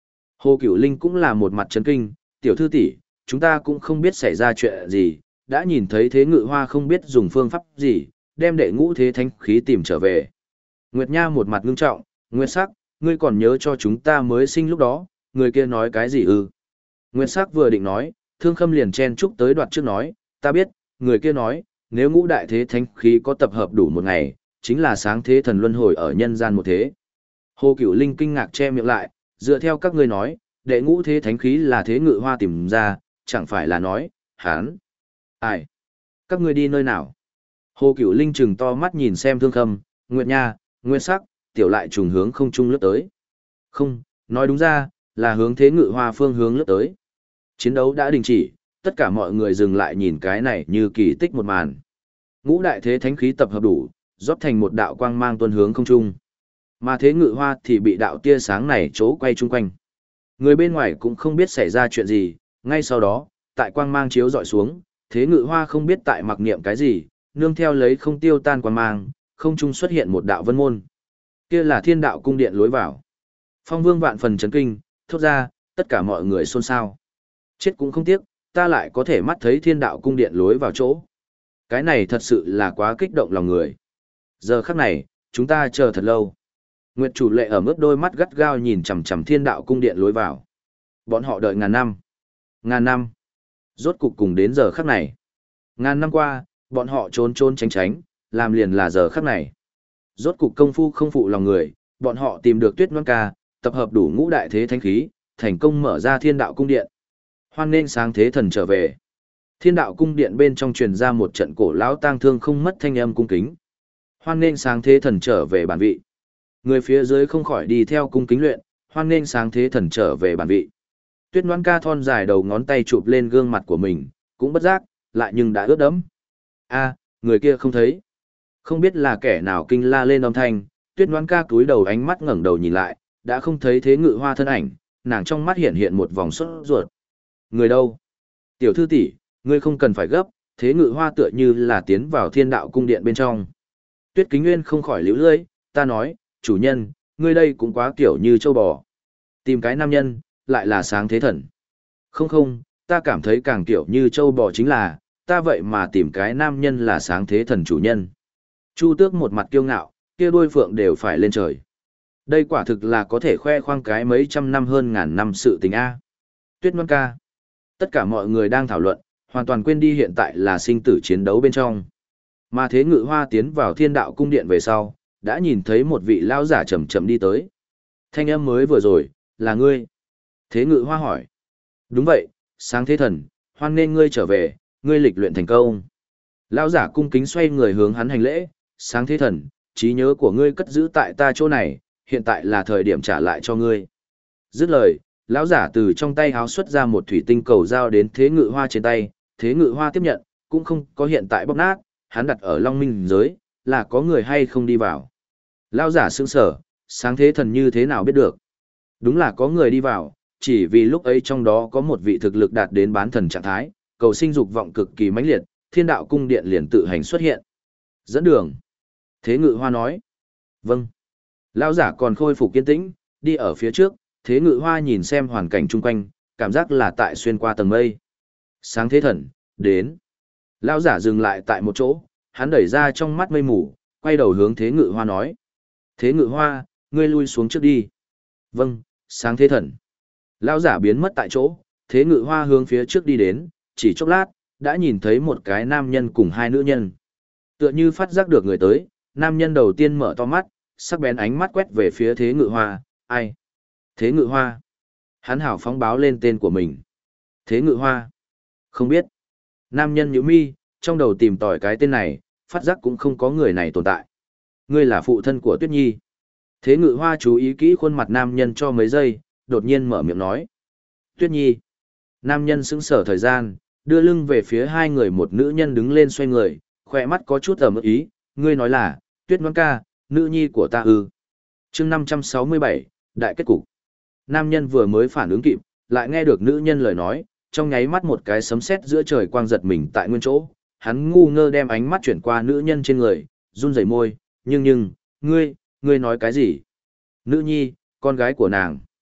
Hồ Cửu Linh cũng là một mặt chấn kinh, tiểu thư tỷ, chúng ta cũng không biết xảy ra chuyện gì, đã nhìn thấy Thế Ngự Hoa không biết dùng phương pháp gì, đem đệ ngũ thế thánh khí tìm trở về. Nguyệt Nha một mặt ngưng trọng, Nguyệt Sắc, ngươi còn nhớ cho chúng ta mới sinh lúc đó, người kia nói cái gì ư? Nguyệt Sắc vừa định nói, Thương Khâm liền chen chúc tới đoạt trước nói, ta biết, người kia nói, nếu ngũ đại thế thánh khí có tập hợp đủ một ngày, chính là sáng thế thần luân hồi ở nhân gian một thế. Hồ Cửu Linh kinh ngạc che miệng lại, dựa theo các ngươi nói, đệ ngũ thế thánh khí là Thế Ngự Hoa tìm ra, chẳng phải là nói, hán. Ai? Các ngươi đi nơi nào? Hồ Cửu Linh trừng to mắt nhìn xem Thương Khâm, Nguyệt Nha, Nguyệt Sắc, tiểu lại trùng hướng không trung lướt tới. Không, nói đúng ra, là hướng Thế Ngự Hoa phương hướng lướt tới. Chiến đấu đã đình chỉ, tất cả mọi người dừng lại nhìn cái này như kỳ tích một màn. Ngũ đại thế thánh khí tập hợp đủ, rót thành một đạo quang mang tuôn hướng không trung. Mà Thế Ngự Hoa thì bị đạo tia sáng này chỗ quay chung quanh. Người bên ngoài cũng không biết xảy ra chuyện gì, ngay sau đó, tại quang mang chiếu dọi xuống, Thế Ngự Hoa không biết tại mặc niệm cái gì, nương theo lấy không tiêu tan quang mang, không trung xuất hiện một đạo vân môn. Kia là Thiên Đạo cung điện lối vào. Phong Vương vạn phần chấn kinh, thốt ra, tất cả mọi người xôn xao. Chết cũng không tiếc, ta lại có thể mắt thấy Thiên Đạo cung điện lối vào chỗ. Cái này thật sự là quá kích động lòng người. Giờ khắc này, chúng ta chờ thật lâu. Nguyệt Chủ Lệ ở mức đôi mắt gắt gao nhìn chằm chằm Thiên Đạo cung điện lối vào. Bọn họ đợi ngàn năm. Ngàn năm. Rốt cục cùng đến giờ khắc này. Ngàn năm qua, bọn họ trốn trốn tránh tránh, làm liền là giờ khắc này. Rốt cục công phu không phụ lòng người, bọn họ tìm được Tuyết Loan Ca, tập hợp đủ ngũ đại thế thánh khí, thành công mở ra Thiên Đạo cung điện. Hoan nghênh sáng thế thần trở về. Thiên Đạo cung điện bên trong truyền ra một trận cổ lão tang thương không mất thanh âm cung kính. Hoan nghênh sáng thế thần trở về bản vị. Người phía dưới không khỏi đi theo cung kính luyện, hoan nghênh sáng thế thần trở về bản vị. Tuyết Loan Ca thon dài đầu ngón tay chụp lên gương mặt của mình, cũng bất giác, lại nhưng đã ướt đẫm. A, người kia không thấy. Không biết là kẻ nào kinh la lên âm thanh, Tuyết Loan Ca cúi đầu ánh mắt ngẩng đầu nhìn lại, đã không thấy Thế Ngự Hoa thân ảnh, nàng trong mắt hiện hiện một vòng sốt ruột. Người đâu? Tiểu thư tỷ, ngươi không cần phải gấp, Thế Ngự Hoa tựa như là tiến vào Thiên Đạo cung điện bên trong. Tuyết Kính Nguyên không khỏi liễu lưỡi, ta nói, chủ nhân, ngươi đây cũng quá kiểu như châu bò. Tìm cái nam nhân, lại là sáng thế thần. Không không, ta cảm thấy càng kiểu như châu bò chính là, ta vậy mà tìm cái nam nhân là sáng thế thần chủ nhân. Chu Tước một mặt kiêu ngạo, kia đuôi phượng đều phải lên trời. Đây quả thực là có thể khoe khoang cái mấy trăm năm hơn ngàn năm sự tình A. Tuyết Loan Ca. Tất cả mọi người đang thảo luận, hoàn toàn quên đi hiện tại là sinh tử chiến đấu bên trong. Mà Thế Ngự Hoa tiến vào Thiên Đạo cung điện về sau, đã nhìn thấy một vị lão giả chậm chậm đi tới. Thanh âm mới vừa rồi, là ngươi. Thế Ngự Hoa hỏi. Đúng vậy, sáng thế thần, hoan nên ngươi trở về, ngươi lịch luyện thành công. Lão giả cung kính xoay người hướng hắn hành lễ, sáng thế thần, trí nhớ của ngươi cất giữ tại ta chỗ này, hiện tại là thời điểm trả lại cho ngươi. Dứt lời, lão giả từ trong tay háo xuất ra một thủy tinh cầu giao đến Thế Ngự Hoa trên tay, Thế Ngự Hoa tiếp nhận, cũng không có hiện tại bóp nát, hắn đặt ở Long Minh giới, là có người hay không đi vào. Lão giả sững sờ, sáng thế thần như thế nào biết được? Đúng là có người đi vào, chỉ vì lúc ấy trong đó có một vị thực lực đạt đến bán thần trạng thái, cầu sinh dục vọng cực kỳ mãnh liệt, Thiên Đạo cung điện liền tự hành xuất hiện. Dẫn đường. Thế Ngự Hoa nói. Vâng. Lão giả còn khôi phục kiên tĩnh, đi ở phía trước, Thế Ngự Hoa nhìn xem hoàn cảnh chung quanh, cảm giác là tại xuyên qua tầng mây. Sáng thế thần, đến. Lão giả dừng lại tại một chỗ, hắn đẩy ra trong mắt mây mù, quay đầu hướng Thế Ngự Hoa nói. Thế Ngự Hoa, ngươi lui xuống trước đi. Vâng, sáng thế thần. Lão giả biến mất tại chỗ, Thế Ngự Hoa hướng phía trước đi đến, chỉ chốc lát, đã nhìn thấy một cái nam nhân cùng hai nữ nhân. Tựa như phát giác được người tới, nam nhân đầu tiên mở to mắt, sắc bén ánh mắt quét về phía Thế Ngự Hoa, ai? Thế Ngự Hoa. Hắn hảo phóng báo lên tên của mình. Thế Ngự Hoa. Không biết. Nam nhân nhíu mi, trong đầu tìm tòi cái tên này, phát giác cũng không có người này tồn tại. Ngươi là phụ thân của Tuyết Nhi. Thế Ngự Hoa chú ý kỹ khuôn mặt nam nhân cho mấy giây, đột nhiên mở miệng nói. Tuyết Nhi. Nam nhân sững sờ thời gian, đưa lưng về phía hai người, một nữ nhân đứng lên xoay người, khỏe mắt có chút ẩm ý, ngươi nói là, Tuyết Loan Ca, nữ nhi của ta ư. Chương 567, đại kết cục. Nam nhân vừa mới phản ứng kịp, lại nghe được nữ nhân lời nói, trong nháy mắt một cái sấm sét giữa trời quang giật mình tại nguyên chỗ, hắn ngu ngơ đem ánh mắt chuyển qua nữ nhân trên người, run rẩy môi, nhưng, ngươi nói cái gì? Nữ nhi, con gái của nàng.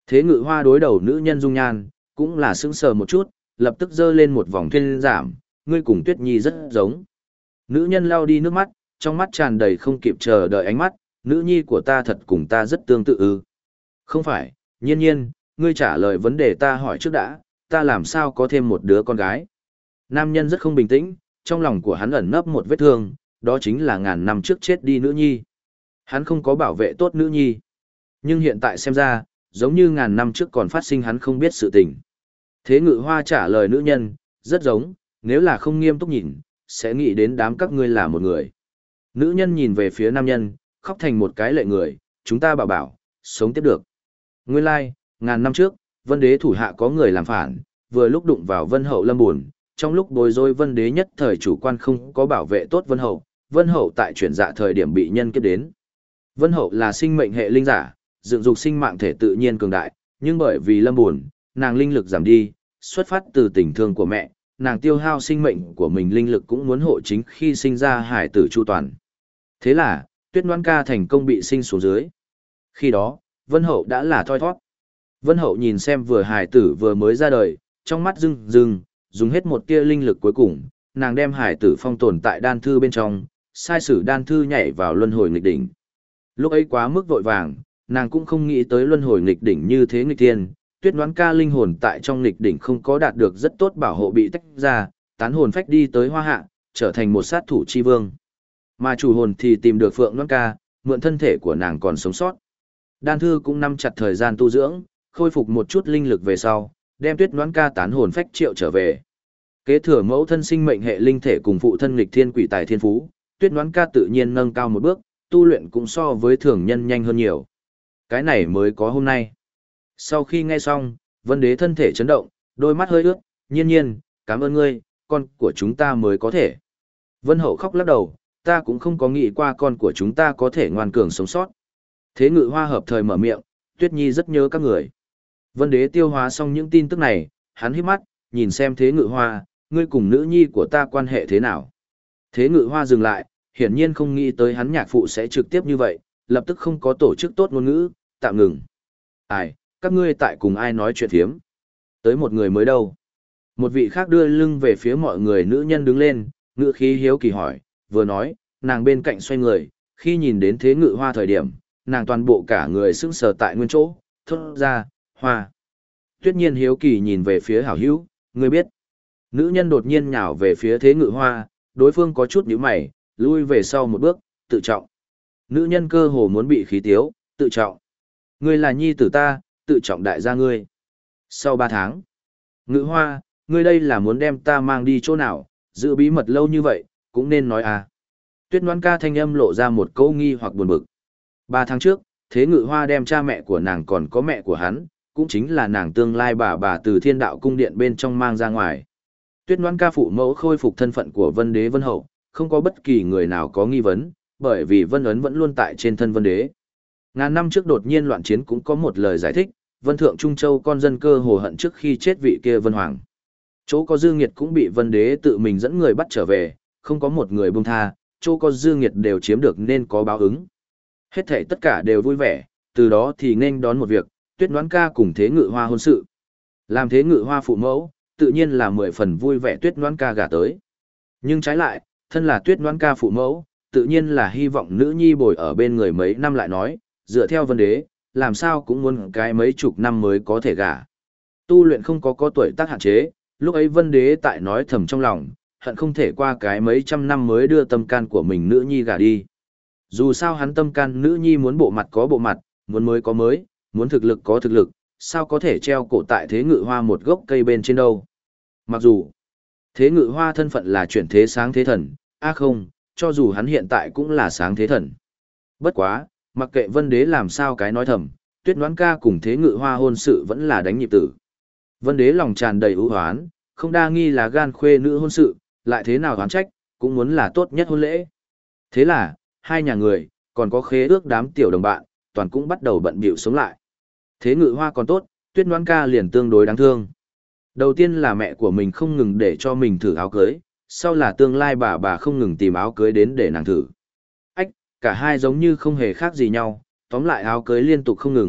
Thế Ngự Hoa đối đầu nữ nhân dung nhan, cũng là sững sờ một chút, lập tức giơ lên một vòng thuyên giảm, ngươi cùng Tuyết Nhi rất giống. Nữ nhân lau đi nước mắt, trong mắt tràn đầy không kịp chờ đợi ánh mắt, nữ nhi của ta thật cùng ta rất tương tự ư. Không phải, nhiên nhiên, ngươi trả lời vấn đề ta hỏi trước đã, ta làm sao có thêm một đứa con gái. Nam nhân rất không bình tĩnh, trong lòng của hắn ẩn nấp một vết thương, đó chính là ngàn năm trước chết đi nữ nhi. Hắn không có bảo vệ tốt nữ nhi. Nhưng hiện tại xem ra, giống như ngàn năm trước còn phát sinh hắn không biết sự tình. Thế Ngự Hoa trả lời nữ nhân, rất giống, nếu là không nghiêm túc nhìn, sẽ nghĩ đến đám các ngươi là một người. Nữ nhân nhìn về phía nam nhân, khóc thành một cái lệ người, chúng ta bảo, sống tiếp được. Nguyên lai, ngàn năm trước, Vân Đế thủ hạ có người làm phản, vừa lúc đụng vào Vân Hậu lâm buồn, trong lúc bối rối Vân Đế nhất thời chủ quan không có bảo vệ tốt Vân Hậu tại chuyển dạ thời điểm bị nhân kiếp đến. Vân Hậu là sinh mệnh hệ linh giả, dựng dục sinh mạng thể tự nhiên cường đại, nhưng bởi vì lâm buồn, nàng linh lực giảm đi, xuất phát từ tình thương của mẹ, nàng tiêu hao sinh mệnh của mình linh lực cũng muốn hộ chính khi sinh ra hải tử chu toàn. Thế là, Tuyết Noãn Ca thành công bị sinh xuống dưới. Khi đó, Vân Hậu đã là thoi thoát. Vân Hậu nhìn xem vừa hải tử vừa mới ra đời, trong mắt rưng rưng, dùng hết một tia linh lực cuối cùng, nàng đem hải tử phong tồn tại đan thư bên trong, sai sử đan thư nhảy vào luân hồi nghịch đỉnh. Lúc ấy quá mức vội vàng, nàng cũng không nghĩ tới luân hồi nghịch đỉnh như thế nghịch thiên. Tuyết Noãn Ca linh hồn tại trong nghịch đỉnh không có đạt được rất tốt bảo hộ bị tách ra, tán hồn phách đi tới Hoa Hạ, trở thành một sát thủ chi vương. Mà chủ hồn thì tìm được Phượng Noãn Ca, mượn thân thể của nàng còn sống sót. Đan thư cũng nắm chặt thời gian tu dưỡng, khôi phục một chút linh lực về sau, đem Tuyết Noãn Ca tán hồn phách triệu trở về. Kế thừa mẫu thân sinh mệnh hệ linh thể cùng phụ thân nghịch thiên quỷ tài thiên phú, Tuyết Noãn Ca tự nhiên nâng cao một bước, tu luyện cũng so với thường nhân nhanh hơn nhiều. Cái này mới có hôm nay. Sau khi nghe xong, Vân Đế thân thể chấn động, đôi mắt hơi ướt, nhiên nhiên, cảm ơn ngươi, con của chúng ta mới có thể. Vân Hậu khóc lắc đầu, ta cũng không có nghĩ qua con của chúng ta có thể ngoan cường sống sót. Thế Ngự Hoa hợp thời mở miệng, Tuyết Nhi rất nhớ các người. Vân Đế tiêu hóa xong những tin tức này, hắn híp mắt, nhìn xem Thế Ngự Hoa, ngươi cùng nữ nhi của ta quan hệ thế nào. Thế Ngự Hoa dừng lại, hiển nhiên không nghĩ tới hắn nhạc phụ sẽ trực tiếp như vậy, lập tức không có tổ chức tốt ngôn ngữ, tạm ngừng. Ai, các ngươi tại cùng ai nói chuyện thiếm? Tới một người mới đâu? Một vị khác đưa lưng về phía mọi người nữ nhân đứng lên, ngữ khí hiếu kỳ hỏi, vừa nói, nàng bên cạnh xoay người, khi nhìn đến Thế Ngự Hoa thời điểm, nàng toàn bộ cả người sững sờ tại nguyên chỗ, thốt ra, Hoa. Tuyết Nhiên hiếu kỳ nhìn về phía hảo hữu, ngươi biết. Nữ nhân đột nhiên nhào về phía Thế Ngự Hoa, đối phương có chút nhíu mày, lui về sau một bước, tự trọng. Nữ nhân cơ hồ muốn bị khí tiếu, tự trọng. Ngươi là nhi tử ta, tự trọng đại gia ngươi. Sau 3 tháng, Ngự Hoa, ngươi đây là muốn đem ta mang đi chỗ nào, giữ bí mật lâu như vậy, cũng nên nói à. Tuyết Noãn Ca thanh âm lộ ra một câu nghi hoặc buồn bực. 3 tháng trước, Thế Ngự Hoa đem cha mẹ của nàng còn có mẹ của hắn, cũng chính là nàng tương lai bà từ Thiên Đạo cung điện bên trong mang ra ngoài. Tuyết Noãn Ca phụ mẫu khôi phục thân phận của Vân Đế Vân Hậu, không có bất kỳ người nào có nghi vấn, bởi vì Vân ấn vẫn luôn tại trên thân Vân Đế. Ngàn năm trước đột nhiên loạn chiến cũng có một lời giải thích, Vân Thượng Trung Châu con dân cơ hồ hận trước khi chết vị kia Vân Hoàng. Chỗ có dư nghiệt cũng bị Vân Đế tự mình dẫn người bắt trở về, không có một người buông tha, chỗ có dư nghiệt đều chiếm được nên có báo ứng. Hết thảy tất cả đều vui vẻ, từ đó thì nên đón một việc, Tuyết Noãn Ca cùng Thế Ngự Hoa hôn sự. Làm Thế Ngự Hoa phụ mẫu, tự nhiên là 10 phần vui vẻ Tuyết Noãn Ca gả tới. Nhưng trái lại, thân là Tuyết Noãn Ca phụ mẫu, tự nhiên là hy vọng nữ nhi bồi ở bên người mấy năm lại nói, dựa theo Vân Đế, làm sao cũng muốn cái mấy chục năm mới có thể gả. Tu luyện không có tuổi tác hạn chế, lúc ấy Vân Đế tại nói thầm trong lòng, hận không thể qua cái mấy trăm năm mới đưa tâm can của mình nữ nhi gả đi. Dù sao hắn tâm can nữ nhi muốn bộ mặt có bộ mặt, muốn mới có mới, muốn thực lực có thực lực, sao có thể treo cổ tại Thế Ngự Hoa một gốc cây bên trên đâu. Mặc dù, Thế Ngự Hoa thân phận là chuyển thế sáng thế thần, không, cho dù hắn hiện tại cũng là sáng thế thần. Bất quá, mặc kệ Vân Đế làm sao cái nói thầm, Tuyết Noãn Ca cùng Thế Ngự Hoa hôn sự vẫn là đánh nhịp tử. Vân Đế lòng tràn đầy ưu hoán, không đa nghi là gan khuê nữ hôn sự, lại thế nào oán trách, cũng muốn là tốt nhất hôn lễ. Thế là, hai nhà người, còn có khế ước đám tiểu đồng bạn, toàn cũng bắt đầu bận bịu sống lại. Thế Ngự Hoa còn tốt, Tuyết Noãn Ca liền tương đối đáng thương. Đầu tiên là mẹ của mình không ngừng để cho mình thử áo cưới, sau là tương lai bà không ngừng tìm áo cưới đến để nàng thử. Cả hai giống như không hề khác gì nhau, tóm lại áo cưới liên tục không ngừng,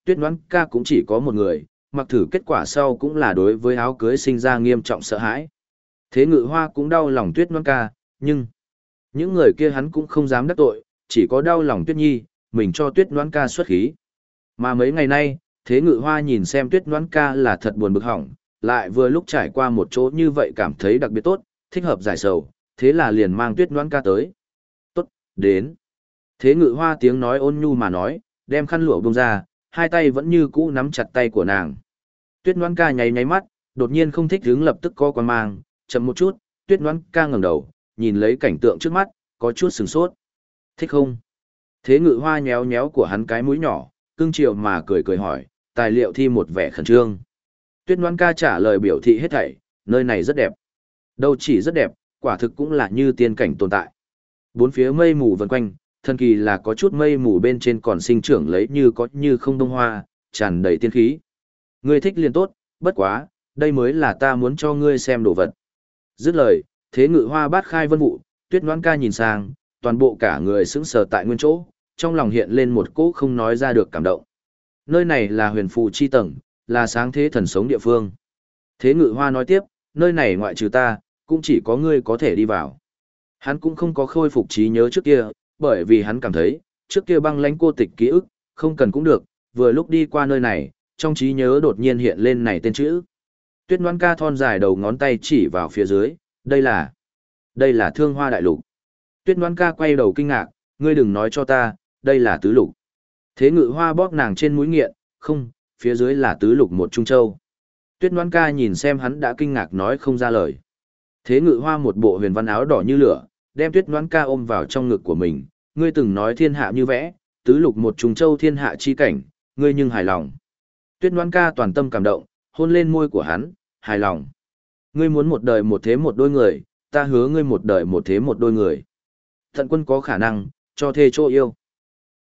Tuyết Ngoãn ca cũng chỉ có một người, mặc thử kết quả sau cũng là đối với áo cưới sinh ra nghiêm trọng sợ hãi. Thế Ngự Hoa cũng đau lòng Tuyết Ngoãn ca, nhưng những người kia hắn cũng không dám đắc tội, chỉ có đau lòng Tuyết Nhi, mình cho Tuyết Ngoãn ca xuất khí. Mà mấy ngày nay, Thế Ngự Hoa nhìn xem Tuyết Ngoãn ca là thật buồn bực hỏng, lại vừa lúc trải qua một chỗ như vậy cảm thấy đặc biệt tốt, thích hợp giải sầu, thế là liền mang Tuyết Ngoãn ca tới. Tốt, đến. Thế Ngự Hoa tiếng nói ôn nhu mà nói, đem khăn lụa bông ra, hai tay vẫn như cũ nắm chặt tay của nàng. Tuyết Ngoãn ca nháy nháy mắt, đột nhiên không thích hứng lập tức co quan mang, chậm một chút, Tuyết Ngoãn ca ngẩng đầu, nhìn lấy cảnh tượng trước mắt, có chút sửng sốt. Thích không? Thế Ngự Hoa nhéo nhéo của hắn cái mũi nhỏ, cưng chiều mà cười cười hỏi, tài liệu thi một vẻ khẩn trương. Tuyết Ngoãn ca trả lời biểu thị hết thảy, nơi này rất đẹp. Đâu chỉ rất đẹp, quả thực cũng là như tiên cảnh tồn tại. Bốn phía mây mù vần quanh, thần kỳ là có chút mây mù bên trên còn sinh trưởng lấy như có như không đông hoa, tràn đầy tiên khí. Ngươi thích liền tốt, bất quá, đây mới là ta muốn cho ngươi xem đồ vật. Dứt lời, Thế Ngự Hoa bát khai vân vụ, Tuyết Ngoãn ca nhìn sang, toàn bộ cả người sững sờ tại nguyên chỗ, trong lòng hiện lên một cỗ không nói ra được cảm động. Nơi này là huyền phù chi tầng, là sáng thế thần sống địa phương. Thế Ngự Hoa nói tiếp, nơi này ngoại trừ ta, cũng chỉ có ngươi có thể đi vào. Hắn cũng không có khôi phục trí nhớ trước kia, bởi vì hắn cảm thấy, trước kia băng lãnh cô tịch ký ức, không cần cũng được, vừa lúc đi qua nơi này, trong trí nhớ đột nhiên hiện lên này tên chữ. Tuyết Ngoãn ca thon dài đầu ngón tay chỉ vào phía dưới, đây là Thương Hoa Đại Lục. Tuyết Ngoãn ca quay đầu kinh ngạc, ngươi đừng nói cho ta, đây là tứ lục. Thế Ngự Hoa bóp nàng trên mũi nghiện, không, phía dưới là tứ lục một trung châu. Tuyết Ngoãn ca nhìn xem hắn đã kinh ngạc nói không ra lời. Thế Ngự Hoa một bộ huyền văn áo đỏ như lửa, đem Tuyết Ngoãn ca ôm vào trong ngực của mình, ngươi từng nói thiên hạ như vẽ, tứ lục một trung châu thiên hạ chi cảnh, ngươi nhưng hài lòng. Tuyết Ngoãn ca toàn tâm cảm động, hôn lên môi của hắn, hài lòng. Ngươi muốn một đời một thế một đôi người, ta hứa ngươi một đời một thế một đôi người. Tận Quân có khả năng, cho thê chỗ yêu.